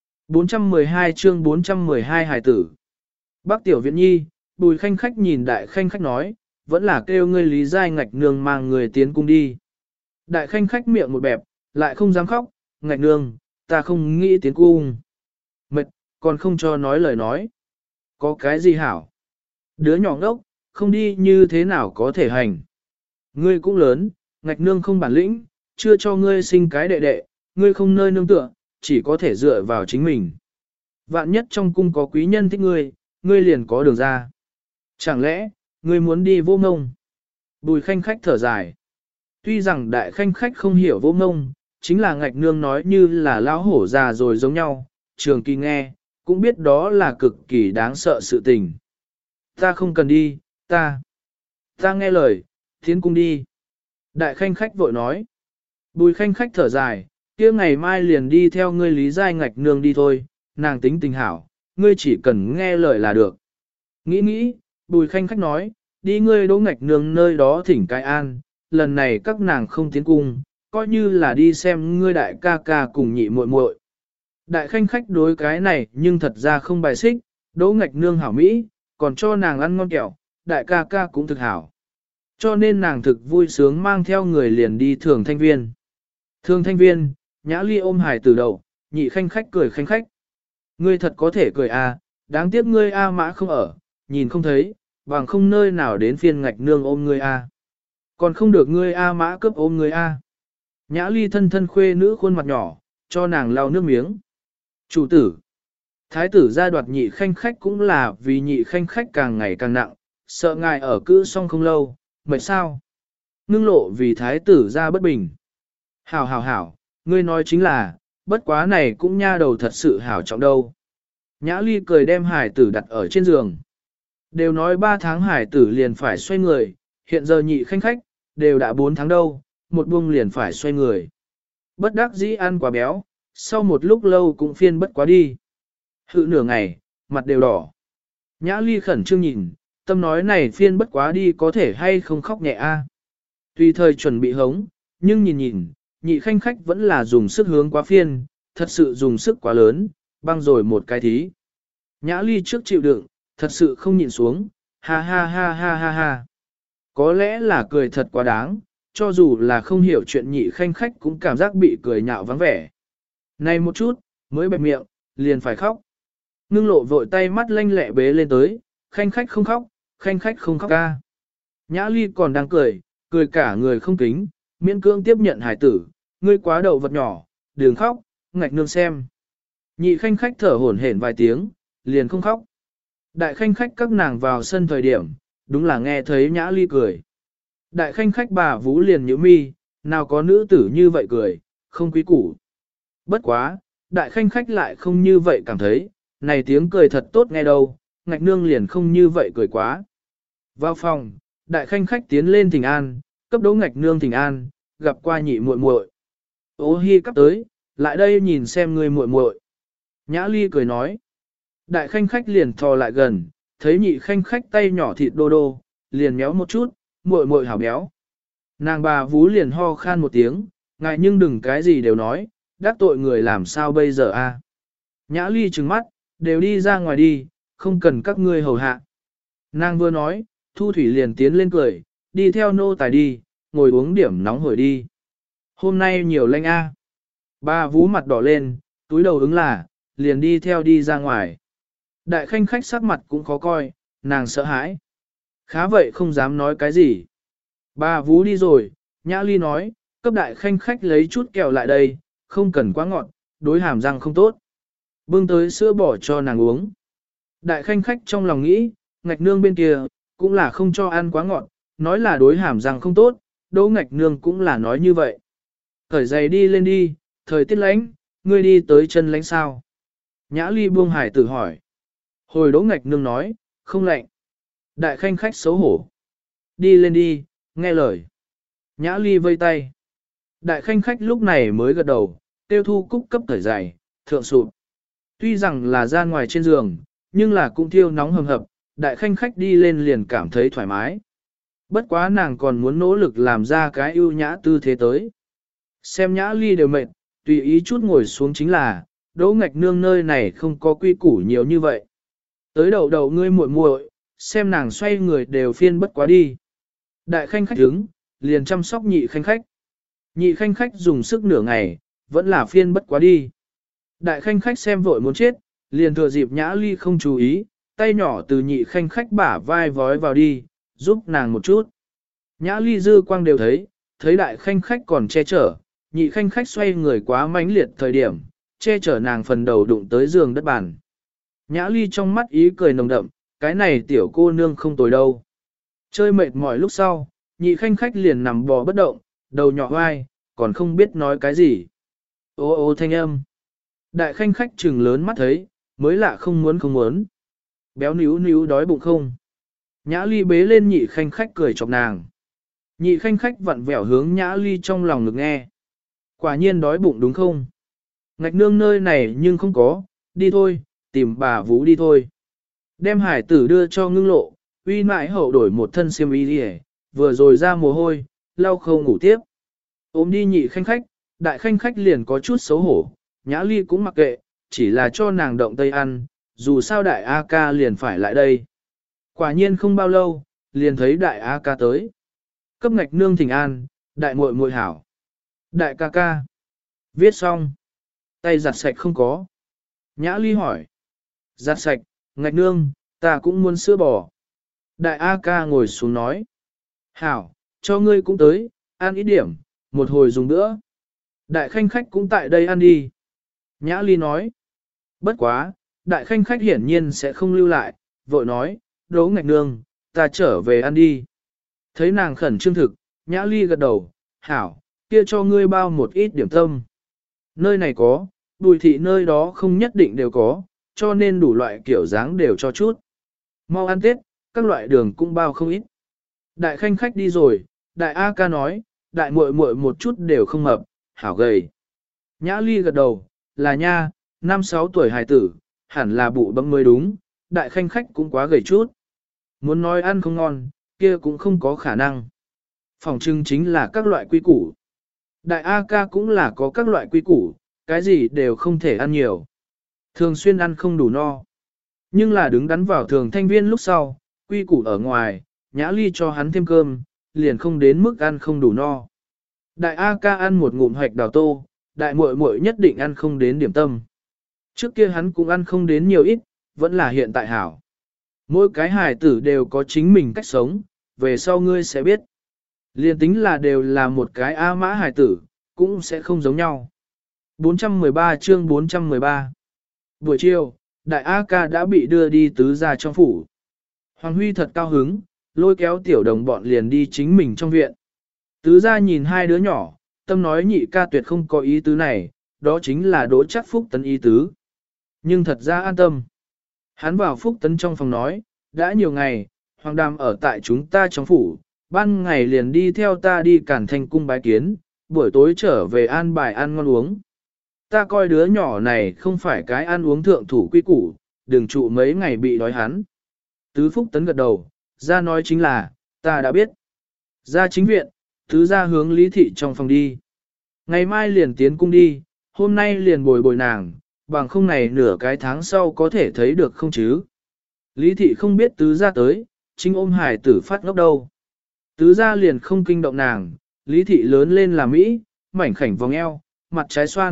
412 chương 412 hài tử. Bác tiểu viện nhi, Bùi khanh khách nhìn đại khanh khách nói, vẫn là kêu ngươi Lý Giai Ngạch nương mang người tiến cung đi. Đại khanh khách miệng một bẹp, lại không dám khóc, Ngạch nương, ta không nghĩ tiến cung. Mệt, còn không cho nói lời nói. Có cái gì hảo? Đứa nhỏ ngốc, không đi như thế nào có thể hành. Ngươi cũng lớn, Ngạch nương không bản lĩnh, chưa cho ngươi sinh cái đệ đệ, ngươi không nơi nương tựa, chỉ có thể dựa vào chính mình. Vạn nhất trong cung có quý nhân thích ngươi, ngươi liền có đường ra. Chẳng lẽ, ngươi muốn đi vô ngông? Bùi khanh khách thở dài. Tuy rằng đại khanh khách không hiểu vô ngông, chính là Ngạch nương nói như là lão hổ già rồi giống nhau, trường kỳ nghe, cũng biết đó là cực kỳ đáng sợ sự tình. Ta không cần đi, ta nghe lời, tiến cung đi. Đại khanh khách vội nói. Bùi khanh khách thở dài, kia ngày mai liền đi theo ngươi Lý Giai Ngạch nương đi thôi, nàng tính tình hảo, ngươi chỉ cần nghe lời là được. Nghĩ, Bùi khanh khách nói, đi ngươi Đỗ Ngạch nương nơi đó thỉnh cái an, lần này các nàng không tiến cung, coi như là đi xem ngươi đại ca ca cùng nhị muội muội. Đại khanh khách đối cái này nhưng thật ra không bài xích, Đỗ Ngạch nương hảo Mỹ, còn cho nàng ăn ngon kẹo, đại ca ca cũng thực hảo. Cho nên nàng thực vui sướng mang theo người liền đi Thường Thanh Viên. Thường Thanh Viên, Nhã Ly ôm hài từ đầu, nhị khanh khách cười khanh khách. Ngươi thật có thể cười à, đáng tiếc ngươi A Mã không ở, nhìn không thấy, bằng không nơi nào đến phiên Ngạch nương ôm ngươi A. Còn không được ngươi A Mã cướp ôm ngươi A. Nhã Ly thân thân khuê nữ khuôn mặt nhỏ, cho nàng lau nước miếng. Chủ tử. Thái tử gia đoạt nhị khanh khách cũng là vì nhị khanh khách càng ngày càng nặng, sợ ngài ở cữ xong không lâu, mệt sao. Ngưng lộ vì thái tử gia bất bình. Hảo, ngươi nói chính là, bất quá này cũng nha đầu thật sự hảo trọng đâu. Nhã Ly cười đem hải tử đặt ở trên giường. Đều nói 3 tháng hải tử liền phải xoay người, hiện giờ nhị khanh khách, đều đã 4 tháng đâu, một buông liền phải xoay người. Bất đắc dĩ ăn quá béo, sau một lúc lâu cũng phiên bất quá đi. Hự nửa ngày, mặt đều đỏ. Nhã Ly khẩn trương nhìn, tâm nói này phiên bất quá đi có thể hay không khóc nhẹ a. Tùy thời chuẩn bị hống, nhưng nhìn, nhị khanh khách vẫn là dùng sức hướng quá phiên, thật sự dùng sức quá lớn, băng rồi một cái thí. Nhã Ly trước chịu đựng, thật sự không nhịn xuống, ha ha ha ha ha ha. Có lẽ là cười thật quá đáng, cho dù là không hiểu chuyện nhị khanh khách cũng cảm giác bị cười nhạo vắng vẻ. Này một chút, mới bẹp miệng, liền phải khóc. Ngưng lộ vội tay mắt lanh lẹ bế lên tới, khanh khách không khóc, khanh khách không khóc ca. Nhã Ly còn đang cười cả người không kính, miễn cưỡng tiếp nhận hải tử, ngươi quá đậu vật nhỏ, đừng khóc, Ngạch nương xem. Nhị khanh khách thở hổn hển vài tiếng, liền không khóc. Đại khanh khách các nàng vào sân thời điểm, đúng là nghe thấy Nhã Ly cười. Đại khanh khách bà Vú liền nhíu mi, nào có nữ tử như vậy cười, không quý củ. Bất quá, đại khanh khách lại không như vậy cảm thấy, này tiếng cười thật tốt nghe đâu, Ngạch nương liền không như vậy cười quá. Vào phòng, đại khanh khách tiến lên thỉnh an, cấp Đỗ Ngạch nương thỉnh an, gặp qua nhị muội muội. Ô hi cấp tới, lại đây nhìn xem người muội muội. Nhã Ly cười nói. Đại khanh khách liền thò lại gần, thấy nhị khanh khách tay nhỏ thịt đô đô, liền méo một chút, muội muội hảo béo. Nàng bà Vú liền ho khan một tiếng, ngài nhưng đừng cái gì đều nói, đắc tội người làm sao bây giờ a? Nhã Ly trừng mắt, đều đi ra ngoài đi, không cần các ngươi hầu hạ. Nàng vừa nói, Thu Thủy liền tiến lên cười, đi theo nô tài đi, ngồi uống điểm nóng hổi đi. Hôm nay nhiều lanh a. Bà Vú mặt đỏ lên, túi đầu ứng là, liền đi theo đi ra ngoài. Đại khanh khách sắc mặt cũng khó coi, nàng sợ hãi. Khá vậy không dám nói cái gì. Bà vú đi rồi, Nhã Ly nói, cấp đại khanh khách lấy chút kẹo lại đây, không cần quá ngọt, đối hàm răng không tốt. Bưng tới sữa bỏ cho nàng uống. Đại khanh khách trong lòng nghĩ, ngạch nương bên kia, cũng là không cho ăn quá ngọt, nói là đối hàm răng không tốt, đỗ ngạch nương cũng là nói như vậy. Khởi giày đi lên đi, thời tiết lánh, ngươi đi tới chân lánh sao? Nhã Ly buông hải tử hỏi. Hồi đỗ ngạch nương nói, không lạnh. Đại khanh khách xấu hổ. Đi lên đi, nghe lời. Nhã Ly vây tay. Đại khanh khách lúc này mới gật đầu, tiêu thu cúc cấp thời giày, thượng sụp. Tuy rằng là ra ngoài trên giường, nhưng là cũng thiêu nóng hầm hập, đại khanh khách đi lên liền cảm thấy thoải mái. Bất quá nàng còn muốn nỗ lực làm ra cái ưu nhã tư thế tới. Xem Nhã Ly đều mệt, tùy ý chút ngồi xuống chính là, đỗ ngạch nương nơi này không có quy củ nhiều như vậy. Tới đầu đầu ngươi muội muội, xem nàng xoay người đều phiên bất quá đi. Đại khanh khách đứng, liền chăm sóc nhị khanh khách. Nhị khanh khách dùng sức nửa ngày, vẫn là phiên bất quá đi. Đại khanh khách xem vội muốn chết, liền thừa dịp Nhã Ly không chú ý, tay nhỏ từ nhị khanh khách bả vai vói vào đi, giúp nàng một chút. Nhã Ly dư quang đều thấy đại khanh khách còn che chở, nhị khanh khách xoay người quá mãnh liệt thời điểm, che chở nàng phần đầu đụng tới giường đất bàn. Nhã Ly trong mắt ý cười nồng đậm, cái này tiểu cô nương không tồi đâu. Chơi mệt mỏi lúc sau, nhị khanh khách liền nằm bò bất động, đầu nhỏ vai, còn không biết nói cái gì. Ô ô thanh âm. Đại khanh khách trừng lớn mắt thấy, mới lạ không muốn. Béo níu níu đói bụng không. Nhã Ly bế lên nhị khanh khách cười chọc nàng. Nhị khanh khách vặn vẹo hướng Nhã Ly trong lòng ngực nghe. Quả nhiên đói bụng đúng không? Ngạch nương nơi này nhưng không có, đi thôi, tìm bà vú đi thôi. Đem hải tử đưa cho ngưng lộ, uy mãi hậu đổi một thân xiêm y đi vừa rồi ra mồ hôi, lau khâu ngủ tiếp. Ôm đi nhị khanh khách, đại khanh khách liền có chút xấu hổ, Nhã Ly cũng mặc kệ, chỉ là cho nàng động tây ăn, dù sao đại A ca liền phải lại đây. Quả nhiên không bao lâu, liền thấy đại A ca tới. Cấp ngạch nương thỉnh an, đại muội muội hảo. Đại ca ca. Viết xong. Tay giặt sạch không có. Nhã Ly hỏi. Giặt sạch, ngạch nương, ta cũng muốn sữa bò. Đại A ca ngồi xuống nói. Hảo, cho ngươi cũng tới, ăn ít điểm, một hồi dùng nữa. Đại khanh khách cũng tại đây ăn đi. Nhã Ly nói. Bất quá, đại khanh khách hiển nhiên sẽ không lưu lại, vội nói, đỗ ngạch nương, ta trở về ăn đi. Thấy nàng khẩn trương thực, Nhã Ly gật đầu, hảo, kia cho ngươi bao một ít điểm tâm. Nơi này có, Bùi thị nơi đó không nhất định đều có, cho nên đủ loại kiểu dáng đều cho chút. Mau ăn Tết, các loại đường cũng bao không ít. Đại khanh khách đi rồi, đại A ca nói, đại muội muội một chút đều không mập, hảo gầy. Nhã Ly gật đầu, là nha, 5-6 tuổi hài tử, hẳn là bụ bấm mới đúng, đại khanh khách cũng quá gầy chút. Muốn nói ăn không ngon, kia cũng không có khả năng. Phòng trưng chính là các loại quy củ. Đại A ca cũng là có các loại quy củ, cái gì đều không thể ăn nhiều. Thường xuyên ăn không đủ no. Nhưng là đứng đắn vào thường thanh viên lúc sau, quy củ ở ngoài, Nhã Ly cho hắn thêm cơm, liền không đến mức ăn không đủ no. Đại A ca ăn một ngụm hoạch đào tô, đại muội muội nhất định ăn không đến điểm tâm. Trước kia hắn cũng ăn không đến nhiều ít, vẫn là hiện tại hảo. Mỗi cái hài tử đều có chính mình cách sống, về sau ngươi sẽ biết. Liên tính là đều là một cái A mã hài tử, cũng sẽ không giống nhau. 413 chương 413 Buổi chiều, đại A ca đã bị đưa đi tứ gia trong phủ. Hoàng Huy thật cao hứng, lôi kéo tiểu đồng bọn liền đi chính mình trong viện. Tứ gia nhìn hai đứa nhỏ, tâm nói nhị ca tuyệt không có ý tứ này, đó chính là Đỗ Trác Phúc Tấn ý tứ. Nhưng thật ra an tâm. Hắn vào Phúc Tấn trong phòng nói, đã nhiều ngày, Hoàng Đàm ở tại chúng ta trong phủ, ban ngày liền đi theo ta đi Cản Thành cung bái kiến, buổi tối trở về an bài ăn ngon uống. Ta coi đứa nhỏ này không phải cái ăn uống thượng thủ quy củ, đừng trụ mấy ngày bị đói hắn. Tứ Phúc Tấn gật đầu, ra nói chính là, ta đã biết. Ra chính viện, tứ ra hướng Lý Thị trong phòng đi. Ngày mai liền tiến cung đi, hôm nay liền bồi nàng, bằng không này nửa cái tháng sau có thể thấy được không chứ. Lý Thị không biết tứ ra tới, chính ôm hải tử phát ngốc đâu. Tứ ra liền không kinh động nàng, Lý Thị lớn lên là Mỹ, mảnh khảnh vòng eo, mặt trái xoan,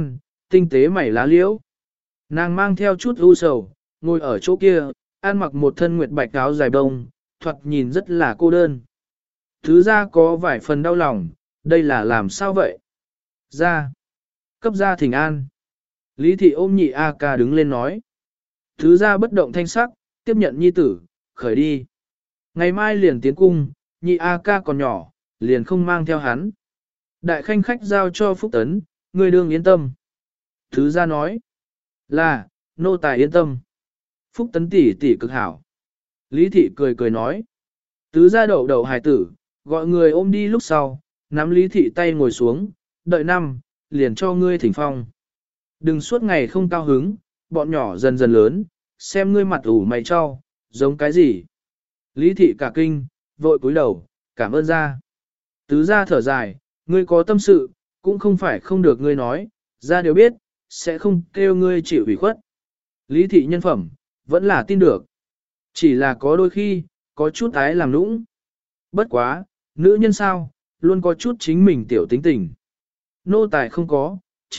tinh tế mảy lá liễu. Nàng mang theo chút u sầu, ngồi ở chỗ kia, ăn mặc một thân nguyệt bạch áo dài bông, thoạt nhìn rất là cô đơn. Thứ ra có vài phần đau lòng, đây là làm sao vậy? Ra. Cấp ra thỉnh an. Lý thị ôm nhị A ca đứng lên nói. Thứ ra bất động thanh sắc, tiếp nhận nhi tử, khởi đi. Ngày mai liền tiến cung, nhị A ca còn nhỏ, liền không mang theo hắn. Đại khanh khách giao cho Phúc Tấn, người đương yên tâm. Thứ ra nói. Là, nô tài yên tâm. Phúc Tấn tỷ tỷ cực hảo. Lý thị cười cười nói. Tứ ra đậu đậu hài tử, gọi người ôm đi lúc sau, nắm Lý thị tay ngồi xuống, đợi năm, liền cho ngươi thỉnh phong. Đừng suốt ngày không cao hứng, bọn nhỏ dần dần lớn, xem ngươi mặt ủ mày cho, giống cái gì. Lý thị cả kinh, vội cúi đầu, cảm ơn ra. Tứ ra thở dài, ngươi có tâm sự, cũng không phải không được ngươi nói, ra đều biết, sẽ không kêu ngươi chịu ủy khuất. Lý thị nhân phẩm, vẫn là tin được. Chỉ là có đôi khi, có chút ái làm nũng. Bất quá, nữ nhân sao, luôn có chút chính mình tiểu tính tình. Nô tài không có,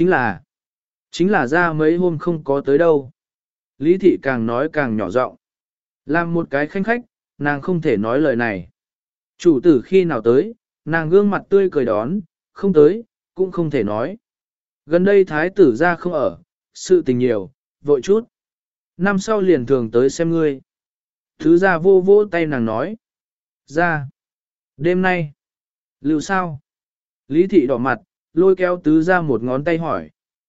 chính là ra mấy hôm không có tới đâu. Lý thị càng nói càng nhỏ giọng. Làm một cái khanh khách, nàng không thể nói lời này. Chủ tử khi nào tới, nàng gương mặt tươi cười đón, không tới, cũng không thể nói. Gần đây thái tử ra không ở, sự tình nhiều, vội chút. Năm sau liền thường tới xem ngươi. Thứ ra vô vô tay nàng nói. Ra. Đêm nay. Lưu sao? Lý thị đỏ mặt, lôi kéo tứ ra một ngón tay hỏi.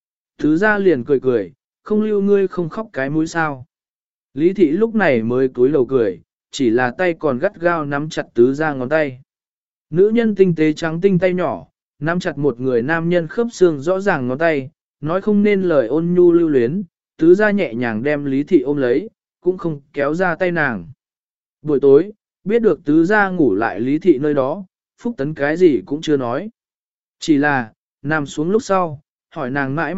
Tứ ra liền cười cười, không lưu ngươi không khóc cái mũi sao. Lý thị lúc này mới cúi đầu cười, chỉ là tay còn gắt gao nắm chặt tứ ra ngón tay. Nữ nhân tinh tế trắng tinh tay nhỏ, nắm chặt một người nam nhân khớp xương rõ ràng ngón tay, nói không nên lời ôn nhu lưu luyến, tứ ra nhẹ nhàng đem Lý thị ôm lấy, cũng không kéo ra tay nàng. Buổi tối, biết được tứ ra ngủ lại Lý thị nơi đó, Phúc Tấn cái gì cũng chưa nói. Chỉ là, nằm xuống lúc sau, hỏi nàng mãi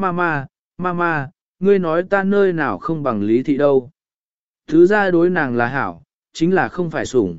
mama, ngươi nói ta nơi nào không bằng Lý thị đâu. Tứ ra đối nàng là hảo, chính là không phải sủng.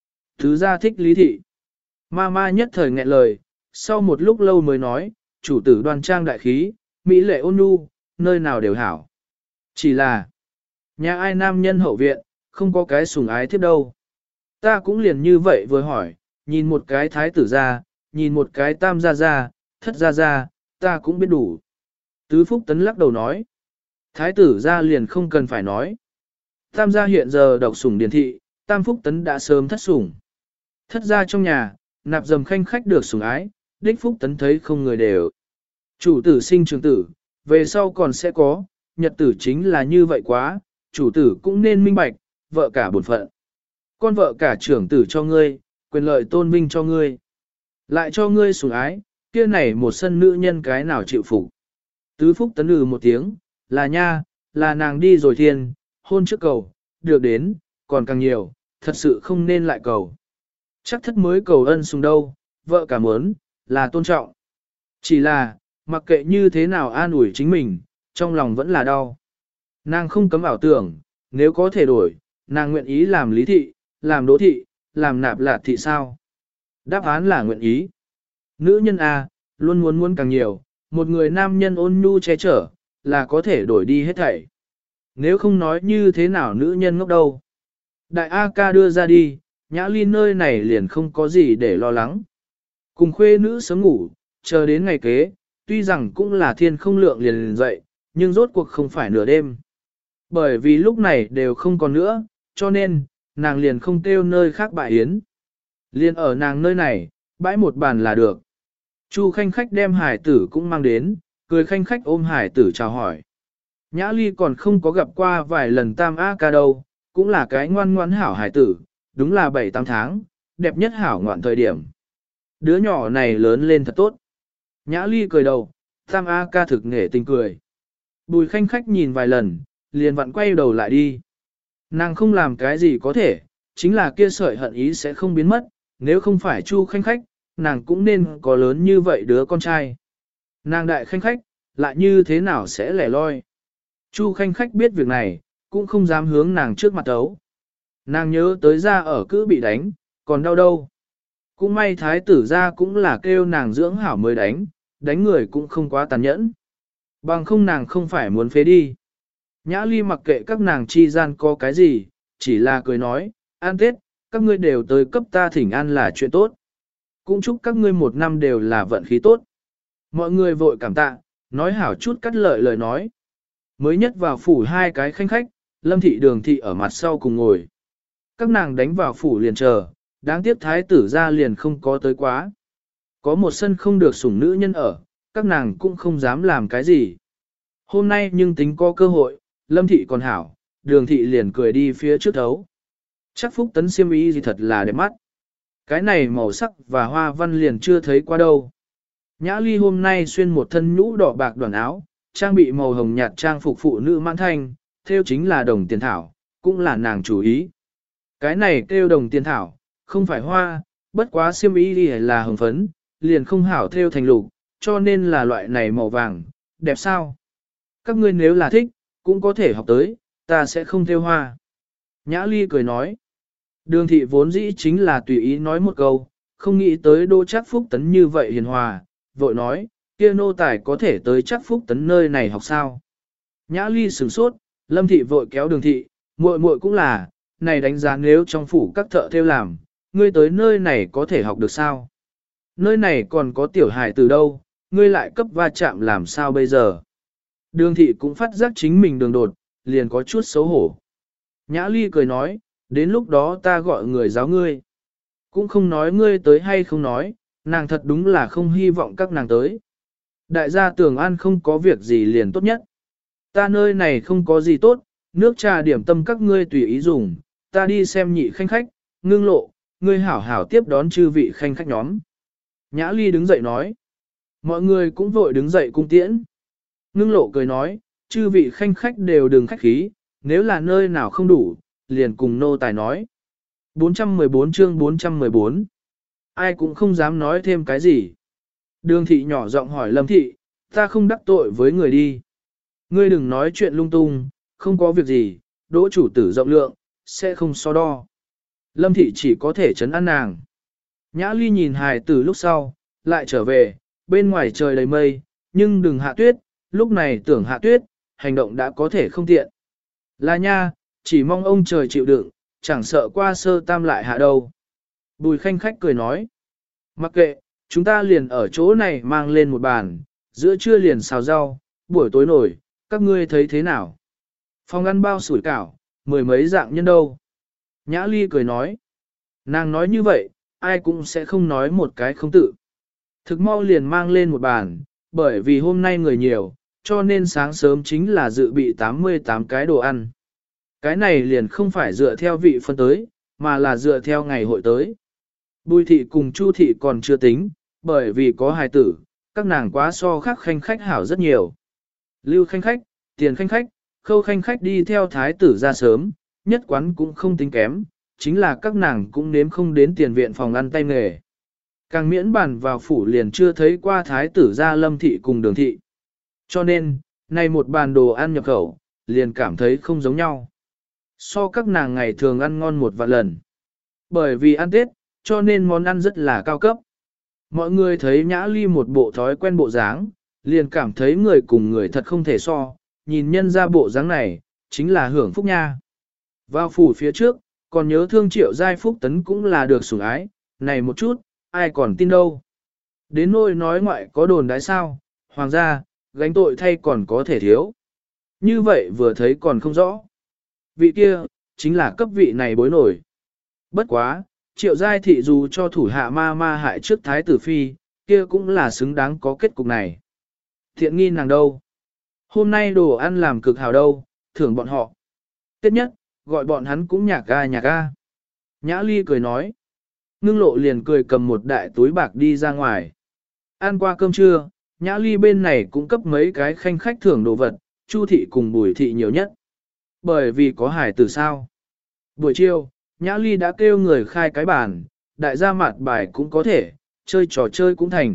Tứ ra thích Lý thị. Mama nhất thời nghẹn lời, sau một lúc lâu mới nói, chủ tử đoan trang đại khí, mỹ lệ ôn nhu, nơi nào đều hảo. Chỉ là, nhà ai nam nhân hậu viện, không có cái sủng ái thiếp đâu. Ta cũng liền như vậy vừa hỏi, nhìn một cái thái tử ra, nhìn một cái tam gia ra, thất gia ra, ta cũng biết đủ. Tứ Phúc Tấn lắc đầu nói, thái tử ra liền không cần phải nói. Tam gia hiện giờ độc sủng điển thị, tam Phúc Tấn đã sớm thất sủng. Thất gia trong nhà, nạp dầm khanh khách được sủng ái, đích Phúc Tấn thấy không người đều. Chủ tử sinh trường tử, về sau còn sẽ có, nhật tử chính là như vậy quá, chủ tử cũng nên minh bạch, vợ cả bổn phận. Con vợ cả trưởng tử cho ngươi, quyền lợi tôn vinh cho ngươi. Lại cho ngươi sủng ái, kia này một sân nữ nhân cái nào chịu phục. Tứ Phúc Tấn một tiếng, là nha, là nàng đi rồi thiên, hôn trước cầu, được đến, còn càng nhiều, thật sự không nên lại cầu. Chắc thất mới cầu ân sủng đâu, vợ cả muốn, là tôn trọng. Chỉ là, mặc kệ như thế nào an ủi chính mình, trong lòng vẫn là đau. Nàng không cấm ảo tưởng, nếu có thể đổi, nàng nguyện ý làm Lý thị, làm Đỗ thị, làm Nạp Lạt thị sao? Đáp án là nguyện ý. Nữ nhân A, luôn muốn càng nhiều, một người nam nhân ôn nhu che chở, là có thể đổi đi hết thảy. Nếu không nói như thế nào nữ nhân ngốc đâu. Đại A ca đưa ra đi, Nhã Ly nơi này liền không có gì để lo lắng. Cùng khuê nữ sớm ngủ, chờ đến ngày kế, tuy rằng cũng là thiên không lượng liền dậy, nhưng rốt cuộc không phải nửa đêm. Bởi vì lúc này đều không còn nữa, cho nên, nàng liền không kêu nơi khác bại yến. Liền ở nàng nơi này, bãi một bàn là được. Chu khanh khách đem hải tử cũng mang đến, cười khanh khách ôm hải tử chào hỏi. Nhã Ly còn không có gặp qua vài lần tam A ca đâu, cũng là cái ngoan ngoãn hảo hải tử, đúng là 7-8 tháng, đẹp nhất hảo ngoạn thời điểm. Đứa nhỏ này lớn lên thật tốt. Nhã Ly cười đầu, tam A ca thực nghệ tình cười. Bùi khanh khách nhìn vài lần, liền vặn quay đầu lại đi. Nàng không làm cái gì có thể, chính là kia sợi hận ý sẽ không biến mất, nếu không phải Chu khanh khách, nàng cũng nên có lớn như vậy đứa con trai. Nàng đại khanh khách, lại như thế nào sẽ lẻ loi. Chu khanh khách biết việc này, cũng không dám hướng nàng trước mặt ấu. Nàng nhớ tới ra ở cứ bị đánh, còn đau đâu. Cũng may thái tử ra cũng là kêu nàng dưỡng hảo mới đánh, đánh người cũng không quá tàn nhẫn. Bằng không nàng không phải muốn phế đi. Nhã Ly mặc kệ các nàng chi gian có cái gì, chỉ là cười nói, an Tết, các ngươi đều tới cấp ta thỉnh an là chuyện tốt. Cũng chúc các ngươi một năm đều là vận khí tốt. Mọi người vội cảm tạ, nói hảo chút cắt lợi lời nói. Mới nhất vào phủ hai cái khanh khách, Lâm thị Đường thị ở mặt sau cùng ngồi. Các nàng đánh vào phủ liền chờ, đáng tiếc thái tử ra liền không có tới quá. Có một sân không được sủng nữ nhân ở, các nàng cũng không dám làm cái gì. Hôm nay nhưng tính có cơ hội, Lâm thị còn hảo, Đường thị liền cười đi phía trước thấu. Chắc Phúc Tấn xiêm y gì thật là đẹp mắt. Cái này màu sắc và hoa văn liền chưa thấy qua đâu. Nhã Ly hôm nay xuyên một thân nhũ đỏ bạc đoàn áo, trang bị màu hồng nhạt trang phục phụ nữ mãn thanh, theo chính là đồng tiền thảo, cũng là nàng chủ ý. Cái này kêu đồng tiền thảo, không phải hoa, bất quá xiêm y đi là hồng phấn, liền không hảo theo thành lục, cho nên là loại này màu vàng, đẹp sao? Các ngươi nếu là thích, cũng có thể học tới, ta sẽ không theo hoa. Nhã Ly cười nói. Đường thị vốn dĩ chính là tùy ý nói một câu, không nghĩ tới Đỗ Trác Phúc Tấn như vậy hiền hòa, vội nói, kia nô tài có thể tới Trác Phúc Tấn nơi này học sao. Nhã Ly sửng sốt, Lâm thị vội kéo Đường thị, muội muội cũng là, này đánh giá nếu trong phủ các thợ theo làm, ngươi tới nơi này có thể học được sao? Nơi này còn có tiểu hài từ đâu, ngươi lại cấp va chạm làm sao bây giờ? Đường thị cũng phát giác chính mình đường đột, liền có chút xấu hổ. Nhã Ly cười nói, đến lúc đó ta gọi người giáo ngươi. Cũng không nói ngươi tới hay không nói, nàng thật đúng là không hy vọng các nàng tới. Đại gia Tường An không có việc gì liền tốt nhất. Ta nơi này không có gì tốt, nước trà điểm tâm các ngươi tùy ý dùng, ta đi xem nhị khanh khách, Ngưng Lộ, ngươi hảo hảo tiếp đón chư vị khanh khách nhóm. Nhã Ly đứng dậy nói. Mọi người cũng vội đứng dậy cung tiễn. Ngưng Lộ cười nói, chư vị khanh khách đều đừng khách khí, nếu là nơi nào không đủ, liền cùng nô tài nói. 414 chương 414. Ai cũng không dám nói thêm cái gì. Đường thị nhỏ giọng hỏi Lâm thị, ta không đắc tội với người đi. Ngươi đừng nói chuyện lung tung, không có việc gì, Đỗ chủ tử rộng lượng, sẽ không so đo. Lâm thị chỉ có thể trấn an nàng. Nhã Ly nhìn hài tử lúc sau, lại trở về, bên ngoài trời đầy mây, nhưng đừng hạ tuyết, lúc này tưởng hạ tuyết, hành động đã có thể không tiện. Là nha, chỉ mong ông trời chịu đựng, chẳng sợ qua sơ tam lại hạ đâu. Bùi khanh khách cười nói. Mặc kệ, chúng ta liền ở chỗ này mang lên một bàn, giữa trưa liền xào rau, buổi tối nổi, các ngươi thấy thế nào? Phòng ăn bao sủi cảo, mười mấy dạng nhân đâu. Nhã Ly cười nói. Nàng nói như vậy, ai cũng sẽ không nói một cái không tự. Thực mau liền mang lên một bàn, bởi vì hôm nay người nhiều, cho nên sáng sớm chính là dự bị 88 cái đồ ăn. Cái này liền không phải dựa theo vị phân tới, mà là dựa theo ngày hội tới. Bùi thị cùng Chu thị còn chưa tính, bởi vì có hài tử, các nàng quá so khác khanh khách hảo rất nhiều. Lưu khanh khách, tiền khanh khách, khâu khanh khách đi theo thái tử ra sớm, nhất quán cũng không tính kém, chính là các nàng cũng nếm không đến tiền viện phòng ăn tay nghề. Càng miễn bàn vào phủ liền chưa thấy qua thái tử ra Lâm thị cùng Đường thị. Cho nên, này một bàn đồ ăn nhập khẩu, liền cảm thấy không giống nhau. So các nàng ngày thường ăn ngon một vạn lần. Bởi vì ăn Tết, cho nên món ăn rất là cao cấp. Mọi người thấy Nhã Ly một bộ thói quen bộ dáng, liền cảm thấy người cùng người thật không thể so, nhìn nhân ra bộ dáng này, chính là hưởng phúc nha. Vào phủ phía trước, còn nhớ thương Triệu Giai Phúc Tấn cũng là được sủng ái, này một chút, ai còn tin đâu. Đến nỗi nói ngoại có đồn đái sao, hoàng gia, gánh tội thay còn có thể thiếu. Như vậy vừa thấy còn không rõ. Vị kia, chính là cấp vị này bối nổi. Bất quá, Triệu Giai thị dù cho thủ hạ ma ma hại trước thái tử phi, kia cũng là xứng đáng có kết cục này. Thiện nghi nàng đâu? Hôm nay đồ ăn làm cực hào đâu, thưởng bọn họ. Tiết nhất, gọi bọn hắn cũng nhạc ga nhạc ga. Nhã Ly cười nói. Ngưng Lộ liền cười cầm một đại túi bạc đi ra ngoài. Ăn qua cơm trưa, Nhã Ly bên này cũng cấp mấy cái khanh khách thưởng đồ vật, Chu thị cùng Bùi thị nhiều nhất. Bởi vì có hải tử sao. Buổi chiều, Nhã Ly đã kêu người khai cái bàn, đại gia mặt bài cũng có thể, chơi trò chơi cũng thành.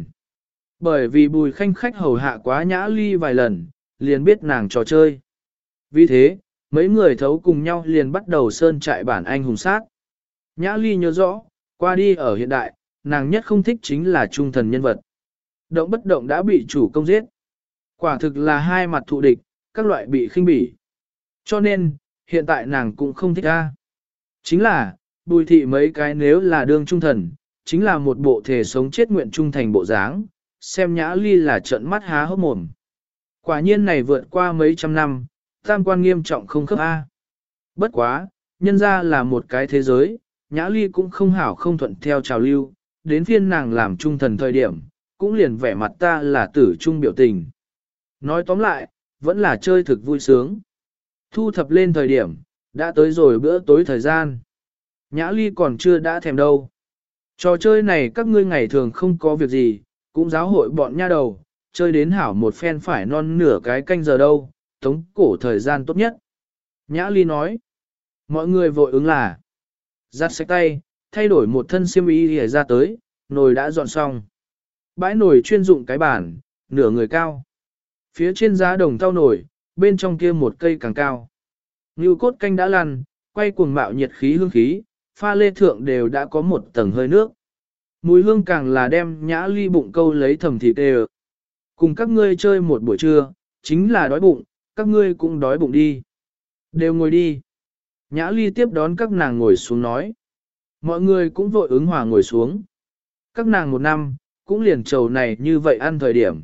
Bởi vì Bùi khanh khách hầu hạ quá Nhã Ly vài lần, liền biết nàng trò chơi. Vì thế, mấy người thấu cùng nhau liền bắt đầu sơn trại bản anh hùng sát. Nhã Ly nhớ rõ, qua đi ở hiện đại, nàng nhất không thích chính là trung thần nhân vật. Động bất động đã bị chủ công giết. Quả thực là hai mặt thù địch, các loại bị khinh bỉ. Cho nên, hiện tại nàng cũng không thích ra. Chính là, Bùi thị mấy cái nếu là đương trung thần, chính là một bộ thể sống chết nguyện trung thành bộ dáng, xem Nhã Ly là trợn mắt há hốc mồm. Quả nhiên này vượt qua mấy trăm năm, tam quan nghiêm trọng không khớp A. Bất quá, nhân ra là một cái thế giới, Nhã Ly cũng không hảo không thuận theo trào lưu, đến phiên nàng làm trung thần thời điểm, cũng liền vẻ mặt ta là tử trung biểu tình. Nói tóm lại, vẫn là chơi thực vui sướng. Thu thập lên thời điểm, đã tới rồi bữa tối thời gian. Nhã Ly còn chưa đã thèm đâu. Trò chơi này các ngươi ngày thường không có việc gì, cũng giáo hội bọn nha đầu, chơi đến hảo một phen phải non nửa cái canh giờ đâu, tống cổ thời gian tốt nhất. Nhã Ly nói, mọi người vội ứng là, giặt sạch tay, thay đổi một thân xiêm y để ra tới, nồi đã dọn xong. Bãi nồi chuyên dụng cái bàn, nửa người cao. Phía trên giá đồng tao nồi, bên trong kia một cây càng cao. Ngưu cốt canh đã lăn, quay cuồng mạo nhiệt khí hương khí, pha lê thượng đều đã có một tầng hơi nước. Mùi hương càng là đem Nhã Ly bụng câu lấy thầm thịt đều. Cùng các ngươi chơi một buổi trưa, chính là đói bụng, các ngươi cũng đói bụng đi. Đều ngồi đi. Nhã Ly tiếp đón các nàng ngồi xuống nói. Mọi người cũng vội ứng hòa ngồi xuống. Các nàng một năm, cũng liền trầu này như vậy ăn thời điểm.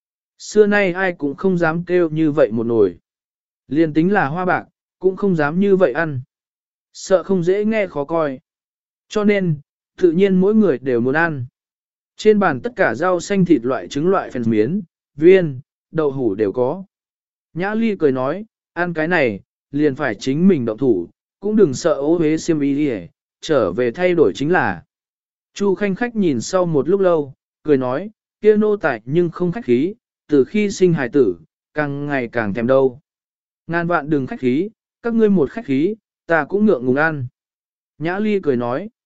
Xưa nay ai cũng không dám kêu như vậy một nồi. Liền tính là hoa bạc, cũng không dám như vậy ăn. Sợ không dễ nghe khó coi. Cho nên, tự nhiên mỗi người đều muốn ăn. Trên bàn tất cả rau xanh thịt loại trứng loại phèn miến, viên, đậu hủ đều có. Nhã Ly cười nói, ăn cái này, liền phải chính mình động thủ, cũng đừng sợ ố hế xiêm y đi trở về thay đổi chính là. Chu Khanh Khách nhìn sau một lúc lâu, cười nói, kia nô tài nhưng không khách khí, từ khi sinh hài tử, càng ngày càng thèm đâu. Ngàn vạn đừng khách khí, các ngươi một khách khí, ta cũng ngượng ngùng ăn. Nhã Ly cười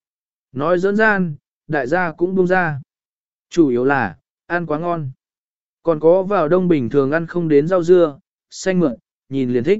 nói dẫn gian, đại gia cũng buông ra. Chủ yếu là, ăn quá ngon. Còn có vào đông bình thường ăn không đến rau dưa, xanh mượn, nhìn liền thích.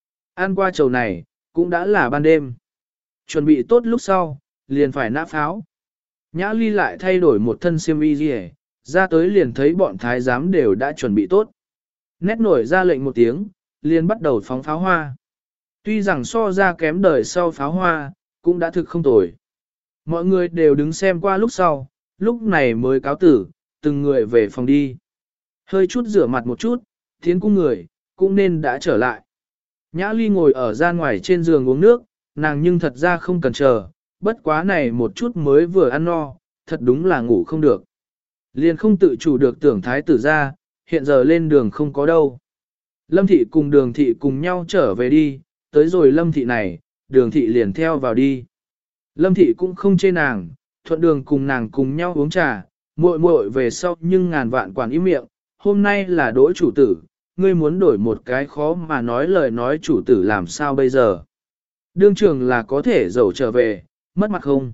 Ăn qua chầu này, cũng đã là ban đêm. Chuẩn bị tốt lúc sau, liền phải nã pháo. Nhã Ly lại thay đổi một thân xiêm y gì ra tới liền thấy bọn thái giám đều đã chuẩn bị tốt. Nét nổi ra lệnh một tiếng, liền bắt đầu phóng pháo hoa. Tuy rằng so ra kém đời sau pháo hoa, cũng đã thực không tồi. Mọi người đều đứng xem qua lúc sau, lúc này mới cáo tử, từng người về phòng đi. Hơi chút rửa mặt một chút, tiến cung người, cũng nên đã trở lại. Nhã Ly ngồi ở ra ngoài trên giường uống nước, nàng nhưng thật ra không cần chờ, bất quá này một chút mới vừa ăn no, thật đúng là ngủ không được. Liền không tự chủ được tưởng thái tử ra, hiện giờ lên đường không có đâu. Lâm thị cùng đường thị cùng nhau trở về đi, tới rồi lâm thị này, đường thị liền theo vào đi. Lâm thị cũng không chê nàng, thuận đường cùng nàng cùng nhau uống trà, muội muội về sau nhưng ngàn vạn quản im miệng, hôm nay là đổi chủ tử, ngươi muốn đổi một cái khó mà nói lời nói chủ tử làm sao bây giờ. Đương trường là có thể dẫu trở về, mất mặt không?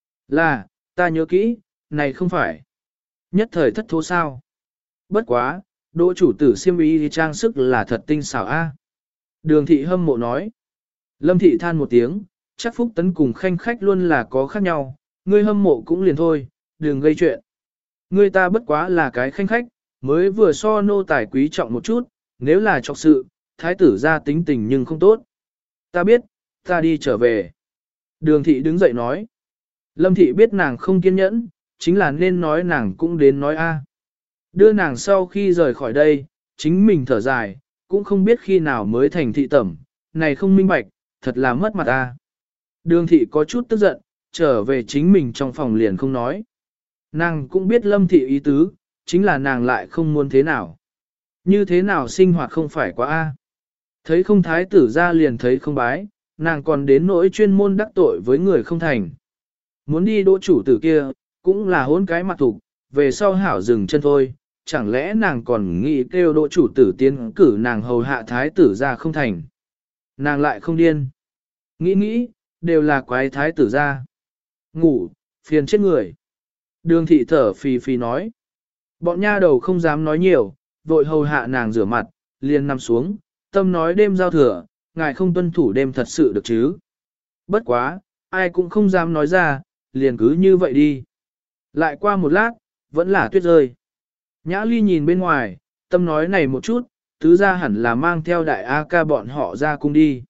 Là, ta nhớ kỹ, này không phải. Nhất thời thất thố sao? Bất quá, đỗ chủ tử xiêm y thì trang sức là thật tinh xảo a. Đường thị hâm mộ nói. Lâm thị than một tiếng, chắc Phúc Tấn cùng Khanh Khách luôn là có khác nhau, ngươi hâm mộ cũng liền thôi, đừng gây chuyện. Ngươi ta bất quá là cái Khanh Khách, mới vừa so nô tài quý trọng một chút, nếu là trọc sự, thái tử ra tính tình nhưng không tốt. Ta biết, ta đi trở về. Đường thị đứng dậy nói. Lâm thị biết nàng không kiên nhẫn, chính là nên nói nàng cũng đến nói a. Đưa nàng sau khi rời khỏi đây, chính mình thở dài, cũng không biết khi nào mới thành thị tẩm, này không minh bạch, thật là mất mặt a. Đường thị có chút tức giận, trở về chính mình trong phòng liền không nói. Nàng cũng biết lâm thị ý tứ, chính là nàng lại không muốn thế nào. Như thế nào sinh hoạt không phải quá a. Thấy không thái tử ra liền thấy không bái, nàng còn đến nỗi chuyên môn đắc tội với người không thành. Muốn đi đỗ chủ tử kia, cũng là hôn cái mặt thục, về sau hảo dừng chân thôi, chẳng lẽ nàng còn nghĩ kêu đỗ chủ tử tiến cử nàng hầu hạ thái tử ra không thành. Nàng lại không điên. Nghĩ, đều là quái thái tử ra. Ngủ, phiền chết người. Đường thị thở phì phì nói. Bọn nha đầu không dám nói nhiều, vội hầu hạ nàng rửa mặt, liền nằm xuống, tâm nói đêm giao thừa, ngài không tuân thủ đêm thật sự được chứ. Bất quá, ai cũng không dám nói ra, liền cứ như vậy đi. Lại qua một lát, vẫn là tuyết rơi. Nhã Ly nhìn bên ngoài, Tâm nói này một chút, tứ gia hẳn là mang theo đại A ca bọn họ ra cung đi.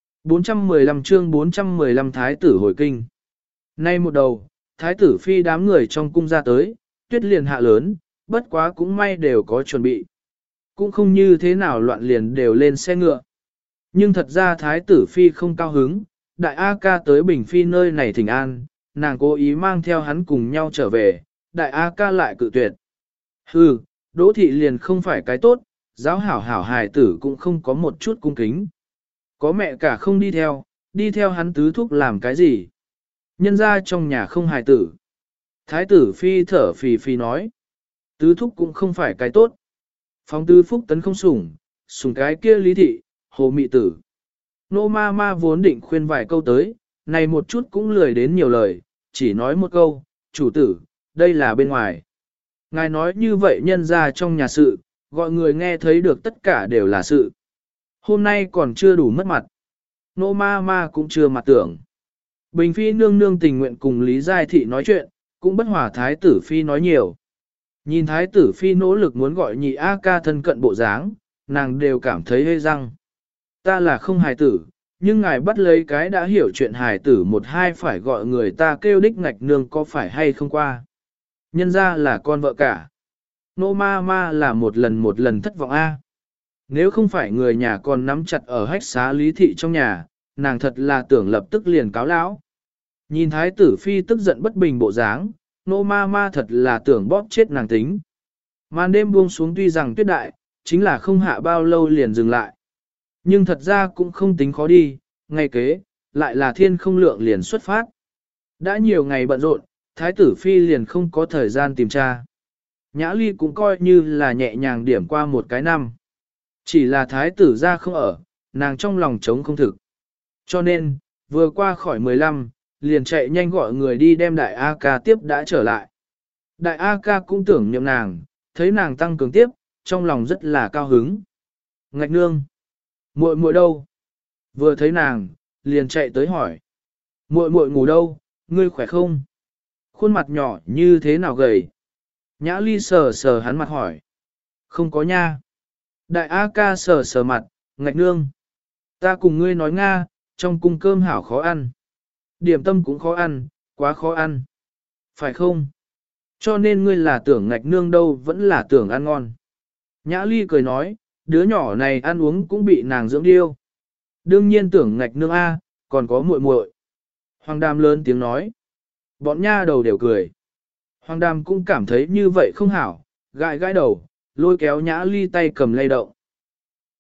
415 chương 415 Thái tử hồi kinh. Nay một đầu, Thái tử phi đám người trong cung ra tới, tuyết liền hạ lớn, bất quá cũng may đều có chuẩn bị. Cũng không như thế nào loạn liền đều lên xe ngựa. Nhưng thật ra Thái tử phi không cao hứng, đại A ca tới Bình Phi nơi này thỉnh an, nàng cố ý mang theo hắn cùng nhau trở về, đại A ca lại cự tuyệt. Hừ, Đỗ thị liền không phải cái tốt, giáo hảo hảo hài tử cũng không có một chút cung kính. Có mẹ cả không đi theo hắn tứ thúc làm cái gì. Nhân ra trong nhà không hài tử. Thái tử phi thở phì phì nói. Tứ thúc cũng không phải cái tốt. Phóng tứ phúc tấn không sủng cái kia lý thị, hồ mị tử. Nô ma ma vốn định khuyên vài câu tới, này một chút cũng lười đến nhiều lời, chỉ nói một câu, chủ tử, đây là bên ngoài. Ngài nói như vậy nhân ra trong nhà sự, gọi người nghe thấy được tất cả đều là sự. Hôm nay còn chưa đủ mất mặt. Nô ma ma cũng chưa mặt tưởng. Bình Phi nương nương tình nguyện cùng Lý Giai Thị nói chuyện, cũng bất hòa Thái tử Phi nói nhiều. Nhìn Thái tử Phi nỗ lực muốn gọi nhị A ca thân cận bộ dáng, nàng đều cảm thấy hơi răng. Ta là không hài tử, nhưng ngài bắt lấy cái đã hiểu chuyện hài tử một hai phải gọi người ta kêu đích ngạch nương có phải hay không qua. Nhân ra là con vợ cả. Nô ma ma là một lần thất vọng A. Nếu không phải người nhà còn nắm chặt ở hách xá lý thị trong nhà, nàng thật là tưởng lập tức liền cáo lão. Nhìn thái tử phi tức giận bất bình bộ dáng, nô ma ma thật là tưởng bóp chết nàng tính. Màn đêm buông xuống tuy rằng tuyết đại, chính là không hạ bao lâu liền dừng lại. Nhưng thật ra cũng không tính khó đi, ngày kế, lại là thiên không lượng liền xuất phát. Đã nhiều ngày bận rộn, thái tử phi liền không có thời gian tìm tra. Nhã ly cũng coi như là nhẹ nhàng điểm qua một cái năm. Chỉ là thái tử ra không ở, nàng trong lòng trống không thực. Cho nên, vừa qua khỏi 15, liền chạy nhanh gọi người đi đem đại A ca tiếp đã trở lại. Đại A ca cũng tưởng niệm nàng, thấy nàng tăng cường tiếp, trong lòng rất là cao hứng. Ngạch nương, muội muội đâu? Vừa thấy nàng, liền chạy tới hỏi. Muội muội ngủ đâu, ngươi khỏe không? Khuôn mặt nhỏ như thế nào gầy? Nhã ly sờ sờ hắn mặt hỏi. Không có nha. Đại A ca sờ sờ mặt, ngạch nương. Ta cùng ngươi nói Nga, trong cung cơm hảo khó ăn. Điểm tâm cũng khó ăn, quá khó ăn. Phải không? Cho nên ngươi là tưởng ngạch nương đâu vẫn là tưởng ăn ngon. Nhã ly cười nói, đứa nhỏ này ăn uống cũng bị nàng dưỡng điêu. Đương nhiên tưởng ngạch nương A, còn có muội muội. Hoàng đàm lớn tiếng nói. Bọn nha đầu đều cười. Hoàng đàm cũng cảm thấy như vậy không hảo, gãi gãi đầu, lôi kéo nhã ly tay cầm lay động.